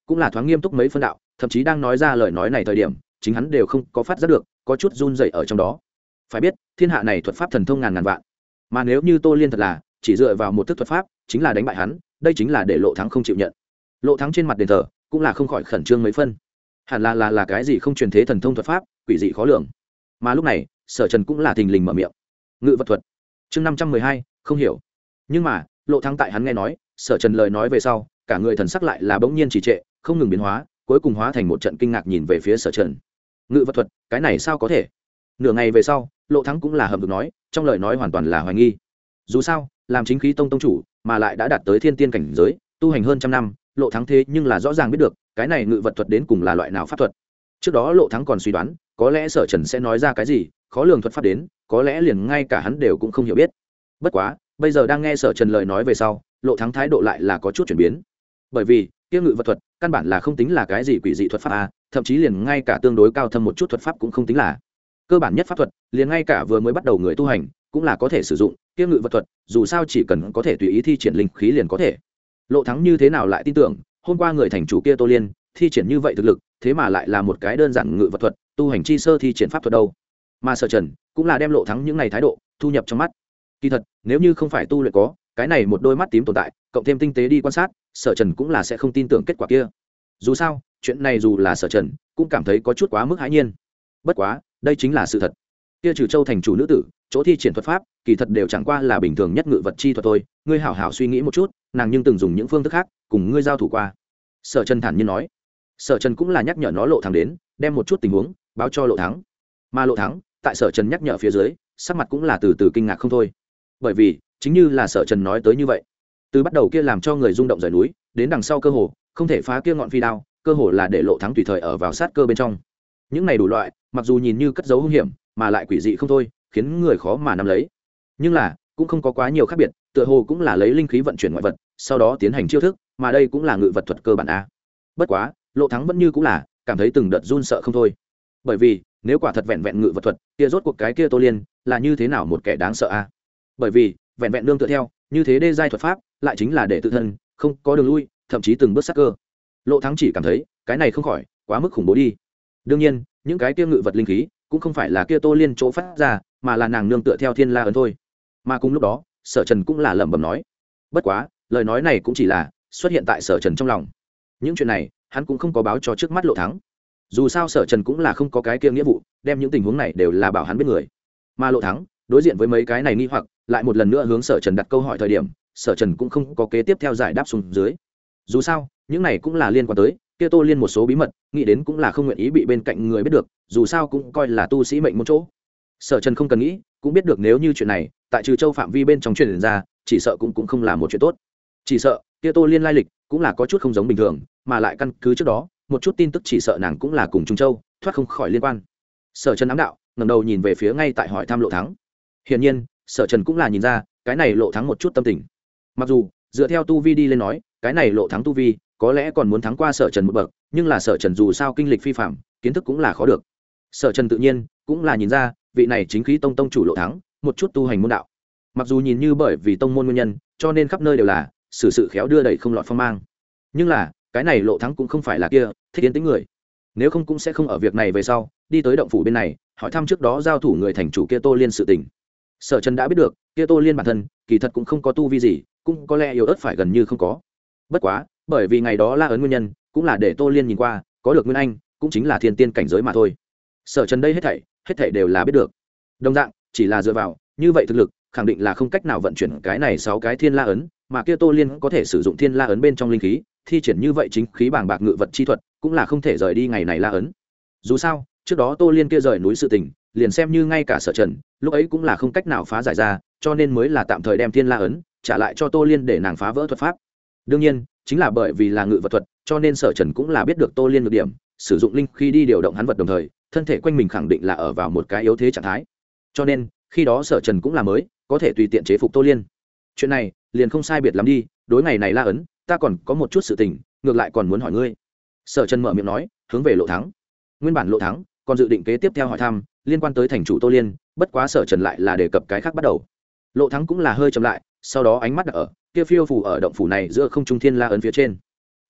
cũng là thoáng nghiêm túc mấy phân đạo, thậm chí đang nói ra lời nói này thời điểm chính hắn đều không có phát giác được có chút run dậy ở trong đó. Phải biết thiên hạ này thuật pháp thần thông ngàn ngàn vạn, mà nếu như Tô Liên thật là chỉ dựa vào một thức thuật pháp chính là đánh bại hắn, đây chính là để Lộ Thắng không chịu nhận. Lộ Thắng trên mặt đền thờ cũng là không khỏi khẩn trương mấy phân, hẳn là cái gì không truyền thế thần thông thuật pháp quỷ dị khó lường. Mà lúc này Sở Trần cũng là thình lình mở miệng. Ngự vật thuật. Chương 512, không hiểu. Nhưng mà Lộ Thắng tại hắn nghe nói Sở Trần lời nói về sau, cả người thần sắc lại là bỗng nhiên trì trệ, không ngừng biến hóa, cuối cùng hóa thành một trận kinh ngạc nhìn về phía Sở Trần. Ngự vật thuật, cái này sao có thể? Nửa ngày về sau, Lộ Thắng cũng là hầm hực nói, trong lời nói hoàn toàn là hoài nghi. Dù sao, làm chính khí tông tông chủ, mà lại đã đạt tới thiên tiên cảnh giới, tu hành hơn trăm năm, Lộ Thắng thế nhưng là rõ ràng biết được, cái này ngự vật thuật đến cùng là loại nào pháp thuật. Trước đó Lộ Thắng còn suy đoán, có lẽ Sở Trần sẽ nói ra cái gì khó lường thuật pháp đến, có lẽ liền ngay cả hắn đều cũng không hiểu biết. Bất quá, bây giờ đang nghe Sở Trần lời nói về sau, Lộ Thắng thái độ lại là có chút chuyển biến. Bởi vì, kia ngự vật thuật, căn bản là không tính là cái gì quỷ dị thuật pháp a, thậm chí liền ngay cả tương đối cao thâm một chút thuật pháp cũng không tính là. Cơ bản nhất pháp thuật, liền ngay cả vừa mới bắt đầu người tu hành, cũng là có thể sử dụng, kia ngự vật thuật, dù sao chỉ cần có thể tùy ý thi triển linh khí liền có thể. Lộ Thắng như thế nào lại tin tưởng, hôm qua người thành chủ kia Tô Liên, thi triển như vậy thực lực, thế mà lại là một cái đơn giản ngự vật thuật, tu hành chi sơ thi triển pháp thuật đâu. Mà Sở Trần cũng là đem Lộ Thắng những này thái độ thu nhập trong mắt. Kỳ thật, nếu như không phải tu luyện có cái này một đôi mắt tím tồn tại, cộng thêm tinh tế đi quan sát, Sở Trần cũng là sẽ không tin tưởng kết quả kia. Dù sao, chuyện này dù là Sở Trần cũng cảm thấy có chút quá mức hãi nhiên. Bất quá, đây chính là sự thật. Kia Trừ Châu thành chủ nữ tử, chỗ thi triển thuật pháp, kỳ thật đều chẳng qua là bình thường nhất ngự vật chi thuật thôi, ngươi hảo hảo suy nghĩ một chút, nàng nhưng từng dùng những phương thức khác cùng ngươi giao thủ qua. Sở Trần thản nhiên nói. Sở Trần cũng là nhắc nhở nó Lộ Thắng đến, đem một chút tình huống báo cho Lộ Thắng. Mà Lộ Thắng, tại Sở Trần nhắc nhở phía dưới, sắc mặt cũng là từ từ kinh ngạc không thôi. Bởi vì, chính như là Sở Trần nói tới như vậy, từ bắt đầu kia làm cho người rung động rời núi, đến đằng sau cơ hồ không thể phá kia ngọn phi đao, cơ hồ là để Lộ Thắng tùy thời ở vào sát cơ bên trong. Những này đủ loại, mặc dù nhìn như cất giấu hung hiểm, mà lại quỷ dị không thôi, khiến người khó mà nắm lấy. Nhưng là, cũng không có quá nhiều khác biệt, tựa hồ cũng là lấy linh khí vận chuyển ngoại vật, sau đó tiến hành chiêu thức, mà đây cũng là ngự vật thuật cơ bản a. Bất quá, Lộ Thắng vẫn như cũng là cảm thấy từng đợt run sợ không thôi. Bởi vì, nếu quả thật vẹn vẹn ngự vật thuật, kia rốt cuộc cái kia Tô Liên là như thế nào một kẻ đáng sợ a. Bởi vì, vẹn vẹn nương tựa theo, như thế đê giai thuật pháp, lại chính là để tự thân không có đường lui, thậm chí từng bước sát cơ. Lộ Thắng chỉ cảm thấy, cái này không khỏi quá mức khủng bố đi. Đương nhiên, những cái kia ngự vật linh khí cũng không phải là kia Tô Liên chỗ phát ra, mà là nàng nương tựa theo Thiên La ấn thôi. Mà cùng lúc đó, Sở Trần cũng là lẩm bẩm nói. Bất quá, lời nói này cũng chỉ là xuất hiện tại Sở Trần trong lòng. Những chuyện này, hắn cũng không có báo cho trước mắt Lộ Thắng. Dù sao Sở Trần cũng là không có cái kia nghĩa vụ, đem những tình huống này đều là bảo hắn biết người. Mà Lộ Thắng, đối diện với mấy cái này nghi hoặc, lại một lần nữa hướng Sở Trần đặt câu hỏi thời điểm, Sở Trần cũng không có kế tiếp theo giải đáp xuống dưới. Dù sao, những này cũng là liên quan tới kia Tô Liên một số bí mật, nghĩ đến cũng là không nguyện ý bị bên cạnh người biết được, dù sao cũng coi là tu sĩ mệnh một chỗ. Sở Trần không cần nghĩ, cũng biết được nếu như chuyện này tại Trừ Châu phạm vi bên trong truyền ra, chỉ sợ cũng không là một chuyện tốt. Chỉ sợ kia Tô Liên lai lịch cũng là có chút không giống bình thường, mà lại căn cứ trước đó một chút tin tức chỉ sợ nàng cũng là cùng Trung Châu thoát không khỏi liên quan. Sở Trần ám đạo, ngẩng đầu nhìn về phía ngay tại hỏi thăm Lộ Thắng. Hiển nhiên, Sở Trần cũng là nhìn ra cái này Lộ Thắng một chút tâm tình. Mặc dù dựa theo tu vi đi lên nói, cái này Lộ Thắng tu vi có lẽ còn muốn thắng qua Sở Trần một bậc, nhưng là Sở Trần dù sao kinh lịch phi phàm, kiến thức cũng là khó được. Sở Trần tự nhiên cũng là nhìn ra vị này chính khí tông tông chủ Lộ Thắng một chút tu hành môn đạo. Mặc dù nhìn như bởi vì tông môn nguyên nhân, cho nên khắp nơi đều là sự khéo đưa đẩy không lọt phong mang, nhưng là cái này Lộ Thắng cũng không phải là kia thích yên tĩnh người, nếu không cũng sẽ không ở việc này về sau đi tới động phủ bên này hỏi thăm trước đó giao thủ người thành chủ kia Tô Liên sự tình. Sở Trần đã biết được kia Tô Liên bản thân kỳ thật cũng không có tu vi gì, cũng có lẽ yếu ớt phải gần như không có. Bất quá bởi vì ngày đó La ấn nguyên nhân, cũng là để Tô Liên nhìn qua có được nguyên anh, cũng chính là thiên tiên cảnh giới mà thôi. Sở Trần đây hết thảy đều là biết được. Đồng dạng chỉ là dựa vào như vậy thực lực, khẳng định là không cách nào vận chuyển cái này 6 cái Thiên La ấn, mà kia Tô Liên có thể sử dụng Thiên La ấn bên trong linh khí, thi triển như vậy chính khí bàng bạc ngự vật chi thuật, cũng là không thể rời đi ngày này La ấn. Dù sao, trước đó Tô Liên kia rời núi sự tình, liền xem như ngay cả Sở Trần, lúc ấy cũng là không cách nào phá giải ra, cho nên mới là tạm thời đem Thiên La ấn trả lại cho Tô Liên để nàng phá vỡ thuật pháp. Đương nhiên, chính là bởi vì là ngự vật thuật, cho nên Sở Trần cũng là biết được Tô Liên nhược điểm, sử dụng linh khí đi điều động hắn vật đồng thời, thân thể quanh mình khẳng định là ở vào một cái yếu thế trạng thái. Cho nên, khi đó Sở Trần cũng là mới có thể tùy tiện chế phục Tô Liên. Chuyện này, liền không sai biệt lắm đi, đối ngày này La ấn, ta còn có một chút sự tình, ngược lại còn muốn hỏi ngươi. Sở Trần mở miệng nói, hướng về Lộ Thắng. Nguyên bản Lộ Thắng còn dự định kế tiếp theo hỏi thăm liên quan tới thành chủ Tô Liên, bất quá Sở Trần lại là đề cập cái khác bắt đầu. Lộ Thắng cũng là hơi chậm lại, sau đó ánh mắt đặt ở kia phiêu phù ở động phủ này giữa không trung Thiên La ấn phía trên. Kỳ thật,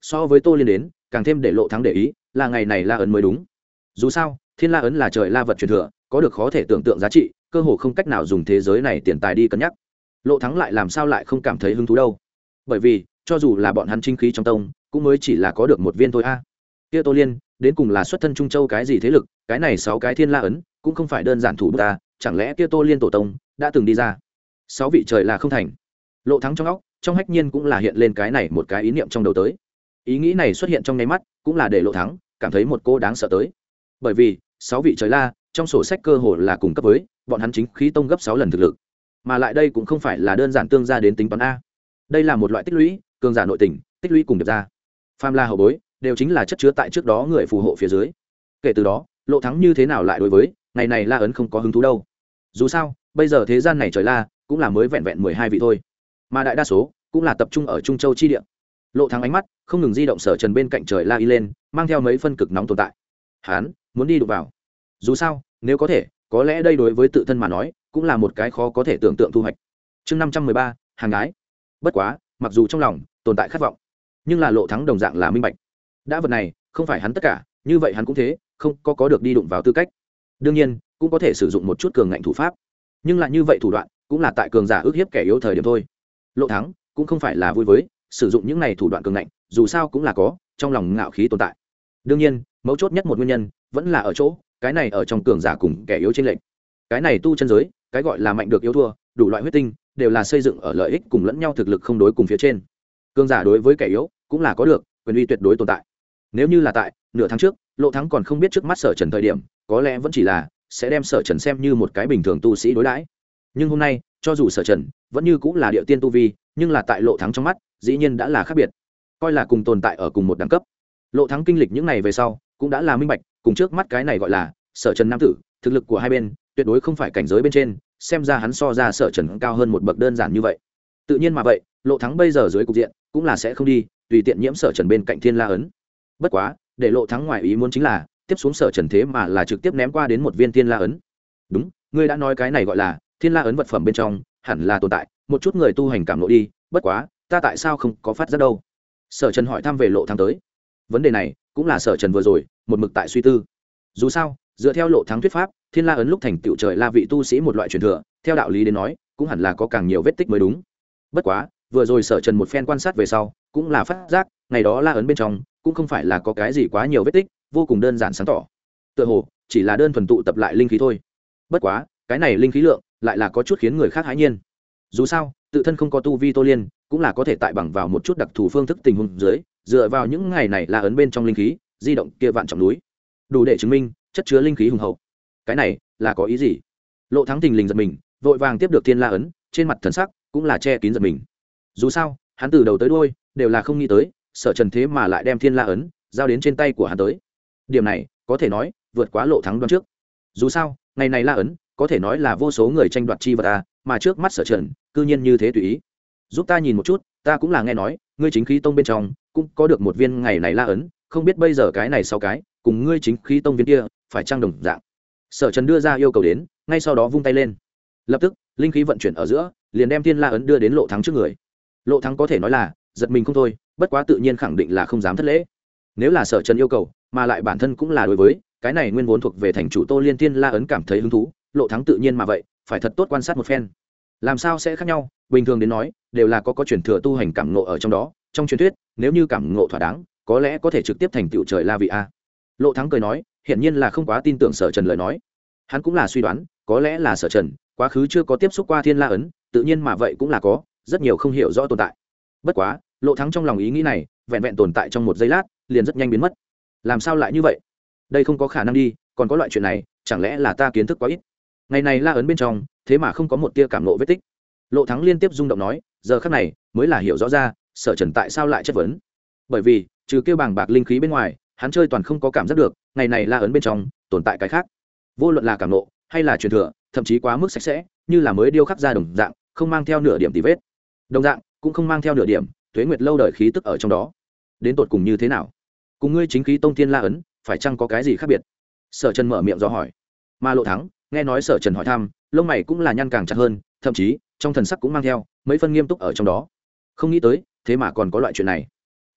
so với Tô Liên đến càng thêm để Lộ Thắng để ý là ngày này la ấn mới đúng. Dù sao thiên la ấn là trời la vật truyền thừa, có được khó thể tưởng tượng giá trị, cơ hồ không cách nào dùng thế giới này tiền tài đi cân nhắc. Lộ Thắng lại làm sao lại không cảm thấy hứng thú đâu? Bởi vì cho dù là bọn hắn chính khí trong tông cũng mới chỉ là có được một viên thôi a. Kia Tô Liên đến cùng là xuất thân Trung Châu cái gì thế lực, cái này 6 cái thiên la ấn cũng không phải đơn giản thủ bút ta, chẳng lẽ kia Tô Liên tổ tông đã từng đi ra 6 vị trời là không thành. Lộ Thắng trong óc trong hách nhiên cũng là hiện lên cái này một cái ý niệm trong đầu tới. Ý nghĩ này xuất hiện trong nháy mắt cũng là để Lộ Thắng cảm thấy một cô đáng sợ tới. Bởi vì 6 vị trời la trong sổ sách cơ hồ là cùng cấp với bọn hắn chính khí tông gấp 6 lần thực lực, mà lại đây cũng không phải là đơn giản tương gia đến tính toán a. Đây là một loại tích lũy, cường giả nội tình tích lũy cùng được ra. Phàm la hậu bối đều chính là chất chứa tại trước đó người phù hộ phía dưới. Kể từ đó Lộ Thắng như thế nào lại đối với ngày này la ấn không có hứng thú đâu. Dù sao bây giờ thế gian này trời la cũng là mới vẹn vẹn 12 vị thôi, mà đại đa số cũng là tập trung ở Trung Châu chi địa. Lộ Thắng ánh mắt không ngừng di động Sở Trần bên cạnh trời la y lên, mang theo mấy phân cực nóng tồn tại. Hắn muốn đi đụng vào. Dù sao nếu có thể, có lẽ đây đối với tự thân mà nói cũng là một cái khó có thể tưởng tượng thu hoạch. Chương 513, hàng ái. Bất quá mặc dù trong lòng tồn tại khát vọng, nhưng là Lộ Thắng đồng dạng là minh bạch, đã vật này không phải hắn tất cả, như vậy hắn cũng thế không có được đi đụng vào tư cách. Đương nhiên cũng có thể sử dụng một chút cường ngạnh thủ pháp, nhưng là như vậy thủ đoạn cũng là tại cường giả ước hiếp kẻ yếu thời điểm thôi. Lộ Thắng cũng không phải là vui với sử dụng những này thủ đoạn cường ngạnh, dù sao cũng là có trong lòng ngạo khí tồn tại. Đương nhiên mấu chốt nhất một nguyên nhân vẫn là ở chỗ cái này ở trong cường giả cùng kẻ yếu trên lệnh. Cái này tu chân giới cái gọi là mạnh được yếu thua, đủ loại huyết tinh đều là xây dựng ở lợi ích cùng lẫn nhau thực lực không đối cùng phía trên. Cường giả đối với kẻ yếu cũng là có được quyền uy tuyệt đối tồn tại. Nếu như là tại nửa tháng trước Lộ Thắng còn không biết trước mắt Sở Trần thời điểm, có lẽ vẫn chỉ là sẽ đem Sở Trần xem như một cái bình thường tu sĩ đối đãi. Nhưng hôm nay cho dù Sở Trần vẫn như cũng là địa tiên tu vi, nhưng là tại Lộ Thắng trong mắt dĩ nhiên đã là khác biệt, coi là cùng tồn tại ở cùng một đẳng cấp. Lộ Thắng kinh lịch những này về sau cũng đã là minh bạch, cùng trước mắt cái này gọi là Sở Trần nam tử, thực lực của hai bên tuyệt đối không phải cảnh giới bên trên, xem ra hắn so ra Sở Trần cao hơn một bậc đơn giản như vậy. Tự nhiên mà vậy Lộ Thắng bây giờ dưới cục diện cũng là sẽ không đi tùy tiện nhiễm Sở Trần bên cạnh thiên la ấn. Bất quá để Lộ Thắng ngoài ý muốn chính là tiếp xuống Sở Trần thế mà là trực tiếp ném qua đến một viên thiên la ấn. Đúng, ngươi đã nói cái này gọi là thiên la ấn vật phẩm bên trong hẳn là tồn tại một chút người tu hành cảm nộ đi, bất quá ta tại sao không có phát giác đâu? Sở Trần hỏi thăm về Lộ Thắng tới. Vấn đề này cũng là Sở Trần vừa rồi một mực tại suy tư. Dù sao dựa theo Lộ Thắng thuyết pháp, thiên la ấn lúc thành tựu trời la vị tu sĩ một loại truyền thừa, theo đạo lý đến nói cũng hẳn là có càng nhiều vết tích mới đúng. Bất quá vừa rồi Sở Trần một phen quan sát về sau cũng là phát giác ngày đó la ấn bên trong cũng không phải là có cái gì quá nhiều vết tích, vô cùng đơn giản sáng tỏ, tựa hồ chỉ là đơn thuần tụ tập lại linh khí thôi. Bất quá cái này linh khí lượng lại là có chút khiến người khác hãi nhiên. Dù sao tự thân không có tu vi Tô Liên cũng là có thể tại bằng vào một chút đặc thù phương thức tình huống dưới, dựa vào những ngày này la ấn bên trong linh khí di động kia vạn trọng núi, đủ để chứng minh chất chứa linh khí hùng hậu. Cái này là có ý gì? Lộ Thắng thình lình giật mình, vội vàng tiếp được thiên la ấn, trên mặt thần sắc cũng là che kín giật mình. Dù sao hắn từ đầu tới đuôi đều là không nghĩ tới Sở Trần thế mà lại đem thiên la ấn giao đến trên tay của hắn tới. Điểm này có thể nói vượt quá Lộ Thắng đoán trước. Dù sao ngày này la ấn có thể nói là vô số người tranh đoạt chi vật à, mà trước mắt Sở Trần cư nhiên như thế tùy ý. Giúp ta nhìn một chút, ta cũng là nghe nói ngươi chính khí tông bên trong cũng có được một viên ngày này la ấn, không biết bây giờ cái này sau cái cùng ngươi chính khí tông viên kia phải trang đồng dạng. Sở Trần đưa ra yêu cầu đến, ngay sau đó vung tay lên, lập tức linh khí vận chuyển ở giữa liền đem thiên la ấn đưa đến Lộ Thắng trước người. Lộ Thắng có thể nói là giật mình không thôi, bất quá tự nhiên khẳng định là không dám thất lễ. Nếu là Sở Trần yêu cầu, mà lại bản thân cũng là đối với cái này nguyên vốn thuộc về thành chủ Tô Liên thiên la ấn cảm thấy hứng thú, Lộ Thắng tự nhiên mà vậy phải thật tốt quan sát một phen. Làm sao sẽ khác nhau? Bình thường đến nói đều là có truyền thừa tu hành cảm ngộ ở trong đó, trong truyền thuyết nếu như cảm ngộ thỏa đáng có lẽ có thể trực tiếp thành tựu trời la vị a. Lộ Thắng cười nói, hiển nhiên là không quá tin tưởng Sở Trần lời nói. Hắn cũng là suy đoán có lẽ là Sở Trần quá khứ chưa có tiếp xúc qua thiên la ấn, tự nhiên mà vậy cũng là có rất nhiều không hiểu rõ tồn tại. Bất quá Lộ Thắng trong lòng ý nghĩ này vẹn vẹn tồn tại trong một giây lát liền rất nhanh biến mất. Làm sao lại như vậy? Đây không có khả năng đi, còn có loại chuyện này, chẳng lẽ là ta kiến thức quá ít? Ngày này la ấn bên trong thế mà không có một tia cảm nộ vết tích. Lộ Thắng liên tiếp rung động nói, giờ khắc này mới là hiểu rõ ra Sở Trần tại sao lại chất vấn. Bởi vì trừ kêu bàng bạc linh khí bên ngoài, hắn chơi toàn không có cảm giác được ngày này la ấn bên trong tồn tại cái khác. Vô luận là cảm nộ hay là truyền thừa, thậm chí quá mức sạch sẽ, như là mới điêu khắc ra đồng dạng, không mang theo nửa điểm tì vết. Đồng dạng cũng không mang theo nửa điểm tuế nguyệt lâu đời khí tức ở trong đó. Đến tột cùng như thế nào? Cùng ngươi chính khí tông thiên la ấn phải chăng có cái gì khác biệt? Sở Trần mở miệng dò hỏi. Mà Lộ Thắng nghe nói Sở Trần hỏi thăm, lông mày cũng là nhăn càng chặt hơn, thậm chí trong thần sắc cũng mang theo mấy phân nghiêm túc ở trong đó. Không nghĩ tới thế mà còn có loại chuyện này.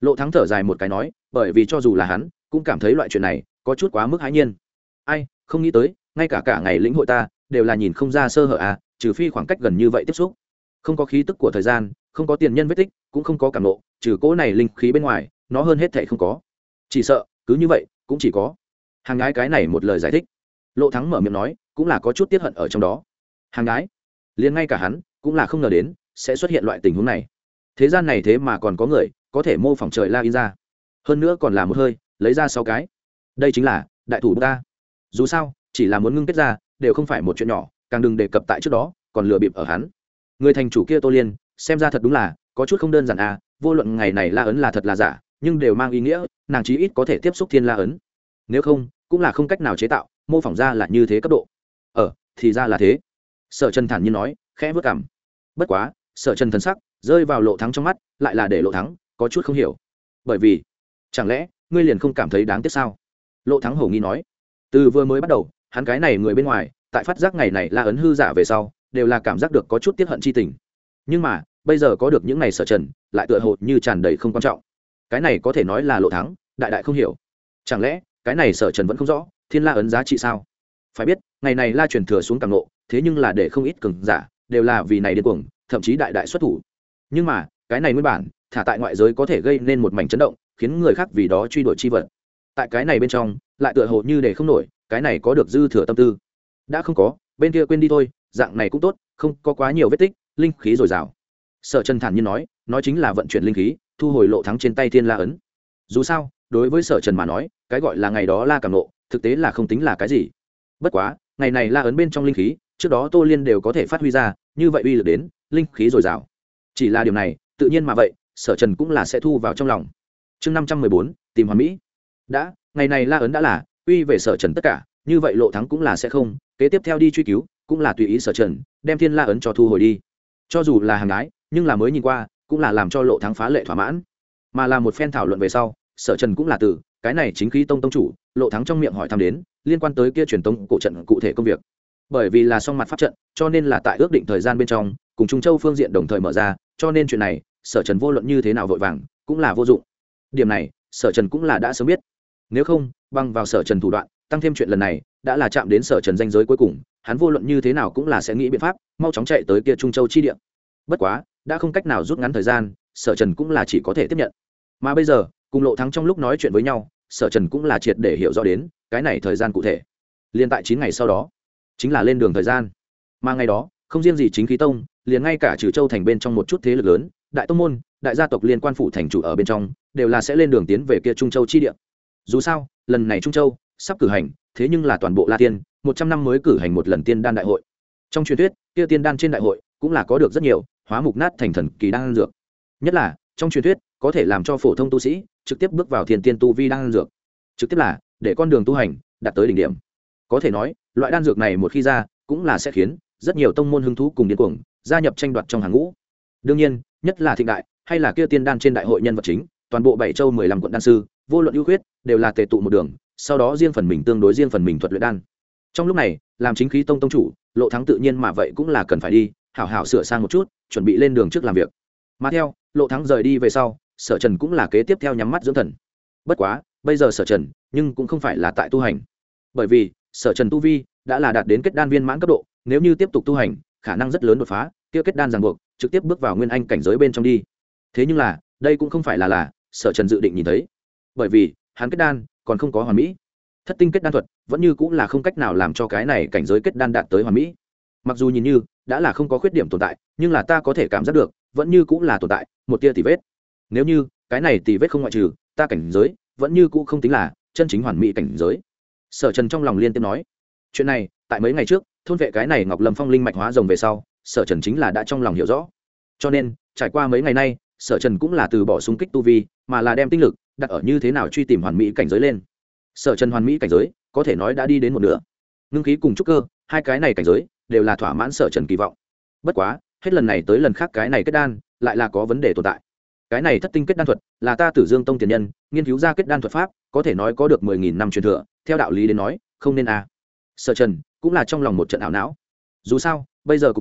Lộ Thắng thở dài một cái nói, bởi vì cho dù là hắn cũng cảm thấy loại chuyện này có chút quá mức hãi nhiên. Ai không nghĩ tới, ngay cả ngày lĩnh hội ta đều là nhìn không ra sơ hở à, trừ phi khoảng cách gần như vậy tiếp xúc, không có khí tức của thời gian, không có tiền nhân vết tích, cũng không có cảm nộ, trừ cỗ này linh khí bên ngoài, nó hơn hết thảy không có. Chỉ sợ cứ như vậy cũng chỉ có hàng gái cái này một lời giải thích. Lộ Thắng mở miệng nói, cũng là có chút tiếc hận ở trong đó. Hàng gái, liền ngay cả hắn cũng là không ngờ đến sẽ xuất hiện loại tình huống này. Thế gian này thế mà còn có người có thể mô phỏng trời la in ra, hơn nữa còn là một hơi lấy ra 6 cái. Đây chính là đại thủ ta. Dù sao chỉ là muốn ngưng kết ra đều không phải một chuyện nhỏ, càng đừng đề cập tại trước đó còn lừa bịp ở hắn. Người thành chủ kia Tô Liên xem ra thật đúng là có chút không đơn giản à, vô luận ngày này la ấn là thật là giả, nhưng đều mang ý nghĩa nàng chí ít có thể tiếp xúc thiên la ấn, nếu không cũng là không cách nào chế tạo mô phỏng ra là như thế cấp độ. Thì ra là thế. Sở Trần thản nhiên nói, khẽ vớt cảm. Bất quá Sở Trần thần sắc rơi vào Lộ Thắng trong mắt, lại là để Lộ Thắng có chút không hiểu. Bởi vì chẳng lẽ ngươi liền không cảm thấy đáng tiếc sao? Lộ Thắng hổ nghi nói. Từ vừa mới bắt đầu hắn cái này người bên ngoài tại phát giác ngày này la ấn hư giả về sau đều là cảm giác được có chút tiếc hận chi tình, nhưng mà bây giờ có được những ngày Sở Trần lại tựa hồ như tràn đầy không quan trọng. Cái này có thể nói là Lộ Thắng đại đại không hiểu. Chẳng lẽ cái này Sở Trần vẫn không rõ thiên la ấn giá trị sao? Phải biết ngày này la truyền thừa xuống càng nộ, thế nhưng là để không ít cường giả đều là vì này điên cuồng, thậm chí đại đại xuất thủ. Nhưng mà cái này nguyên bản thả tại ngoại giới có thể gây nên một mảnh chấn động, khiến người khác vì đó truy đuổi chi vật, tại cái này bên trong lại tựa hồ như để không nổi cái này có được dư thừa tâm tư. Đã không có, bên kia quên đi thôi, dạng này cũng tốt, không có quá nhiều vết tích, linh khí dồi dào. Sở Trần thản nhiên nói chính là vận chuyển linh khí thu hồi Lộ Thắng trên tay thiên la ấn. Dù sao đối với Sở Trần mà nói, cái gọi là ngày đó la cảm nộ thực tế là không tính là cái gì. Bất quá ngày này la ấn bên trong linh khí trước đó Tô Liên đều có thể phát huy ra, như vậy uy lực đến linh khí dồi dào. Chỉ là điều này tự nhiên mà vậy Sở Trần cũng là sẽ thu vào trong lòng. Chương 514 tìm hoàn mỹ. Đã ngày này la ấn đã là uy về Sở Trần tất cả, như vậy Lộ Thắng cũng là sẽ không kế tiếp theo đi truy cứu, cũng là tùy ý Sở Trần đem thiên la ấn cho thu hồi đi. Cho dù là hàng gái, nhưng là mới nhìn qua cũng là làm cho Lộ Thắng phá lệ thỏa mãn. Mà là một phen thảo luận về sau, Sở Trần cũng là từ cái này chính khí tông chủ Lộ Thắng trong miệng hỏi thăm đến liên quan tới kia truyền tông cổ trận cụ thể công việc. Bởi vì là song mặt pháp trận, cho nên là tại ước định thời gian bên trong cùng Trung Châu phương diện đồng thời mở ra, cho nên chuyện này Sở Trần vô luận như thế nào vội vàng cũng là vô dụng. Điểm này Sở Trần cũng là đã sớm biết. Nếu không bằng vào Sở Trần thủ đoạn, tăng thêm chuyện lần này đã là chạm đến Sở Trần danh giới cuối cùng, hắn vô luận như thế nào cũng là sẽ nghĩ biện pháp mau chóng chạy tới kia Trung Châu chi địa. Bất quá đã không cách nào rút ngắn thời gian, Sở Trần cũng là chỉ có thể tiếp nhận. Mà bây giờ cùng Lộ Thắng trong lúc nói chuyện với nhau, Sở Trần cũng là triệt để hiểu rõ đến cái này thời gian cụ thể. Liên tại 9 ngày sau đó chính là lên đường thời gian. Mà ngày đó không riêng gì chính khí tông, liền ngay cả Trừ Châu thành bên trong một chút thế lực lớn, đại tông môn, đại gia tộc liên quan phủ thành chủ ở bên trong đều là sẽ lên đường tiến về kia Trung Châu chi địa. Dù sao lần này Trung Châu sắp cử hành, thế nhưng là toàn bộ La Tiên 100 năm mới cử hành một lần tiên đan đại hội. Trong truyền thuyết kia tiên đan trên đại hội cũng là có được rất nhiều hóa mục nát thành thần kỳ đan dược, nhất là trong truyền thuyết có thể làm cho phổ thông tu sĩ trực tiếp bước vào thiên tiên tu vi đan dược, trực tiếp là để con đường tu hành đạt tới đỉnh điểm. Có thể nói loại đan dược này một khi ra cũng là sẽ khiến rất nhiều tông môn hứng thú cùng điên cuồng gia nhập tranh đoạt trong hàng ngũ. Đương nhiên nhất là thịnh đại hay là kia tiên đan trên đại hội nhân vật chính, toàn bộ 7 châu 15 quận đan sư vô luận ưu khuyết đều là tề tụ một đường, sau đó riêng phần mình tương đối riêng phần mình thuật luyện đan. Trong lúc này làm chính khí tông tông chủ Lộ Thắng tự nhiên mà vậy cũng là cần phải đi hảo hảo sửa sang một chút, chuẩn bị lên đường trước làm việc. Mà theo Lộ Thắng rời đi về sau, Sở Trần cũng là kế tiếp theo nhắm mắt dưỡng thần. Bất quá bây giờ Sở Trần nhưng cũng không phải là tại tu hành, bởi vì Sở Trần tu vi đã là đạt đến kết đan viên mãn cấp độ, nếu như tiếp tục tu hành khả năng rất lớn đột phá kia kết đan ràng buộc, trực tiếp bước vào nguyên anh cảnh giới bên trong đi. Thế nhưng là đây cũng không phải là Sở Trần dự định nhìn thấy, bởi vì hắn kết đan còn không có hoàn mỹ. Thất tinh kết đan thuật vẫn như cũng là không cách nào làm cho cái này cảnh giới kết đan đạt tới hoàn mỹ. Mặc dù nhìn như đã là không có khuyết điểm tồn tại, nhưng là ta có thể cảm giác được vẫn như cũng là tồn tại một tia tì vết. Nếu như cái này tì vết không ngoại trừ, ta cảnh giới vẫn như cũ không tính là chân chính hoàn mỹ cảnh giới. Sở Trần trong lòng liên tiếp nói. Chuyện này tại mấy ngày trước thôn vệ cái này Ngọc Lâm Phong linh mạch hóa rồng về sau, Sở Trần chính là đã trong lòng hiểu rõ. Cho nên trải qua mấy ngày nay, Sở Trần cũng là từ bỏ xung kích tu vi, mà là đem tinh lực đặt ở như thế nào truy tìm hoàn mỹ cảnh giới lên. Sở Trần hoàn mỹ cảnh giới có thể nói đã đi đến một nửa. Ngưng khí cùng trúc cơ, hai cái này cảnh giới đều là thỏa mãn Sở Trần kỳ vọng. Bất quá hết lần này tới lần khác cái này kết đan lại là có vấn đề tồn tại. Cái này thất tinh kết đan thuật là ta Tử Dương Tông tiền nhân nghiên cứu ra kết đan thuật pháp, có thể nói có được 10.000 năm truyền thừa, theo đạo lý đến nói không nên Sở Trần cũng là trong lòng một trận ảo não. Dù sao bây giờ cục diện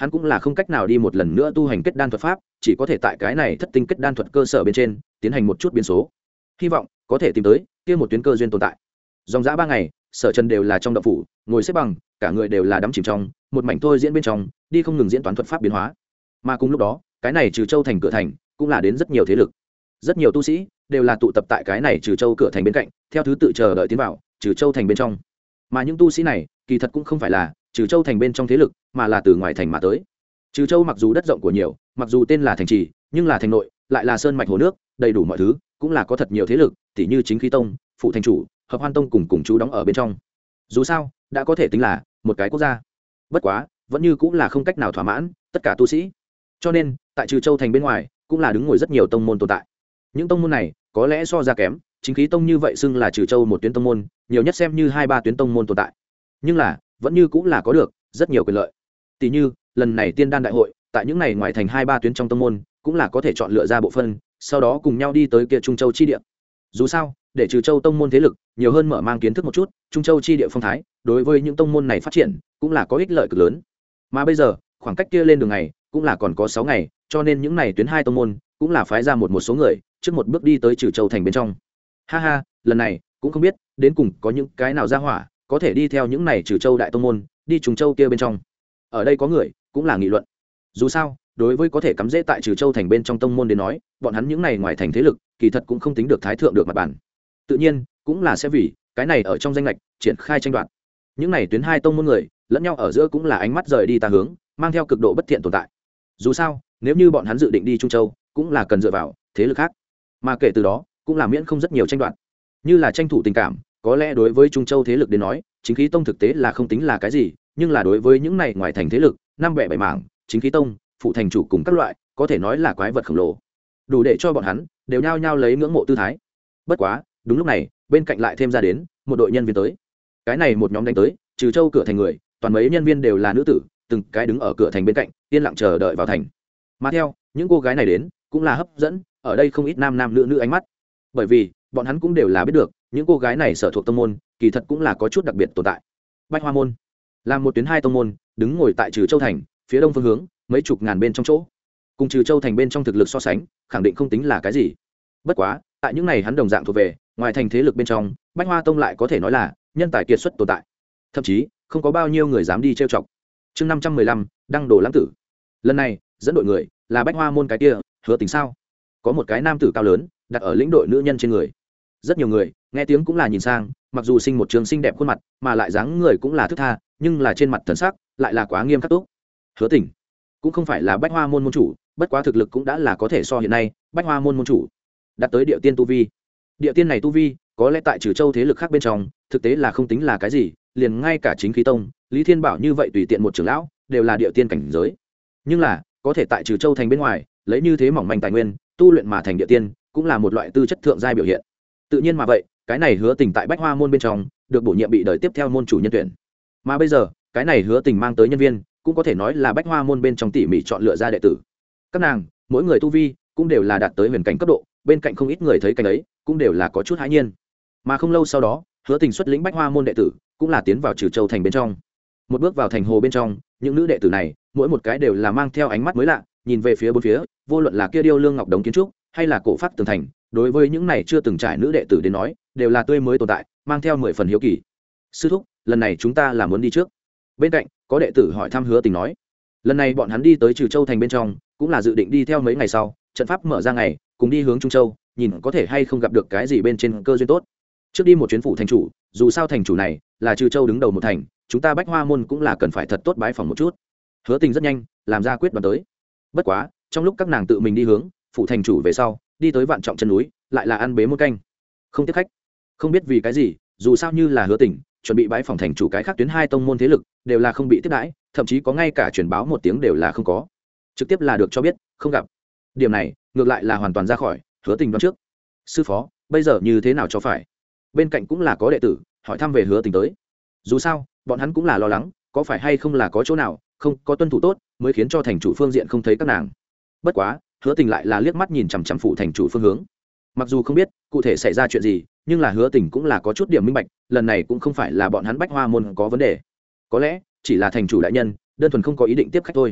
hắn cũng là không cách nào đi một lần nữa tu hành kết đan thuật pháp, chỉ có thể tại cái này thất tinh kết đan thuật cơ sở bên trên tiến hành một chút biến số, hy vọng có thể tìm tới kia một tuyến cơ duyên tồn tại. Dòng dã 3 ngày, Sở Trần đều là trong động phủ ngồi xếp bằng, cả người đều là đắm chìm trong một mảnh thôi diễn bên trong, đi không ngừng diễn toán thuật pháp biến hóa. Mà cùng lúc đó, cái này Trừ Châu thành cửa thành cũng là đến rất nhiều thế lực, rất nhiều tu sĩ đều là tụ tập tại cái này Trừ Châu cửa thành bên cạnh, theo thứ tự chờ đợi tiến vào Trừ Châu thành bên trong. Mà những tu sĩ này kỳ thật cũng không phải là Trừ Châu thành bên trong thế lực, mà là từ ngoài thành mà tới. Trừ Châu mặc dù đất rộng của nhiều, mặc dù tên là thành trì, nhưng là thành nội lại là sơn mạch hồ nước, đầy đủ mọi thứ, cũng là có thật nhiều thế lực, tỉ như Chính Khí Tông, Phụ Thành Chủ, Hợp Hoan Tông cùng chú đóng ở bên trong. Dù sao, đã có thể tính là một cái quốc gia. Bất quá, vẫn như cũng là không cách nào thỏa mãn tất cả tu sĩ. Cho nên, tại Trừ Châu thành bên ngoài, cũng là đứng ngồi rất nhiều tông môn tồn tại. Những tông môn này, có lẽ so ra kém, Chính Khí Tông như vậy xưng là Trừ Châu một tuyến tông môn, nhiều nhất xem như 2-3 tuyến tông môn tồn tại. Nhưng là, vẫn như cũng là có được rất nhiều quyền lợi. Tỷ như, lần này Tiên Đan đại hội, tại những này ngoài thành 2-3 tuyến trong tông môn, cũng là có thể chọn lựa ra bộ phân, sau đó cùng nhau đi tới kia Trung Châu chi địa. Dù sao, để Trừ Châu tông môn thế lực nhiều hơn mở mang kiến thức một chút Trung Châu chi địa phong thái, đối với những tông môn này phát triển cũng là có ích lợi cực lớn. Mà bây giờ, khoảng cách kia lên đường này cũng là còn có 6 ngày, cho nên những này tuyến 2 tông môn cũng là phái ra một số người trước một bước đi tới Trừ Châu thành bên trong. Ha ha, lần này cũng không biết đến cùng có những cái nào ra hỏa có thể đi theo những này Trừ Châu đại tông môn đi Trung Châu kia bên trong. Ở đây có người cũng là nghị luận. Dù sao, đối với có thể cắm rễ tại Trừ Châu thành bên trong tông môn đến nói, bọn hắn những này ngoài thành thế lực kỳ thật cũng không tính được thái thượng được mặt bản. Tự nhiên cũng là sẽ vì cái này ở trong danh lệch triển khai tranh đoạt. Những này tuyến 2 tông môn người lẫn nhau ở giữa cũng là ánh mắt rời đi tà hướng, mang theo cực độ bất thiện tồn tại. Dù sao, nếu như bọn hắn dự định đi Trung Châu, cũng là cần dựa vào thế lực khác, mà kể từ đó cũng là miễn không rất nhiều tranh đoạt. Như là tranh thủ tình cảm, có lẽ đối với Trung Châu thế lực đến nói, Chính Khí Tông thực tế là không tính là cái gì, nhưng là đối với những này ngoài thành thế lực, năm bẻ bảy mảng, Chính Khí Tông, Phụ Thành Chủ cùng các loại, có thể nói là quái vật khổng lồ, đủ để cho bọn hắn đều nhao nhao lấy ngưỡng mộ tư thái. Bất quá, đúng lúc này, bên cạnh lại thêm ra đến một đội nhân viên tới. Cái này một nhóm đánh tới, Trừ Châu cửa thành người, toàn mấy nhân viên đều là nữ tử, từng cái đứng ở cửa thành bên cạnh, yên lặng chờ đợi vào thành. Mà theo những cô gái này đến, cũng là hấp dẫn ở đây không ít nam nam nữ nữ ánh mắt, bởi vì bọn hắn cũng đều là biết được những cô gái này sở thuộc tông môn kỳ thật cũng là có chút đặc biệt tồn tại. Bách Hoa môn là một tuyến 2 tông môn, đứng ngồi tại Trừ Châu thành phía đông phương hướng, mấy chục ngàn bên trong chỗ, cùng Trừ Châu thành bên trong thực lực so sánh, khẳng định không tính là cái gì. Bất quá, tại những này hắn đồng dạng thuộc về ngoài thành thế lực bên trong, Bách Hoa tông lại có thể nói là nhân tài kiệt xuất tồn tại, thậm chí không có bao nhiêu người dám đi trêu chọc. Chương 515, đăng đồ lãng tử. Lần này dẫn đội người là Bách Hoa môn cái kia Hứa Tình sao? Có một cái nam tử cao lớn đặt ở lĩnh đội nữ nhân trên người. Rất nhiều người nghe tiếng cũng là nhìn sang, mặc dù sinh một trường xinh đẹp khuôn mặt, mà lại dáng người cũng là thức tha, nhưng là trên mặt thần sắc lại là quá nghiêm khắc tốt. Hứa Tình cũng không phải là Bách Hoa môn môn chủ, bất quá thực lực cũng đã là có thể so hiện nay Bách Hoa môn môn chủ đạt tới địa tiên tu vi. Địa tiên này tu vi có lẽ tại Trừ Châu thế lực khác bên trong thực tế là không tính là cái gì, liền ngay cả Chính Khí Tông Lý Thiên Bảo như vậy tùy tiện một trưởng lão đều là địa tiên cảnh giới. Nhưng là có thể tại Trừ Châu thành bên ngoài lấy như thế mỏng manh tài nguyên tu luyện mà thành địa tiên, cũng là một loại tư chất thượng giai biểu hiện. Tự nhiên mà vậy, cái này Hứa Tình tại Bách Hoa môn bên trong được bổ nhiệm bị đời tiếp theo môn chủ nhân tuyển. Mà bây giờ cái này Hứa Tình mang tới nhân viên cũng có thể nói là Bách Hoa môn bên trong tỉ mỉ chọn lựa ra đệ tử. Các nàng mỗi người tu vi cũng đều là đạt tới huyền cảnh cấp độ, bên cạnh không ít người thấy cảnh ấy cũng đều là có chút hãi nhiên. Mà không lâu sau đó, Hứa Tình xuất lĩnh Bách Hoa môn đệ tử cũng là tiến vào Trừ Châu thành bên trong. Một bước vào thành hồ bên trong, những nữ đệ tử này mỗi một cái đều là mang theo ánh mắt mới lạ, nhìn về phía bốn phía, vô luận là kia điêu lương ngọc đống kiến trúc hay là cổ phát tường thành, đối với những này chưa từng trải nữ đệ tử đến nói đều là tươi mới tồn tại, mang theo 10 phần hiếu kỳ. Sư thúc, lần này chúng ta là muốn đi trước. Bên cạnh có đệ tử hỏi thăm Hứa Tình nói, lần này bọn hắn đi tới Trừ Châu thành bên trong cũng là dự định đi theo mấy ngày sau trận pháp mở ra ngày cùng đi hướng Trung Châu, nhìn có thể hay không gặp được cái gì bên trên cơ duyên tốt. Trước đi một chuyến phủ thành chủ, dù sao thành chủ này là Trừ Châu đứng đầu một thành, chúng ta Bách Hoa môn cũng là cần phải thật tốt bái phỏng một chút. Hứa Tình rất nhanh làm ra quyết đoán tới. Bất quá trong lúc các nàng tự mình đi hướng phủ thành chủ về sau, đi tới Vạn Trọng chân núi lại là ăn bế một canh không tiếp khách. Không biết vì cái gì, dù sao như là Hứa Tình chuẩn bị bái phỏng thành chủ cái khác tuyến 2 tông môn thế lực đều là không bị tiếp đãi, thậm chí có ngay cả truyền báo một tiếng đều là không có, trực tiếp là được cho biết không gặp. Điểm này ngược lại là hoàn toàn ra khỏi Hứa Tình đoán trước. Sư phó, bây giờ như thế nào cho phải? Bên cạnh cũng là có đệ tử hỏi thăm về Hứa Tình tới. Dù sao bọn hắn cũng là lo lắng có phải hay không là có chỗ nào không có tuân thủ tốt mới khiến cho thành chủ phương diện không thấy các nàng. Bất quá Hứa Tình lại là liếc mắt nhìn chằm chằm phủ thành chủ phương hướng. Mặc dù không biết cụ thể xảy ra chuyện gì, nhưng là Hứa Tình cũng là có chút điểm minh bạch, lần này cũng không phải là bọn hắn Bách Hoa môn có vấn đề, có lẽ chỉ là thành chủ đại nhân đơn thuần không có ý định tiếp khách thôi.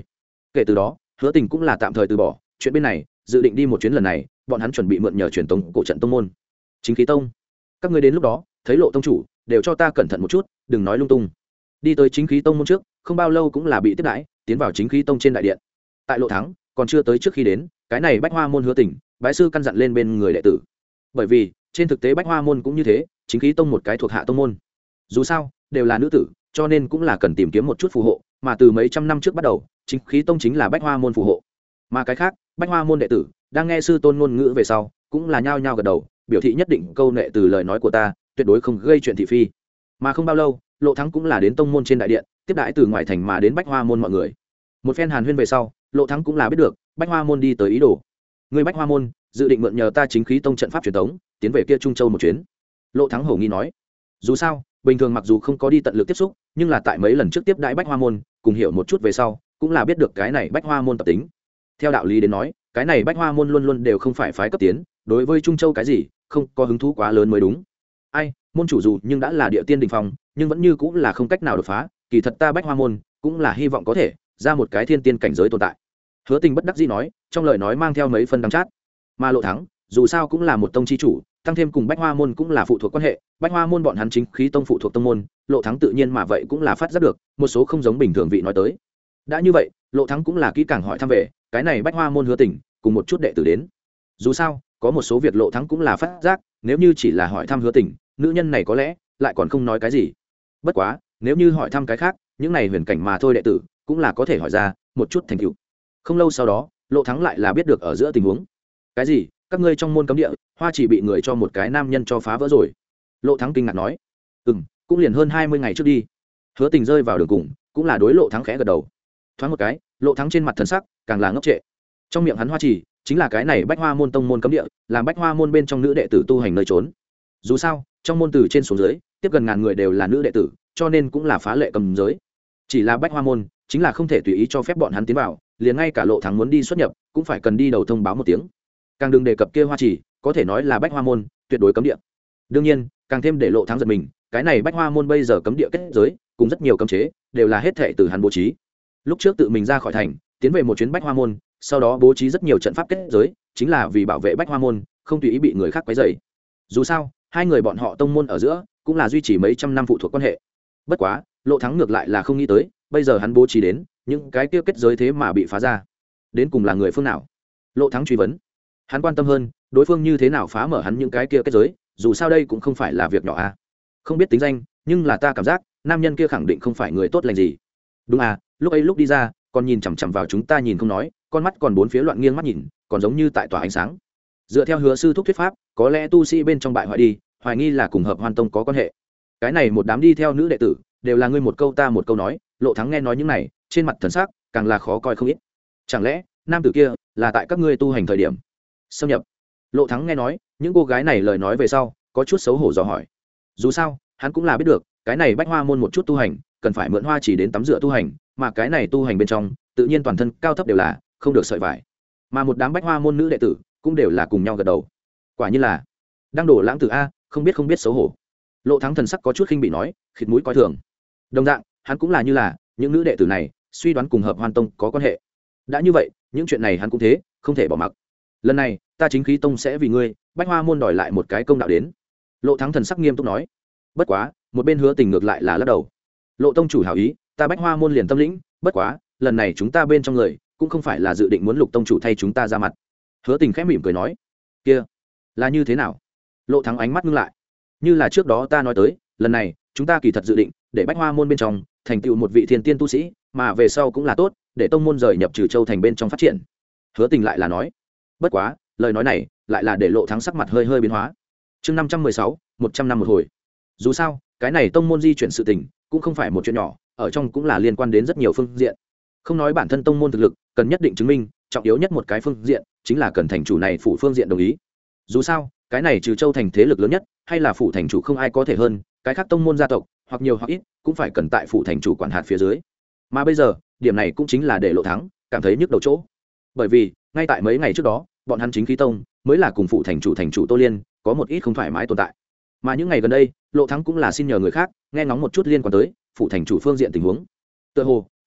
Kể từ đó Hứa Tình cũng là tạm thời từ bỏ chuyện bên này, dự định đi một chuyến lần này bọn hắn chuẩn bị mượn nhờ truyền tống cổ trận tông môn Chính Khí Tông. Các ngươi đến lúc đó thấy Lộ tông chủ đều cho ta cẩn thận một chút, đừng nói lung tung. Đi tới Chính Khí Tông môn trước không bao lâu cũng là bị tiếp đãi tiến vào Chính Khí Tông trên đại điện. Tại Lộ Thắng còn chưa tới trước khi đến, cái này Bách Hoa môn Hứa Tình bái sư căn dặn lên bên người đệ tử. Bởi vì trên thực tế Bách Hoa môn cũng như thế, Chính Khí Tông một cái thuộc hạ tông môn, dù sao đều là nữ tử, cho nên cũng là cần tìm kiếm một chút phù hộ, mà từ mấy trăm năm trước bắt đầu Chính Khí Tông chính là Bách Hoa môn phù hộ. Mà cái khác Bách Hoa môn đệ tử đang nghe sư tôn ngôn ngữ về sau cũng là nhao nhao gật đầu, biểu thị nhất định câu nệ từ lời nói của ta tuyệt đối không gây chuyện thị phi. Mà không bao lâu Lộ Thắng cũng là đến tông môn trên đại điện tiếp đãi từ ngoài thành mà đến Bách Hoa môn mọi người. Một phen hàn huyên về sau, Lộ Thắng cũng là biết được Bách Hoa môn đi tới ý đồ. Người Bách Hoa môn dự định mượn nhờ ta Chính Khí Tông trận pháp truyền thống tiến về kia Trung Châu một chuyến. Lộ Thắng hổ nghi nói, dù sao bình thường mặc dù không có đi tận lực tiếp xúc, nhưng là tại mấy lần trước tiếp đãi Bách Hoa môn cùng hiểu một chút về sau cũng là biết được cái này Bách Hoa môn tập tính. Theo đạo lý đến nói, cái này Bách Hoa môn luôn luôn đều không phải phái cấp tiến, đối với Trung Châu cái gì không có hứng thú quá lớn mới đúng. Ai, môn chủ dù nhưng đã là địa tiên đỉnh phong, nhưng vẫn như cũng là không cách nào đột phá, kỳ thật ta Bách Hoa môn cũng là hy vọng có thể ra một cái thiên tiên cảnh giới tồn tại. Hứa Tình bất đắc dĩ nói, trong lời nói mang theo mấy phân đắng chát. Mà Lộ Thắng dù sao cũng là một tông chi chủ, tăng thêm cùng Bách Hoa môn cũng là phụ thuộc quan hệ, Bách Hoa môn bọn hắn Chính Khí Tông phụ thuộc tông môn, Lộ Thắng tự nhiên mà vậy cũng là phát giác được một số không giống bình thường vị nói tới. Đã như vậy, Lộ Thắng cũng là kỹ càng hỏi thăm về cái này Bách Hoa môn Hứa Tình cùng một chút đệ tử đến. Dù sao có một số việc Lộ Thắng cũng là phát giác, nếu như chỉ là hỏi thăm Hứa Tình, nữ nhân này có lẽ lại còn không nói cái gì. Bất quá nếu như hỏi thăm cái khác, những này huyền cảnh mà thôi đệ tử cũng là có thể hỏi ra một chút thành tựu. Không lâu sau đó Lộ Thắng lại là biết được ở giữa tình huống. Cái gì? Các ngươi trong môn cấm địa hoa chỉ bị người cho một cái nam nhân cho phá vỡ rồi? Lộ Thắng kinh ngạc nói. Cũng liền hơn 20 ngày trước đi. Hứa Tình rơi vào đường cùng cũng là đối Lộ Thắng khẽ gật đầu. Thoáng một cái Lộ Thắng trên mặt thần sắc càng là ngốc trệ. Trong miệng hắn hoa chỉ chính là cái này Bách Hoa môn tông môn cấm địa, làm Bách Hoa môn bên trong nữ đệ tử tu hành nơi trốn. Dù sao trong môn từ trên xuống dưới tiếp gần ngàn người đều là nữ đệ tử, cho nên cũng là phá lệ cầm giới. Chỉ là Bách Hoa môn chính là không thể tùy ý cho phép bọn hắn tiến vào, liền ngay cả Lộ Thắng muốn đi xuất nhập cũng phải cần đi đầu thông báo một tiếng. Càng đừng đề cập kia hoa chỉ, có thể nói là Bách Hoa môn tuyệt đối cấm địa. Đương nhiên càng thêm để Lộ Thắng giật mình, cái này Bách Hoa môn bây giờ cấm địa kết giới cùng rất nhiều cấm chế đều là hết thệ từ hắn bố trí. Lúc trước tự mình ra khỏi thành tiến về một chuyến Bách Hoa môn, sau đó bố trí rất nhiều trận pháp kết giới, chính là vì bảo vệ Bách Hoa môn không tùy ý bị người khác quấy rầy. Dù sao hai người bọn họ tông môn ở giữa cũng là duy trì mấy trăm năm phụ thuộc quan hệ. Bất quá Lộ Thắng ngược lại là không nghĩ tới, bây giờ hắn bố trí đến những cái kia kết giới thế mà bị phá ra. Đến cùng là người phương nào? Lộ Thắng truy vấn. Hắn quan tâm hơn đối phương như thế nào phá mở hắn những cái kia kết giới, dù sao đây cũng không phải là việc nhỏ à. Không biết tính danh, nhưng là ta cảm giác nam nhân kia khẳng định không phải người tốt lành gì. Đúng à, lúc ấy lúc đi ra còn nhìn chằm chằm vào chúng ta nhìn không nói, con mắt còn bốn phía loạn nghiêng mắt nhìn, còn giống như tại tỏa ánh sáng. Dựa theo Hứa sư thúc thuyết pháp, có lẽ tu sĩ bên trong bại hoại đi, hoài nghi là cùng hợp Hoan tông có quan hệ. Cái này một đám đi theo nữ đệ tử đều là ngươi một câu ta một câu nói. Lộ Thắng nghe nói những này trên mặt thần sắc càng là khó coi không ít. Chẳng lẽ nam tử kia là tại các ngươi tu hành thời điểm xâm nhập? Lộ Thắng nghe nói những cô gái này lời nói về sau có chút xấu hổ dò hỏi. Dù sao hắn cũng là biết được cái này Bách Hoa môn một chút tu hành cần phải mượn hoa chỉ đến tắm rửa tu hành, mà cái này tu hành bên trong tự nhiên toàn thân cao thấp đều là không được sợi vải. Mà một đám Bách Hoa môn nữ đệ tử cũng đều là cùng nhau gật đầu. Quả như là đang đổ lãng tử a, không biết xấu hổ. Lộ Thắng thần sắc có chút khinh bị nói, khịt mũi coi thường. Đồng dạng hắn cũng là như là những nữ đệ tử này suy đoán cùng hợp Hoan tông có quan hệ. Đã như vậy những chuyện này hắn cũng thế không thể bỏ mặc. Lần này ta Chính Khí tông sẽ vì ngươi Bách Hoa môn đòi lại một cái công đạo đến. Lộ Thắng thần sắc nghiêm túc nói. Bất quá một bên Hứa Tình ngược lại là lắc đầu. Lộ tông chủ hảo ý, ta Bách Hoa môn liền tâm lĩnh, bất quá lần này chúng ta bên trong người cũng không phải là dự định muốn Lục tông chủ thay chúng ta ra mặt. Hứa Tình khẽ mỉm cười nói. Kia là như thế nào? Lộ Thắng ánh mắt ngưng lại. Như là trước đó ta nói tới, lần này chúng ta kỳ thật dự định để Bách Hoa môn bên trong thành tựu một vị thiên tiên tu sĩ, mà về sau cũng là tốt để tông môn rời nhập Trừ Châu thành bên trong phát triển. Hứa Tình lại là nói. Bất quá lời nói này lại là để Lộ Thắng sắc mặt hơi hơi biến hóa. Chương 516, 100 năm một hồi. Dù sao cái này tông môn di chuyển sự tình cũng không phải một chuyện nhỏ, ở trong cũng là liên quan đến rất nhiều phương diện. Không nói bản thân tông môn thực lực cần nhất định chứng minh, trọng yếu nhất một cái phương diện chính là cần thành chủ này phủ phương diện đồng ý. Dù sao cái này Trừ Châu thành thế lực lớn nhất, hay là phủ thành chủ không ai có thể hơn, cái khác tông môn gia tộc hoặc nhiều hoặc ít cũng phải cần tại phủ thành chủ quản hạt phía dưới. Mà bây giờ điểm này cũng chính là để Lộ Thắng cảm thấy nhức đầu chỗ, bởi vì ngay tại mấy ngày trước đó bọn hắn Chính Khí tông mới là cùng phủ thành chủ Tô Liên có một ít không thoải mái tồn tại. Mà những ngày gần đây Lộ Thắng cũng là xin nhờ người khác nghe ngóng một chút liên quan tới phủ thành chủ phương diện tình huống. Tựa hồ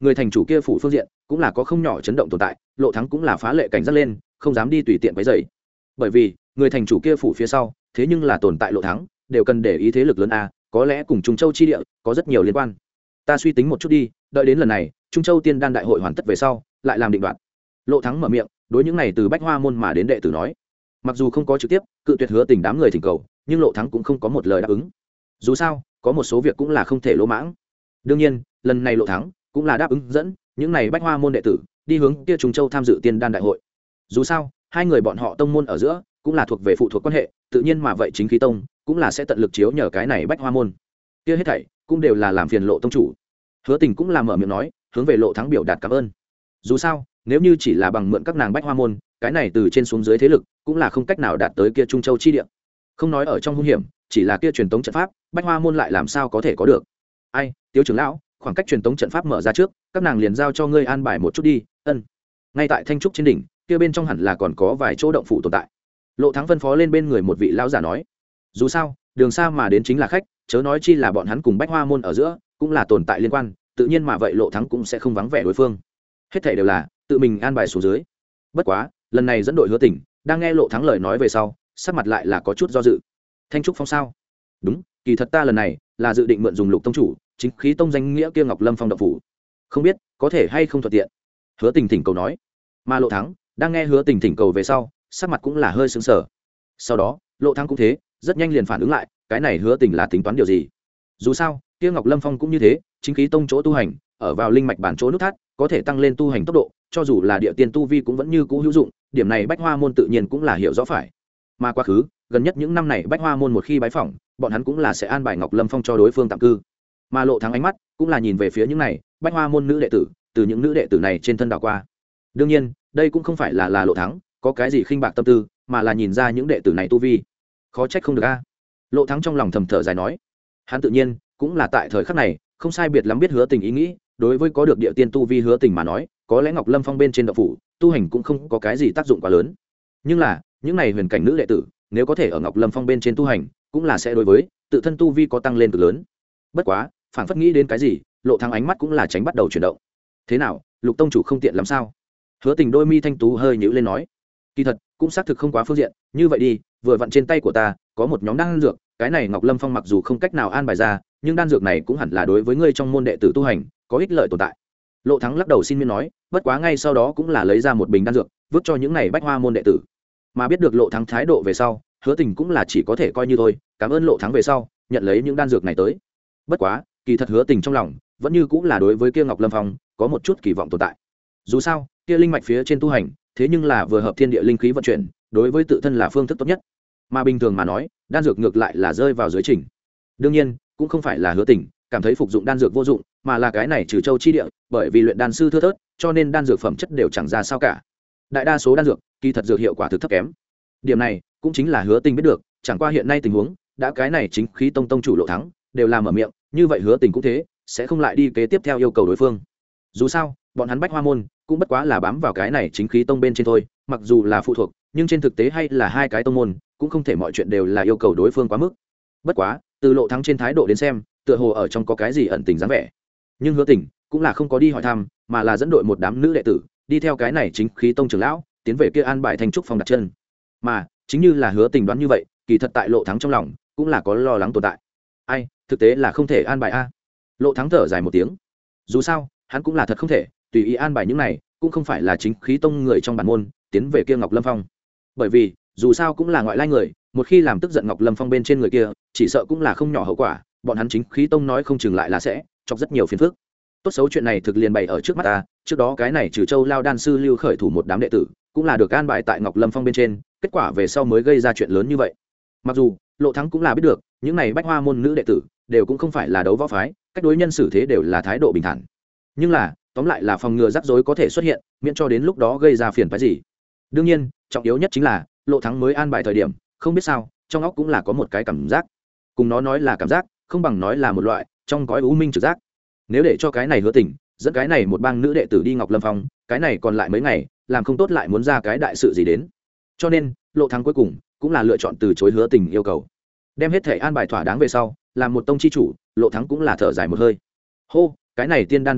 người thành chủ kia phủ phương diện cũng là có không nhỏ chấn động tồn tại, Lộ Thắng cũng là phá lệ cảnh giác lên, không dám đi tùy tiện quấy rầy. Bởi vì người thành chủ kia phủ phía sau thế nhưng là tồn tại Lộ Thắng, đều cần để ý thế lực lớn a, có lẽ cùng Trung Châu chi địa có rất nhiều liên quan. Ta suy tính một chút đi, đợi đến lần này Trung Châu Tiên Đan đại hội hoàn tất về sau lại làm định đoạt. Lộ Thắng mở miệng đối những này từ Bách Hoa môn mà đến đệ tử nói, mặc dù không có trực tiếp cự tuyệt Hứa Tình đám người thỉnh cầu, nhưng Lộ Thắng cũng không có một lời đáp ứng. Dù sao có một số việc cũng là không thể lỗ mãng. Đương nhiên lần này Lộ Thắng cũng là đáp ứng dẫn những này Bách Hoa môn đệ tử đi hướng kia Trung Châu tham dự Tiên Đan đại hội. Dù sao hai người bọn họ tông môn ở giữa cũng là thuộc về phụ thuộc quan hệ, tự nhiên mà vậy chính khí tông cũng là sẽ tận lực chiếu nhờ cái này Bách Hoa môn. Kia hết thảy cũng đều là làm phiền Lộ tông chủ. Hứa Tình cũng là mở miệng nói, hướng về Lộ Thắng biểu đạt cảm ơn. Dù sao nếu như chỉ là bằng mượn các nàng Bách Hoa môn, cái này từ trên xuống dưới thế lực cũng là không cách nào đạt tới kia Trung Châu chi địa. Không nói ở trong hung hiểm, chỉ là kia truyền tống trận pháp, Bách Hoa môn lại làm sao có thể có được. Ai, Tiếu trưởng lão, khoảng cách truyền tống trận pháp mở ra trước, các nàng liền giao cho ngươi an bài một chút đi. Ân. Ngay tại Thanh trúc trên đỉnh, kia bên trong hẳn là còn có vài chỗ động phủ tồn tại. Lộ Thắng phân phó lên bên người một vị lão giả nói, dù sao đường xa mà đến chính là khách, chớ nói chi là bọn hắn cùng Bách Hoa môn ở giữa cũng là tồn tại liên quan, tự nhiên mà vậy Lộ Thắng cũng sẽ không vắng vẻ đối phương. Hết thảy đều là tự mình an bài xuống dưới. Bất quá lần này dẫn đội Hứa Tình đang nghe Lộ Thắng lời nói về sau, sắc mặt lại là có chút do dự. Thanh trúc phong sao? Đúng, kỳ thật ta lần này là dự định mượn dùng Lục tông chủ chính khí tông danh nghĩa kia Ngọc Lâm phong động phủ, không biết có thể hay không thuận tiện. Hứa Tình thỉnh cầu nói. Mà Lộ Thắng đang nghe Hứa Tình thỉnh cầu về sau, sắc mặt cũng là hơi sững sờ. Sau đó Lộ Thắng cũng thế, rất nhanh liền phản ứng lại, cái này Hứa Tình là tính toán điều gì. Dù sao kia Ngọc Lâm phong cũng như thế, chính khí tông chỗ tu hành ở vào linh mạch bản chỗ nút thắt, có thể tăng lên tu hành tốc độ, cho dù là địa tiên tu vi cũng vẫn như cũ hữu dụng, điểm này Bách Hoa môn tự nhiên cũng là hiểu rõ phải. Mà quá khứ gần nhất những năm này Bách Hoa môn một khi bái phỏng, bọn hắn cũng là sẽ an bài Ngọc Lâm phong cho đối phương tạm cư. Mà Lộ Thắng ánh mắt cũng là nhìn về phía những này Bách Hoa môn nữ đệ tử, từ những nữ đệ tử này trên thân đảo qua. Đương nhiên đây cũng không phải là Lộ Thắng có cái gì khinh bạc tâm tư, mà là nhìn ra những đệ tử này tu vi khó trách không được a. Lộ Thắng trong lòng thầm thở dài nói, hắn tự nhiên cũng là tại thời khắc này không sai biệt lắm biết Hứa Tình ý nghĩ. Đối với có được địa tiên tu vi Hứa Tình mà nói, có lẽ Ngọc Lâm phong bên trên động phủ tu hành cũng không có cái gì tác dụng quá lớn, nhưng là những này huyền cảnh nữ đệ tử nếu có thể ở Ngọc Lâm phong bên trên tu hành, cũng là sẽ đối với tự thân tu vi có tăng lên cực lớn. Bất quá phảng phất nghĩ đến cái gì, Lộ Thắng ánh mắt cũng là tránh bắt đầu chuyển động. Thế nào, Lục tông chủ không tiện làm sao? Hứa Tình đôi mi thanh tú hơi nhíu lên nói, kỳ thật cũng xác thực không quá phương diện. Như vậy đi, vừa vặn trên tay của ta có một nhóm đan dược, cái này Ngọc Lâm phong mặc dù không cách nào an bài ra, nhưng đan dược này cũng hẳn là đối với ngươi trong môn đệ tử tu hành có ích lợi tồn tại. Lộ Thắng lắc đầu xin miễn nói, bất quá ngay sau đó cũng là lấy ra một bình đan dược vứt cho những này Bách Hoa môn đệ tử. Mà biết được Lộ Thắng thái độ về sau, Hứa Tình cũng là chỉ có thể coi như thôi, cảm ơn Lộ Thắng về sau nhận lấy những đan dược này tới. Bất quá kỳ thật Hứa Tình trong lòng vẫn như cũng là đối với kia Ngọc Lâm phong có một chút kỳ vọng tồn tại. Dù sao kia linh mạch phía trên tu hành, thế nhưng là vừa hợp thiên địa linh khí vận chuyển, đối với tự thân là phương thức tốt nhất. Mà bình thường mà nói, đan dược ngược lại là rơi vào dưới trình. Đương nhiên cũng không phải là Hứa Tình cảm thấy phục dụng đan dược vô dụng, mà là cái này trừ châu chi địa, bởi vì luyện đan sư thưa thớt, cho nên đan dược phẩm chất đều chẳng ra sao cả. Đại đa số đan dược kỳ thật dược hiệu quả thực thấp kém. Điểm này cũng chính là Hứa Tình biết được, chẳng qua hiện nay tình huống đã cái này chính khí tông tông chủ Lộ Thắng đều làm mở miệng, như vậy Hứa Tình cũng thế, sẽ không lại đi kế tiếp theo yêu cầu đối phương. Dù sao bọn hắn Bách Hoa môn cũng bất quá là bám vào cái này chính khí tông bên trên thôi, mặc dù là phụ thuộc, nhưng trên thực tế hay là hai cái tông môn, cũng không thể mọi chuyện đều là yêu cầu đối phương quá mức. Bất quá từ Lộ Thắng trên thái độ đến xem, tựa hồ ở trong có cái gì ẩn tình dáng vẻ. Nhưng Hứa Tình cũng là không có đi hỏi thăm, mà là dẫn đội một đám nữ đệ tử đi theo cái này chính khí tông trưởng lão tiến về kia an bài Thanh trúc phong đặt chân. Mà chính như là Hứa Tình đoán như vậy, kỳ thật tại Lộ Thắng trong lòng cũng là có lo lắng tồn tại. Ai, thực tế là không thể an bài a. Lộ Thắng thở dài một tiếng. Dù sao hắn cũng là thật không thể tùy ý an bài những này, cũng không phải là chính khí tông người trong bản môn tiến về kia Ngọc Lâm phong. Bởi vì dù sao cũng là ngoại lai người, một khi làm tức giận Ngọc Lâm phong bên trên người kia, chỉ sợ cũng là không nhỏ hậu quả, bọn hắn chính khí tông nói không chừng lại là sẽ chọc rất nhiều phiền phức. Tốt xấu chuyện này thực liền bày ở trước mắt ta, trước đó cái này trừ châu lao đan sư lưu khởi thủ một đám đệ tử, cũng là được an bài tại Ngọc Lâm phong bên trên, kết quả về sau mới gây ra chuyện lớn như vậy. Mặc dù Lộ Thắng cũng là biết được, những này Bách Hoa môn nữ đệ tử đều cũng không phải là đấu võ phái, cách đối nhân xử thế đều là thái độ bình thản, nhưng là tóm lại là phòng ngừa rắc rối có thể xuất hiện, miễn cho đến lúc đó gây ra phiền phức gì. Đương nhiên trọng yếu nhất chính là Lộ Thắng mới an bài thời điểm, không biết sao trong óc cũng là có một cái cảm giác, cùng nó nói là cảm giác không bằng nói là một loại trong gói u minh trực giác. Nếu để cho cái này Hứa Tình dẫn cái này một bang nữ đệ tử đi Ngọc Lâm phong, cái này còn lại mấy ngày làm không tốt lại muốn ra cái đại sự gì đến. Cho nên Lộ Thắng cuối cùng cũng là lựa chọn từ chối Hứa Tình yêu cầu, đem hết thể an bài thỏa đáng về sau, làm một tông chi chủ, Lộ Thắng cũng là thở dài một hơi. Hô, cái này tiên đan đại hội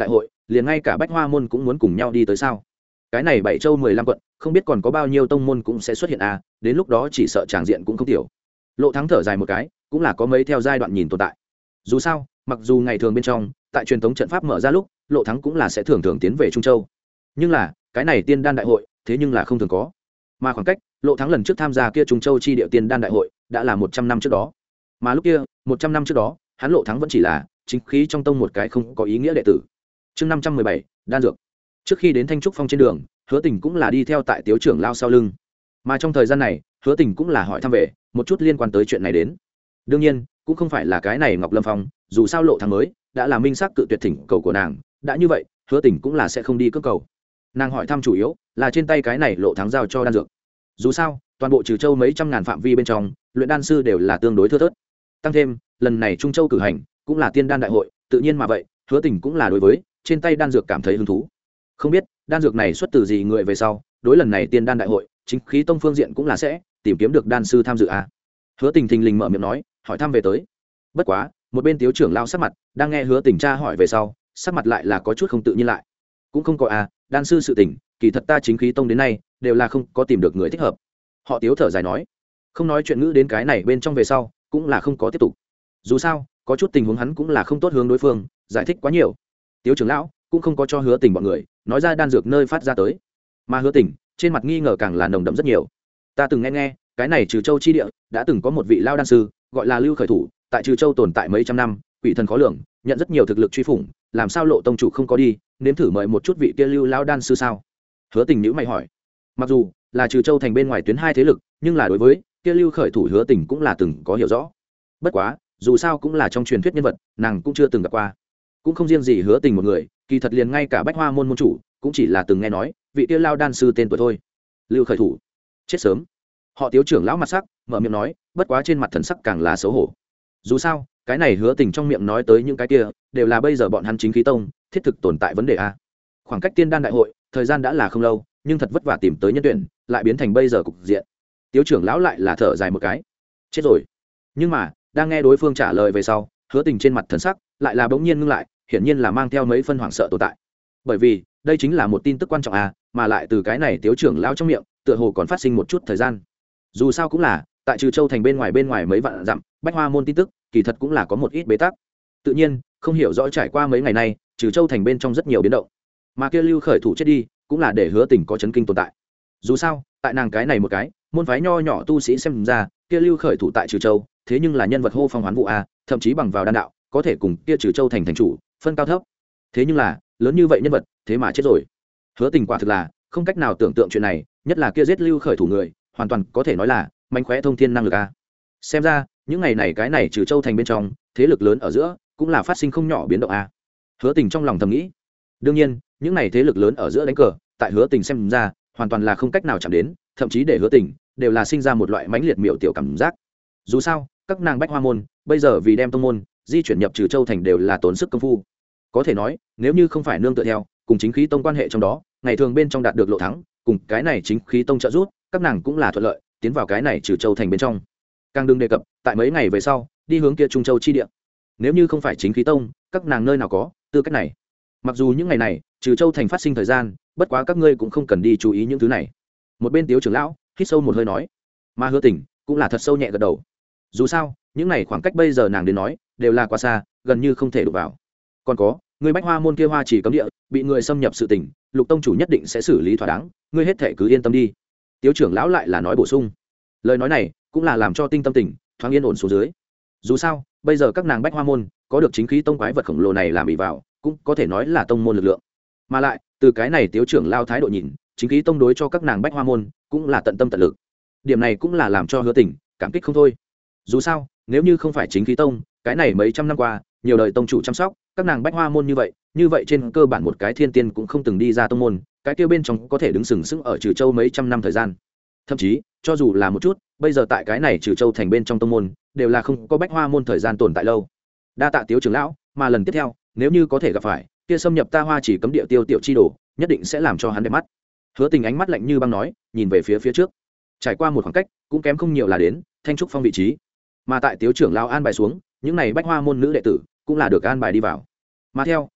liền ngay cả bách hoa môn cũng muốn cùng nhau đi tới sao? Cái này 7 châu 15 quận không biết còn có bao nhiêu tông môn cũng sẽ xuất hiện à, đến lúc đó chỉ sợ tràng diện cũng không tiểu. Lộ Thắng thở dài một cái, cũng là có mấy theo giai đoạn nhìn tồn tại. Dù sao, mặc dù ngày thường bên trong tại truyền thống trận pháp mở ra lúc Lộ Thắng cũng là sẽ thường thường tiến về Trung Châu, nhưng là cái này tiên đan đại hội thế nhưng là không thường có, mà khoảng cách Lộ Thắng lần trước tham gia kia Trung Châu chi địa tiên đan đại hội đã là 100 năm trước đó, mà lúc kia 100 năm trước đó hắn Lộ Thắng vẫn chỉ là chính khí trong tông một cái không có ý nghĩa đệ tử. Chương 517, đan dược. Trước khi đến Thanh Trúc Phong trên đường, Hứa Tình cũng là đi theo tại Tiếu trưởng lao sau lưng, mà trong thời gian này Hứa Tình cũng là hỏi thăm về một chút liên quan tới chuyện này đến. Đương nhiên cũng không phải là cái này Ngọc Lâm Phong, dù sao Lộ Thắng mới đã là minh xác cự tuyệt thỉnh cầu của nàng, đã như vậy Hứa Tình cũng là sẽ không đi cướp cầu. Nàng hỏi thăm chủ yếu là trên tay cái này Lộ Thắng giao cho đan dược. Dù sao toàn bộ Trừ Châu mấy trăm ngàn phạm vi bên trong luyện đan sư đều là tương đối thưa thớt, tăng thêm lần này Trung Châu cử hành cũng là tiên đan đại hội, tự nhiên mà vậy Hứa Tình cũng là đối với trên tay đan dược cảm thấy hứng thú. Không biết đan dược này xuất từ gì người về sau, đối lần này tiên đan đại hội chính khí tông phương diện cũng là sẽ tìm kiếm được đan sư tham dự à. Hứa Tình thình lình mở miệng nói, hỏi thăm về tới. Bất quá một bên Tiếu trưởng lao sắc mặt đang nghe Hứa Tình tra hỏi về sau, sắc mặt lại là có chút không tự nhiên lại. Cũng không có à, đan sư sự tình kỳ thật ta chính khí tông đến nay đều là không có tìm được người thích hợp. Họ Tiếu thở dài nói, không nói chuyện ngữ đến cái này bên trong về sau cũng là không có tiếp tục. Dù sao có chút tình huống hắn cũng là không tốt hướng đối phương giải thích quá nhiều. Tiếu trưởng lão cũng không có cho Hứa Tình bọn người nói ra đan dược nơi phát ra tới, mà Hứa Tình trên mặt nghi ngờ càng là nồng đậm rất nhiều. Ta từng nghe cái này Trừ Châu chi địa đã từng có một vị lao đan sư gọi là Lưu Khởi Thủ, tại Trừ Châu tồn tại mấy trăm năm, quỷ thần khó lường, nhận rất nhiều thực lực truy phủng, làm sao Lộ tông chủ không có đi nếm thử mời một chút vị kia Lưu lao đan sư sao? Hứa Tình nhíu mày hỏi. Mặc dù là Trừ Châu thành bên ngoài tuyến hai thế lực, nhưng là đối với kia Lưu Khởi Thủ Hứa Tình cũng là từng có hiểu rõ. Bất quá dù sao cũng là trong truyền thuyết nhân vật, nàng cũng chưa từng gặp qua. Cũng không riêng gì Hứa Tình một người, kỳ thật liền ngay cả Bách Hoa môn môn chủ cũng chỉ là từng nghe nói vị kia lao đan sư tên tuổi thôi. Lưu Khởi Thủ chết sớm. Họ Tiếu trưởng lão mặt sắc mở miệng nói, bất quá trên mặt thần sắc càng là xấu hổ. Dù sao cái này Hứa Tình trong miệng nói tới những cái kia đều là bây giờ bọn hắn chính khí tông thiết thực tồn tại vấn đề a. Khoảng cách tiên đan đại hội thời gian đã là không lâu, nhưng thật vất vả tìm tới nhân tuyển lại biến thành bây giờ cục diện. Tiếu trưởng lão lại là thở dài một cái, chết rồi. Nhưng mà đang nghe đối phương trả lời về sau, Hứa Tình trên mặt thần sắc lại là bỗng nhiên ngưng lại, hiển nhiên là mang theo mấy phân hoảng sợ tồn tại. Bởi vì đây chính là một tin tức quan trọng à, mà lại từ cái này Tiếu trưởng lão trong miệng tựa hồ còn phát sinh một chút thời gian. Dù sao cũng là tại Trừ Châu thành bên ngoài mấy vạn dặm, Bách Hoa môn tin tức kỳ thật cũng là có một ít bế tắc. Tự nhiên không hiểu rõ trải qua mấy ngày nay Trừ Châu thành bên trong rất nhiều biến động, mà kia Lưu Khởi Thủ chết đi cũng là để Hứa Tình có chấn kinh tồn tại. Dù sao tại nàng cái này một cái môn phái nho nhỏ tu sĩ xem ra, kia Lưu Khởi Thủ tại Trừ Châu thế nhưng là nhân vật hô phong hoán vũ a, thậm chí bằng vào đan đạo có thể cùng kia Trừ Châu thành thành chủ phân cao thấp. Thế nhưng là lớn như vậy nhân vật thế mà chết rồi. Hứa Tình quả thực là không cách nào tưởng tượng chuyện này, nhất là kia giết Lưu Khởi Thủ người hoàn toàn có thể nói là mánh khóe thông thiên năng lực a. Xem ra những ngày này cái này Trừ Châu thành bên trong thế lực lớn ở giữa cũng là phát sinh không nhỏ biến động a. Hứa Tình trong lòng thầm nghĩ. Đương nhiên những này thế lực lớn ở giữa đánh cờ tại Hứa Tình xem ra hoàn toàn là không cách nào chạm đến, thậm chí để Hứa Tình đều là sinh ra một loại mãnh liệt miểu tiểu cảm giác. Dù sao các nàng Bách Hoa môn bây giờ vì đem tông môn di chuyển nhập Trừ Châu thành đều là tốn sức công phu. Có thể nói nếu như không phải nương tựa theo cùng chính khí tông quan hệ trong đó, ngày thường bên trong đạt được Lộ Thắng cùng cái này chính khí tông trợ giúp, các nàng cũng là thuận lợi tiến vào cái này Trừ Châu thành bên trong. Càng đừng đề cập tại mấy ngày về sau đi hướng kia Trung Châu chi địa, nếu như không phải chính khí tông, các nàng nơi nào có tư cách này. Mặc dù những ngày này Trừ Châu thành phát sinh thời gian, bất quá các ngươi cũng không cần đi chú ý những thứ này. Một bên Tiếu trưởng lão hít sâu một hơi nói, mà Hứa Tình cũng là thật sâu nhẹ gật đầu. Dù sao những này khoảng cách bây giờ nàng đến nói đều là quá xa, gần như không thể đụng vào. Còn có người Bách Hoa môn kia Hoa Chỉ cấm địa bị người xâm nhập sự tình, Lục tông chủ nhất định sẽ xử lý thỏa đáng, ngươi hết thể cứ yên tâm đi. Tiếu trưởng lão lại là nói bổ sung. Lời nói này cũng là làm cho Tinh Tâm Tình thoáng yên ổn xuống dưới. Dù sao bây giờ các nàng Bách Hoa môn có được chính khí tông quái vật khổng lồ này làm bị vào, cũng có thể nói là tông môn lực lượng. Mà lại từ cái này Tiếu trưởng lao thái độ nhìn, chính khí tông đối cho các nàng Bách Hoa môn cũng là tận tâm tận lực. Điểm này cũng là làm cho Hứa Tình cảm kích không thôi. Dù sao nếu như không phải chính khí tông, cái này mấy trăm năm qua nhiều đời tông chủ chăm sóc các nàng Bách Hoa môn như vậy trên cơ bản một cái thiên tiên cũng không từng đi ra tông môn, cái kia bên trong có thể đứng sừng sững ở Trừ Châu mấy trăm năm thời gian. Thậm chí cho dù là một chút, bây giờ tại cái này Trừ Châu thành bên trong tông môn đều là không có Bách Hoa môn thời gian tồn tại lâu. Đa tạ Tiếu trưởng lão, mà lần tiếp theo nếu như có thể gặp phải kia xâm nhập ta Hoa Chỉ cấm địa Tiêu tiểu chi đồ, nhất định sẽ làm cho hắn đẹp mắt. Hứa Tình ánh mắt lạnh như băng nói, nhìn về phía trước. Trải qua một khoảng cách cũng kém không nhiều là đến Thanh Trúc Phong vị trí, mà tại Tiếu trưởng lão an bài xuống, những này Bách Hoa môn nữ đệ tử cũng là được an bài đi vào. Mà theo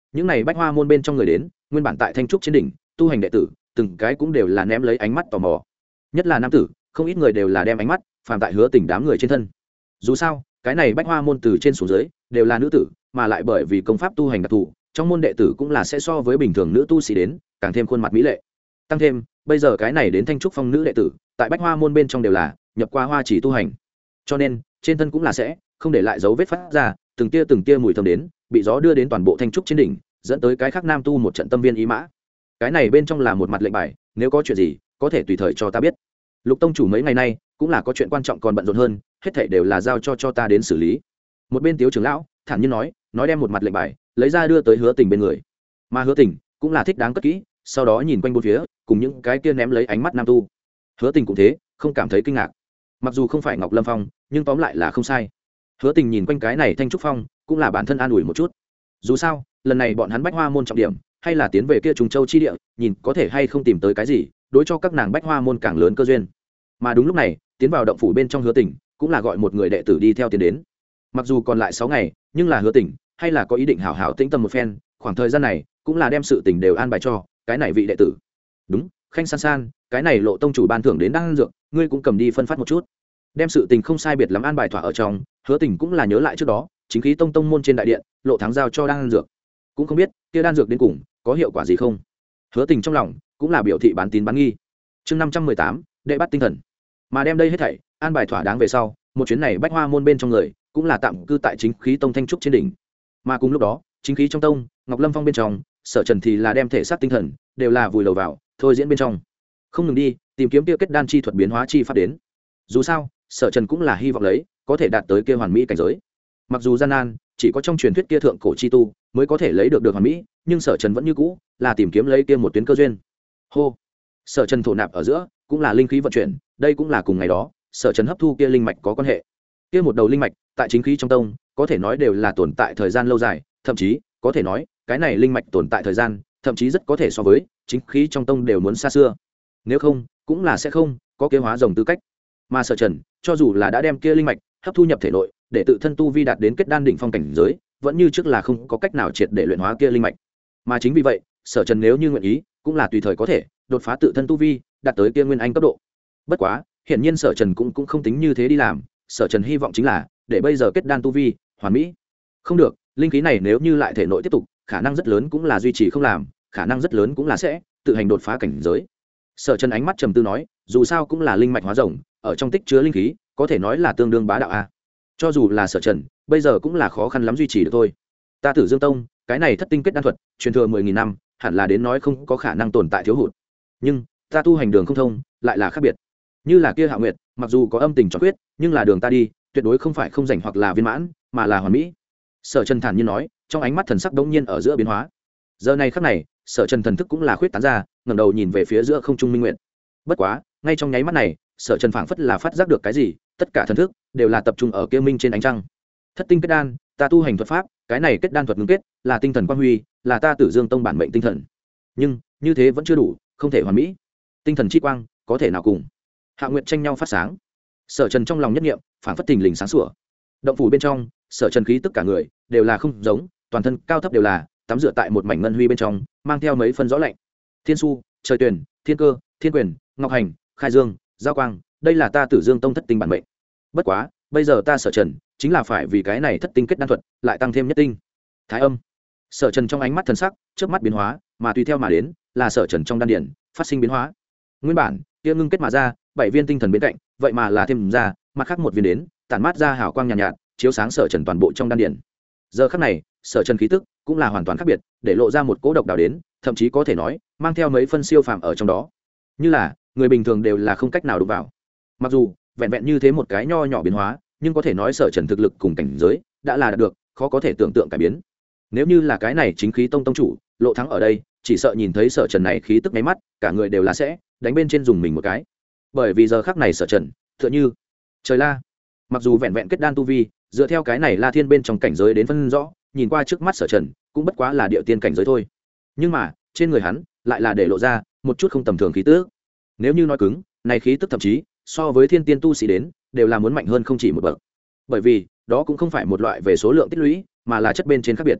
những này bách hoa môn bên trong người đến nguyên bản tại thanh trúc trên đỉnh tu hành đệ tử từng cái cũng đều là ném lấy ánh mắt tò mò, nhất là nam tử không ít người đều là đem ánh mắt phàm tại Hứa Tình đám người trên thân. Dù sao cái này bách hoa môn từ trên xuống dưới đều là nữ tử, mà lại bởi vì công pháp tu hành đặc thù trong môn đệ tử cũng là sẽ so với bình thường nữ tu sĩ đến càng thêm khuôn mặt mỹ lệ. Tăng thêm bây giờ cái này đến thanh trúc phong nữ đệ tử tại bách hoa môn bên trong đều là nhập qua hoa chỉ tu hành, cho nên trên thân cũng là sẽ không để lại dấu vết phát ra từng tia mùi thơm đến bị gió đưa đến toàn bộ thanh trúc trên đỉnh, dẫn tới cái khác nam tu một trận tâm viên ý mã. Cái này bên trong là một mặt lệnh bài, nếu có chuyện gì có thể tùy thời cho ta biết. Lục tông chủ mấy ngày nay cũng là có chuyện quan trọng còn bận rộn hơn, hết thảy đều là giao cho ta đến xử lý. Một bên Tiếu trưởng lão thản nhiên nói đem một mặt lệnh bài lấy ra đưa tới Hứa Tình bên người, mà Hứa Tình cũng là thích đáng cất kỹ, sau đó nhìn quanh bốn phía cùng những cái kia ném lấy ánh mắt nam tu. Hứa Tình cũng thế, không cảm thấy kinh ngạc, mặc dù không phải Ngọc Lâm Phong nhưng tóm lại là không sai. Hứa Tình nhìn quanh cái này thanh trúc phong cũng là bản thân an ủi một chút, dù sao lần này bọn hắn bách hoa môn trọng điểm hay là tiến về kia Trùng Châu chi địa, nhìn có thể hay không tìm tới cái gì đối cho các nàng bách hoa môn càng lớn cơ duyên. Mà đúng lúc này tiến vào động phủ bên trong Hứa Tình cũng là gọi một người đệ tử đi theo tiến đến. Mặc dù còn lại 6 ngày nhưng là Hứa Tình hay là có ý định hảo hảo tĩnh tâm một phen, khoảng thời gian này cũng là đem sự tình đều an bài cho cái này vị đệ tử. Đúng, Khanh San San, cái này Lộ tông chủ ban thưởng đến đan dược ngươi cũng cầm đi phân phát một chút. Đem sự tình không sai biệt lắm an bài thỏa ở trong, Hứa Tình cũng là nhớ lại trước đó chính khí tông môn trên đại điện Lộ Thắng giao cho đan dược, cũng không biết kia đan dược đến cùng có hiệu quả gì không. Hứa Tình trong lòng cũng là biểu thị bán tín bán nghi. Chương 518, đệ bắt tinh thần. Mà đem đây hết thảy an bài thỏa đáng về sau, một chuyến này bách hoa môn bên trong người cũng là tạm cư tại chính khí tông thanh trúc trên đỉnh. Mà cùng lúc đó chính khí trong tông Ngọc Lâm Phong bên trong, Sở Trần thì là đem thể xác tinh thần đều là vùi lầu vào thôi diễn bên trong, không ngừng đi tìm kiếm kia kết đan chi thuật biến hóa chi pháp đến. Dù sao Sở Trần cũng là hy vọng lấy có thể đạt tới kia hoàn mỹ cảnh giới. Mặc dù gian nan, chỉ có trong truyền thuyết kia thượng cổ chi tu mới có thể lấy được hoàn mỹ, nhưng Sở Trần vẫn như cũ là tìm kiếm lấy kia một tuyến cơ duyên. Hô, Sở Trần thổ nạp ở giữa cũng là linh khí vận chuyển, đây cũng là cùng ngày đó Sở Trần hấp thu kia linh mạch có quan hệ. Kia một đầu linh mạch tại chính khí trong tông có thể nói đều là tồn tại thời gian lâu dài, thậm chí có thể nói cái này linh mạch tồn tại thời gian thậm chí rất có thể so với chính khí trong tông đều muốn xa xưa, nếu không cũng là sẽ không có kế hóa rồng tư cách. Mà Sở Trần cho dù là đã đem kia linh mạch hấp thu nhập thể nội để tự thân tu vi đạt đến kết đan đỉnh phong cảnh giới, vẫn như trước là không có cách nào triệt để luyện hóa kia linh mạch. Mà chính vì vậy Sở Trần nếu như nguyện ý cũng là tùy thời có thể đột phá tự thân tu vi đạt tới kia nguyên anh cấp độ. Bất quá hiển nhiên Sở Trần cũng không tính như thế đi làm. Sở Trần hy vọng chính là để bây giờ kết đan tu vi hoàn mỹ. Không được, linh khí này nếu như lại thể nội tiếp tục, khả năng rất lớn cũng là duy trì không làm, khả năng rất lớn cũng là sẽ tự hành đột phá cảnh giới. Sở Trần ánh mắt trầm tư nói, dù sao cũng là linh mạch hóa rồng, ở trong tích chứa linh khí có thể nói là tương đương bá đạo a. Cho dù là Sở Trần bây giờ cũng là khó khăn lắm duy trì được thôi. Ta Tử Dương Tông cái này thất tinh kết đan thuật truyền thừa 10.000 năm, hẳn là đến nói không có khả năng tồn tại thiếu hụt. Nhưng ta tu hành đường không thông lại là khác biệt. Như là kia Hạ Nguyệt, mặc dù có âm tình cho quyết, nhưng là đường ta đi tuyệt đối không phải không rảnh hoặc là viên mãn, mà là hoàn mỹ. Sở Trần thản nhiên nói, trong ánh mắt thần sắc đống nhiên ở giữa biến hóa. Giờ này khắc này Sở Trần thần thức cũng là khuyết tán ra, ngẩng đầu nhìn về phía giữa không trung minh nguyện. Bất quá ngay trong nháy mắt này Sở Trần phảng phất là phát giác được cái gì, tất cả thần thức đều là tập trung ở kia minh trên ánh trăng. Thất tinh kết đan, ta tu hành thuật pháp, cái này kết đan thuật ngưng kết là tinh thần quang huy, là ta Tử Dương Tông bản mệnh tinh thần. Nhưng như thế vẫn chưa đủ, không thể hoàn mỹ. Tinh thần chi quang có thể nào cùng Hạ Nguyệt tranh nhau phát sáng. Sở Trần trong lòng nhất niệm phảng phất thình lình sáng sủa. Động phủ bên trong Sở Trần khí tất cả người đều là không giống, toàn thân cao thấp đều là tắm rửa tại một mảnh ngân huy bên trong, mang theo mấy phân rõ lạnh. Thiên su, trời tuyển, thiên cơ, thiên quyền, ngọc hành, khai dương, giao quang, đây là ta Tử Dương Tông thất tinh bản mệnh. Bất quá bây giờ ta Sở Trần chính là phải vì cái này thất tinh kết đan thuật lại tăng thêm nhất tinh thái âm. Sở Trần trong ánh mắt thần sắc trước mắt biến hóa, mà tùy theo mà đến là Sở Trần trong đan điển phát sinh biến hóa. Nguyên bản kia ngưng kết mà ra 7 viên tinh thần bên cạnh, vậy mà là thêm ra mặt khác một viên đến, tản mát ra hào quang nhàn nhạt, chiếu sáng Sở Trần toàn bộ trong đan điển. Giờ khắc này Sở Trần khí tức cũng là hoàn toàn khác biệt, để lộ ra một cỗ độc đáo đến, thậm chí có thể nói mang theo mấy phân siêu phàm ở trong đó, như là người bình thường đều là không cách nào đụng vào. Mặc dù vẹn vẹn như thế một cái nho nhỏ biến hóa, nhưng có thể nói Sở Trần thực lực cùng cảnh giới đã là đạt được khó có thể tưởng tượng cải biến. Nếu như là cái này chính khí tông tông chủ Lộ Thắng ở đây, chỉ sợ nhìn thấy Sở Trần này khí tức nháy mắt, cả người đều là sẽ đánh bên trên dùng mình một cái. Bởi vì giờ khắc này Sở Trần tựa như trời la. Mặc dù vẹn vẹn kết đan tu vi, dựa theo cái này La Thiên bên trong cảnh giới đến phân rõ, nhìn qua trước mắt Sở Trần cũng bất quá là địa tiên cảnh giới thôi, nhưng mà trên người hắn lại là để lộ ra một chút không tầm thường khí tức. Nếu như nói cứng, này khí tức thậm chí so với thiên tiên tu sĩ đến đều là muốn mạnh hơn không chỉ một bậc, bởi vì đó cũng không phải một loại về số lượng tích lũy, mà là chất bên trên khác biệt.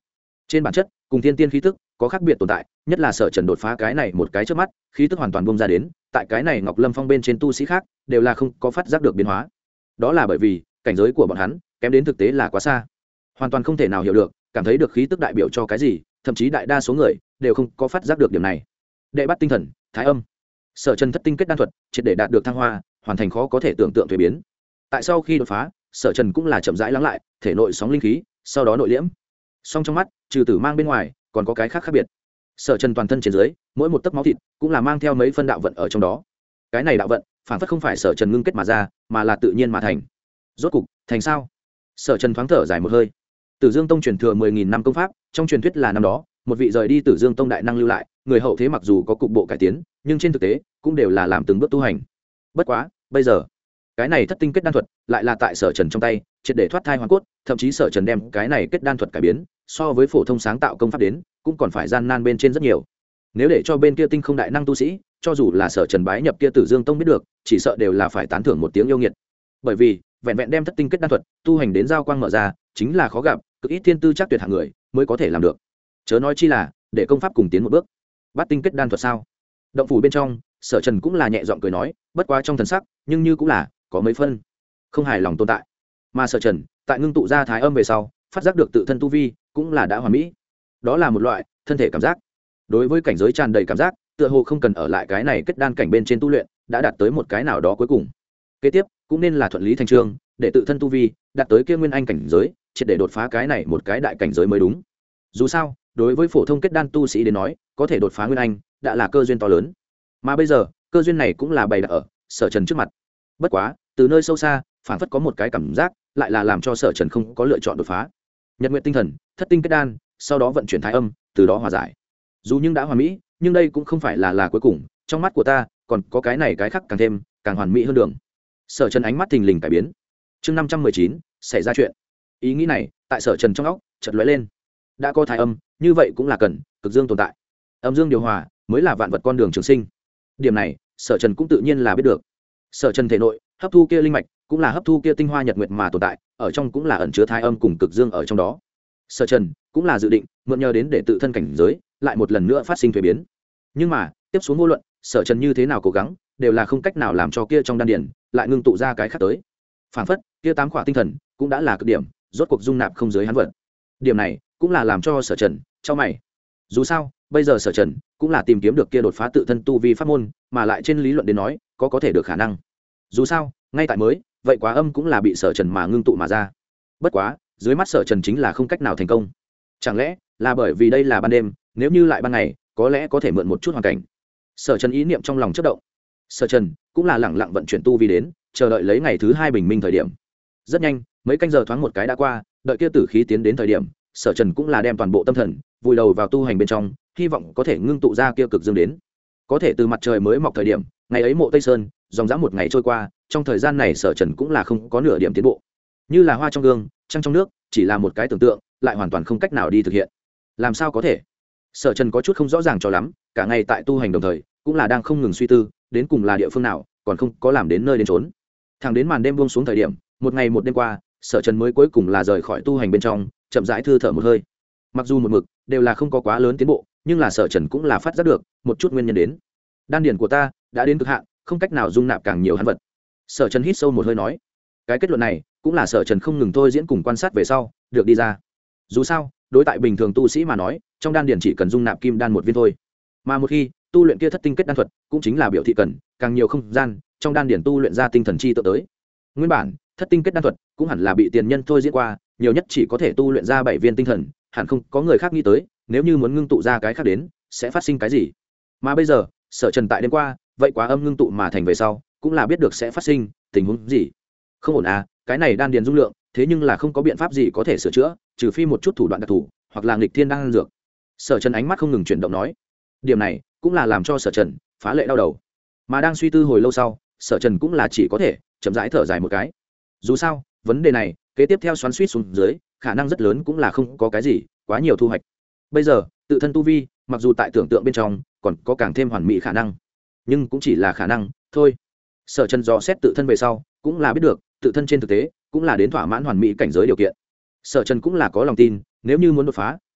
trên bản chất cùng thiên tiên khí tức có khác biệt tồn tại, nhất là sở trần đột phá cái này một cái trước mắt khí tức hoàn toàn bông ra đến, tại cái này ngọc lâm phong bên trên tu sĩ khác đều là không có phát giác được biến hóa. Đó là bởi vì cảnh giới của bọn hắn kém đến thực tế là quá xa, hoàn toàn không thể nào hiểu được cảm thấy được khí tức đại biểu cho cái gì, thậm chí đại đa số người đều không có phát giác được điểm này. Đệ bắt tinh thần thái âm, sở trần thất tinh kết đan thuật triệt để đạt được thăng hoa, hoàn thành khó có thể tưởng tượng thuế biến. Tại sau khi đột phá, sở trần cũng là chậm rãi lắng lại thể nội sóng linh khí, sau đó nội liễm. Song trong mắt trừ tử mang bên ngoài còn có cái khác biệt. Sở trần toàn thân trên dưới mỗi một tấc máu thịt cũng là mang theo mấy phân đạo vận ở trong đó. Cái này đạo vận phản phất không phải sở trần ngưng kết mà ra, mà là tự nhiên mà thành. Rốt cục thành sao? Sở trần thoáng thở dài một hơi. Tử Dương Tông truyền thừa 10.000 năm công pháp, trong truyền thuyết là năm đó một vị rời đi Tử Dương Tông đại năng lưu lại, người hậu thế mặc dù có cục bộ cải tiến, nhưng trên thực tế cũng đều là làm từng bước tu hành. Bất quá, bây giờ, cái này thất tinh kết đan thuật lại là tại sở trần trong tay, triệt để thoát thai hoàn cốt, thậm chí sở trần đem cái này kết đan thuật cải biến, so với phổ thông sáng tạo công pháp đến, cũng còn phải gian nan bên trên rất nhiều. Nếu để cho bên kia tinh không đại năng tu sĩ, cho dù là sở trần bái nhập kia Tử Dương Tông biết được, chỉ sợ đều là phải tán thưởng một tiếng yêu nghiệt. Bởi vì, vẹn vẹn đem thất tinh kết đan thuật tu hành đến giao quang mở ra, chính là khó gặp, cực ít thiên tư chắc tuyệt hạng người mới có thể làm được. Chớ nói chi là để công pháp cùng tiến một bước. Bát tinh kết đan thuật sao? Động phủ bên trong, sở trần cũng là nhẹ giọng cười nói, bất quá trong thần sắc nhưng như cũng là có mấy phân không hài lòng tồn tại. Mà sở trần tại ngưng tụ ra thái âm về sau, phát giác được tự thân tu vi cũng là đã hoàn mỹ. Đó là một loại thân thể cảm giác. Đối với cảnh giới tràn đầy cảm giác, tựa hồ không cần ở lại cái này kết đan cảnh bên trên tu luyện, đã đạt tới một cái nào đó cuối cùng. Kế tiếp cũng nên là thuận lý thành chương, để tự thân tu vi đạt tới kia nguyên anh cảnh giới, triệt để đột phá cái này một cái đại cảnh giới mới đúng. Dù sao, đối với phổ thông kết đan tu sĩ đến nói, có thể đột phá nguyên anh đã là cơ duyên to lớn. Mà bây giờ, cơ duyên này cũng là bày đặt ở sở trần trước mặt. Bất quá, từ nơi sâu xa, phảng phất có một cái cảm giác, lại là làm cho sở trần không có lựa chọn đột phá. Nhật nguyện tinh thần, thất tinh kết đan, sau đó vận chuyển thái âm, từ đó hòa giải. Dù nhưng đã hoàn mỹ, nhưng đây cũng không phải là cuối cùng, trong mắt của ta còn có cái này cái khác càng thêm càng hoàn mỹ hơn đường. Sở trần ánh mắt thình lình cải biến. Chương 519, xảy ra chuyện. Ý nghĩ này tại sở trần trong óc chợt lóe lên. Đã có thái âm, như vậy cũng là cần cực dương tồn tại. Âm dương điều hòa mới là vạn vật con đường trường sinh. Điểm này sở trần cũng tự nhiên là biết được. Sở trần thể nội hấp thu kia linh mạch cũng là hấp thu kia tinh hoa nhật nguyệt mà tồn tại, ở trong cũng là ẩn chứa thái âm cùng cực dương ở trong đó. Sở trần cũng là dự định mượn nhờ đến để tự thân cảnh giới lại một lần nữa phát sinh thuế biến. Nhưng mà tiếp xuống vô luận sở trần như thế nào cố gắng, đều là không cách nào làm cho kia trong đan điển lại ngưng tụ ra cái khác tới. Phản phất kia tám khỏa tinh thần cũng đã là cực điểm, rốt cuộc dung nạp không giới hắn vật. Điểm này cũng là làm cho sở trần cho mày. Dù sao bây giờ sở trần cũng là tìm kiếm được kia đột phá tự thân tu vi pháp môn, mà lại trên lý luận đến nói có thể được khả năng. Dù sao ngay tại mới vậy quá âm cũng là bị sở trần mà ngưng tụ mà ra. Bất quá dưới mắt sở trần chính là không cách nào thành công. Chẳng lẽ là bởi vì đây là ban đêm, nếu như lại ban ngày có lẽ có thể mượn một chút hoàn cảnh. Sở trần ý niệm trong lòng chất động. Sở trần cũng là lẳng lặng vận chuyển tu vi đến, chờ đợi lấy ngày thứ hai bình minh thời điểm. Rất nhanh mấy canh giờ thoáng một cái đã qua, đợi kia tử khí tiến đến thời điểm, sở trần cũng là đem toàn bộ tâm thần vùi đầu vào tu hành bên trong, hy vọng có thể ngưng tụ ra kia cực dương đến. Có thể từ mặt trời mới mọc thời điểm ngày ấy mộ tây sơn, dòng dã một ngày trôi qua, trong thời gian này sở trần cũng là không có nửa điểm tiến bộ. Như là hoa trong gương trăng trong nước, chỉ là một cái tưởng tượng, lại hoàn toàn không cách nào đi thực hiện. Làm sao có thể? Sở trần có chút không rõ ràng cho lắm, cả ngày tại tu hành đồng thời cũng là đang không ngừng suy tư đến cùng là địa phương nào còn không có làm đến nơi đến trốn. Thẳng đến màn đêm buông xuống thời điểm, một ngày một đêm qua, sở trần mới cuối cùng là rời khỏi tu hành bên trong, chậm rãi thư thở một hơi. Mặc dù một mực đều là không có quá lớn tiến bộ, nhưng là sở trần cũng là phát giác được một chút nguyên nhân đến. Đan điển của ta đã đến cực hạn, không cách nào dung nạp càng nhiều hắn vật. Sở trần hít sâu một hơi nói. Cái kết luận này cũng là sở trần không ngừng thôi diễn cùng quan sát về sau được đi ra. Dù sao đối tại bình thường tu sĩ mà nói, trong đan điển chỉ cần dung nạp kim đan một viên thôi, mà một khi tu luyện kia thất tinh kết đan thuật, cũng chính là biểu thị cần càng nhiều không gian trong đan điển tu luyện ra tinh thần chi tự tới. Nguyên bản thất tinh kết đan thuật cũng hẳn là bị tiền nhân thôi diễn qua, nhiều nhất chỉ có thể tu luyện ra 7 viên tinh thần, hẳn không có người khác nghĩ tới nếu như muốn ngưng tụ ra cái khác đến sẽ phát sinh cái gì. Mà bây giờ sở trần tại đêm qua vậy quá âm ngưng tụ mà thành về sau, cũng là biết được sẽ phát sinh tình huống gì. Không ổn à, cái này đan điền dung lượng thế nhưng là không có biện pháp gì có thể sửa chữa, trừ phi một chút thủ đoạn đặc thù hoặc là nghịch thiên đan dược. Sở trần ánh mắt không ngừng chuyển động nói. Điểm này cũng là làm cho sở trần phá lệ đau đầu. Mà đang suy tư hồi lâu sau, sở trần cũng là chỉ có thể chậm rãi thở dài một cái. Dù sao vấn đề này kế tiếp theo xoắn suýt xuống dưới, khả năng rất lớn cũng là không có cái gì quá nhiều thu hoạch. Bây giờ tự thân tu vi mặc dù tại tưởng tượng bên trong còn có càng thêm hoàn mỹ khả năng, nhưng cũng chỉ là khả năng thôi. Sở trần dò xét tự thân về sau cũng là biết được tự thân trên thực tế cũng là đến thỏa mãn hoàn mỹ cảnh giới điều kiện. Sở trần cũng là có lòng tin, nếu như muốn đột phá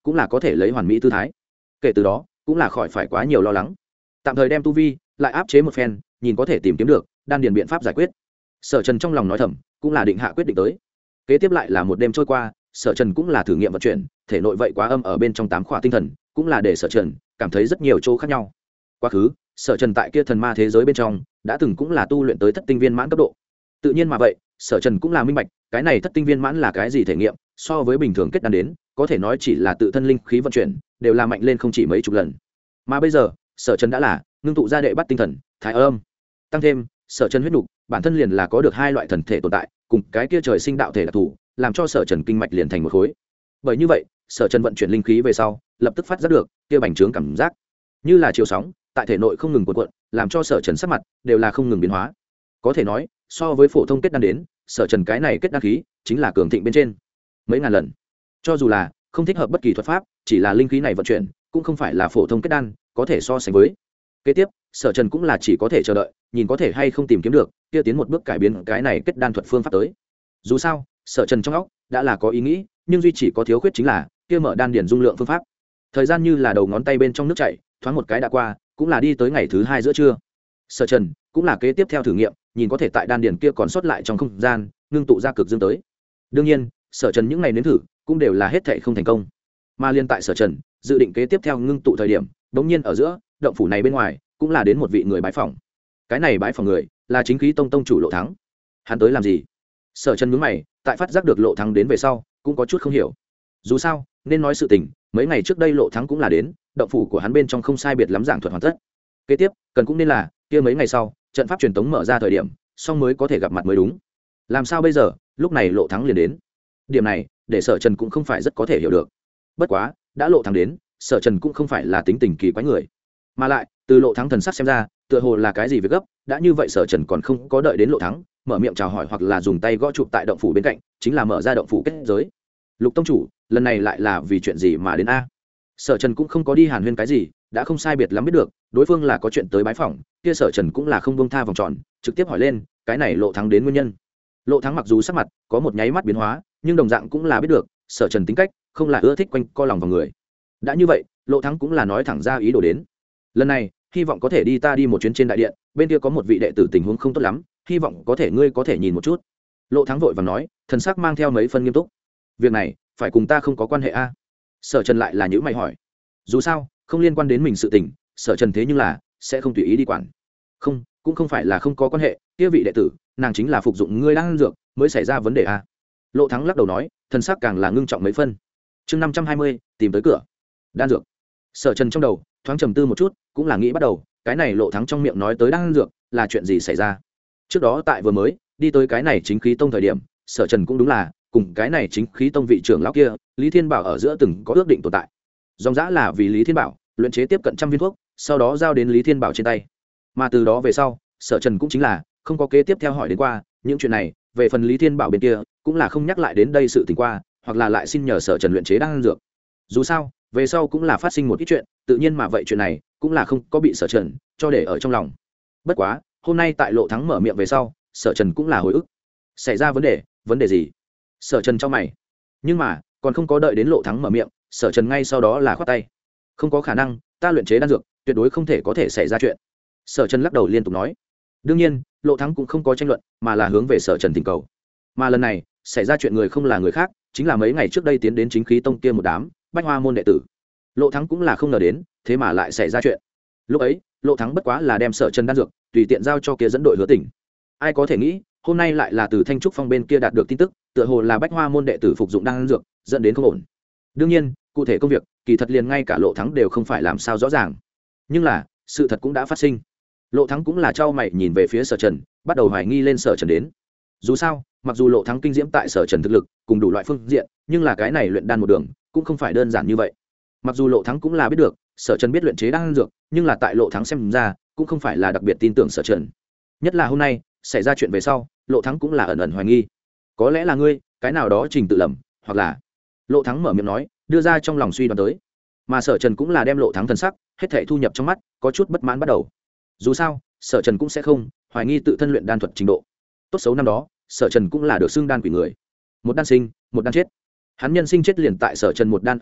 cũng là có thể lấy hoàn mỹ tư thái. Kể từ đó cũng là khỏi phải quá nhiều lo lắng, tạm thời đem tu vi lại áp chế một phen, nhìn có thể tìm kiếm được đan điền biện pháp giải quyết. Sở Trần trong lòng nói thầm, cũng là định hạ quyết định tới. Kế tiếp lại là một đêm trôi qua, Sở Trần cũng là thử nghiệm vận chuyển thể nội vậy quá âm ở bên trong 8 khỏa tinh thần, cũng là để Sở Trần cảm thấy rất nhiều chỗ khác nhau. Quá khứ Sở Trần tại kia thần ma thế giới bên trong đã từng cũng là tu luyện tới thất tinh viên mãn cấp độ, tự nhiên mà vậy Sở Trần cũng là minh bạch cái này thất tinh viên mãn là cái gì thể nghiệm, so với bình thường kết đan đến có thể nói chỉ là tự thân linh khí vận chuyển đều là mạnh lên không chỉ mấy chục lần. Mà bây giờ Sở Trần đã là ngưng tụ ra đệ bắt tinh thần thái âm, tăng thêm Sở Trần huyết nục bản thân liền là có được 2 loại thần thể tồn tại, cùng cái kia trời sinh đạo thể đặc thù, làm cho Sở Trần kinh mạch liền thành một khối. Bởi như vậy Sở Trần vận chuyển linh khí về sau lập tức phát giác được kia bành trướng cảm giác như là chiều sóng tại thể nội không ngừng cuộn cuộn, làm cho Sở Trần sắc mặt đều là không ngừng biến hóa. Có thể nói so với phổ thông kết đan đến, Sở Trần cái này kết đan khí chính là cường thịnh bên trên mấy ngàn lần. Cho dù là không thích hợp bất kỳ thuật pháp, chỉ là linh khí này vận chuyển cũng không phải là phổ thông kết đan có thể so sánh với. Kế tiếp Sở Trần cũng là chỉ có thể chờ đợi, nhìn có thể hay không tìm kiếm được kia tiến một bước cải biến cái này kết đan thuật phương pháp tới. Dù sao Sở Trần trong óc đã là có ý nghĩ, nhưng duy chỉ có thiếu khuyết chính là kia mở đan điển dung lượng phương pháp. Thời gian như là đầu ngón tay bên trong nước chảy, thoáng một cái đã qua, cũng là đi tới ngày thứ 2 giữa trưa. Sở Trần cũng là kế tiếp theo thử nghiệm, nhìn có thể tại đan điển kia còn sót lại trong không gian ngưng tụ ra cực dương tới. Đương nhiên Sở Trần những ngày nếm thử cũng đều là hết thảy không thành công. Mà liên tại Sở Trần dự định kế tiếp theo ngưng tụ thời điểm, bỗng nhiên ở giữa động phủ này bên ngoài cũng là đến một vị người bái phỏng. Cái này bái phỏng người là chính khí tông tông chủ Lộ Thắng. Hắn tới làm gì? Sở Trần nhướng mày, tại phát giác được Lộ Thắng đến về sau cũng có chút không hiểu. Dù sao nên nói sự tình, mấy ngày trước đây Lộ Thắng cũng là đến động phủ của hắn bên trong không sai biệt lắm giảng thuật hoàn tất. Kế tiếp cần cũng nên là kia mấy ngày sau trận pháp truyền tống mở ra thời điểm xong mới có thể gặp mặt mới đúng. Làm sao bây giờ lúc này Lộ Thắng liền đến? Điểm này để Sở Trần cũng không phải rất có thể hiểu được. Bất quá đã Lộ Thắng đến, Sở Trần cũng không phải là tính tình kỳ quái người, mà lại từ Lộ Thắng thần sắc xem ra tựa hồ là cái gì việc gấp. Đã như vậy Sở Trần còn không có đợi đến Lộ Thắng mở miệng chào hỏi hoặc là dùng tay gõ chụp tại động phủ bên cạnh, chính là mở ra động phủ kết giới. Lục tông chủ lần này lại là vì chuyện gì mà đến a? Sở Trần cũng không có đi hàn huyên cái gì, đã không sai biệt lắm biết được đối phương là có chuyện tới bái phỏng, kia Sở Trần cũng là không buông tha vòng tròn, trực tiếp hỏi lên cái này Lộ Thắng đến nguyên nhân. Lộ Thắng mặc dù sắc mặt có một nháy mắt biến hóa, nhưng đồng dạng cũng là biết được Sở Trần tính cách không là ưa thích quanh co lòng vào người. Đã như vậy Lộ Thắng cũng là nói thẳng ra ý đồ đến. Lần này hy vọng có thể đi ta đi một chuyến trên đại điện, bên kia có một vị đệ tử tình huống không tốt lắm, hy vọng có thể ngươi có thể nhìn một chút. Lộ Thắng vội vàng nói, thần sắc mang theo mấy phân nghiêm túc. Việc này phải cùng ta không có quan hệ a? Sở Trần lại là nhữ mày hỏi. Dù sao không liên quan đến mình sự tình, Sở Trần thế nhưng là sẽ không tùy ý đi quản. Không, cũng không phải là không có quan hệ, kia vị đệ tử nàng chính là phục dụng ngươi đang ăn dược mới xảy ra vấn đề a. Lộ Thắng lắc đầu nói, thần sắc càng là ngưng trọng mấy phân. Chương 520 tìm tới cửa. Đan dược. Sở Trần trong đầu thoáng trầm tư một chút, cũng là nghĩ bắt đầu cái này Lộ Thắng trong miệng nói tới đan dược là chuyện gì xảy ra. Trước đó tại vừa mới đi tới cái này chính khí tông thời điểm, Sở Trần cũng đúng là cùng cái này chính khí tông vị trưởng lão kia Lý Thiên Bảo ở giữa từng có ước định tồn tại. Dòng dã là vì Lý Thiên Bảo luyện chế tiếp cận 100 viên thuốc, sau đó giao đến Lý Thiên Bảo trên tay. Mà từ đó về sau Sở Trần cũng chính là không có kế tiếp theo hỏi đến qua những chuyện này. Về phần Lý Thiên Bảo bên kia cũng là không nhắc lại đến đây sự tình qua, hoặc là lại xin nhờ Sở Trần luyện chế đan dược. Dù sao về sau cũng là phát sinh một ít chuyện, tự nhiên mà vậy chuyện này cũng là không có bị Sở Trần cho để ở trong lòng. Bất quá hôm nay tại Lộ Thắng mở miệng về sau, Sở Trần cũng là hồi ức xảy ra vấn đề gì. Sở Trần trong mày, nhưng mà còn không có đợi đến Lộ Thắng mở miệng, Sở Trần ngay sau đó là khoát tay. Không có khả năng, ta luyện chế đan dược tuyệt đối không thể có thể xảy ra chuyện. Sở Trần lắc đầu liên tục nói. Đương nhiên Lộ Thắng cũng không có tranh luận, mà là hướng về Sở Trần thỉnh cầu. Mà lần này xảy ra chuyện người không là người khác, chính là mấy ngày trước đây tiến đến chính khí tông kia một đám Bách Hoa môn đệ tử. Lộ Thắng cũng là không ngờ đến, thế mà lại xảy ra chuyện. Lúc ấy Lộ Thắng bất quá là đem Sở Trần đan dược tùy tiện giao cho kia dẫn đội Hứa Tỉnh. Ai có thể nghĩ hôm nay lại là từ Thanh Trúc Phong bên kia đạt được tin tức, tựa hồ là Bách Hoa môn đệ tử phục dụng đan dược dẫn đến không ổn. Đương nhiên cụ thể công việc kỳ thật liền ngay cả Lộ Thắng đều không phải làm sao rõ ràng, nhưng là sự thật cũng đã phát sinh. Lộ Thắng cũng là trao mày nhìn về phía Sở Trần, bắt đầu hoài nghi lên Sở Trần đến. Dù sao mặc dù Lộ Thắng kinh diễm tại Sở Trần thực lực cùng đủ loại phương diện, nhưng là cái này luyện đan một đường cũng không phải đơn giản như vậy. Mặc dù Lộ Thắng cũng là biết được Sở Trần biết luyện chế đan dược, nhưng là tại Lộ Thắng xem ra cũng không phải là đặc biệt tin tưởng Sở Trần. Nhất là hôm nay xảy ra chuyện về sau, Lộ Thắng cũng là ẩn ẩn hoài nghi, có lẽ là ngươi cái nào đó trình tự lầm, hoặc là Lộ Thắng mở miệng nói, đưa ra trong lòng suy đoán tới. Mà Sở Trần cũng là đem Lộ Thắng thần sắc hết thảy thu nhập trong mắt, có chút bất mãn bắt đầu. Dù sao Sở Trần cũng sẽ không hoài nghi tự thân luyện đan thuật trình độ. Tốt xấu năm đó Sở Trần cũng là được xưng đan quỷ người, một đan sinh một đan chết. Hắn nhân sinh chết liền tại Sở Trần một đan ở giữa,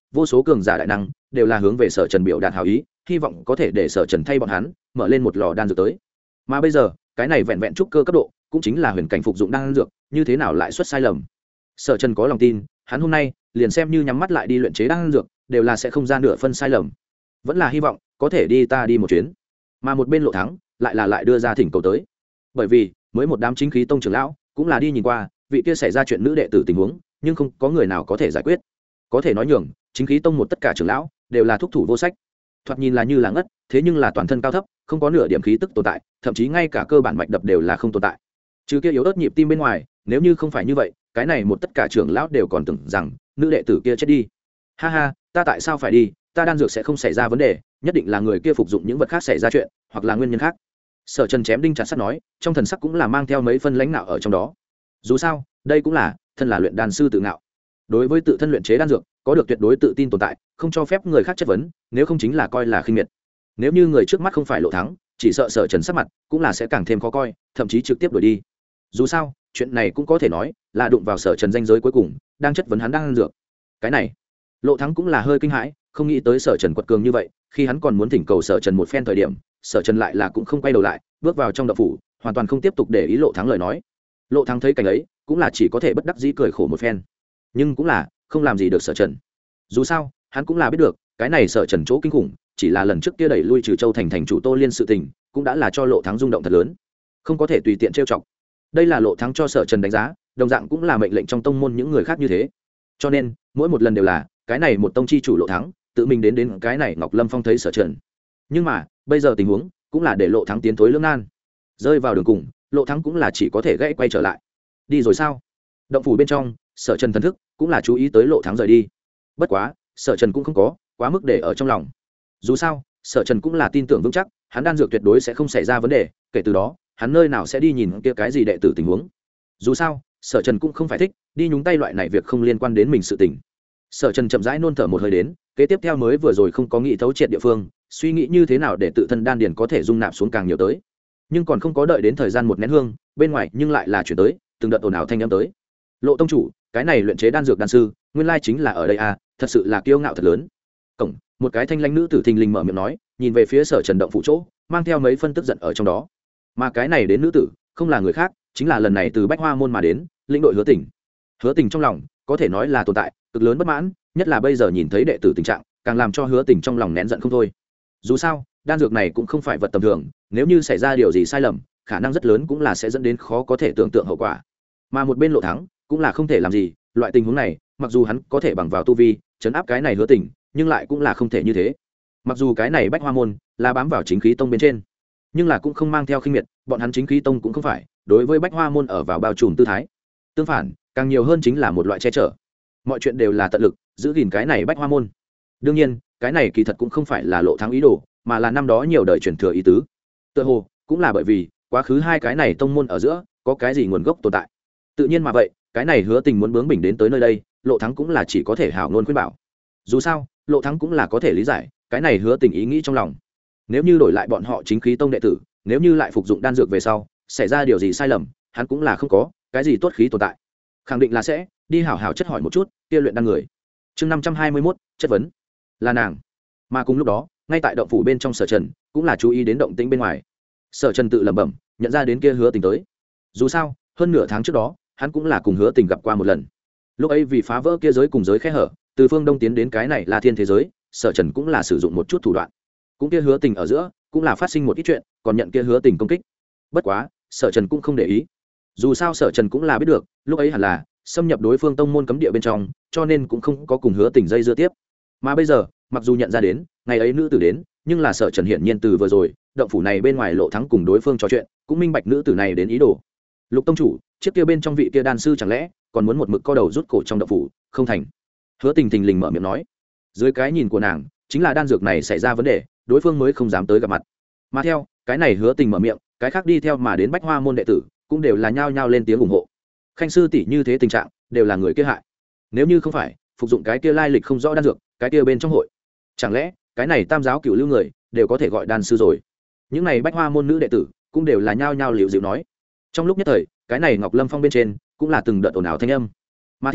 vô số cường giả đại năng đều là hướng về Sở Trần biểu đạt hảo ý, hy vọng có thể để Sở Trần thay bọn hắn mở lên một lò đan dược tới. Mà bây giờ cái này vẹn vẹn trúc cơ cấp độ, cũng chính là huyền cảnh phục dụng đan dược, như thế nào lại xuất sai lầm. Sở Trần có lòng tin, hắn hôm nay liền xem như nhắm mắt lại đi luyện chế đan dược, đều là sẽ không ra nửa phân sai lầm. Vẫn là hy vọng có thể đi ta đi một chuyến. Mà một bên Lộ Thắng lại đưa ra thỉnh cầu tới. Bởi vì mới một đám chính khí tông trưởng lão cũng là đi nhìn qua, vị kia xảy ra chuyện nữ đệ tử tình huống, nhưng không có người nào có thể giải quyết. Có thể nói nhường chính khí tông một tất cả trưởng lão đều là thúc thủ vô sách, thoạt nhìn là như là ngất, thế nhưng là toàn thân cao thấp, không có nửa điểm khí tức tồn tại, thậm chí ngay cả cơ bản mạch đập đều là không tồn tại. Trừ kia yếu ớt nhịp tim bên ngoài, nếu như không phải như vậy, cái này một tất cả trưởng lão đều còn tưởng rằng nữ đệ tử kia chết đi. Ha ha, ta tại sao phải đi, ta đan dược sẽ không xảy ra vấn đề, nhất định là người kia phục dụng những vật khác xảy ra chuyện, hoặc là nguyên nhân khác. Sở Trần chém đinh chặt sắt nói, trong thần sắc cũng là mang theo mấy phân lãnh nạo ở trong đó. Dù sao đây cũng là thân là luyện đan sư tự ngạo, đối với tự thân luyện chế đan dược có được tuyệt đối tự tin tồn tại, không cho phép người khác chất vấn, nếu không chính là coi là khinh miệt. Nếu như người trước mắt không phải Lộ Thắng, chỉ sợ Sở Trần sắc mặt cũng là sẽ càng thêm khó coi, thậm chí trực tiếp đuổi đi. Dù sao chuyện này cũng có thể nói là đụng vào Sở Trần danh giới cuối cùng, đang chất vấn hắn đan dược. Cái này Lộ Thắng cũng là hơi kinh hãi, không nghĩ tới Sở Trần quật cường như vậy, khi hắn còn muốn thỉnh cầu Sở Trần một phen thời điểm, Sở Trần lại là cũng không quay đầu lại, bước vào trong động phủ, hoàn toàn không tiếp tục để ý Lộ Thắng lời nói. Lộ Thắng thấy cảnh ấy cũng là chỉ có thể bất đắc dĩ cười khổ một phen, nhưng cũng là không làm gì được Sở Trần. Dù sao hắn cũng là biết được cái này Sở Trần chỗ kinh khủng, chỉ là lần trước kia đẩy lui Trừ Châu thành chủ Tô Liên sự tình, cũng đã là cho Lộ Thắng rung động thật lớn, không có thể tùy tiện trêu chọc. Đây là Lộ Thắng cho Sở Trần đánh giá, đồng dạng cũng là mệnh lệnh trong tông môn những người khác như thế. Cho nên mỗi một lần đều là cái này một tông chi chủ Lộ Thắng tự mình đến cái này Ngọc Lâm Phong thấy Sở Trần. Nhưng mà bây giờ tình huống cũng là để Lộ Thắng tiến thối lưỡng nan, rơi vào đường cùng, Lộ Thắng cũng là chỉ có thể gãy quay trở lại. Đi rồi sao? Động phủ bên trong, Sở Trần thần thức cũng là chú ý tới Lộ Thắng rời đi. Bất quá Sở Trần cũng không có quá mức để ở trong lòng. Dù sao Sở Trần cũng là tin tưởng vững chắc hắn đan dược tuyệt đối sẽ không xảy ra vấn đề, kể từ đó hắn nơi nào sẽ đi nhìn kia cái gì đệ tử tình huống. Dù sao Sở Trần cũng không phải thích đi nhúng tay loại này việc không liên quan đến mình sự tình. Sở Trần chậm rãi nôn thở một hơi đến, kế tiếp theo mới vừa rồi không có nghĩ thấu triệt địa phương, suy nghĩ như thế nào để tự thân đan điền có thể dung nạp xuống càng nhiều tới. Nhưng còn không có đợi đến thời gian một nén hương, bên ngoài nhưng lại là chuyển tới từng đợt ồn ào thanh âm tới. Lộ tông chủ, cái này luyện chế đan dược đan sư, nguyên lai chính là ở đây à, thật sự là kiêu ngạo thật lớn. Cổng, một cái thanh lãnh nữ tử thình lình mở miệng nói, nhìn về phía Sở Trần động phủ chỗ, mang theo mấy phân tức giận ở trong đó. Mà cái này đến nữ tử, không là người khác, chính là lần này từ Bách Hoa môn mà đến, lĩnh đội Hứa Tình. Hứa Tình trong lòng có thể nói là tồn tại cực lớn bất mãn, nhất là bây giờ nhìn thấy đệ tử tình trạng, càng làm cho Hứa Tình trong lòng nén giận không thôi. Dù sao đan dược này cũng không phải vật tầm thường, nếu như xảy ra điều gì sai lầm, khả năng rất lớn cũng là sẽ dẫn đến khó có thể tưởng tượng hậu quả. Mà một bên Lộ Thắng cũng là không thể làm gì, loại tình huống này mặc dù hắn có thể bằng vào tu vi chấn áp cái này Hứa Tình, nhưng lại cũng là không thể như thế. Mặc dù cái này Bách Hoa môn là bám vào chính khí tông bên trên, nhưng là cũng không mang theo khinh miệt, bọn hắn chính khí tông cũng không phải đối với Bách Hoa môn ở vào bao trùm tư thái, tương phản càng nhiều hơn chính là một loại che chở. Mọi chuyện đều là tận lực giữ gìn cái này Bách Hoa môn. Đương nhiên cái này kỳ thật cũng không phải là Lộ Thắng ý đồ, mà là năm đó nhiều đời truyền thừa ý tứ. Tựa hồ cũng là bởi vì quá khứ hai cái này tông môn ở giữa có cái gì nguồn gốc tồn tại, tự nhiên mà vậy cái này Hứa Tình muốn bướng bỉnh đến tới nơi đây, Lộ Thắng cũng là chỉ có thể hảo ngôn khuyên bảo. Dù sao Lộ Thắng cũng là có thể lý giải cái này Hứa Tình ý nghĩ trong lòng. Nếu như đổi lại bọn họ chính khí tông đệ tử, nếu như lại phục dụng đan dược về sau xảy ra điều gì sai lầm, hắn cũng là không có cái gì tốt khí tồn tại, khẳng định là sẽ đi hảo hảo chất hỏi một chút kia luyện đan người. Chương 521, chất vấn là nàng. Mà cùng lúc đó ngay tại động phủ bên trong, Sở Trần cũng là chú ý đến động tĩnh bên ngoài. Sở Trần tự lẩm bẩm, nhận ra đến kia Hứa Tình tới. Dù sao hơn nửa tháng trước đó hắn cũng là cùng Hứa Tình gặp qua một lần, lúc ấy vì phá vỡ kia giới cùng giới khe hở, từ phương đông tiến đến cái này là thiên thế giới, Sở Trần cũng là sử dụng một chút thủ đoạn, cũng kia Hứa Tình ở giữa cũng là phát sinh một ít chuyện, còn nhận kia Hứa Tình công kích. Bất quá Sở Trần cũng không để ý, dù sao Sở Trần cũng là biết được lúc ấy hẳn là xâm nhập đối phương tông môn cấm địa bên trong, cho nên cũng không có cùng Hứa Tình dây dưa tiếp. Mà bây giờ mặc dù nhận ra đến ngày ấy nữ tử đến, nhưng là Sở Trần hiển nhiên từ vừa rồi động phủ này bên ngoài Lộ Thắng cùng đối phương trò chuyện, cũng minh bạch nữ tử này đến ý đồ. Lục tông chủ, chiếc kia bên trong vị kia đan sư chẳng lẽ còn muốn một mực co đầu rút cổ trong động phủ không thành? Hứa Tình thình lình mở miệng nói. Dưới cái nhìn của nàng chính là đan dược này xảy ra vấn đề, đối phương mới không dám tới gặp mặt. Mà theo cái này Hứa Tình mở miệng, cái khác đi theo mà đến Bách Hoa môn đệ tử cũng đều là nhao nhao lên tiếng ủng hộ. Khanh sư tỷ như thế tình trạng đều là người kia hại, nếu như không phải phục dụng cái kia lai lịch không rõ đan dược, cái kia bên trong hội chẳng lẽ cái này tam giáo cửu lưu người đều có thể gọi đan sư rồi? Những này Bách Hoa môn nữ đệ tử cũng đều là nhao nhao liều dịu nói. Trong lúc nhất thời cái này Ngọc Lâm Phong bên trên cũng là từng đợt ồn ào thanh âm. Mà theo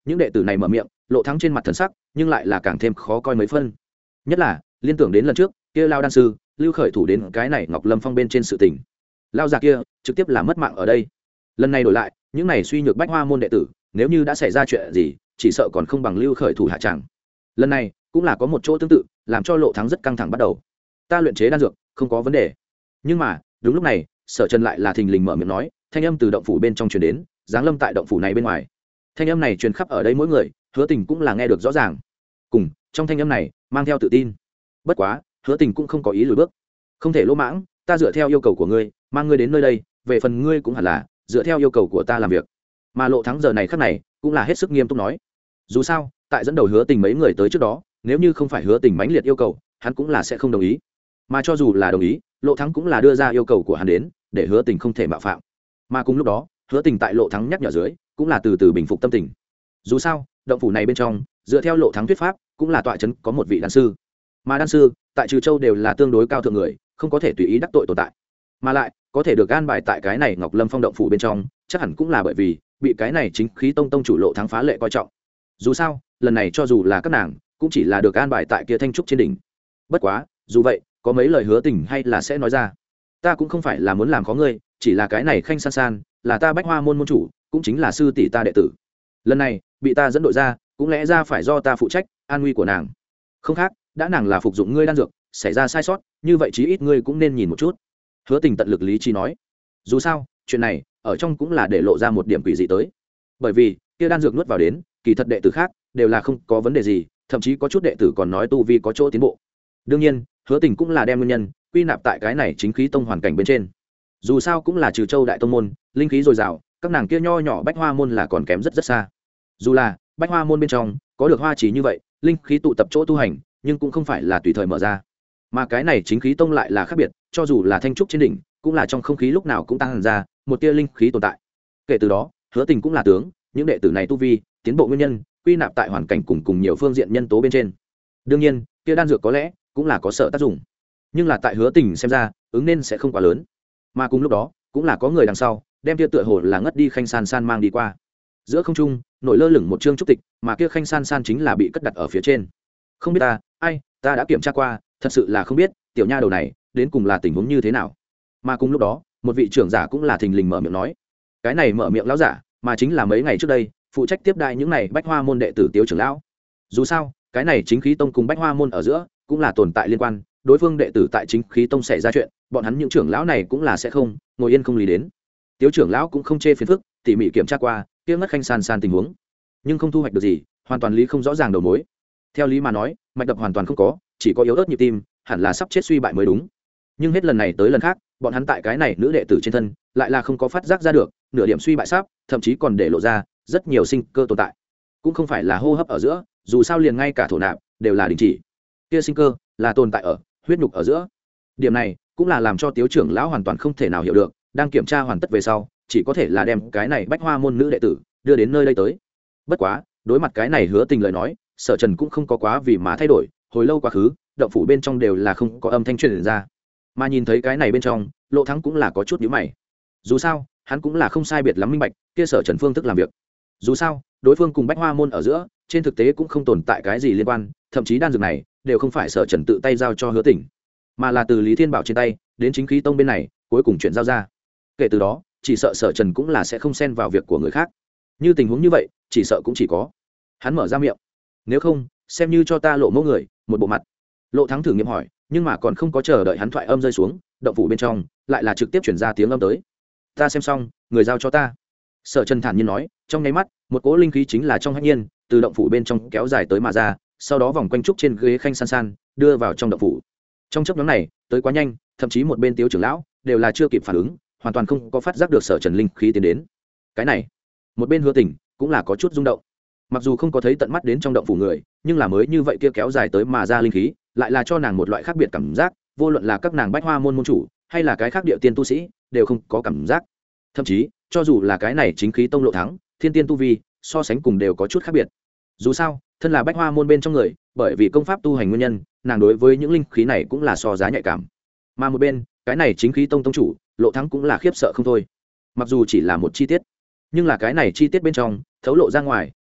những đệ tử này mở miệng, Lộ Thắng trên mặt thần sắc nhưng lại là càng thêm khó coi mấy phân. Nhất là liên tưởng đến lần trước kia lao đan sư lưu khởi thủ đến cái này Ngọc Lâm Phong bên trên sự tình, lao già kia trực tiếp là mất mạng ở đây. Lần này đổi lại, những này suy nhược bách hoa môn đệ tử nếu như đã xảy ra chuyện gì, chỉ sợ còn không bằng lưu khởi thủ hạ tràng. Lần này cũng là có một chỗ tương tự, làm cho Lộ Thắng rất căng thẳng bắt đầu. Ta luyện chế đan dược không có vấn đề, nhưng mà đúng lúc này Sở Trần lại là thình lình mở miệng nói, thanh âm từ động phủ bên trong truyền đến, giáng lâm tại động phủ này bên ngoài. Thanh âm này truyền khắp ở đây mỗi người, Hứa Tình cũng là nghe được rõ ràng. Cùng trong thanh âm này mang theo tự tin. Bất quá Hứa Tình cũng không có ý lùi bước. Không thể lỗ mãng, ta dựa theo yêu cầu của ngươi mang ngươi đến nơi đây, về phần ngươi cũng hẳn là dựa theo yêu cầu của ta làm việc. Mà Lộ Thắng giờ này khắc này cũng là hết sức nghiêm túc nói. Dù sao tại dẫn đầu Hứa Tình mấy người tới trước đó, nếu như không phải Hứa Tình mãnh liệt yêu cầu, hắn cũng là sẽ không đồng ý. Mà cho dù là đồng ý, Lộ Thắng cũng là đưa ra yêu cầu của hắn đến, để Hứa Tình không thể mạo phạm. Mà cùng lúc đó Hứa Tình tại Lộ Thắng nhắc nhở dưới cũng là từ từ bình phục tâm tình. Dù sao động phủ này bên trong dựa theo Lộ Thắng thuyết pháp cũng là tọa trấn có một vị đan sư, mà đan sư tại Trừ Châu đều là tương đối cao thượng người, không có thể tùy ý đắc tội tồn tại, mà lại có thể được an bài tại cái này Ngọc Lâm Phong động phủ bên trong, chắc hẳn cũng là bởi vì bị cái này chính khí tông tông chủ Lộ Thắng phá lệ coi trọng. Dù sao lần này cho dù là các nàng cũng chỉ là được an bài tại kia thanh trúc trên đỉnh. Bất quá dù vậy có mấy lời Hứa Tình hay là sẽ nói ra. Ta cũng không phải là muốn làm khó ngươi, chỉ là cái này Khanh San San là ta Bách Hoa môn môn chủ, cũng chính là sư tỷ ta đệ tử. Lần này bị ta dẫn đội ra, cũng lẽ ra phải do ta phụ trách an nguy của nàng. Không khác, đã nàng là phục dụng ngươi đan dược, xảy ra sai sót, như vậy chí ít ngươi cũng nên nhìn một chút. Hứa Tình tận lực lý trí nói. Dù sao chuyện này ở trong cũng là để lộ ra một điểm quỷ dị tới, bởi vì kia đan dược nuốt vào đến, kỳ thật đệ tử khác đều là không có vấn đề gì, thậm chí có chút đệ tử còn nói tu vi có chỗ tiến bộ. Đương nhiên Hứa Tình cũng là đem nguyên nhân quy nạp tại cái này chính khí tông hoàn cảnh bên trên. Dù sao cũng là Trừ Châu đại tông môn, linh khí dồi dào, các nàng kia nho nhỏ Bách Hoa môn là còn kém rất rất xa. Dù là Bách Hoa môn bên trong có được hoa chỉ như vậy, linh khí tụ tập chỗ tu hành, nhưng cũng không phải là tùy thời mở ra. Mà cái này chính khí tông lại là khác biệt, cho dù là thanh trúc trên đỉnh, cũng là trong không khí lúc nào cũng tăng ra một tia linh khí tồn tại. Kể từ đó, Hứa Tình cũng là tướng những đệ tử này tu vi tiến bộ nguyên nhân quy nạp tại hoàn cảnh cùng nhiều phương diện nhân tố bên trên. Đương nhiên kia đan dược có lẽ cũng là có sở tác dụng, nhưng là tại Hứa Tình xem ra ứng nên sẽ không quá lớn. Mà cùng lúc đó cũng là có người đằng sau đem kia tựa hồ là ngất đi Khanh San San mang đi qua. Giữa không trung nổi lơ lửng một chương trúc tịch, mà kia Khanh San San chính là bị cất đặt ở phía trên. Không biết ta đã kiểm tra qua, thật sự là không biết tiểu nha đầu này đến cùng là tình huống như thế nào. Mà cùng lúc đó một vị trưởng giả cũng là thình lình mở miệng nói. Cái này mở miệng lão giả mà chính là mấy ngày trước đây phụ trách tiếp đại những này Bách Hoa môn đệ tử Tiếu trưởng lão. Dù sao cái này chính khí tông cùng Bách Hoa môn ở giữa cũng là tồn tại liên quan, đối phương đệ tử tại chính khí tông xảy ra chuyện, bọn hắn những trưởng lão này cũng là sẽ không ngồi yên không lý đến. Tiếu trưởng lão cũng không chê phiền phức, tỉ mỉ kiểm tra qua kia ngất Khanh San San tình huống, nhưng không thu hoạch được gì, hoàn toàn lý không rõ ràng đầu mối. Theo lý mà nói mạch đập hoàn toàn không có, chỉ có yếu ớt nhịp tim, hẳn là sắp chết suy bại mới đúng. Nhưng hết lần này tới lần khác bọn hắn tại cái này nữ đệ tử trên thân lại là không có phát giác ra được nửa điểm suy bại sắp, thậm chí còn để lộ ra rất nhiều sinh cơ tồn tại. Cũng không phải là hô hấp ở giữa, dù sao liền ngay cả thổ nạp đều là đình chỉ, kia sinh cơ là tồn tại ở huyết nhục ở giữa. Điểm này cũng là làm cho Tiếu trưởng lão hoàn toàn không thể nào hiểu được. Đang kiểm tra hoàn tất về sau, chỉ có thể là đem cái này Bách Hoa môn nữ đệ tử đưa đến nơi đây tới. Bất quá đối mặt cái này Hứa Tình lời nói, Sở Trần cũng không có quá vì má thay đổi. Hồi lâu quá khứ, động phủ bên trong đều là không có âm thanh truyền ra, mà nhìn thấy cái này bên trong, Lộ Thắng cũng là có chút nhíu mày. Dù sao hắn cũng là không sai biệt lắm minh bạch kia Sở Trần phương thức làm việc. Dù sao đối phương cùng Bách Hoa môn ở giữa trên thực tế cũng không tồn tại cái gì liên quan, thậm chí đan dược này đều không phải Sở Trần tự tay giao cho Hứa Tình, mà là từ Lý Thiên Bảo trên tay đến chính khí tông bên này cuối cùng chuyện giao ra. Kể từ đó chỉ sợ Sở Trần cũng là sẽ không xen vào việc của người khác. Như tình huống như vậy chỉ sợ cũng chỉ có hắn mở ra miệng, nếu không xem như cho ta lộ mẫu người một bộ mặt. Lộ Thắng thử nghiệm hỏi, nhưng mà còn không có chờ đợi hắn thoại âm rơi xuống, động phủ bên trong lại là trực tiếp chuyển ra tiếng âm tới. Ta xem xong, người giao cho ta. Sở Trần thản nhiên nói, trong nháy mắt một cỗ linh khí chính là trong hách nhiên từ động phủ bên trong kéo dài tới mà ra, sau đó vòng quanh trúc trên ghế Khanh San San đưa vào trong động phủ. Trong chốc ngắn này tới quá nhanh, thậm chí một bên Tiếu trưởng lão đều là chưa kịp phản ứng, hoàn toàn không có phát giác được Sở Trần linh khí tiến đến. Cái này một bên Hứa Tình cũng là có chút rung động. Mặc dù không có thấy tận mắt đến trong động phủ người, nhưng là mới như vậy kia kéo dài tới mà ra linh khí lại là cho nàng một loại khác biệt cảm giác. Vô luận là các nàng Bách Hoa môn môn chủ hay là cái khác địa tiên tu sĩ đều không có cảm giác. Thậm chí cho dù là cái này chính khí tông Lộ Thắng thiên tiên tu vi, so sánh cùng đều có chút khác biệt. Dù sao thân là Bách Hoa môn bên trong người, bởi vì công pháp tu hành nguyên nhân, nàng đối với những linh khí này cũng là so giá nhạy cảm. Mà một bên cái này chính khí tông tông chủ Lộ Thắng cũng là khiếp sợ không thôi. Mặc dù chỉ là một chi tiết, nhưng là cái này chi tiết bên trong thấu lộ ra ngoài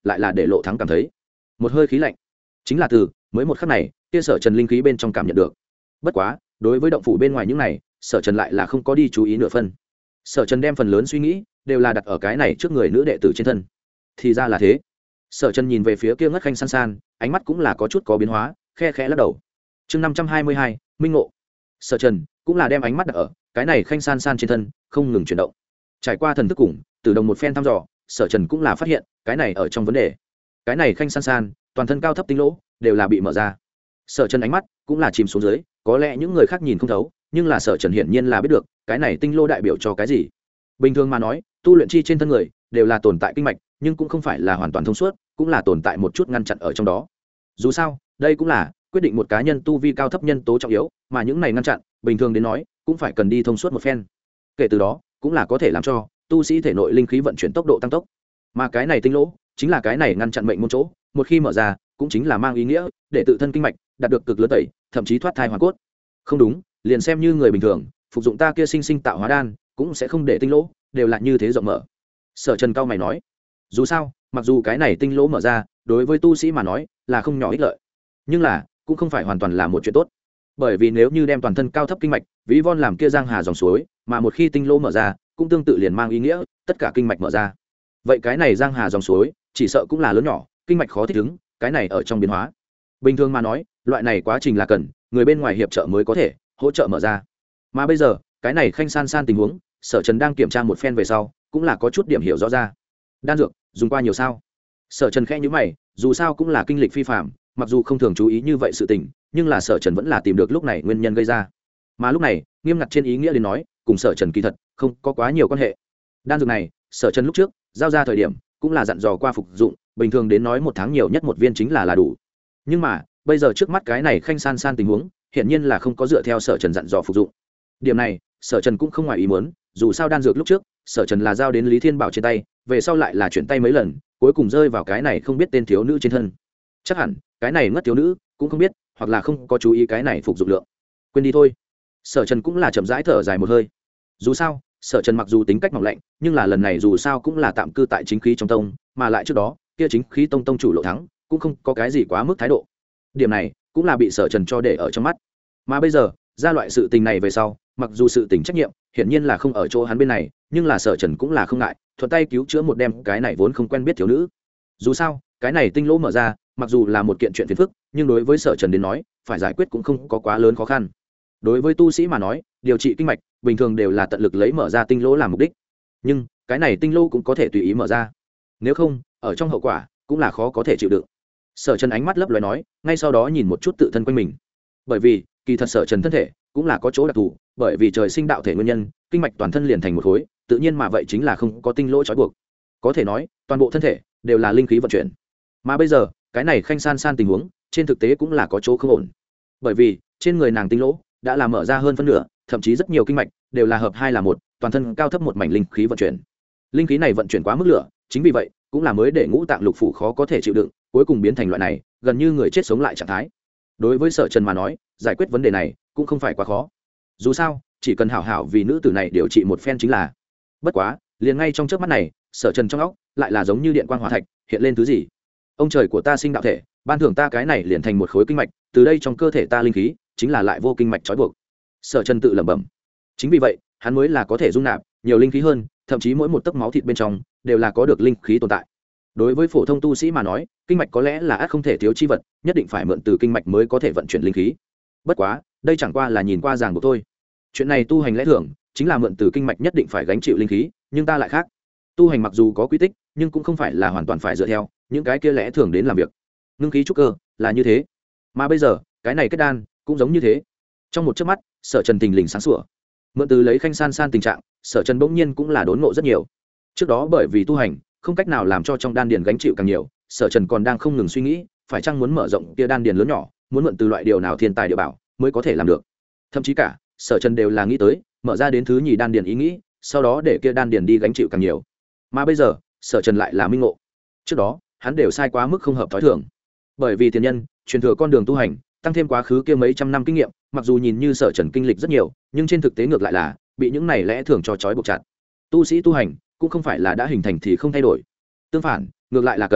lại là để Lộ Thắng cảm thấy một hơi khí lạnh. Chính là từ mới một khắc này, kia Sở Trần linh khí bên trong cảm nhận được. Bất quá, đối với động phủ bên ngoài những này, Sở Trần lại là không có đi chú ý nửa phân. Sở Trần đem phần lớn suy nghĩ đều là đặt ở cái này trước người nữ đệ tử trên thân. Thì ra là thế. Sở Trần nhìn về phía kia ngất khanh san san, ánh mắt cũng là có chút có biến hóa, khe khẽ lắc đầu. Chương 522, minh ngộ. Sở Trần cũng là đem ánh mắt đặt ở cái này khanh san san trên thân, không ngừng chuyển động. Trải qua thần thức cùng từ đồng một phen thăm dò, Sở Trần cũng là phát hiện cái này ở trong vấn đề. Cái này khanh san san, toàn thân cao thấp tinh lỗ đều là bị mở ra. Sở Trần ánh mắt cũng là chìm xuống dưới, có lẽ những người khác nhìn không thấu, nhưng là Sở Trần hiển nhiên là biết được cái này tinh lỗ đại biểu cho cái gì. Bình thường mà nói, tu luyện chi trên thân người đều là tồn tại kinh mạch, nhưng cũng không phải là hoàn toàn thông suốt, cũng là tồn tại một chút ngăn chặn ở trong đó. Dù sao, đây cũng là quyết định một cá nhân tu vi cao thấp nhân tố trọng yếu, mà những này ngăn chặn, bình thường đến nói, cũng phải cần đi thông suốt một phen. Kể từ đó, cũng là có thể làm cho tu sĩ thể nội linh khí vận chuyển tốc độ tăng tốc. Mà cái này tinh lỗ, chính là cái này ngăn chặn mệnh môn chỗ, một khi mở ra, cũng chính là mang ý nghĩa để tự thân kinh mạch đạt được cực lớn tẩy, thậm chí thoát thai hoàn cốt. Không đúng, liền xem như người bình thường, phục dụng ta kia sinh sinh tạo hóa đan, cũng sẽ không để tinh lỗ đều là như thế rộng mở. Sở Trần cao mày nói, dù sao, mặc dù cái này tinh lỗ mở ra, đối với tu sĩ mà nói là không nhỏ ích lợi, nhưng là cũng không phải hoàn toàn là một chuyện tốt. Bởi vì nếu như đem toàn thân cao thấp kinh mạch ví von làm kia giang hà dòng suối, mà một khi tinh lỗ mở ra, cũng tương tự liền mang ý nghĩa tất cả kinh mạch mở ra. Vậy cái này giang hà dòng suối, chỉ sợ cũng là lớn nhỏ, kinh mạch khó thích ứng, cái này ở trong biến hóa. Bình thường mà nói, loại này quá trình là cần người bên ngoài hiệp trợ mới có thể hỗ trợ mở ra. Mà bây giờ, cái này khanh san san tình huống, Sở Trần đang kiểm tra một phen về sau, cũng là có chút điểm hiểu rõ ra. Đan dược dùng qua nhiều sao? Sở Trần khẽ nhíu mày, dù sao cũng là kinh lịch phi phàm, mặc dù không thường chú ý như vậy sự tình, nhưng là Sở Trần vẫn là tìm được lúc này nguyên nhân gây ra. Mà lúc này, nghiêm ngặt trên ý nghĩa đến nói, cùng Sở Trần kỳ thật không có quá nhiều quan hệ. Đan dược này, Sở Trần lúc trước giao ra thời điểm, cũng là dặn dò qua phục dụng, bình thường đến nói một tháng nhiều nhất một viên chính là đủ. Nhưng mà, bây giờ trước mắt cái này khanh san san tình huống, hiển nhiên là không có dựa theo Sở Trần dặn dò phục dụng. Điểm này, Sở Trần cũng không ngoài ý muốn, dù sao đan dược lúc trước, Sở Trần là giao đến Lý Thiên Bảo trên tay, về sau lại là chuyển tay mấy lần, cuối cùng rơi vào cái này không biết tên thiếu nữ trên thân. Chắc hẳn, cái này ngất thiếu nữ cũng không biết, hoặc là không có chú ý cái này phục dụng lượng. Quên đi thôi. Sở Trần cũng là chậm rãi thở dài một hơi. Dù sao, Sở Trần mặc dù tính cách mỏng lạnh, nhưng là lần này dù sao cũng là tạm cư tại chính khí trong tông, mà lại trước đó, kia chính khí tông tông chủ Lộ Thắng, cũng không có cái gì quá mức thái độ. Điểm này cũng là bị Sở Trần cho để ở trong mắt. Mà bây giờ, ra loại sự tình này về sau, mặc dù sự tình trách nhiệm hiển nhiên là không ở chỗ hắn bên này, nhưng là Sở Trần cũng là không ngại thuận tay cứu chữa một đem cái này vốn không quen biết thiếu nữ. Dù sao, cái này tinh lỗ mở ra, mặc dù là một kiện chuyện phiền phức, nhưng đối với Sở Trần đến nói, phải giải quyết cũng không có quá lớn khó khăn. Đối với tu sĩ mà nói, điều trị kinh mạch bình thường đều là tận lực lấy mở ra tinh lỗ làm mục đích, nhưng cái này tinh lỗ cũng có thể tùy ý mở ra, nếu không ở trong hậu quả cũng là khó có thể chịu đựng. Sở Trần ánh mắt lấp loé nói, ngay sau đó nhìn một chút tự thân quanh mình, bởi vì kỳ thật Sở Trần thân thể cũng là có chỗ đặc thù, bởi vì trời sinh đạo thể nguyên nhân, kinh mạch toàn thân liền thành một khối, tự nhiên mà vậy chính là không có tinh lỗ trói buộc, có thể nói toàn bộ thân thể đều là linh khí vận chuyển. Mà bây giờ cái này khanh san san tình huống trên thực tế cũng là có chỗ không ổn, bởi vì trên người nàng tinh lỗ đã làm mở ra hơn phân nửa, thậm chí rất nhiều kinh mạch đều là hợp hai là một, toàn thân cao thấp một mảnh linh khí vận chuyển. Linh khí này vận chuyển quá mức lửa, chính vì vậy cũng là mới để ngũ tạng lục phủ khó có thể chịu đựng, cuối cùng biến thành loại này gần như người chết sống lại trạng thái. Đối với Sở Trần mà nói, giải quyết vấn đề này cũng không phải quá khó. Dù sao, chỉ cần hảo hảo vì nữ tử này điều trị một phen chính là. Bất quá, liền ngay trong chớp mắt này, Sở Trần trong óc lại là giống như điện quang hỏa thạch, hiện lên thứ gì? Ông trời của ta sinh đạo thể, ban thưởng ta cái này liền thành một khối kinh mạch, từ đây trong cơ thể ta linh khí chính là lại vô kinh mạch trói buộc. Sở Trần tự lẩm bẩm. Chính vì vậy, hắn mới là có thể dung nạp nhiều linh khí hơn, thậm chí mỗi một tấc máu thịt bên trong đều là có được linh khí tồn tại. Đối với phổ thông tu sĩ mà nói, kinh mạch có lẽ là ắt không thể thiếu chi vật, nhất định phải mượn từ kinh mạch mới có thể vận chuyển linh khí. Bất quá, đây chẳng qua là nhìn qua ràng buộc thôi. Chuyện này tu hành lẽ thường, chính là mượn từ kinh mạch nhất định phải gánh chịu linh khí, nhưng ta lại khác. Tu hành mặc dù có quy tích, nhưng cũng không phải là hoàn toàn phải dựa theo những cái kia lẽ thường đến làm việc. Ngưng khí trúc cơ là như thế, mà bây giờ cái này kết đan cũng giống như thế. Trong một chớp mắt, Sở Trần thình lình sáng sủa. Mượn từ lấy khanh san san tình trạng, Sở Trần bỗng nhiên cũng là đốn ngộ rất nhiều. Trước đó bởi vì tu hành không cách nào làm cho trong đan điền gánh chịu càng nhiều, Sở Trần còn đang không ngừng suy nghĩ phải chăng muốn mở rộng kia đan điền lớn nhỏ, muốn mượn từ loại điều nào thiên tài địa bảo mới có thể làm được. Thậm chí cả Sở Trần đều là nghĩ tới mở ra đến thứ nhì đan điền ý nghĩ, sau đó để kia đan điền đi gánh chịu càng nhiều. Mà bây giờ Sở Trần lại là minh ngộ, trước đó hắn đều sai quá mức không hợp thói thường, bởi vì tiền nhân truyền thừa con đường tu hành, tăng thêm quá khứ kia mấy trăm năm kinh nghiệm, mặc dù nhìn như Sở Trần kinh lịch rất nhiều, nhưng trên thực tế ngược lại là bị những này lẽ thường cho trói buộc chặt. Tu sĩ tu hành cũng không phải là đã hình thành thì không thay đổi, tương phản ngược lại là cần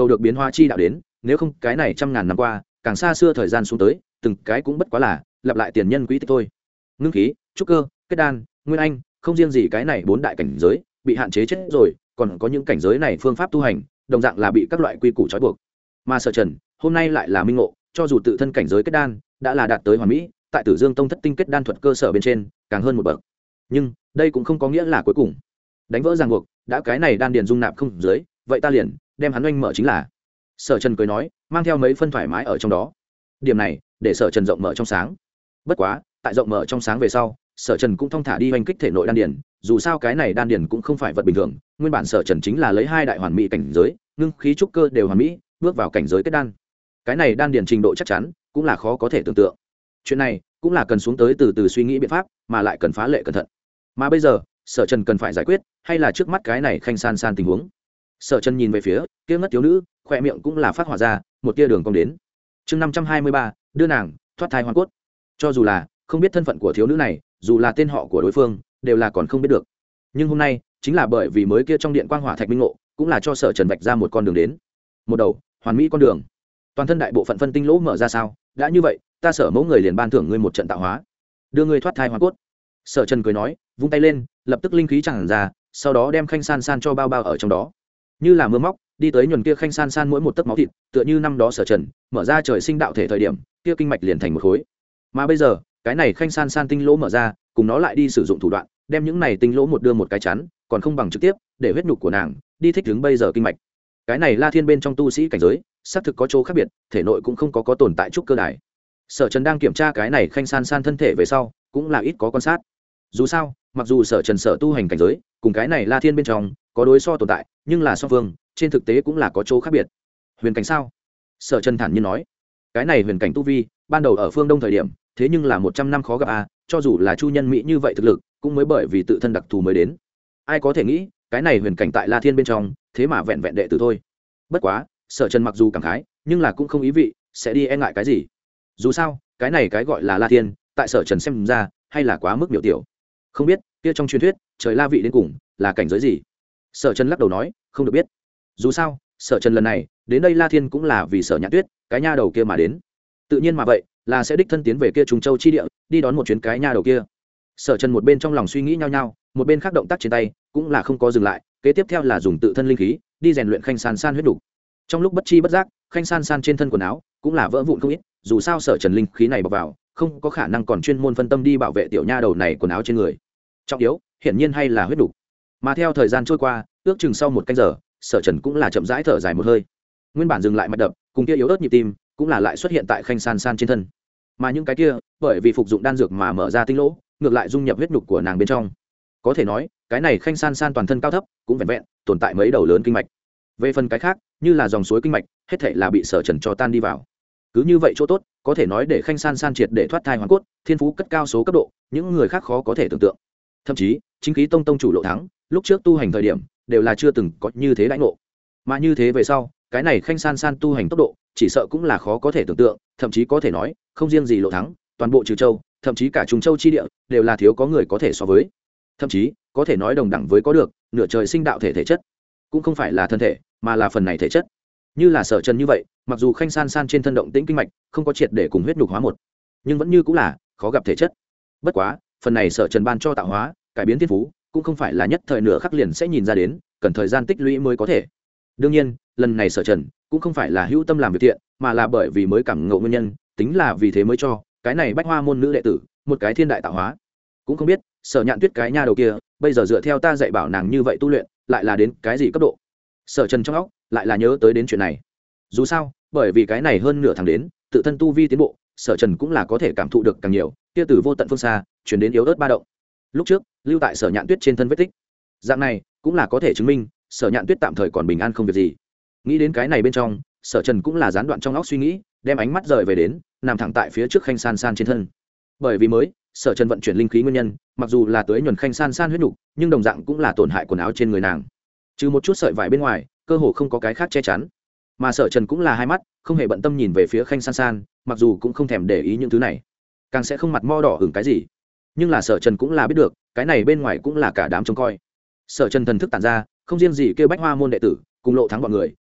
cầu được biến hóa chi đạo đến, nếu không cái này trăm ngàn năm qua càng xa xưa thời gian xuống tới, từng cái cũng bất quá là lặp lại tiền nhân quý tích thôi. Ngưng khí, trúc cơ, kết đan, nguyên anh, không riêng gì cái này 4 đại cảnh giới bị hạn chế chết rồi, còn có những cảnh giới này phương pháp tu hành đồng dạng là bị các loại quy củ trói buộc. Mà Sở Trần hôm nay lại là minh ngộ, cho dù tự thân cảnh giới kết đan đã là đạt tới hoàn mỹ, tại Tử Dương Tông thất tinh kết đan thuật cơ sở bên trên càng hơn một bậc, nhưng đây cũng không có nghĩa là cuối cùng đánh vỡ ràng buộc. Đã cái này đan điền dung nạp không dưới, vậy ta liền đem hắn oanh mở chính là. Sở Trần cười nói, mang theo mấy phân thoải mái ở trong đó. Điểm này để Sở Trần rộng mở trong sáng. Bất quá tại rộng mở trong sáng về sau, Sở Trần cũng thong thả đi oanh kích thể nội đan điền. Dù sao cái này đan điền cũng không phải vật bình thường, nguyên bản Sở Trần chính là lấy 2 đại hoàn mỹ cảnh giới, ngưng khí trúc cơ đều hoàn mỹ, bước vào cảnh giới kết đan. Cái này đan điền trình độ chắc chắn cũng là khó có thể tưởng tượng. Chuyện này cũng là cần xuống tới từ từ suy nghĩ biện pháp, mà lại cần phá lệ cẩn thận. Mà bây giờ Sở Trần cần phải giải quyết hay là trước mắt cái này Khanh San San tình huống. Sở Trần nhìn về phía kia ngất thiếu nữ, khoe miệng cũng là phát hỏa ra một tia đường cong đến. Chương 523, đưa nàng thoát thai hoàn cốt. Cho dù là không biết thân phận của thiếu nữ này, dù là tên họ của đối phương, đều là còn không biết được. Nhưng hôm nay chính là bởi vì mới kia trong điện quang hỏa thạch minh ngộ, cũng là cho Sở Trần vạch ra một con đường đến. Một đầu hoàn mỹ con đường. Toàn thân đại bộ phận phân tinh lỗ mở ra sao? Đã như vậy, ta Sở mẫu người liền ban thưởng ngươi một trận tạo hóa, đưa ngươi thoát thai hoàn cốt. Sở Trần cười nói, vung tay lên, lập tức linh khí tràn ra, sau đó đem Khanh San San cho bao bao ở trong đó, như là mưa móc đi tới nhuần kia Khanh San San mỗi một tấc máu thịt, tựa như năm đó Sở Trần mở ra trời sinh đạo thể thời điểm, kia kinh mạch liền thành một khối. Mà bây giờ cái này Khanh San San tinh lỗ mở ra, cùng nó lại đi sử dụng thủ đoạn, đem những này tinh lỗ một đưa một cái chắn, còn không bằng trực tiếp để huyết nhục của nàng đi thích ứng bây giờ kinh mạch. Cái này La Thiên bên trong tu sĩ cảnh giới xác thực có chỗ khác biệt, thể nội cũng không có tồn tại trúc cơ đài. Sở Trần đang kiểm tra cái này Khanh San San thân thể về sau, cũng là ít có quan sát. Dù sao mặc dù Sở Trần sở tu hành cảnh giới cùng cái này La Thiên bên trong có đối so tồn tại, nhưng là song phương trên thực tế cũng là có chỗ khác biệt. Huyền cảnh sao? Sở Trần thản nhiên nói, cái này huyền cảnh tu vi ban đầu ở phương Đông thời điểm, thế nhưng là 100 năm khó gặp a, cho dù là chu nhân mỹ như vậy thực lực, cũng mới bởi vì tự thân đặc thù mới đến. Ai có thể nghĩ cái này huyền cảnh tại La Thiên bên trong thế mà vẹn vẹn đệ tử thôi. Bất quá Sở Trần mặc dù cảm khái, nhưng là cũng không ý vị sẽ đi e ngại cái gì. Dù sao cái này cái gọi là La Thiên tại Sở Trần xem ra hay là quá mức miểu tiểu. Không biết kia trong truyền thuyết trời La vị đến cùng là cảnh giới gì? Sở Trần lắc đầu nói, không được biết. Dù sao Sở Trần lần này đến đây La Thiên cũng là vì Sở Nhạn Tuyết cái nha đầu kia mà đến, tự nhiên mà vậy là sẽ đích thân tiến về kia Trùng Châu chi địa, đi đón một chuyến cái nha đầu kia. Sở Trần một bên trong lòng suy nghĩ nhau nhau, một bên khác động tác trên tay cũng là không có dừng lại, kế tiếp theo là dùng tự thân linh khí đi rèn luyện Khanh San San huyết đủ. Trong lúc bất chi bất giác, Khanh San San trên thân quần áo cũng là vỡ vụn không ít, dù sao Sở Trần linh khí này bọc vào, không có khả năng còn chuyên môn phân tâm đi bảo vệ tiểu nha đầu này quần áo trên người. Trọng yếu hiển nhiên hay là huyết đủ. Mà theo thời gian trôi qua, ước chừng sau một canh giờ, Sở Trần cũng là chậm rãi thở dài một hơi. Nguyên bản dừng lại mạch đập cùng kia yếu ớt nhịp tim cũng là lại xuất hiện tại Khanh San San trên thân. Mà những cái kia bởi vì phục dụng đan dược mà mở ra tinh lỗ, ngược lại dung nhập huyết nhục của nàng bên trong. Có thể nói cái này Khanh San San toàn thân cao thấp cũng vẹn vẹn tồn tại mấy đầu lớn kinh mạch. Về phần cái khác như là dòng suối kinh mạch, hết thảy là bị Sở Trần cho tan đi vào. Cứ như vậy chỗ tốt có thể nói để Khanh San San triệt để thoát thai hoàn cốt, thiên phú cất cao số cấp độ, những người khác khó có thể tưởng tượng. Thậm chí chính khí tông chủ Lộ Thắng lúc trước tu hành thời điểm đều là chưa từng có như thế đãi ngộ. Mà như thế về sau cái này Khanh San San tu hành tốc độ chỉ sợ cũng là khó có thể tưởng tượng, thậm chí có thể nói không riêng gì Lộ Thắng, toàn bộ Trừ Châu, thậm chí cả Trùng Châu chi địa đều là thiếu có người có thể so với. Thậm chí có thể nói đồng đẳng với có được nửa trời sinh đạo thể chất, cũng không phải là thân thể mà là phần này thể chất. Như là Sở Trần như vậy, mặc dù Khanh San San trên thân động tĩnh kinh mạch không có triệt để cùng huyết nhục hóa một, nhưng vẫn như cũng là khó gặp thể chất. Bất quá phần này Sở Trần ban cho tạo hóa cải biến thiên phú cũng không phải là nhất thời nửa khắc liền sẽ nhìn ra đến, cần thời gian tích lũy mới có thể. Đương nhiên lần này Sở Trần cũng không phải là hữu tâm làm việc thiện, mà là bởi vì mới cảm ngộ nguyên nhân, tính là vì thế mới cho cái này Bách Hoa môn nữ đệ tử một cái thiên đại tạo hóa. Cũng không biết Sở Nhạn Tuyết cái nha đầu kia bây giờ dựa theo ta dạy bảo nàng như vậy tu luyện lại là đến cái gì cấp độ. Sở Trần trong óc lại là nhớ tới đến chuyện này. Dù sao bởi vì cái này hơn nửa tháng đến tự thân tu vi tiến bộ, Sở Trần cũng là có thể cảm thụ được càng nhiều kia từ vô tận phương xa chuyển đến yếu ớt ba động lúc trước lưu tại Sở Nhạn Tuyết trên thân vết tích. Dạng này cũng là có thể chứng minh Sở Nhạn Tuyết tạm thời còn bình an không việc gì. Nghĩ đến cái này bên trong, Sở Trần cũng là gián đoạn trong óc suy nghĩ, đem ánh mắt rời về đến nằm thẳng tại phía trước Khanh San San trên thân. Bởi vì mới Sở Trần vận chuyển linh khí nguyên nhân, mặc dù là tới nhuần Khanh San San huyết nục, nhưng đồng dạng cũng là tổn hại quần áo trên người nàng. Trừ một chút sợi vải bên ngoài, cơ hồ không có cái khác che chắn. Mà Sở Trần cũng là hai mắt không hề bận tâm nhìn về phía Khanh San San, mặc dù cũng không thèm để ý những thứ này, càng sẽ không mặt mo đỏ hửng cái gì. Nhưng là Sở Trần cũng là biết được, cái này bên ngoài cũng là cả đám trông coi. Sở Trần thần thức tản ra, không riêng gì kêu Bách Hoa môn đệ tử, cùng Lộ Thắng bọn người,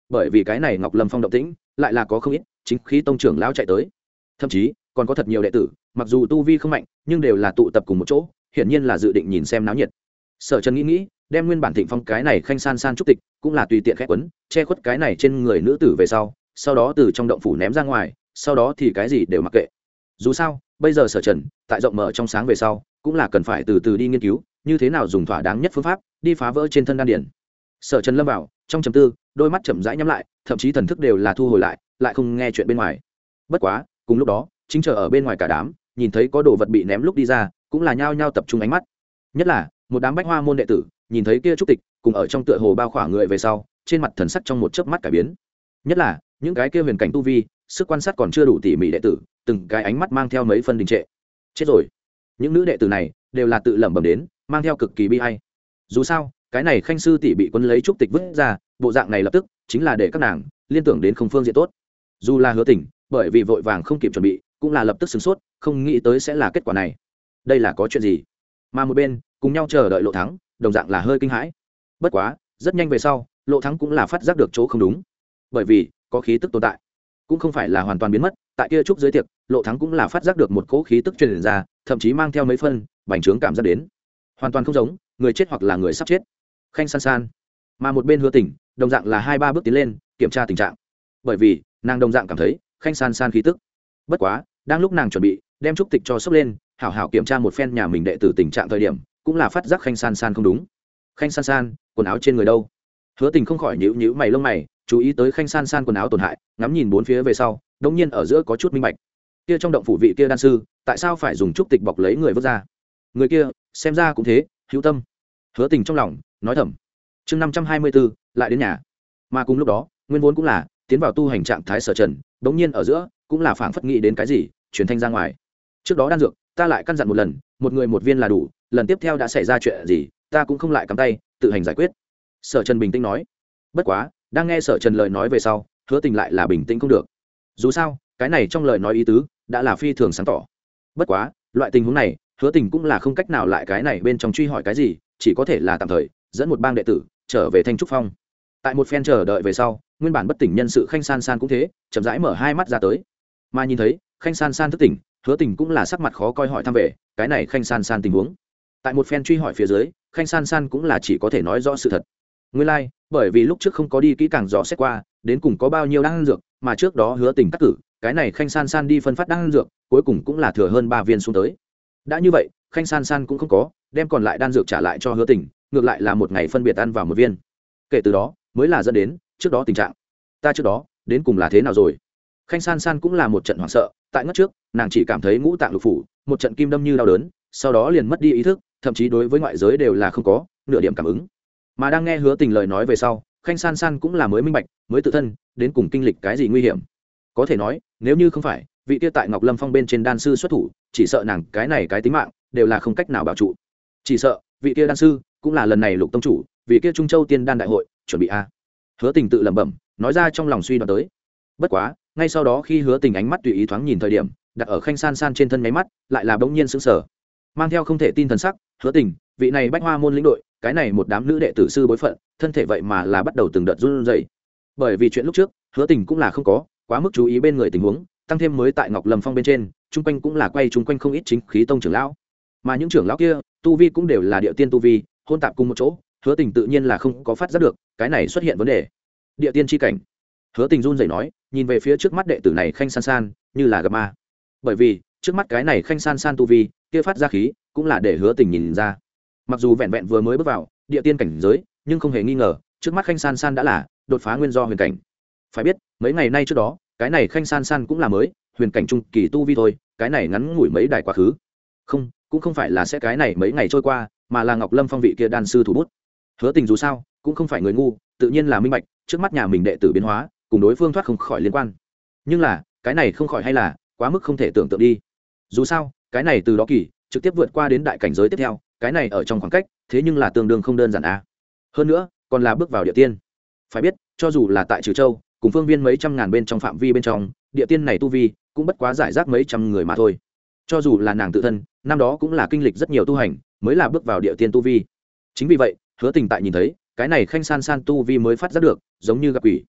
bởi vì cái này Ngọc Lâm Phong động tĩnh lại là có không ít chính khí tông trưởng lão chạy tới, thậm chí còn có thật nhiều đệ tử, mặc dù tu vi không mạnh nhưng đều là tụ tập cùng một chỗ, hiển nhiên là dự định nhìn xem náo nhiệt. Sở Trần nghĩ đem nguyên bản Thịnh Phong cái này khanh san san trúc tịch cũng là tùy tiện khẽ quấn che khuất cái này trên người nữ tử về sau đó từ trong động phủ ném ra ngoài, sau đó thì cái gì đều mặc kệ. Dù sao bây giờ Sở Trần tại rộng mở trong sáng về sau cũng là cần phải từ từ đi nghiên cứu như thế nào dùng thỏa đáng nhất phương pháp đi phá vỡ trên thân đan điển. Sở Trần lâm vào trong trầm tư, đôi mắt chậm rãi nhắm lại, thậm chí thần thức đều là thu hồi lại không nghe chuyện bên ngoài. Bất quá cùng lúc đó chính chờ ở bên ngoài cả đám nhìn thấy có đồ vật bị ném lúc đi ra cũng là nhao nhao tập trung ánh mắt, nhất là một đám bách hoa môn đệ tử nhìn thấy kia trúc tịch cùng ở trong tựa hồ bao khỏa người về sau, trên mặt thần sắc trong một chớp mắt cải biến, nhất là những cái kia huyền cảnh tu vi sức quan sát còn chưa đủ tỉ mỉ đệ tử, từng cái ánh mắt mang theo mấy phân đình trệ. Chết rồi, những nữ đệ tử này đều là tự lẩm bẩm đến, mang theo cực kỳ bi ai. Dù sao cái này khanh sư tỷ bị quân lấy trúc tịch vứt ra, bộ dạng này lập tức chính là để các nàng liên tưởng đến không phương diện tốt. Dù là Hứa Tình bởi vì vội vàng không kịp chuẩn bị cũng là lập tức sửng sốt, không nghĩ tới sẽ là kết quả này. Đây là có chuyện gì? Mà một bên cùng nhau chờ đợi Lộ Thắng đồng dạng là hơi kinh hãi. Bất quá rất nhanh về sau Lộ Thắng cũng là phát giác được chỗ không đúng, bởi vì có khí tức tồn tại, cũng không phải là hoàn toàn biến mất. Tại kia trúc dưới tiệc Lộ Thắng cũng là phát giác được một cỗ khí tức truyền ra, thậm chí mang theo mấy phân bành trướng cảm giác đến, hoàn toàn không giống người chết hoặc là người sắp chết. Khanh san san. Mà một bên Hứa Tình đồng dạng là 2-3 bước tiến lên kiểm tra tình trạng, bởi vì nàng đồng dạng cảm thấy khanh san san khí tức. Bất quá đang lúc nàng chuẩn bị đem trúc tịch cho sốc lên hảo hảo kiểm tra một phen nhà mình đệ tử tình trạng thời điểm, cũng là phát giác khanh san san không đúng. Khanh san san, quần áo trên người đâu? Hứa Tình không khỏi nhíu mày lông mày, chú ý tới khanh san san quần áo tổn hại, ngắm nhìn bốn phía về sau đống nhiên ở giữa có chút minh bạch. Kia trong động phủ vị kia đan sư tại sao phải dùng trúc tịch bọc lấy người vứt ra? Người kia xem ra cũng thế hữu tâm. Hứa Tình trong lòng nói thầm. Chương 524 lại đến nhà. Mà cùng lúc đó nguyên vốn cũng là tiến vào tu hành trạng thái Sở Trần đống nhiên ở giữa cũng là phảng phất nghĩ đến cái gì, truyền thanh ra ngoài. Trước đó đan dược ta lại căn dặn một lần, một người một viên là đủ, lần tiếp theo đã xảy ra chuyện gì ta cũng không lại cắm tay tự hành giải quyết. Sở Trần bình tĩnh nói. Bất quá đang nghe Sở Trần lời nói về sau, Hứa Tình lại là bình tĩnh không được. Dù sao cái này trong lời nói ý tứ đã là phi thường sáng tỏ. Bất quá loại tình huống này Hứa Tình cũng là không cách nào lại cái này bên trong truy hỏi cái gì, chỉ có thể là tạm thời dẫn một bang đệ tử trở về Thanh Trúc Phong. Tại một phen chờ đợi về sau, nguyên bản bất tỉnh nhân sự khanh san san cũng thế chậm rãi mở hai mắt ra tới. Mà nhìn thấy khanh san san thức tỉnh, Hứa Tình cũng là sắc mặt khó coi hỏi thăm về cái này khanh san san tình huống. Tại một phen truy hỏi phía dưới, khanh san san cũng là chỉ có thể nói rõ sự thật. Nguyên lai bởi vì lúc trước không có đi kỹ càng dò xét qua đến cùng có bao nhiêu đan dược, mà trước đó Hứa Tình cắt cử cái này khanh san san đi phân phát đan dược, cuối cùng cũng là thừa hơn 3 viên xuống tới. Đã như vậy khanh san san cũng không có đem còn lại đan dược trả lại cho Hứa Tình, ngược lại là một ngày phân biệt ăn vào một viên. Kể từ đó mới là dẫn đến trước đó tình trạng. Ta trước đó đến cùng là thế nào rồi? Khanh san san cũng là một trận hoảng sợ. Tại ngất trước nàng chỉ cảm thấy ngũ tạng lục phủ một trận kim đâm như đau đớn, sau đó liền mất đi ý thức, thậm chí đối với ngoại giới đều là không có nửa điểm cảm ứng. Mà đang nghe Hứa Tình lời nói về sau, khanh san san cũng là mới minh bạch mới tự thân đến cùng kinh lịch cái gì nguy hiểm. Có thể nói nếu như không phải vị kia tại Ngọc Lâm Phong bên trên đan sư xuất thủ, chỉ sợ nàng cái này cái tính mạng đều là không cách nào bảo trụ. Chỉ sợ vị kia đan sư cũng là lần này Lục tông chủ vị kia Trung Châu Tiên Đan đại hội chuẩn bị a. Hứa Tình tự lẩm bẩm nói ra trong lòng suy đoán tới. Bất quá ngay sau đó khi Hứa Tình ánh mắt tùy ý thoáng nhìn thời điểm đặt ở khanh san san trên thân nháy mắt lại là bỗng nhiên sững sờ, mang theo không thể tin thần sắc. Hứa Tình, vị này bách hoa môn lĩnh đội, cái này một đám nữ đệ tử sư bối phận, thân thể vậy mà là bắt đầu từng đợt run rẩy. Bởi vì chuyện lúc trước Hứa Tình cũng là không có quá mức chú ý bên người tình huống, tăng thêm mới tại Ngọc Lâm Phong bên trên chung quanh cũng là quay chung quanh không ít chính khí tông trưởng lão, mà những trưởng lão kia tu vi cũng đều là địa tiên tu vi hôn tạp cùng một chỗ. Hứa Tình tự nhiên là không có phát giác được cái này xuất hiện vấn đề. Địa tiên chi cảnh. Hứa Tình run rẩy nói, nhìn về phía trước mắt đệ tử này khanh san san như là gặp ma, bởi vì trước mắt cái này khanh san san tu vi kia phát ra khí cũng là để Hứa Tình nhìn ra. Mặc dù vẹn vẹn vừa mới bước vào địa tiên cảnh giới, nhưng không hề nghi ngờ trước mắt khanh san san đã là đột phá nguyên do huyền cảnh. Phải biết mấy ngày nay trước đó cái này khanh san san cũng là mới huyền cảnh trung kỳ tu vi thôi, cái này ngắn ngủi mấy đài quá khứ, không cũng không phải là sẽ cái này mấy ngày trôi qua, mà là Ngọc Lâm Phong vị kia đan sư thủ bút. Hứa Tình dù sao cũng không phải người ngu, tự nhiên là minh bạch trước mắt nhà mình đệ tử biến hóa cùng đối phương thoát không khỏi liên quan. Nhưng là cái này không khỏi hay là quá mức không thể tưởng tượng đi. Dù sao cái này từ đó kỳ trực tiếp vượt qua đến đại cảnh giới tiếp theo, cái này ở trong khoảng cách thế nhưng là tương đương không đơn giản a. Hơn nữa còn là bước vào địa tiên. Phải biết cho dù là tại Trừ Châu cùng phương viên mấy trăm ngàn bên trong phạm vi bên trong, địa tiên này tu vi cũng bất quá giải rác mấy trăm người mà thôi. Cho dù là nàng tự thân năm đó cũng là kinh lịch rất nhiều tu hành mới là bước vào địa tiên tu vi. Chính vì vậy Hứa Tình tại nhìn thấy cái này khanh san san tu vi mới phát giác được giống như gặp quỷ.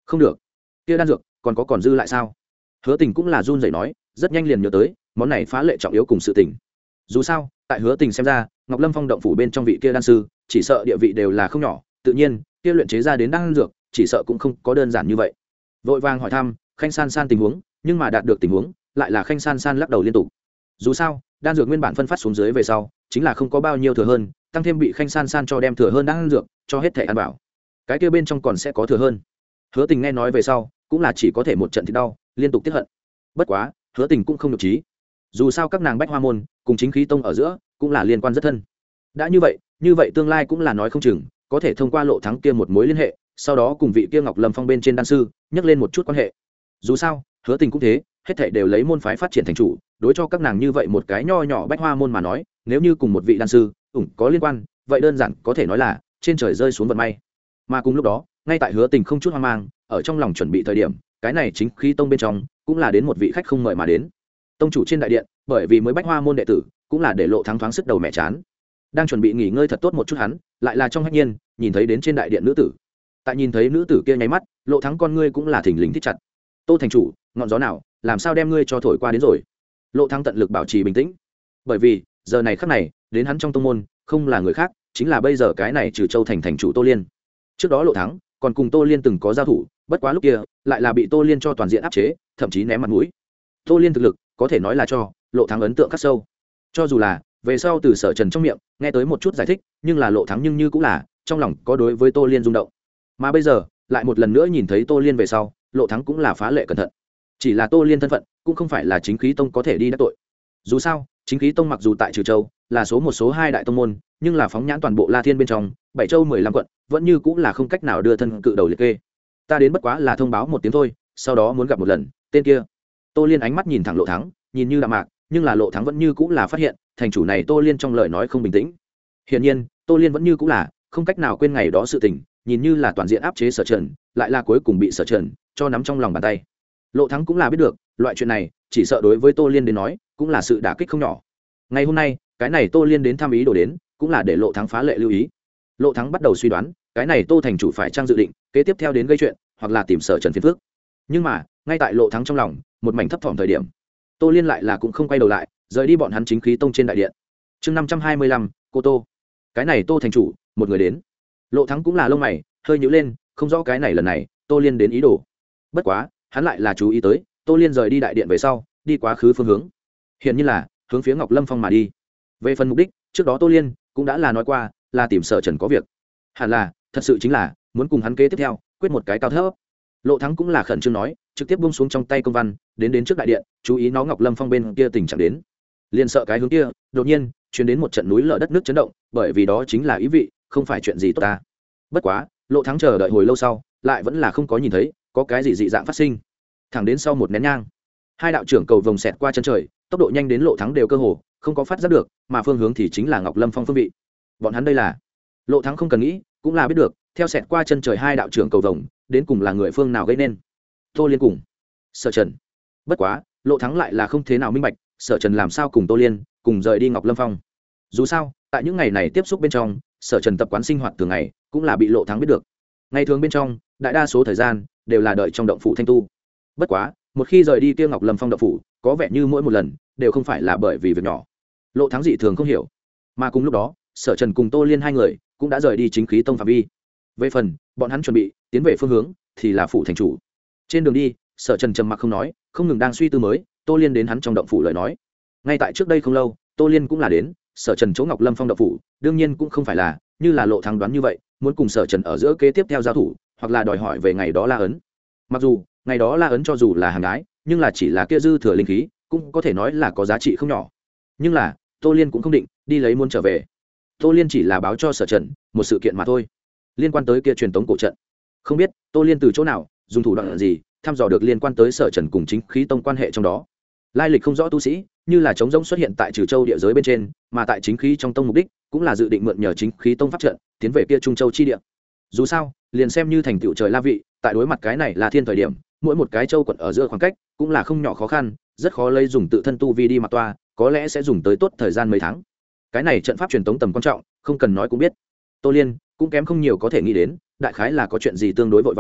không được, kia đan dược còn dư lại sao? Hứa Tình cũng là run rẩy nói, rất nhanh liền nhớ tới món này phá lệ trọng yếu cùng sự tình. Dù sao tại Hứa Tình xem ra, Ngọc Lâm Phong động phủ bên trong vị kia đan sư chỉ sợ địa vị đều là không nhỏ, tự nhiên kia luyện chế ra đến đan dược chỉ sợ cũng không có đơn giản như vậy. Vội vàng hỏi thăm Khanh San San tình huống, nhưng mà đạt được tình huống lại là Khanh San San lắc đầu liên tục. Dù sao đan dược nguyên bản phân phát xuống dưới về sau chính là không có bao nhiêu thừa hơn, tăng thêm bị Khanh San San cho đem thừa hơn đan dược cho hết thể ăn bảo, cái kia bên trong còn sẽ có thừa hơn. Hứa Tình nghe nói về sau cũng là chỉ có thể một trận thì đau liên tục tiếc hận. Bất quá Hứa Tình cũng không nhục trí, dù sao các nàng Bách Hoa môn cùng Chính Khí tông ở giữa cũng là liên quan rất thân. Đã như vậy tương lai cũng là nói không chừng có thể thông qua Lộ Thắng kia một mối liên hệ, sau đó cùng vị kia Ngọc Lâm Phong bên trên đan sư nhắc lên một chút quan hệ. Dù sao Hứa Tình cũng thế, hết thảy đều lấy môn phái phát triển thành chủ, đối cho các nàng như vậy một cái nho nhỏ Bách Hoa môn mà nói, nếu như cùng một vị đan sư có liên quan, vậy đơn giản có thể nói là trên trời rơi xuống vận may. Mà cùng lúc đó, ngay tại Hứa Tình không chút hoang mang ở trong lòng chuẩn bị thời điểm, cái này Chính Khí tông bên trong cũng là đến một vị khách không mời mà đến. Tông chủ trên đại điện, bởi vì mới Bách Hoa môn đệ tử, cũng là để Lộ Thắng thoáng sức đầu mẹ chán. Đang chuẩn bị nghỉ ngơi thật tốt một chút hắn, lại là trong hách nhiên nhìn thấy đến trên đại điện nữ tử. Tại nhìn thấy nữ tử kia nháy mắt, Lộ Thắng con ngươi cũng là thình lình thích chặt. Tô thành chủ, ngọn gió nào làm sao đem ngươi cho thổi qua đến rồi? Lộ Thắng tận lực bảo trì bình tĩnh, bởi vì giờ này khắc này đến hắn trong tông môn không là người khác, chính là bây giờ cái này Trừ Châu thành thành chủ Tô Liên. Trước đó Lộ Thắng còn cùng Tô Liên từng có giao thủ, bất quá lúc kia lại là bị Tô Liên cho toàn diện áp chế, thậm chí ném mặt mũi. Tô Liên thực lực có thể nói là cho Lộ Thắng ấn tượng khắc sâu. Cho dù là về sau từ Sở Trần trong miệng nghe tới một chút giải thích, nhưng là Lộ Thắng nhưng như cũng là trong lòng có đối với Tô Liên rung động. Mà bây giờ lại một lần nữa nhìn thấy Tô Liên về sau, Lộ Thắng cũng là phá lệ cẩn thận. Chỉ là Tô Liên thân phận cũng không phải là Chính Khí tông có thể đi đắc tội. Dù sao Chính Khí tông mặc dù tại Trừ Châu là số một số hai đại tông môn, nhưng là phóng nhãn toàn bộ La Thiên bên trong 7 châu 15 quận, vẫn như cũng là không cách nào đưa thân cự đầu liệt kê. Ta đến bất quá là thông báo một tiếng thôi, sau đó muốn gặp một lần tên kia. Tô Liên ánh mắt nhìn thẳng Lộ Thắng, nhìn như đạm mạc, nhưng là Lộ Thắng vẫn như cũng là phát hiện thành chủ này Tô Liên trong lời nói không bình tĩnh. Hiển nhiên Tô Liên vẫn như cũng là không cách nào quên ngày đó sự tình, nhìn như là toàn diện áp chế Sở Trần, lại là cuối cùng bị Sở Trần cho nắm trong lòng bàn tay. Lộ Thắng cũng là biết được loại chuyện này chỉ sợ đối với Tô Liên đến nói cũng là sự đả kích không nhỏ. Ngày hôm nay cái này Tô Liên đến thăm ý đồ đến, cũng là để Lộ Thắng phá lệ lưu ý. Lộ Thắng bắt đầu suy đoán cái này Tô thành chủ phải trang dự định kế tiếp theo đến gây chuyện, hoặc là tìm Sở Trần phiền phức. Nhưng mà ngay tại Lộ Thắng trong lòng một mảnh thấp thỏm thời điểm, Tô Liên lại là cũng không quay đầu lại, rời đi bọn hắn Chính Khí tông trên đại điện. Chương 525, cô Tô. Cái này Tô thành chủ một người đến. Lộ Thắng cũng là lông mày hơi nhíu lên, không rõ cái này lần này Tô Liên đến ý đồ. Bất quá hắn lại là chú ý tới Tô Liên rời đi đại điện về sau đi quá khứ phương hướng, hiển nhiên là hướng phía Ngọc Lâm Phong mà đi. Về phần mục đích, trước đó Tô Liên cũng đã là nói qua là tìm Sở Trần có việc, hẳn là thật sự chính là muốn cùng hắn kế tiếp theo quyết một cái cao thấp. Lộ Thắng cũng là khẩn trương nói, trực tiếp buông xuống trong tay công văn, đến trước đại điện, chú ý nó Ngọc Lâm Phong bên kia tình trạng đến. Liền sợ cái hướng kia đột nhiên truyền đến một trận núi lở đất nước chấn động, bởi vì đó chính là ý vị không phải chuyện gì tốt ta. Bất quá Lộ Thắng chờ đợi hồi lâu sau lại vẫn là không có nhìn thấy có cái gì dị dạng phát sinh. Thẳng đến sau một nén nhang, hai đạo trưởng cầu vồng xẹt qua chân trời, tốc độ nhanh đến Lộ Thắng đều cơ hồ không có phát giác được, mà phương hướng thì chính là Ngọc Lâm Phong phương vị. Bọn hắn đây là Lộ Thắng không cần nghĩ cũng là biết được, theo xẹt qua chân trời hai đạo trưởng cầu vồng đến cùng là người phương nào gây nên. Tô Liên cùng Sở Trần. Bất quá Lộ Thắng lại là không thế nào minh bạch Sở Trần làm sao cùng Tô Liên cùng rời đi Ngọc Lâm Phong. Dù sao tại những ngày này tiếp xúc bên trong, Sở Trần tập quán sinh hoạt thường ngày cũng là bị Lộ Thắng biết được. Ngày thường bên trong đại đa số thời gian đều là đợi trong động phủ thanh tu. Bất quá một khi rời đi kia Ngọc Lâm Phong động phủ, có vẻ như mỗi một lần đều không phải là bởi vì việc nhỏ. Lộ Thắng dị thường không hiểu. Mà cùng lúc đó Sở Trần cùng Tô Liên hai người cũng đã rời đi Chính Khí tông phạm vi. Về phần bọn hắn chuẩn bị tiến về phương hướng thì là phủ thành chủ. Trên đường đi Sở Trần trầm mặc không nói, không ngừng đang suy tư mới Tô Liên đến hắn trong động phủ lời nói. Ngay tại trước đây không lâu Tô Liên cũng là đến Sở Trần chỗ Ngọc Lâm Phong động phủ, đương nhiên cũng không phải là như là Lộ Thắng đoán như vậy muốn cùng Sở Trần ở giữa kế tiếp theo giao thủ, hoặc là đòi hỏi về ngày đó La ấn. Mặc dù ngày đó La ấn cho dù là hàng gái, nhưng là chỉ là kia dư thừa linh khí, cũng có thể nói là có giá trị không nhỏ. Nhưng là Tô Liên cũng không định đi lấy muốn trở về. Tô Liên chỉ là báo cho Sở Trần một sự kiện mà thôi, liên quan tới kia truyền tống cổ trận. Không biết Tô Liên từ chỗ nào dùng thủ đoạn gì thăm dò được liên quan tới Sở Trần cùng Chính Khí tông quan hệ trong đó. Lai lịch không rõ tu sĩ như là trống rỗng xuất hiện tại Trừ Châu địa giới bên trên, mà tại Chính Khí trong tông mục đích cũng là dự định mượn nhờ Chính Khí tông pháp trận tiến về kia Trung Châu chi địa. Dù sao liền xem như thành tựu trời La vị, tại đối mặt cái này là thiên thời điểm, mỗi một cái châu quận ở giữa khoảng cách cũng là không nhỏ khó khăn, rất khó lấy dùng tự thân tu vi đi mặc toa, có lẽ sẽ dùng tới tốt thời gian mấy tháng. Cái này trận pháp truyền tống tầm quan trọng không cần nói cũng biết. Tô Liên cũng kém không nhiều có thể nghĩ đến, đại khái là có chuyện gì tương đối vội vàng,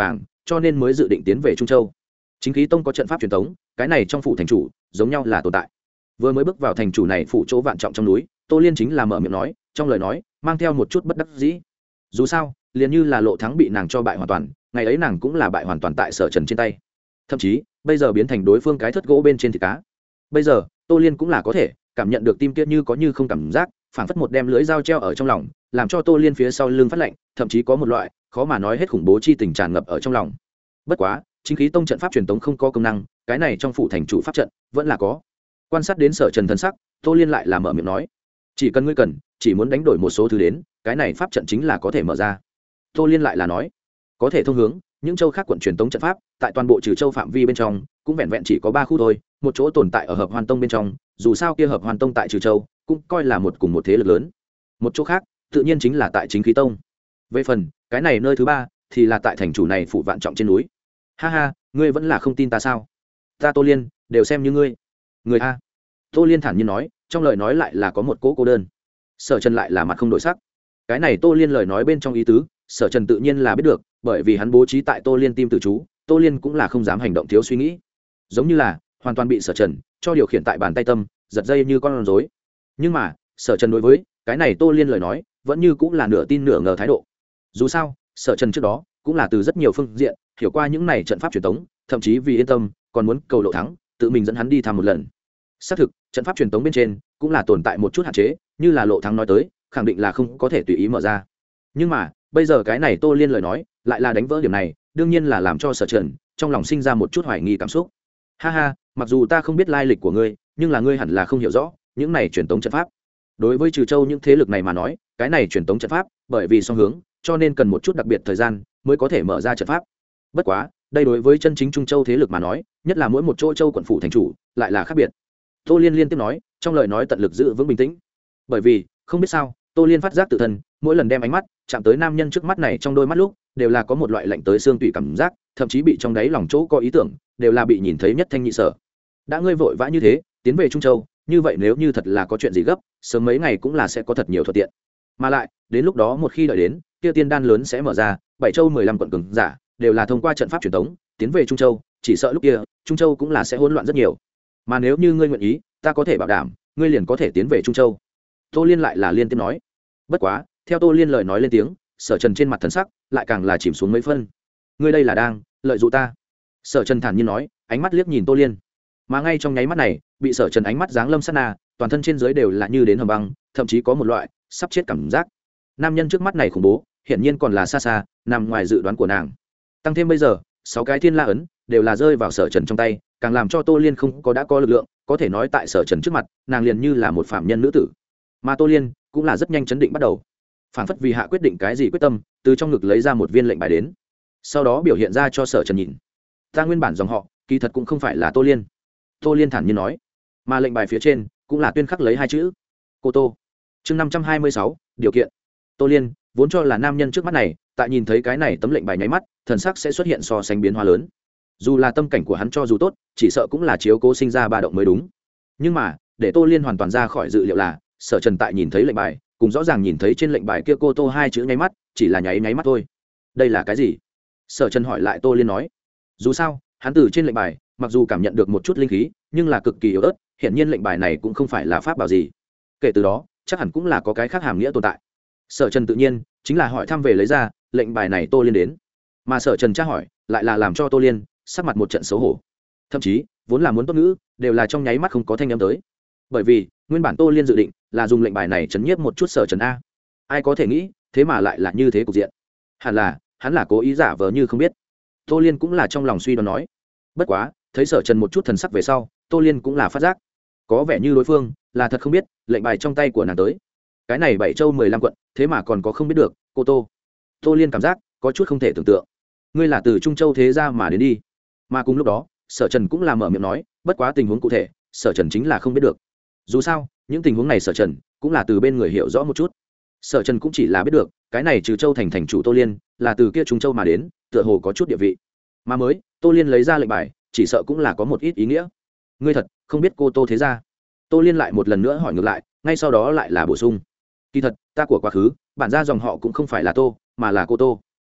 cho nên mới dự định tiến về Trung Châu. Chính khí tông có trận pháp truyền thống, cái này trong phủ thành chủ giống nhau là tồn tại. Vừa mới bước vào thành chủ này phủ chỗ vạn trọng trong núi, Tô Liên chính là mở miệng nói, trong lời nói mang theo một chút bất đắc dĩ. Dù sao, liền như là Lộ Thắng bị nàng cho bại hoàn toàn, ngày ấy nàng cũng là bại hoàn toàn tại Sở Trần trên tay. Thậm chí, bây giờ biến thành đối phương cái thất gỗ bên trên thịt cá. Bây giờ, Tô Liên cũng là có thể cảm nhận được tim kia như có như không cảm giác, phảng phất một đem lưới dao treo ở trong lòng, làm cho Tô Liên phía sau lưng phát lạnh, thậm chí có một loại khó mà nói hết khủng bố chi tình tràn ngập ở trong lòng. Bất quá, chính khí tông trận pháp truyền tống không có công năng, cái này trong phủ thành chủ pháp trận vẫn là có. Quan sát đến Sở Trần thân sắc, Tô Liên lại là mở miệng nói, chỉ cần ngươi cần, chỉ muốn đánh đổi một số thứ đến, cái này pháp trận chính là có thể mở ra. Tô Liên lại là nói, có thể thông hướng những châu khác quận truyền tống trận pháp, tại toàn bộ Trừ Châu phạm vi bên trong, cũng vẹn vẹn chỉ có 3 khu thôi, một chỗ tồn tại ở Hợp Hoan Tông bên trong, dù sao kia Hợp Hoan Tông tại Trừ Châu, cũng coi là một cùng một thế lực lớn. Một chỗ khác, tự nhiên chính là tại Chính Khí Tông. Về phần, cái này nơi thứ ba thì là tại thành chủ này phủ vạn trọng trên núi. Ha ha, ngươi vẫn là không tin ta sao? Ta Tô Liên, đều xem như ngươi. Người a. Tô Liên thản nhiên nói, trong lời nói lại là có một cố cô đơn. Sở Trần lại là mặt không đổi sắc. Cái này Tô Liên lời nói bên trong ý tứ, Sở Trần tự nhiên là biết được, bởi vì hắn bố trí tại Tô Liên tim tử chú, Tô Liên cũng là không dám hành động thiếu suy nghĩ, giống như là hoàn toàn bị Sở Trần cho điều khiển tại bàn tay tâm, giật dây như con rối. Nhưng mà Sở Trần đối với cái này Tô Liên lời nói vẫn như cũng là nửa tin nửa ngờ thái độ. Dù sao Sở Trần trước đó cũng là từ rất nhiều phương diện hiểu qua những này trận pháp truyền thống, thậm chí vì yên tâm còn muốn cầu Lộ Thắng tự mình dẫn hắn đi thăm một lần. Xác thực trận pháp truyền thống bên trên cũng là tồn tại một chút hạn chế, như là Lộ Thắng nói tới khẳng định là không có thể tùy ý mở ra. Nhưng mà bây giờ cái này Tô Liên lời nói lại là đánh vỡ điểm này, đương nhiên là làm cho Sở Trần trong lòng sinh ra một chút hoài nghi cảm xúc. Ha ha, mặc dù ta không biết lai lịch của ngươi, nhưng là ngươi hẳn là không hiểu rõ những này truyền tống trận pháp. Đối với Trừ Châu những thế lực này mà nói, cái này truyền tống trận pháp bởi vì song hướng, cho nên cần một chút đặc biệt thời gian mới có thể mở ra trận pháp. Bất quá, đây đối với chân chính Trung Châu thế lực mà nói, nhất là mỗi một chỗ châu quận phủ thành chủ lại là khác biệt. Tô Liên liên tiếp nói, trong lời nói tận lực giữ vững bình tĩnh. Bởi vì không biết sao, Tô Liên phát giác tự thân mỗi lần đem ánh mắt chạm tới nam nhân trước mắt này trong đôi mắt lúc, đều là có một loại lạnh tới xương tủy cảm giác, thậm chí bị trong đáy lòng chỗ có ý tưởng, đều là bị nhìn thấy nhất thanh nhị sở. Đã ngươi vội vã như thế tiến về Trung Châu, như vậy nếu như thật là có chuyện gì gấp, sớm mấy ngày cũng là sẽ có thật nhiều thuận tiện. Mà lại đến lúc đó một khi đợi đến kia tiên đan lớn sẽ mở ra, 7 châu 15 quận cường giả đều là thông qua trận pháp truyền thống tiến về Trung Châu, chỉ sợ lúc kia Trung Châu cũng là sẽ hỗn loạn rất nhiều. Mà nếu như ngươi nguyện ý, ta có thể bảo đảm ngươi liền có thể tiến về Trung Châu. Tô Liên lại là liên tiếp nói. Bất quá theo Tô Liên lời nói lên tiếng, Sở Trần trên mặt thần sắc lại càng là chìm xuống mấy phân. Ngươi đây là đang lợi dụng ta. Sở Trần thản nhiên nói, ánh mắt liếc nhìn Tô Liên. Mà ngay trong nháy mắt này, bị Sở Trần ánh mắt giáng lâm sát na, toàn thân trên dưới đều là như đến hầm băng, thậm chí có một loại sắp chết cảm giác. Nam nhân trước mắt này khủng bố, hiển nhiên còn là xa xa nằm ngoài dự đoán của nàng. Tăng thêm bây giờ 6 cái thiên la ấn đều là rơi vào Sở Trần trong tay, càng làm cho Tô Liên không có đã có lực lượng, có thể nói tại Sở Trần trước mặt, nàng liền như là một phạm nhân nữ tử. Mà Tô Liên cũng là rất nhanh chấn định bắt đầu, phảng phất vì hạ quyết định cái gì quyết tâm, từ trong ngực lấy ra một viên lệnh bài đến, sau đó biểu hiện ra cho Sở Trần nhìn. Ta nguyên bản dòng họ kỳ thật cũng không phải là Tô Liên. Tô Liên thản nhiên nói, mà lệnh bài phía trên cũng là tuyên khắc lấy 2 chữ cô Tô. Chương 526, điều kiện. Tô Liên vốn cho là nam nhân trước mắt này tại nhìn thấy cái này tấm lệnh bài nháy mắt, thần sắc sẽ xuất hiện so sánh biến hóa lớn. Dù là tâm cảnh của hắn cho dù tốt, chỉ sợ cũng là chiếu cố sinh ra ba động mới đúng. Nhưng mà để Tô Liên hoàn toàn ra khỏi dự liệu là, Sở Trần tại nhìn thấy lệnh bài cùng rõ ràng nhìn thấy trên lệnh bài kia cô Tô 2 chữ nháy mắt, chỉ là nháy mắt thôi. Đây là cái gì? Sở Trần hỏi lại Tô Liên nói. Dù sao hắn từ trên lệnh bài mặc dù cảm nhận được một chút linh khí, nhưng là cực kỳ yếu ớt, hiển nhiên lệnh bài này cũng không phải là pháp bảo gì. Kể từ đó chắc hẳn cũng là có cái khác hàm nghĩa tồn tại. Sở Trần tự nhiên chính là hỏi thăm về lấy ra lệnh bài này Tô Liên đến, mà Sở Trần tra hỏi lại là làm cho Tô Liên sắc mặt một trận xấu hổ, thậm chí vốn là muốn tốt ngữ đều là trong nháy mắt không có thanh âm tới. Bởi vì nguyên bản Tô Liên dự định là dùng lệnh bài này chấn nhiếp một chút Sở Trần a. Ai có thể nghĩ thế mà lại là như thế cục diện. Hẳn là hắn là cố ý giả vờ như không biết. Tô Liên cũng là trong lòng suy đoán nói. Bất quá thấy Sở Trần một chút thần sắc về sau, Tô Liên cũng là phát giác có vẻ như đối phương là thật không biết lệnh bài trong tay của nàng tới. Cái này 7 châu 15 quận thế mà còn có không biết được cô Tô. Tô Liên cảm giác có chút không thể tưởng tượng. Ngươi là từ Trung Châu thế ra mà đến đi. Mà cùng lúc đó Sở Trần cũng là mở miệng nói, bất quá tình huống cụ thể Sở Trần chính là không biết được. Dù sao những tình huống này Sở Trần cũng là từ bên người hiểu rõ một chút. Sở Trần cũng chỉ là biết được cái này Trừ Châu thành chủ Tô Liên là từ kia Trung Châu mà đến, tựa hồ có chút địa vị. Mà mới Tô Liên lấy ra lệnh bài, chỉ sợ cũng là có một ít ý nghĩa. Ngươi thật không biết cô Tô thế ra? Tô Liên lại một lần nữa hỏi ngược lại, ngay sau đó lại là bổ sung. Kỳ thật ta của quá khứ bản ra dòng họ cũng không phải là Tô, mà là cô Tô.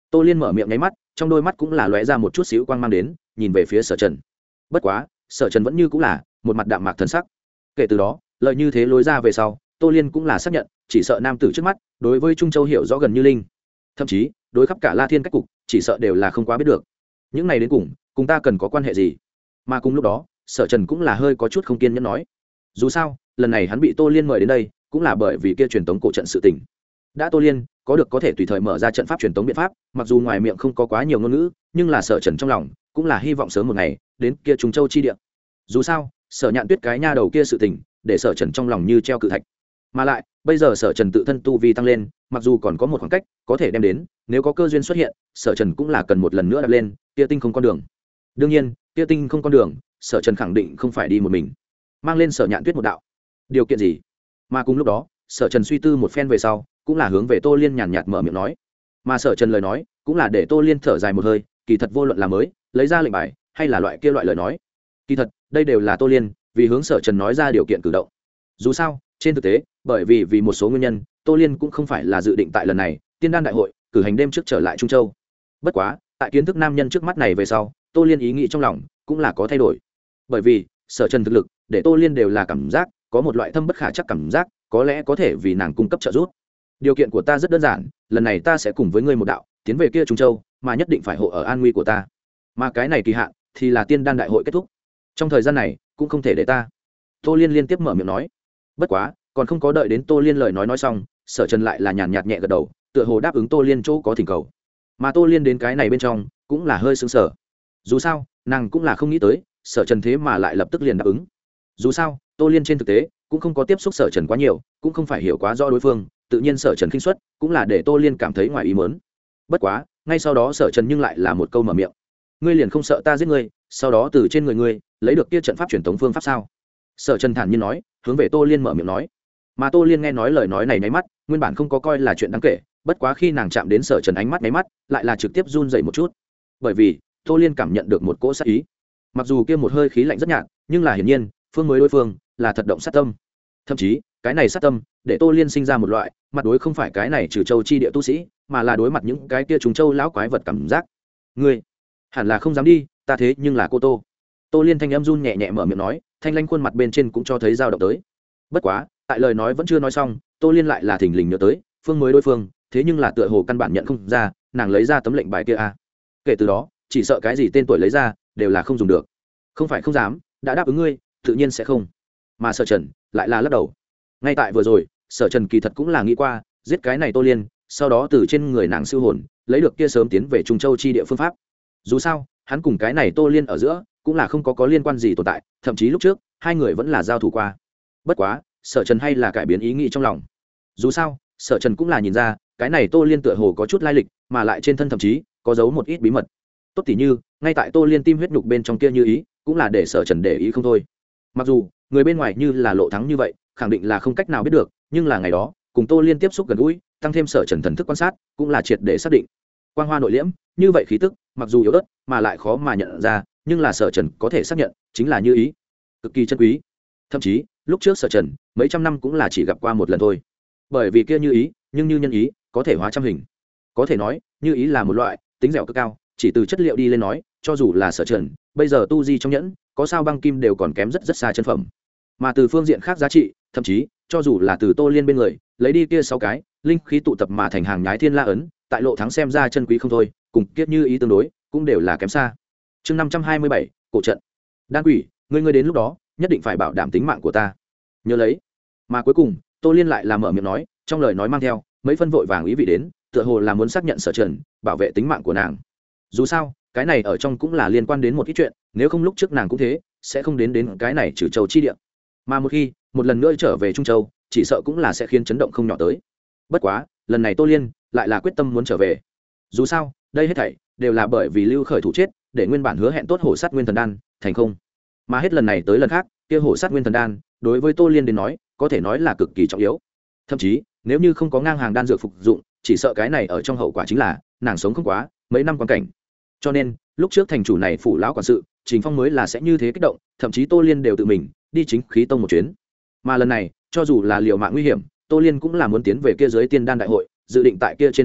Tô Liên mở miệng nháy mắt, trong đôi mắt cũng là lóe ra một chút xíu quang mang đến, nhìn về phía Sở Trần. Bất quá Sở Trần vẫn như cũng là một mặt đạm mạc thần sắc. Kể từ đó lời như thế lối ra về sau, Tô Liên cũng là xác nhận chỉ sợ nam tử trước mắt đối với Trung Châu hiểu rõ gần như linh, thậm chí đối khắp cả La Thiên cách cục chỉ sợ đều là không quá biết được. Những này đến cùng ta cần có quan hệ gì? Mà cùng lúc đó Sở Trần cũng là hơi có chút không kiên nhẫn nói, dù sao lần này hắn bị Tô Liên mời đến đây cũng là bởi vì kia truyền tống cổ trận sự tình. Đã Tô Liên có được có thể tùy thời mở ra trận pháp truyền tống biện pháp, mặc dù ngoài miệng không có quá nhiều ngôn ngữ, nhưng là Sở Trần trong lòng cũng là hy vọng sớm một ngày đến kia Trung Châu chi địa. Dù sao Sở Nhạn Tuyết cái nha đầu kia sự tình để Sở Trần trong lòng như treo cự thạch, mà lại bây giờ Sở Trần tự thân tu vi tăng lên, mặc dù còn có một khoảng cách có thể đem đến, nếu có cơ duyên xuất hiện Sở Trần cũng là cần một lần nữa đạp lên kia tinh không con đường. Đương nhiên kia tinh không con đường Sở Trần khẳng định không phải đi một mình, mang lên Sở Nhạn Tuyết một đạo. Điều kiện gì? Mà cùng lúc đó Sở Trần suy tư một phen về sau cũng là hướng về Tô Liên nhàn nhạt mở miệng nói, mà Sở Trần lời nói cũng là để Tô Liên thở dài một hơi. Kỳ thật vô luận là mới lấy ra lệnh bài hay là loại kia loại lời nói, kỳ thật đây đều là Tô Liên vì hướng Sở Trần nói ra điều kiện cử động. Dù sao trên thực tế bởi vì một số nguyên nhân Tô Liên cũng không phải là dự định tại lần này Tiên Đan đại hội cử hành đêm trước trở lại Trung Châu. Bất quá tại kiến thức nam nhân trước mắt này về sau, Tô Liên ý nghĩ trong lòng cũng là có thay đổi, bởi vì Sở Trần thực lực để Tô Liên đều là cảm giác có một loại thâm bất khả chắc cảm giác, có lẽ có thể vì nàng cung cấp trợ giúp. Điều kiện của ta rất đơn giản, lần này ta sẽ cùng với ngươi một đạo tiến về kia Trung Châu, mà nhất định phải hộ ở an nguy của ta, mà cái này kỳ hạn thì là Tiên Đan đại hội kết thúc, trong thời gian này cũng không thể để ta. Tô Liên liên tiếp mở miệng nói. Bất quá còn không có đợi đến Tô Liên lời nói xong, Sở Trần lại là nhàn nhạt nhẹ gật đầu, tựa hồ đáp ứng Tô Liên chỗ có thỉnh cầu. Mà Tô Liên đến cái này bên trong cũng là hơi sững sờ, dù sao nàng cũng là không nghĩ tới Sở Trần thế mà lại lập tức liền đáp ứng. Dù sao Tô Liên trên thực tế cũng không có tiếp xúc Sở Trần quá nhiều, cũng không phải hiểu quá rõ đối phương, tự nhiên Sở Trần khinh suất cũng là để Tô Liên cảm thấy ngoài ý muốn. Bất quá ngay sau đó Sở Trần nhưng lại là một câu mở miệng, ngươi liền không sợ ta giết ngươi, sau đó từ trên người ngươi lấy được kia trận pháp truyền thống phương pháp sao? Sở Trần thản nhiên nói, hướng về Tô Liên mở miệng nói. Mà Tô Liên nghe nói lời nói này nháy mắt, nguyên bản không có coi là chuyện đáng kể, bất quá khi nàng chạm đến Sở Trần ánh mắt nháy mắt lại là trực tiếp run dậy một chút, bởi vì Tô Liên cảm nhận được một cỗ sát ý. Mặc dù kia một hơi khí lạnh rất nhạt, nhưng là hiển nhiên phương mới đối phương là thật động sát tâm. Thậm chí cái này sát tâm để Tô Liên sinh ra một loại mặt đối không phải cái này trừ châu chi địa tu sĩ, mà là đối mặt những cái kia trùng châu lão quái vật cảm giác. Ngươi hẳn là không dám đi, ta thế nhưng là cô Tô. Tô Liên thanh âm run nhẹ nhẹ mở miệng nói, thanh lanh khuôn mặt bên trên cũng cho thấy dao động tới. Bất quá tại lời nói vẫn chưa nói xong, Tô Liên lại là thình lình nhớ tới phương mới đối phương thế nhưng là tựa hồ căn bản nhận không ra nàng lấy ra tấm lệnh bài kia a. Kể từ đó chỉ sợ cái gì tên tuổi lấy ra đều là không dùng được. Không phải không dám, đã đáp ứng ngươi tự nhiên sẽ không. Mà Sở Trần lại là lắc đầu. Ngay tại vừa rồi Sở Trần kỳ thật cũng là nghĩ qua giết cái này Tô Liên, sau đó từ trên người nàng siêu hồn lấy được kia sớm tiến về Trung Châu chi địa phương pháp. Dù sao hắn cùng cái này Tô Liên ở giữa cũng là không có liên quan gì tồn tại, thậm chí lúc trước hai người vẫn là giao thủ qua. Bất quá Sở Trần hay là cải biến ý nghĩ trong lòng. Dù sao Sở Trần cũng là nhìn ra cái này Tô Liên tựa hồ có chút lai lịch, mà lại trên thân thậm chí có giấu một ít bí mật. Tốt tỉ như ngay tại Tô Liên tim huyết nhục bên trong kia như ý, cũng là để Sở Trần để ý không thôi. Mặc dù người bên ngoài như là Lộ Thắng như vậy khẳng định là không cách nào biết được, nhưng là ngày đó cùng Tô Liên tiếp xúc gần gũi, tăng thêm Sở Trần thần thức quan sát, cũng là triệt để xác định quang hoa nội liễm như vậy khí tức, mặc dù yếu ớt mà lại khó mà nhận ra, nhưng là Sở Trần có thể xác nhận chính là như ý, cực kỳ chân quý. Thậm chí lúc trước Sở Trần mấy trăm năm cũng là chỉ gặp qua một lần thôi, bởi vì kia như ý nhưng như nhân ý có thể hóa trăm hình, có thể nói như ý là một loại tính dẻo cực cao. Chỉ từ chất liệu đi lên nói, cho dù là Sở Trần bây giờ tu di trong nhẫn có sao băng kim đều còn kém rất xa chân phẩm. Mà từ phương diện khác giá trị, thậm chí cho dù là từ Tô Liên bên người lấy đi kia 6 cái linh khí tụ tập mà thành hàng nhái thiên la ấn, tại Lộ Thắng xem ra chân quý không thôi, cùng kiết như ý tương đối cũng đều là kém xa. Chương 527, cổ trận. Đan quỷ, ngươi đến lúc đó nhất định phải bảo đảm tính mạng của ta, nhớ lấy. Mà cuối cùng Tô Liên lại là mở miệng nói, trong lời nói mang theo mấy phân vội vàng ý vị đến, tựa hồ là muốn xác nhận Sở Trần bảo vệ tính mạng của nàng. Dù sao cái này ở trong cũng là liên quan đến một ít chuyện, nếu không lúc trước nàng cũng thế sẽ không đến cái này trừ châu chi địa, mà một khi một lần nữa trở về Trung Châu chỉ sợ cũng là sẽ khiến chấn động không nhỏ tới. Bất quá lần này Tô Liên lại là quyết tâm muốn trở về. Dù sao đây hết thảy đều là bởi vì Lưu Khởi thủ chết, để nguyên bản hứa hẹn tốt hổ sát nguyên thần đan thành không, mà hết lần này tới lần khác kia hổ sát nguyên thần đan đối với Tô Liên đến nói có thể nói là cực kỳ trọng yếu. Thậm chí nếu như không có ngang hàng đan dược phục dụng, chỉ sợ cái này ở trong hậu quả chính là nàng sống không quá mấy năm quan cảnh. Cho nên lúc trước thành chủ này phủ lão quản sự Trình Phong mới là sẽ như thế kích động, thậm chí Tô Liên đều tự mình đi chính khí tông một chuyến. Mà lần này cho dù là liều mạng nguy hiểm, Tô Liên cũng là muốn tiến về kia dưới tiên đan đại hội, dự định tại kia trên đại hội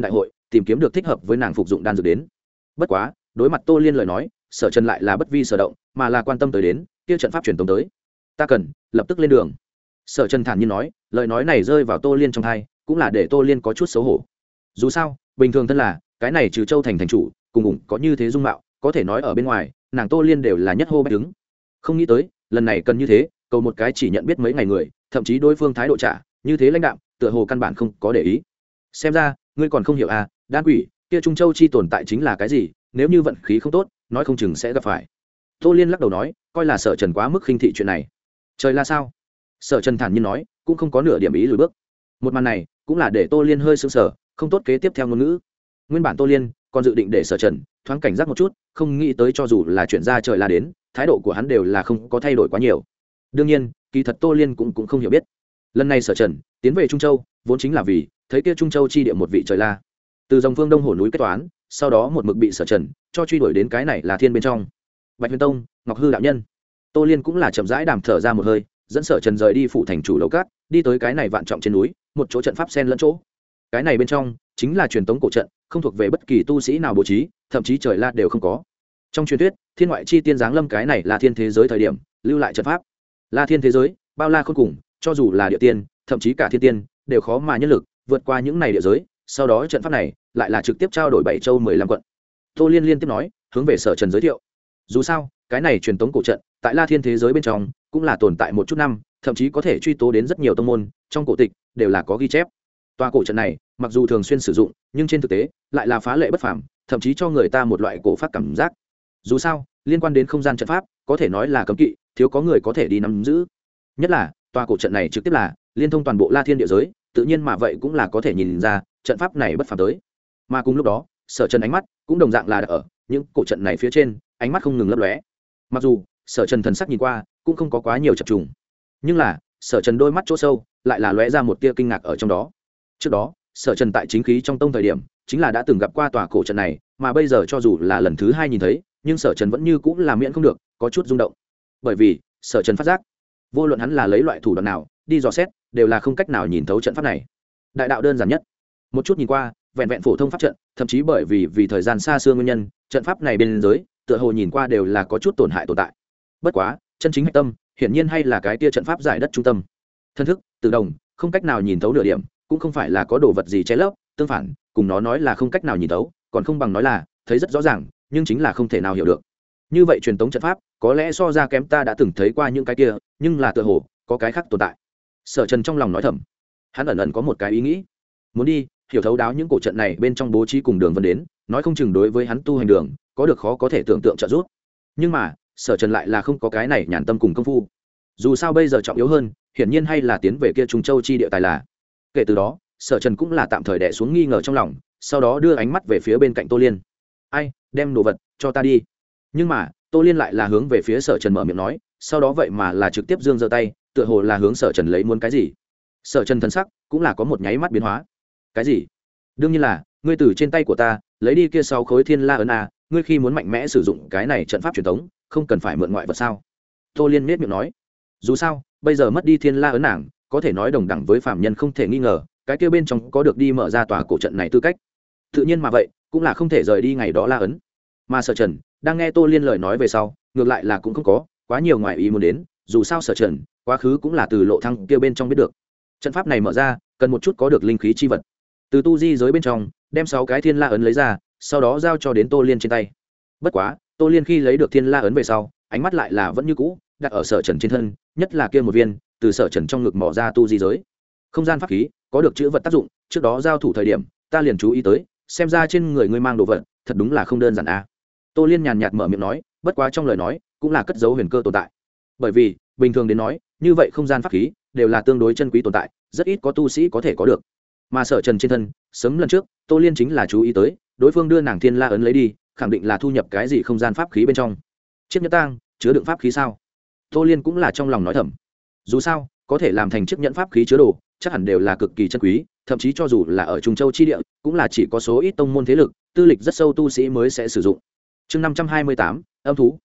tìm kiếm được thích hợp với nàng phục dụng đan dược đến. Bất quá đối mặt Tô Liên lời nói, Sở Trần lại là bất vi sở động, mà là quan tâm tới đến kia trận pháp truyền tống tới. Ta cần lập tức lên đường. Sở Trần thản nhiên nói, lời nói này rơi vào Tô Liên trong tai, cũng là để Tô Liên có chút xấu hổ. Dù sao bình thường thân là cái này trừ Châu thành thành chủ cùng ủng có như thế dung mạo, có thể nói ở bên ngoài nàng Tô Liên đều là nhất hô bách đứng. Không nghĩ tới lần này cần như thế, cầu một cái chỉ nhận biết mấy ngày người, thậm chí đối phương thái độ trả như thế lãnh đạm, tựa hồ căn bản không có để ý. Xem ra ngươi còn không hiểu à, đan quỷ kia Trung Châu chi tồn tại chính là cái gì, nếu như vận khí không tốt nói không chừng sẽ gặp phải. Tô Liên lắc đầu nói, coi là Sở Trần quá mức khinh thị chuyện này. Trời là sao? Sở Trần thản nhiên nói, cũng không có nửa điểm ý lùi bước. Một màn này cũng là để Tô Liên hơi sững sờ, không tốt kế tiếp theo ngôn ngữ. Nguyên bản Tô Liên còn dự định để Sở Trần thoáng cảnh giác một chút, không nghĩ tới cho dù là chuyện ra trời là đến, thái độ của hắn đều là không có thay đổi quá nhiều. Đương nhiên kỳ thật Tô Liên cũng không hiểu biết, lần này Sở Trần tiến về Trung Châu vốn chính là vì thấy kia Trung Châu chi địa một vị trời la từ dòng phương đông hồ núi kết toán, sau đó một mực bị Sở Trần cho truy đuổi đến cái này là thiên bên trong. Bạch Huyền Tông, Ngọc Hư đạo nhân. Tô Liên cũng là chậm rãi đàm thở ra một hơi, dẫn Sở Trần rời đi phụ thành chủ lầu cát, đi tới cái này vạn trọng trên núi, một chỗ trận pháp sen lẫn chỗ. Cái này bên trong chính là truyền tống cổ trận, không thuộc về bất kỳ tu sĩ nào bố trí, thậm chí trời la đều không có. Trong truyền thuyết, thiên ngoại chi tiên giáng lâm cái này là thiên thế giới thời điểm, lưu lại trận pháp. La thiên thế giới, bao la khôn cùng, cho dù là địa tiên, thậm chí cả thiên tiên, đều khó mà nhân lực vượt qua những này địa giới, sau đó trận pháp này lại là trực tiếp trao đổi 7 châu 15 quận. Tô Liên liên tiếp nói, hướng về Sở Trần giới thiệu. Dù sao, cái này truyền tống cổ trận, tại La Thiên thế giới bên trong, cũng là tồn tại một chút năm, thậm chí có thể truy tố đến rất nhiều tông môn, trong cổ tịch đều là có ghi chép. Tòa cổ trận này, mặc dù thường xuyên sử dụng, nhưng trên thực tế lại là phá lệ bất phàm, thậm chí cho người ta một loại cổ pháp cảm giác. Dù sao, liên quan đến không gian trận pháp, có thể nói là cấm kỵ, thiếu có người có thể đi nắm giữ. Nhất là, tòa cổ trận này trực tiếp là liên thông toàn bộ La Thiên địa giới, tự nhiên mà vậy cũng là có thể nhìn ra, trận pháp này bất phàm tới. Mà cùng lúc đó, Sở Trần ánh mắt cũng đồng dạng là đặt ở những cổ trận này phía trên, ánh mắt không ngừng lấp lóe. Mặc dù Sở Trần thần sắc nhìn qua cũng không có quá nhiều chập trùng, nhưng là Sở Trần đôi mắt chỗ sâu lại là lóe ra một tia kinh ngạc ở trong đó. Trước đó, Sở Trần tại chính khí trong tông thời điểm, chính là đã từng gặp qua tòa cổ trận này, mà bây giờ cho dù là lần thứ 2 nhìn thấy, nhưng Sở Trần vẫn như cũng là miễn không được, có chút rung động. Bởi vì, Sở Trần phát giác, vô luận hắn là lấy loại thủ đoạn nào đi dò xét, đều là không cách nào nhìn thấu trận pháp này. Đại đạo đơn giản nhất, một chút nhìn qua, vẹn vẹn phổ thông pháp trận, thậm chí bởi vì thời gian xa xưa nguyên nhân, trận pháp này bên dưới, tựa hồ nhìn qua đều là có chút tổn hại tồn tại. Bất quá, chân chính hạch tâm, hiển nhiên hay là cái tia trận pháp giải đất trung tâm. Thân thức, tự động, không cách nào nhìn thấu nửa điểm, cũng không phải là có đồ vật gì che lấp, tương phản, cùng nó nói là không cách nào nhìn thấu, còn không bằng nói là thấy rất rõ ràng, nhưng chính là không thể nào hiểu được. Như vậy truyền tống trận pháp, có lẽ so ra kém ta đã từng thấy qua những cái kia, nhưng là tựa hồ có cái khác tồn tại. Sở Trần trong lòng nói thầm, hắn ẩn ẩn có một cái ý nghĩ, muốn đi hiểu thấu đáo những cổ trận này bên trong bố trí cùng đường vân đến, nói không chừng đối với hắn tu hành đường có được khó có thể tưởng tượng trợ giúp. Nhưng mà Sở Trần lại là không có cái này nhàn tâm cùng công phu. Dù sao bây giờ trọng yếu hơn, hiển nhiên hay là tiến về kia Trung Châu chi địa tài là. Kể từ đó, Sở Trần cũng là tạm thời đè xuống nghi ngờ trong lòng, sau đó đưa ánh mắt về phía bên cạnh Tô Liên. Ai, đem đồ vật cho ta đi. Nhưng mà Tô Liên lại là hướng về phía Sở Trần mở miệng nói, sau đó vậy mà là trực tiếp giương giơ tay, tựa hồ là hướng Sở Trần lấy muốn cái gì. Sở Trần thần sắc cũng là có một nháy mắt biến hóa. Cái gì? Đương nhiên là ngươi từ trên tay của ta lấy đi kia 6 khối thiên la ấn a, ngươi khi muốn mạnh mẽ sử dụng cái này trận pháp truyền thống, không cần phải mượn ngoại vật sao? Tô Liên nhếch miệng nói, dù sao bây giờ mất đi thiên la ấn nàng, có thể nói đồng đẳng với phàm nhân không thể nghi ngờ, cái kia bên trong có được đi mở ra tòa cổ trận này tư cách. Tự nhiên mà vậy, cũng là không thể rời đi ngày đó la ấn. Mà Sở Trần đang nghe Tô Liên lời nói về sau, ngược lại là cũng không có quá nhiều ngoại ý muốn đến, dù sao Sở Trần quá khứ cũng là từ Lộ Thăng kia bên trong biết được. Trận pháp này mở ra, cần một chút có được linh khí chi vật. Từ tu di giới bên trong, đem 6 cái thiên la ấn lấy ra, sau đó giao cho đến Tô Liên trên tay. Bất quá, Tô Liên khi lấy được thiên la ấn về sau, ánh mắt lại là vẫn như cũ đặt ở Sở Trần trên thân, nhất là kia một viên từ Sở Trần trong ngực mỏ ra tu di giới. Không gian pháp khí, có được chữ vật tác dụng, trước đó giao thủ thời điểm, ta liền chú ý tới, xem ra trên người ngươi mang đồ vật, thật đúng là không đơn giản a. Tô Liên nhàn nhạt mở miệng nói, bất quá trong lời nói cũng là cất giấu huyền cơ tồn tại. Bởi vì, bình thường đến nói, như vậy không gian pháp khí đều là tương đối chân quý tồn tại, rất ít có tu sĩ có thể có được. Mà Sở Trần trên thân, sớm lần trước, Tô Liên chính là chú ý tới, đối phương đưa nàng thiên la ấn lấy đi, khẳng định là thu nhập cái gì không gian pháp khí bên trong. Chiếc nhẫn tang, chứa đựng pháp khí sao? Tô Liên cũng là trong lòng nói thầm. Dù sao, có thể làm thành chiếc nhẫn pháp khí chứa đồ, chắc hẳn đều là cực kỳ chân quý, thậm chí cho dù là ở Trung Châu chi địa, cũng là chỉ có số ít tông môn thế lực, tư lịch rất sâu tu sĩ mới sẽ sử dụng. Chương 528, âm thú,